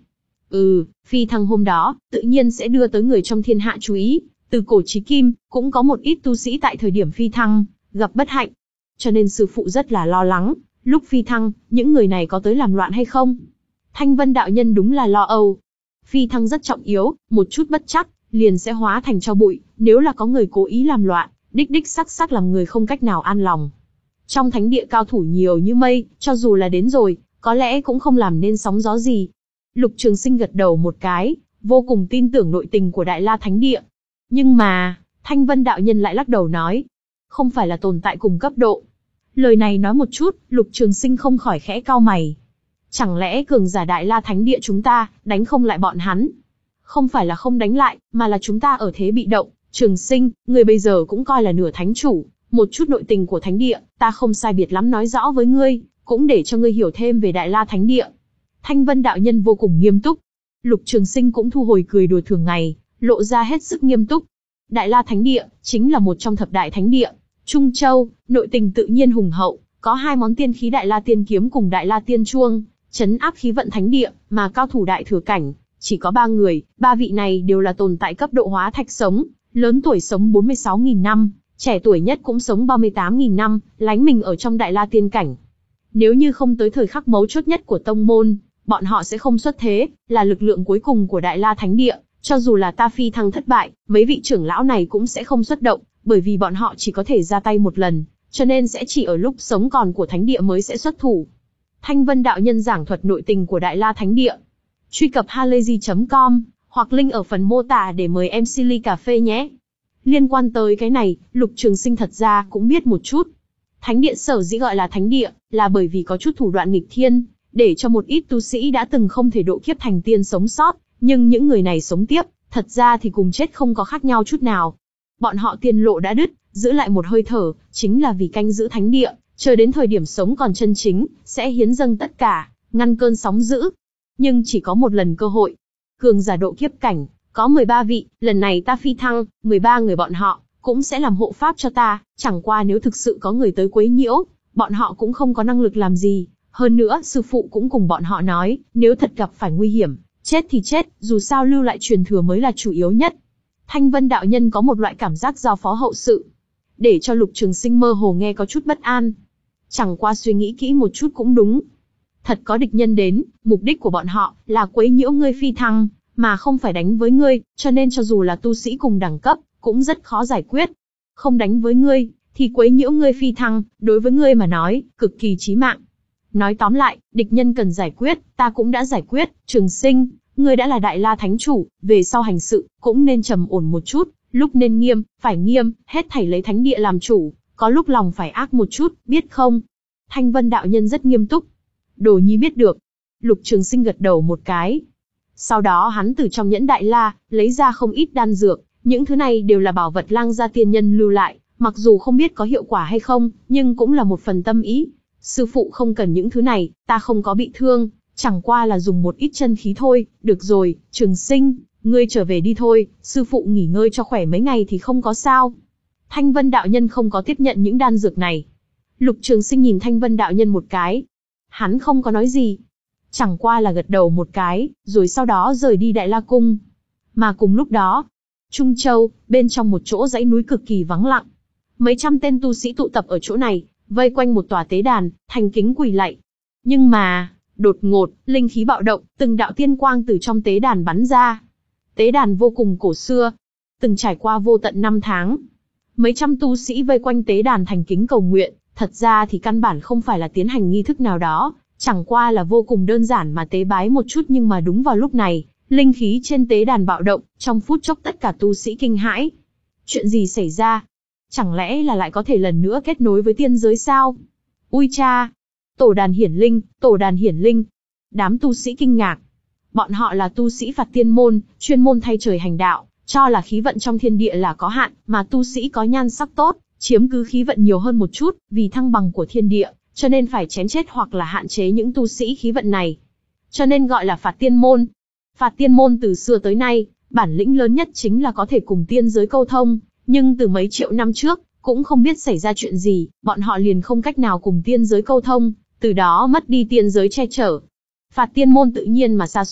Ừ, phi thăng hôm đó, tự nhiên sẽ đưa tới người trong thiên hạ chú ý. Từ cổ chí kim, cũng có một ít tu sĩ tại thời điểm phi thăng, gặp bất hạnh. Cho nên sư phụ rất là lo lắng, lúc phi thăng, những người này có tới làm loạn hay không? Thanh Vân đạo nhân đúng là lo âu. Phi thăng rất trọng yếu, một chút bất chắc, liền sẽ hóa thành tro bụi, nếu là có người cố ý làm loạn, đích đích sắc sắc làm người không cách nào an lòng. Trong thánh địa cao thủ nhiều như mây, cho dù là đến rồi, có lẽ cũng không làm nên sóng gió gì. Lục Trường Sinh gật đầu một cái, vô cùng tin tưởng nội tình của Đại La Thánh Địa. Nhưng mà, Thanh Vân đạo nhân lại lắc đầu nói, không phải là tồn tại cùng cấp độ. Lời này nói một chút, Lục Trường Sinh không khỏi khẽ cau mày. Chẳng lẽ cường giả Đại La Thánh Địa chúng ta, đánh không lại bọn hắn? Không phải là không đánh lại, mà là chúng ta ở thế bị động. Trường Sinh, người bây giờ cũng coi là nửa thánh chủ, một chút nội tình của Thánh Địa, ta không sai biệt lắm nói rõ với ngươi, cũng để cho ngươi hiểu thêm về Đại La Thánh Địa. Thanh Vân đạo nhân vô cùng nghiêm túc. Lục Trường Sinh cũng thu hồi cười đùa thường ngày, lộ ra hết sức nghiêm túc. Đại La Thánh Địa, chính là một trong thập đại thánh địa. Trung Châu, nội tình tự nhiên hùng hậu, có hai món tiên khí Đại La Tiên Kiếm cùng Đại La Tiên Chuông, trấn áp khí vận thánh địa, mà cao thủ đại thừa cảnh, chỉ có ba người, ba vị này đều là tồn tại cấp độ hóa thạch sống, lớn tuổi sống bốn mươi sáu nghìn năm, trẻ tuổi nhất cũng sống ba mươi tám nghìn năm, lánh mình ở trong Đại La Tiên Cảnh. Nếu như không tới thời khắc mấu chốt nhất của tông môn, bọn họ sẽ không xuất thế, là lực lượng cuối cùng của Đại La Thánh Địa, cho dù là ta phi thăng thất bại, mấy vị trưởng lão này cũng sẽ không xuất động, bởi vì bọn họ chỉ có thể ra tay một lần, cho nên sẽ chỉ ở lúc sống còn của Thánh Địa mới sẽ xuất thủ. Thanh Vân đạo nhân giảng thuật nội tình của Đại La Thánh Địa. Truy cập halayzi chấm com, hoặc link ở phần mô tả để mời em xê ly cà phê nhé. Liên quan tới cái này, Lục Trường Sinh thật ra cũng biết một chút. Thánh Địa sở dĩ gọi là Thánh Địa, là bởi vì có chút thủ đoạn nghịch thiên, để cho một ít tu sĩ đã từng không thể độ kiếp thành tiên sống sót, nhưng những người này sống tiếp, thật ra thì cùng chết không có khác nhau chút nào. Bọn họ tiên lộ đã đứt, giữ lại một hơi thở, chính là vì canh giữ Thánh Địa, chờ đến thời điểm sống còn chân chính, sẽ hiến dâng tất cả, ngăn cơn sóng dữ. Nhưng chỉ có một lần cơ hội. Cường giả độ kiếp cảnh, có mười ba vị, lần này ta phi thăng, mười ba người bọn họ, cũng sẽ làm hộ pháp cho ta, chẳng qua nếu thực sự có người tới quấy nhiễu, bọn họ cũng không có năng lực làm gì. Hơn nữa, sư phụ cũng cùng bọn họ nói, nếu thật gặp phải nguy hiểm, chết thì chết, dù sao lưu lại truyền thừa mới là chủ yếu nhất. Thanh Vân đạo nhân có một loại cảm giác giao phó hậu sự, để cho Lục Trường Sinh mơ hồ nghe có chút bất an. Chẳng qua suy nghĩ kỹ một chút cũng đúng. Thật có địch nhân đến, mục đích của bọn họ là quấy nhiễu ngươi phi thăng, mà không phải đánh với ngươi, cho nên cho dù là tu sĩ cùng đẳng cấp, cũng rất khó giải quyết. Không đánh với ngươi, thì quấy nhiễu ngươi phi thăng, đối với ngươi mà nói, cực kỳ chí mạng. Nói tóm lại, địch nhân cần giải quyết, ta cũng đã giải quyết. Trường Sinh, ngươi đã là Đại La Thánh Chủ, về sau hành sự, cũng nên trầm ổn một chút, lúc nên nghiêm, phải nghiêm, hết thảy lấy Thánh Địa làm chủ, có lúc lòng phải ác một chút, biết không? Thanh Vân đạo nhân rất nghiêm túc. Đồ nhi biết được. Lục Trường Sinh gật đầu một cái. Sau đó hắn từ trong nhẫn Đại La, lấy ra không ít đan dược, những thứ này đều là bảo vật Lang gia tiên nhân lưu lại, mặc dù không biết có hiệu quả hay không, nhưng cũng là một phần tâm ý. Sư phụ không cần những thứ này, ta không có bị thương, chẳng qua là dùng một ít chân khí thôi, được rồi, Trường Sinh, ngươi trở về đi thôi, sư phụ nghỉ ngơi cho khỏe mấy ngày thì không có sao. Thanh Vân đạo nhân không có tiếp nhận những đan dược này. Lục Trường Sinh nhìn Thanh Vân đạo nhân một cái. Hắn không có nói gì, chẳng qua là gật đầu một cái, rồi sau đó rời đi Đại La Cung. Mà cùng lúc đó, Trung Châu, bên trong một chỗ dãy núi cực kỳ vắng lặng. Mấy trăm tên tu sĩ tụ tập ở chỗ này, vây quanh một tòa tế đàn, thành kính quỳ lạy. Nhưng mà, đột ngột, linh khí bạo động, từng đạo tiên quang từ trong tế đàn bắn ra. Tế đàn vô cùng cổ xưa, từng trải qua vô tận năm tháng. Mấy trăm tu sĩ vây quanh tế đàn thành kính cầu nguyện, thật ra thì căn bản không phải là tiến hành nghi thức nào đó, chẳng qua là vô cùng đơn giản mà tế bái một chút, nhưng mà đúng vào lúc này, linh khí trên tế đàn bạo động, trong phút chốc tất cả tu sĩ kinh hãi. Chuyện gì xảy ra? Chẳng lẽ là lại có thể lần nữa kết nối với tiên giới sao? Ui cha! Tổ đàn hiển linh, tổ đàn hiển linh! Đám tu sĩ kinh ngạc. Bọn họ là tu sĩ Phạt Tiên môn, chuyên môn thay trời hành đạo, cho là khí vận trong thiên địa là có hạn, mà tu sĩ có nhan sắc tốt, chiếm cứ khí vận nhiều hơn một chút, vì thăng bằng của thiên địa, cho nên phải chém chết hoặc là hạn chế những tu sĩ khí vận này. Cho nên gọi là Phạt Tiên môn. Phạt Tiên môn từ xưa tới nay, bản lĩnh lớn nhất chính là có thể cùng tiên giới câu thông, nhưng từ mấy triệu năm trước, cũng không biết xảy ra chuyện gì, bọn họ liền không cách nào cùng tiên giới câu thông, từ đó mất đi tiên giới che chở. Phạt Tiên môn tự nhiên mà sa sút,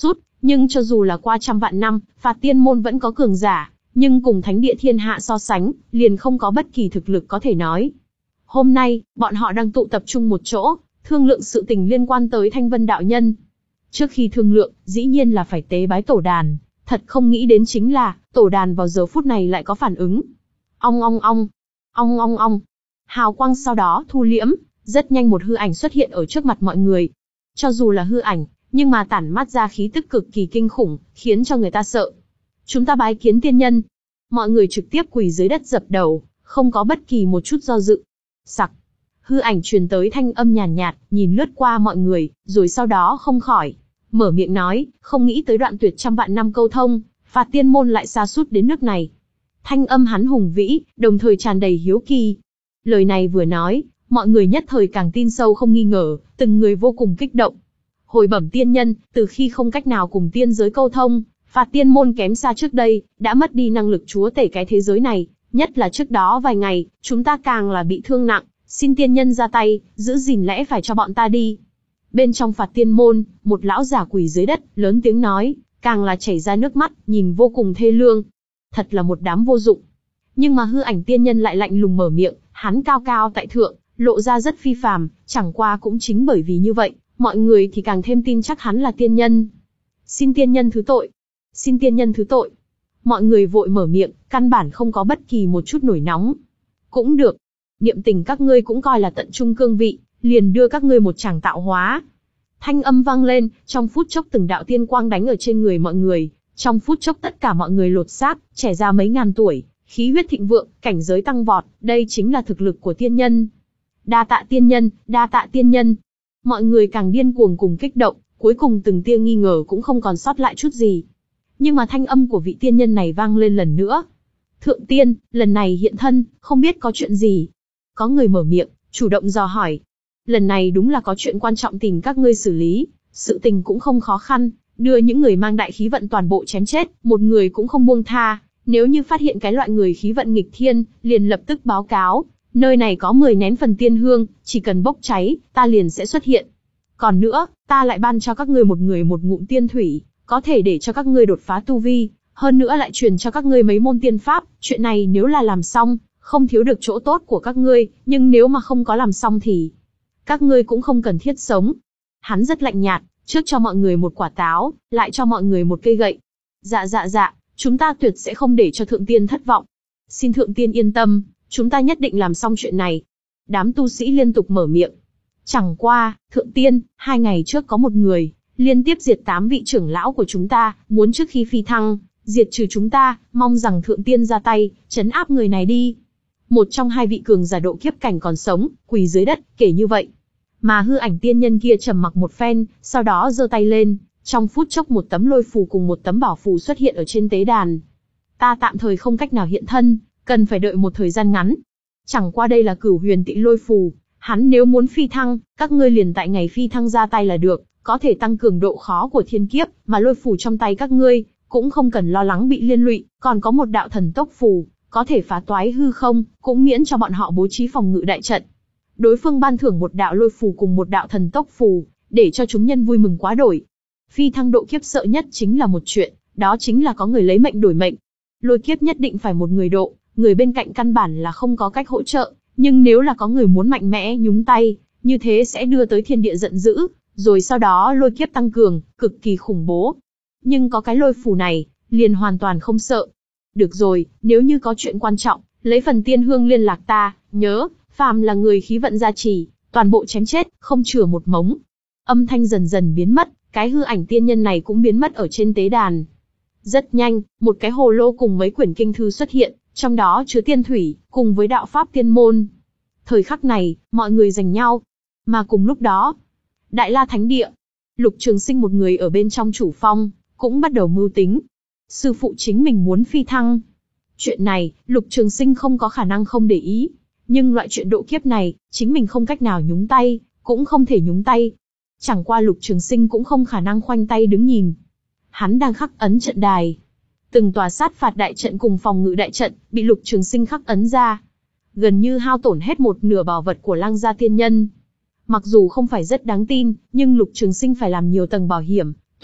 Nhưng cho dù là qua trăm vạn năm, phạt tiên môn vẫn có cường giả, nhưng cùng thánh địa thiên hạ so sánh, liền không có bất kỳ thực lực có thể nói. Hôm nay, bọn họ đang tụ tập trung một chỗ, thương lượng sự tình liên quan tới Thanh Vân đạo nhân. Trước khi thương lượng, dĩ nhiên là phải tế bái tổ đàn, thật không nghĩ đến chính là, tổ đàn vào giờ phút này lại có phản ứng. Ong ong ong, ong ong ong. Hào quang sau đó thu liễm, rất nhanh một hư ảnh xuất hiện ở trước mặt mọi người. Cho dù là hư ảnh, nhưng mà tản mát ra khí tức cực kỳ kinh khủng, khiến cho người ta sợ. Chúng ta bái kiến tiên nhân. Mọi người trực tiếp quỳ dưới đất dập đầu, không có bất kỳ một chút do dự. Sặc. Hư ảnh truyền tới thanh âm nhàn nhạt, nhạt, nhìn lướt qua mọi người, rồi sau đó không khỏi mở miệng nói, không nghĩ tới đoạn tuyệt trăm vạn năm câu thông, phạt tiên môn lại sa sút đến nước này. Thanh âm hắn hùng vĩ, đồng thời tràn đầy hiếu kỳ. Lời này vừa nói, mọi người nhất thời càng tin sâu không nghi ngờ, từng người vô cùng kích động. Hồi bẩm tiên nhân, từ khi không cách nào cùng tiên giới câu thông, phạt tiên môn kém xa trước đây, đã mất đi năng lực chúa tể cái thế giới này, nhất là trước đó vài ngày, chúng ta càng là bị thương nặng, xin tiên nhân ra tay, giữ gìn lẽ phải cho bọn ta đi. Bên trong phạt tiên môn, một lão giả quỳ dưới đất, lớn tiếng nói, càng là chảy ra nước mắt, nhìn vô cùng thê lương. Thật là một đám vô dụng. Nhưng mà hư ảnh tiên nhân lại lạnh lùng mở miệng, hắn cao cao tại thượng, lộ ra rất phi phàm, chẳng qua cũng chính bởi vì như vậy, mọi người thì càng thêm tin chắc hắn là tiên nhân. Xin tiên nhân thứ tội. Xin tiên nhân thứ tội. Mọi người vội mở miệng, căn bản không có bất kỳ một chút nổi nóng. Cũng được. Niệm tình các ngươi cũng coi là tận trung cương vị, liền đưa các ngươi một tràng tạo hóa. Thanh âm vang lên, trong phút chốc từng đạo tiên quang đánh ở trên người mọi người. Trong phút chốc tất cả mọi người lột xác, trẻ ra mấy ngàn tuổi, khí huyết thịnh vượng, cảnh giới tăng vọt, đây chính là thực lực của tiên nhân. Đa tạ tiên nhân, đa tạ tiên nhân. Mọi người càng điên cuồng cùng kích động, cuối cùng từng tia nghi ngờ cũng không còn sót lại chút gì. Nhưng mà thanh âm của vị tiên nhân này vang lên lần nữa. Thượng tiên, lần này hiện thân, không biết có chuyện gì? Có người mở miệng, chủ động dò hỏi. Lần này đúng là có chuyện quan trọng tìm các ngươi xử lý, sự tình cũng không khó khăn, đưa những người mang đại khí vận toàn bộ chém chết, một người cũng không buông tha. Nếu như phát hiện cái loại người khí vận nghịch thiên, liền lập tức báo cáo. Nơi này có mười nén phần tiên hương, chỉ cần bốc cháy, ta liền sẽ xuất hiện. Còn nữa, ta lại ban cho các ngươi một người một ngụm tiên thủy, có thể để cho các ngươi đột phá tu vi, hơn nữa lại truyền cho các ngươi mấy môn tiên pháp, chuyện này nếu là làm xong, không thiếu được chỗ tốt của các ngươi, nhưng nếu mà không có làm xong thì các ngươi cũng không cần thiết sống. Hắn rất lạnh nhạt, trước cho mọi người một quả táo, lại cho mọi người một cây gậy. Dạ dạ dạ, chúng ta tuyệt sẽ không để cho thượng tiên thất vọng. Xin thượng tiên yên tâm, chúng ta nhất định làm xong chuyện này. Đám tu sĩ liên tục mở miệng. Chẳng qua, thượng tiên, hai ngày trước có một người, liên tiếp diệt tám vị trưởng lão của chúng ta, muốn trước khi phi thăng, diệt trừ chúng ta, mong rằng thượng tiên ra tay, trấn áp người này đi. Một trong hai vị cường giả độ kiếp cảnh còn sống, quỳ dưới đất, kể như vậy. Mà hư ảnh tiên nhân kia trầm mặc một phen, sau đó giơ tay lên, trong phút chốc một tấm lôi phù cùng một tấm bảo phù xuất hiện ở trên tế đàn. Ta tạm thời không cách nào hiện thân, cần phải đợi một thời gian ngắn. Chẳng qua đây là cửu huyền tị lôi phù, hắn nếu muốn phi thăng, các ngươi liền tại ngày phi thăng ra tay là được, có thể tăng cường độ khó của thiên kiếp, mà lôi phù trong tay các ngươi cũng không cần lo lắng bị liên lụy, còn có một đạo thần tốc phù, có thể phá toái hư không, cũng miễn cho bọn họ bố trí phòng ngự đại trận. Đối phương ban thưởng một đạo lôi phù cùng một đạo thần tốc phù, để cho chúng nhân vui mừng quá đổi. Phi thăng độ kiếp sợ nhất chính là một chuyện, đó chính là có người lấy mệnh đổi mệnh. Lôi kiếp nhất định phải một người độ, người bên cạnh căn bản là không có cách hỗ trợ, nhưng nếu là có người muốn mạnh mẽ nhúng tay, như thế sẽ đưa tới thiên địa giận dữ, rồi sau đó lôi kiếp tăng cường, cực kỳ khủng bố. Nhưng có cái lôi phù này, liền hoàn toàn không sợ. Được rồi, nếu như có chuyện quan trọng, lấy phần tiên hương liên lạc ta, nhớ, phàm là người khí vận gia trì, toàn bộ chém chết, không chừa một mống. Âm thanh dần dần biến mất, cái hư ảnh tiên nhân này cũng biến mất ở trên tế đàn. Rất nhanh, một cái hồ lô cùng mấy quyển kinh thư xuất hiện, trong đó chứa tiên thủy, cùng với đạo pháp tiên môn. Thời khắc này, mọi người giành nhau. Mà cùng lúc đó, Đại La Thánh Địa, Lục Trường Sinh một người ở bên trong chủ phong, cũng bắt đầu mưu tính. Sư phụ chính mình muốn phi thăng. Chuyện này, Lục Trường Sinh không có khả năng không để ý. Nhưng loại chuyện độ kiếp này, chính mình không cách nào nhúng tay, cũng không thể nhúng tay. Chẳng qua Lục Trường Sinh cũng không khả năng khoanh tay đứng nhìn. Hắn đang khắc ấn trận đài. Từng tòa sát phạt đại trận cùng phòng ngự đại trận, bị Lục Trường Sinh khắc ấn ra. Gần như hao tổn hết một nửa bảo vật của Lăng gia tiên nhân. Mặc dù không phải rất đáng tin, nhưng Lục Trường Sinh phải làm nhiều tầng bảo hiểm,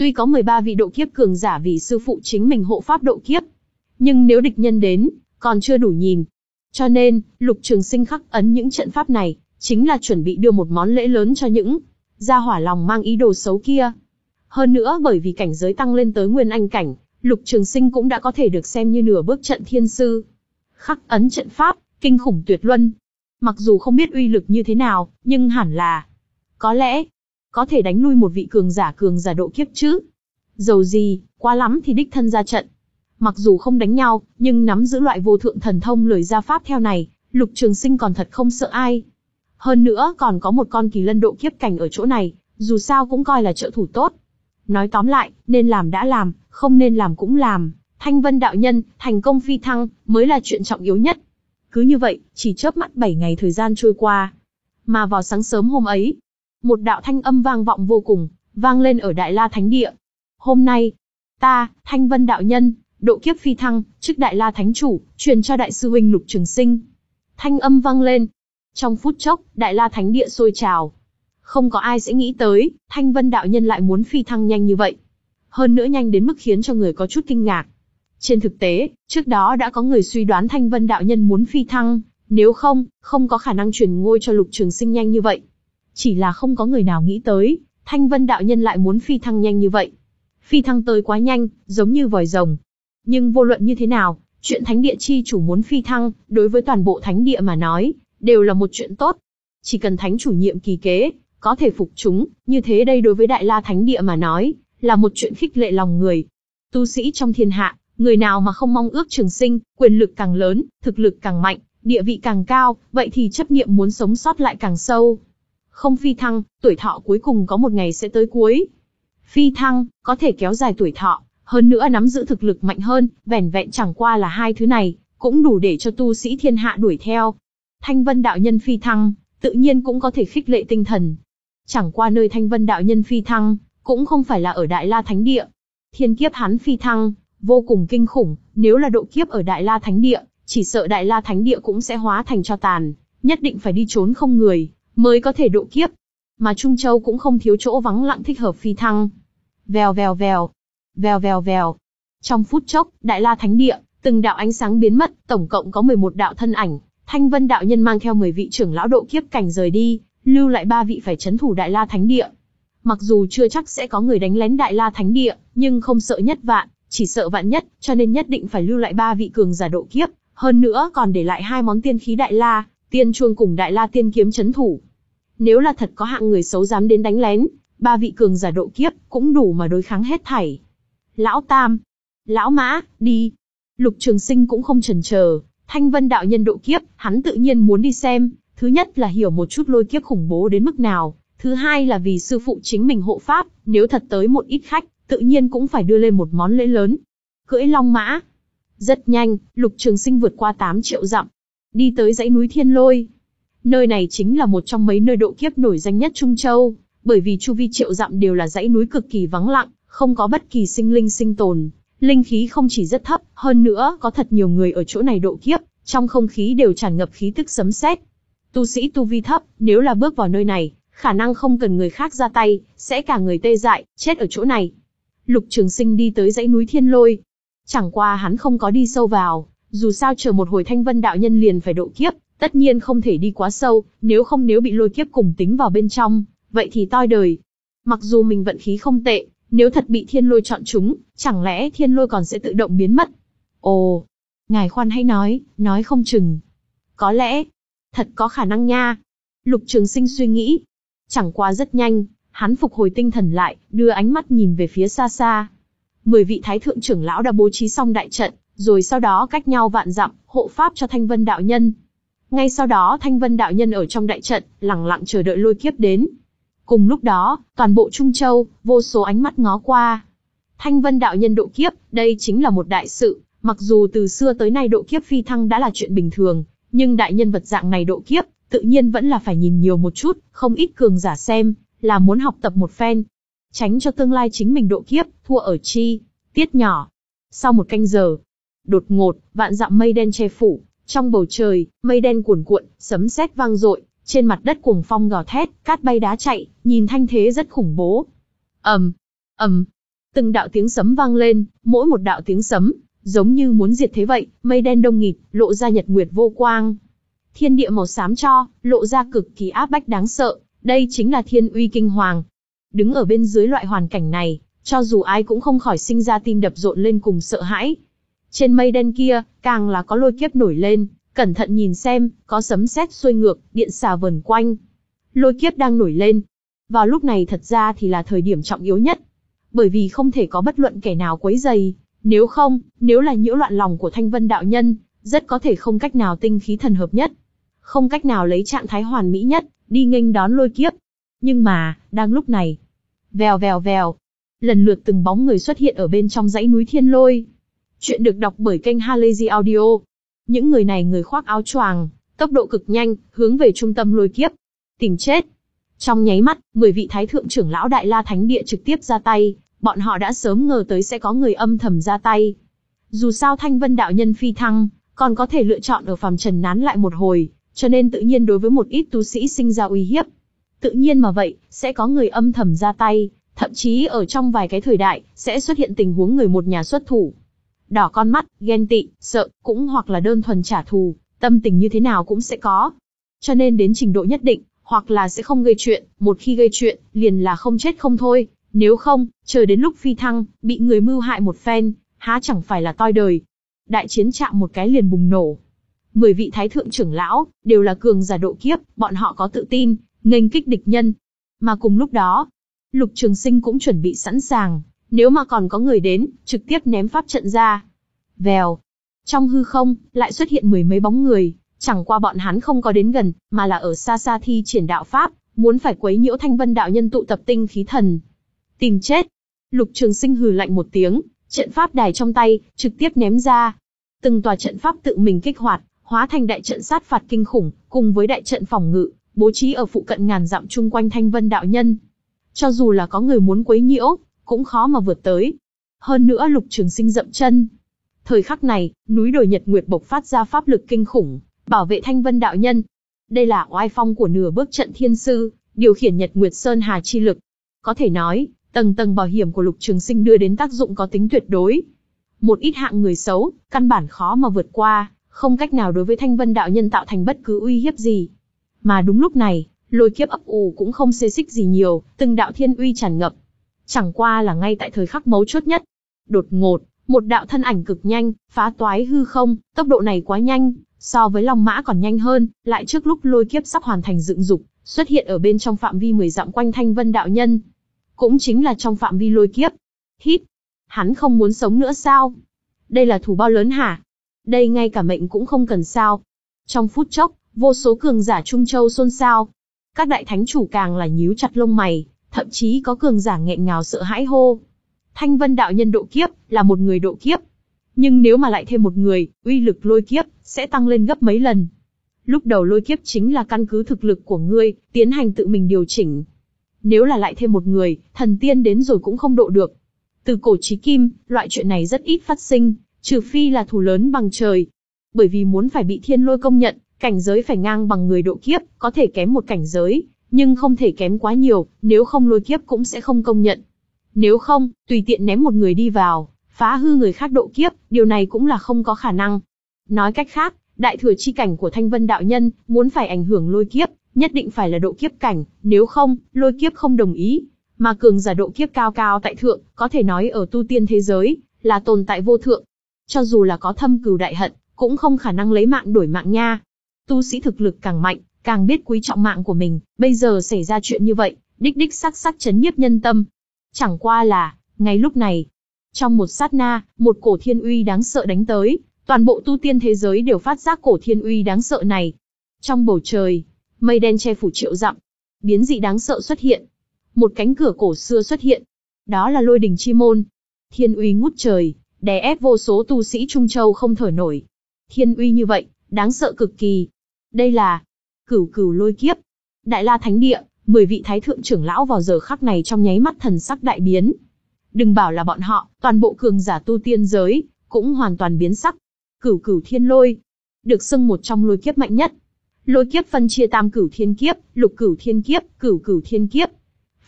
Tuy có mười ba vị độ kiếp cường giả vì sư phụ chính mình hộ pháp độ kiếp, nhưng nếu địch nhân đến, còn chưa đủ nhìn. Cho nên, Lục Trường Sinh khắc ấn những trận pháp này, chính là chuẩn bị đưa một món lễ lớn cho những gia hỏa lòng mang ý đồ xấu kia. Hơn nữa bởi vì cảnh giới tăng lên tới Nguyên Anh cảnh, Lục Trường Sinh cũng đã có thể được xem như nửa bước trận thiên sư. Khắc ấn trận pháp, kinh khủng tuyệt luân. Mặc dù không biết uy lực như thế nào, nhưng hẳn là, có lẽ, có thể đánh lui một vị cường giả cường giả độ kiếp chứ. Dầu gì, quá lắm thì đích thân ra trận. Mặc dù không đánh nhau, nhưng nắm giữ loại vô thượng thần thông lời gia pháp theo này, Lục Trường Sinh còn thật không sợ ai. Hơn nữa còn có một con kỳ lân độ kiếp cảnh ở chỗ này, dù sao cũng coi là trợ thủ tốt. Nói tóm lại, nên làm đã làm, không nên làm cũng làm. Thanh Vân đạo nhân, thành công phi thăng, mới là chuyện trọng yếu nhất. Cứ như vậy, chỉ chớp mắt bảy ngày thời gian trôi qua. Mà vào sáng sớm hôm ấy, một đạo thanh âm vang vọng vô cùng, vang lên ở Đại La Thánh Địa. Hôm nay, ta, Thanh Vân đạo nhân, độ kiếp phi thăng, chức Đại La Thánh Chủ, truyền cho đại sư huynh Lục Trường Sinh. Thanh âm vang lên. Trong phút chốc, Đại La Thánh Địa sôi trào. Không có ai sẽ nghĩ tới, Thanh Vân đạo nhân lại muốn phi thăng nhanh như vậy. Hơn nữa nhanh đến mức khiến cho người có chút kinh ngạc. Trên thực tế, trước đó đã có người suy đoán Thanh Vân đạo nhân muốn phi thăng, nếu không, không có khả năng truyền ngôi cho Lục Trường Sinh nhanh như vậy. Chỉ là không có người nào nghĩ tới, Thanh Vân đạo nhân lại muốn phi thăng nhanh như vậy. Phi thăng tới quá nhanh, giống như vòi rồng. Nhưng vô luận như thế nào, chuyện Thánh Địa chi chủ muốn phi thăng, đối với toàn bộ Thánh Địa mà nói, đều là một chuyện tốt. Chỉ cần Thánh chủ nhiệm kỳ kế, có thể phục chúng, như thế đây đối với Đại La Thánh Địa mà nói, là một chuyện khích lệ lòng người. Tu sĩ trong thiên hạ, người nào mà không mong ước trường sinh, quyền lực càng lớn, thực lực càng mạnh, địa vị càng cao, vậy thì chấp niệm muốn sống sót lại càng sâu. Không phi thăng, tuổi thọ cuối cùng có một ngày sẽ tới cuối. Phi thăng, có thể kéo dài tuổi thọ, hơn nữa nắm giữ thực lực mạnh hơn, vẻn vẹn chẳng qua là hai thứ này, cũng đủ để cho tu sĩ thiên hạ đuổi theo. Thanh Vân đạo nhân phi thăng, tự nhiên cũng có thể khích lệ tinh thần. Chẳng qua nơi Thanh Vân đạo nhân phi thăng, cũng không phải là ở Đại La Thánh Địa. Thiên kiếp hắn phi thăng, vô cùng kinh khủng, nếu là độ kiếp ở Đại La Thánh Địa, chỉ sợ Đại La Thánh Địa cũng sẽ hóa thành tro tàn, nhất định phải đi trốn không người, mới có thể độ kiếp. Mà Trung Châu cũng không thiếu chỗ vắng lặng thích hợp phi thăng. Vèo vèo vèo, vèo vèo vèo. Trong phút chốc, Đại La Thánh Địa, từng đạo ánh sáng biến mất, tổng cộng có mười một đạo thân ảnh. Thanh Vân đạo nhân mang theo mười vị trưởng lão độ kiếp cảnh rời đi, lưu lại ba vị phải trấn thủ Đại La Thánh Địa. Mặc dù chưa chắc sẽ có người đánh lén Đại La Thánh Địa, nhưng không sợ nhất vạn, chỉ sợ vạn nhất, cho nên nhất định phải lưu lại ba vị cường giả độ kiếp, hơn nữa còn để lại hai món tiên khí Đại La, Tiên Chuông cùng Đại La Tiên Kiếm trấn thủ. Nếu là thật có hạng người xấu dám đến đánh lén, ba vị cường giả độ kiếp cũng đủ mà đối kháng hết thảy. Lão Tam, Lão Mã, đi. Lục Trường Sinh cũng không chần chờ, Thanh Vân đạo nhân độ kiếp, hắn tự nhiên muốn đi xem, thứ nhất là hiểu một chút lôi kiếp khủng bố đến mức nào, thứ hai là vì sư phụ chính mình hộ pháp, nếu thật tới một ít khách, tự nhiên cũng phải đưa lên một món lễ lớn. Cưỡi long mã. Rất nhanh, Lục Trường Sinh vượt qua tám triệu dặm, đi tới dãy núi Thiên Lôi. Nơi này chính là một trong mấy nơi độ kiếp nổi danh nhất Trung Châu, bởi vì chu vi triệu dặm đều là dãy núi cực kỳ vắng lặng, không có bất kỳ sinh linh sinh tồn, linh khí không chỉ rất thấp, hơn nữa có thật nhiều người ở chỗ này độ kiếp, trong không khí đều tràn ngập khí tức sấm sét. Tu sĩ tu vi thấp, nếu là bước vào nơi này, khả năng không cần người khác ra tay, sẽ cả người tê dại, chết ở chỗ này. Lục Trường Sinh đi tới dãy núi Thiên Lôi. Chẳng qua hắn không có đi sâu vào, dù sao chờ một hồi Thanh Vân đạo nhân liền phải độ kiếp, tất nhiên không thể đi quá sâu, nếu không nếu bị lôi kiếp cùng tính vào bên trong, vậy thì toi đời. Mặc dù mình vận khí không tệ, nếu thật bị Thiên Lôi chọn chúng, chẳng lẽ Thiên Lôi còn sẽ tự động biến mất? Ồ, ngài khoan hãy nói, nói không chừng. Có lẽ, thật có khả năng nha. Lục Trường Sinh suy nghĩ. Chẳng qua rất nhanh, hắn phục hồi tinh thần lại, đưa ánh mắt nhìn về phía xa xa. Mười vị thái thượng trưởng lão đã bố trí xong đại trận, rồi sau đó cách nhau vạn dặm, hộ pháp cho Thanh Vân đạo nhân. Ngay sau đó Thanh Vân đạo nhân ở trong đại trận, lặng lặng chờ đợi lôi kiếp đến. Cùng lúc đó, toàn bộ Trung Châu, vô số ánh mắt ngó qua. Thanh Vân đạo nhân độ kiếp, đây chính là một đại sự, mặc dù từ xưa tới nay độ kiếp phi thăng đã là chuyện bình thường, nhưng đại nhân vật dạng này độ kiếp, tự nhiên vẫn là phải nhìn nhiều một chút, không ít cường giả xem, là muốn học tập một phen. Tránh cho tương lai chính mình độ kiếp, thua ở chi, tiết nhỏ. Sau một canh giờ, đột ngột, vạn dặm mây đen che phủ, trong bầu trời, mây đen cuồn cuộn, sấm sét vang dội, trên mặt đất cuồng phong gào thét, cát bay đá chạy, nhìn thanh thế rất khủng bố. Ầm, ầm, Từng đạo tiếng sấm vang lên, mỗi một đạo tiếng sấm, giống như muốn diệt thế vậy, mây đen đông nghịt, lộ ra nhật nguyệt vô quang. Thiên địa màu xám cho, lộ ra cực kỳ áp bách đáng sợ, đây chính là thiên uy kinh hoàng. Đứng ở bên dưới loại hoàn cảnh này, cho dù ai cũng không khỏi sinh ra tim đập rộn lên cùng sợ hãi. Trên mây đen kia, càng là có lôi kiếp nổi lên, cẩn thận nhìn xem, có sấm sét xuôi ngược, điện xà vờn quanh. Lôi kiếp đang nổi lên. Vào lúc này thật ra thì là thời điểm trọng yếu nhất. Bởi vì không thể có bất luận kẻ nào quấy rầy, nếu không, nếu là nhiễu loạn lòng của Thanh Vân đạo nhân, rất có thể không cách nào tinh khí thần hợp nhất, không cách nào lấy trạng thái hoàn mỹ nhất, đi nghênh đón lôi kiếp. Nhưng mà, đang lúc này, vèo vèo vèo, lần lượt từng bóng người xuất hiện ở bên trong dãy núi Thiên Lôi. Chuyện được đọc bởi kênh Halazy Audio. Những người này người khoác áo choàng, tốc độ cực nhanh, hướng về trung tâm lôi kiếp. Tìm chết. Trong nháy mắt, mười vị thái thượng trưởng lão Đại La Thánh Địa trực tiếp ra tay, bọn họ đã sớm ngờ tới sẽ có người âm thầm ra tay. Dù sao Thanh Vân đạo nhân phi thăng, còn có thể lựa chọn ở phàm trần nán lại một hồi, cho nên tự nhiên đối với một ít tu sĩ sinh ra uy hiếp. Tự nhiên mà vậy, sẽ có người âm thầm ra tay, thậm chí ở trong vài cái thời đại, sẽ xuất hiện tình huống người một nhà xuất thủ. Đỏ con mắt, ghen tị, sợ, cũng hoặc là đơn thuần trả thù, tâm tình như thế nào cũng sẽ có. Cho nên đến trình độ nhất định, hoặc là sẽ không gây chuyện, một khi gây chuyện, liền là không chết không thôi, nếu không, chờ đến lúc phi thăng, bị người mưu hại một phen, há chẳng phải là toi đời. Đại chiến chạm một cái liền bùng nổ. Mười vị thái thượng trưởng lão, đều là cường giả độ kiếp, bọn họ có tự tin, nghênh kích địch nhân. Mà cùng lúc đó, Lục Trường Sinh cũng chuẩn bị sẵn sàng, nếu mà còn có người đến, trực tiếp ném pháp trận ra. Vèo. Trong hư không, lại xuất hiện mười mấy bóng người, chẳng qua bọn hắn không có đến gần, mà là ở xa xa thi triển đạo pháp, muốn phải quấy nhiễu Thanh Vân đạo nhân tụ tập tinh khí thần. Tìm chết. Lục Trường Sinh hừ lạnh một tiếng, trận pháp đài trong tay, trực tiếp ném ra. Từng tòa trận pháp tự mình kích hoạt, hóa thành đại trận sát phạt kinh khủng, cùng với đại trận phòng ngự, bố trí ở phụ cận ngàn dặm chung quanh Thanh Vân đạo nhân. Cho dù là có người muốn quấy nhiễu, cũng khó mà vượt tới. Hơn nữa Lục Trường Sinh dậm chân. Thời khắc này, núi đồi nhật nguyệt bộc phát ra pháp lực kinh khủng, bảo vệ Thanh Vân đạo nhân. Đây là oai phong của nửa bước trận thiên sư, điều khiển nhật nguyệt sơn hà chi lực. Có thể nói, tầng tầng bảo hiểm của Lục Trường Sinh đưa đến tác dụng có tính tuyệt đối. Một ít hạng người xấu, căn bản khó mà vượt qua, không cách nào đối với Thanh Vân đạo nhân tạo thành bất cứ uy hiếp gì. Mà đúng lúc này, lôi kiếp ấp ủ cũng không xê xích gì nhiều, từng đạo thiên uy tràn ngập. Chẳng qua là ngay tại thời khắc mấu chốt nhất, đột ngột, một đạo thân ảnh cực nhanh, phá toái hư không, tốc độ này quá nhanh, so với Long Mã còn nhanh hơn, lại trước lúc lôi kiếp sắp hoàn thành dựng dục, xuất hiện ở bên trong phạm vi mười dặm quanh Thanh Vân đạo nhân. Cũng chính là trong phạm vi lôi kiếp. Hít, hắn không muốn sống nữa sao? Đây là thù bao lớn hả? Đây ngay cả mệnh cũng không cần sao? Trong phút chốc, vô số cường giả Trung Châu xôn xao. Các đại thánh chủ càng là nhíu chặt lông mày, thậm chí có cường giả nghẹn ngào sợ hãi hô. Thanh Vân đạo nhân độ kiếp, là một người độ kiếp. Nhưng nếu mà lại thêm một người, uy lực lôi kiếp, sẽ tăng lên gấp mấy lần. Lúc đầu lôi kiếp chính là căn cứ thực lực của ngươi, tiến hành tự mình điều chỉnh. Nếu là lại thêm một người, thần tiên đến rồi cũng không độ được. Từ cổ chí kim, loại chuyện này rất ít phát sinh, trừ phi là thù lớn bằng trời. Bởi vì muốn phải bị thiên lôi công nhận, cảnh giới phải ngang bằng người độ kiếp, có thể kém một cảnh giới, nhưng không thể kém quá nhiều, nếu không lôi kiếp cũng sẽ không công nhận. Nếu không, tùy tiện ném một người đi vào, phá hư người khác độ kiếp, điều này cũng là không có khả năng. Nói cách khác, đại thừa chi cảnh của Thanh Vân đạo nhân, muốn phải ảnh hưởng lôi kiếp, nhất định phải là độ kiếp cảnh, nếu không, lôi kiếp không đồng ý. Mà cường giả độ kiếp cao cao tại thượng, có thể nói ở tu tiên thế giới, là tồn tại vô thượng. Cho dù là có thâm cừu đại hận, cũng không khả năng lấy mạng đổi mạng nha. Tu sĩ thực lực càng mạnh, càng biết quý trọng mạng của mình, bây giờ xảy ra chuyện như vậy, đích đích sắc sắc chấn nhiếp nhân tâm. Chẳng qua là, ngay lúc này, trong một sát na, một cổ thiên uy đáng sợ đánh tới, toàn bộ tu tiên thế giới đều phát giác cổ thiên uy đáng sợ này. Trong bầu trời, mây đen che phủ triệu dặm, biến dị đáng sợ xuất hiện. Một cánh cửa cổ xưa xuất hiện, đó là Lôi Đình Chi Môn. Thiên uy ngút trời, đè ép vô số tu sĩ Trung Châu không thở nổi. Thiên uy như vậy, đáng sợ cực kỳ. Đây là Cửu Cửu lôi kiếp. Đại La Thánh Địa, mười vị thái thượng trưởng lão vào giờ khắc này trong nháy mắt thần sắc đại biến. Đừng bảo là bọn họ, toàn bộ cường giả tu tiên giới cũng hoàn toàn biến sắc. Cửu Cửu Thiên Lôi, được xưng một trong lôi kiếp mạnh nhất. Lôi kiếp phân chia tam cửu thiên kiếp, lục cửu thiên kiếp, cửu cửu thiên kiếp.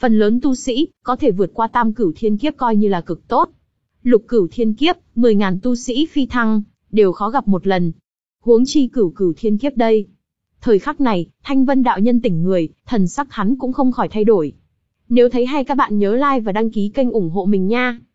Phần lớn tu sĩ, có thể vượt qua tam cửu thiên kiếp coi như là cực tốt. Lục cửu thiên kiếp, mười ngàn tu sĩ phi thăng, đều khó gặp một lần. Huống chi cửu cửu thiên kiếp đây. Thời khắc này, Thanh Vân đạo nhân tỉnh người, thần sắc hắn cũng không khỏi thay đổi. Nếu thấy hay các bạn nhớ like và đăng ký kênh ủng hộ mình nha.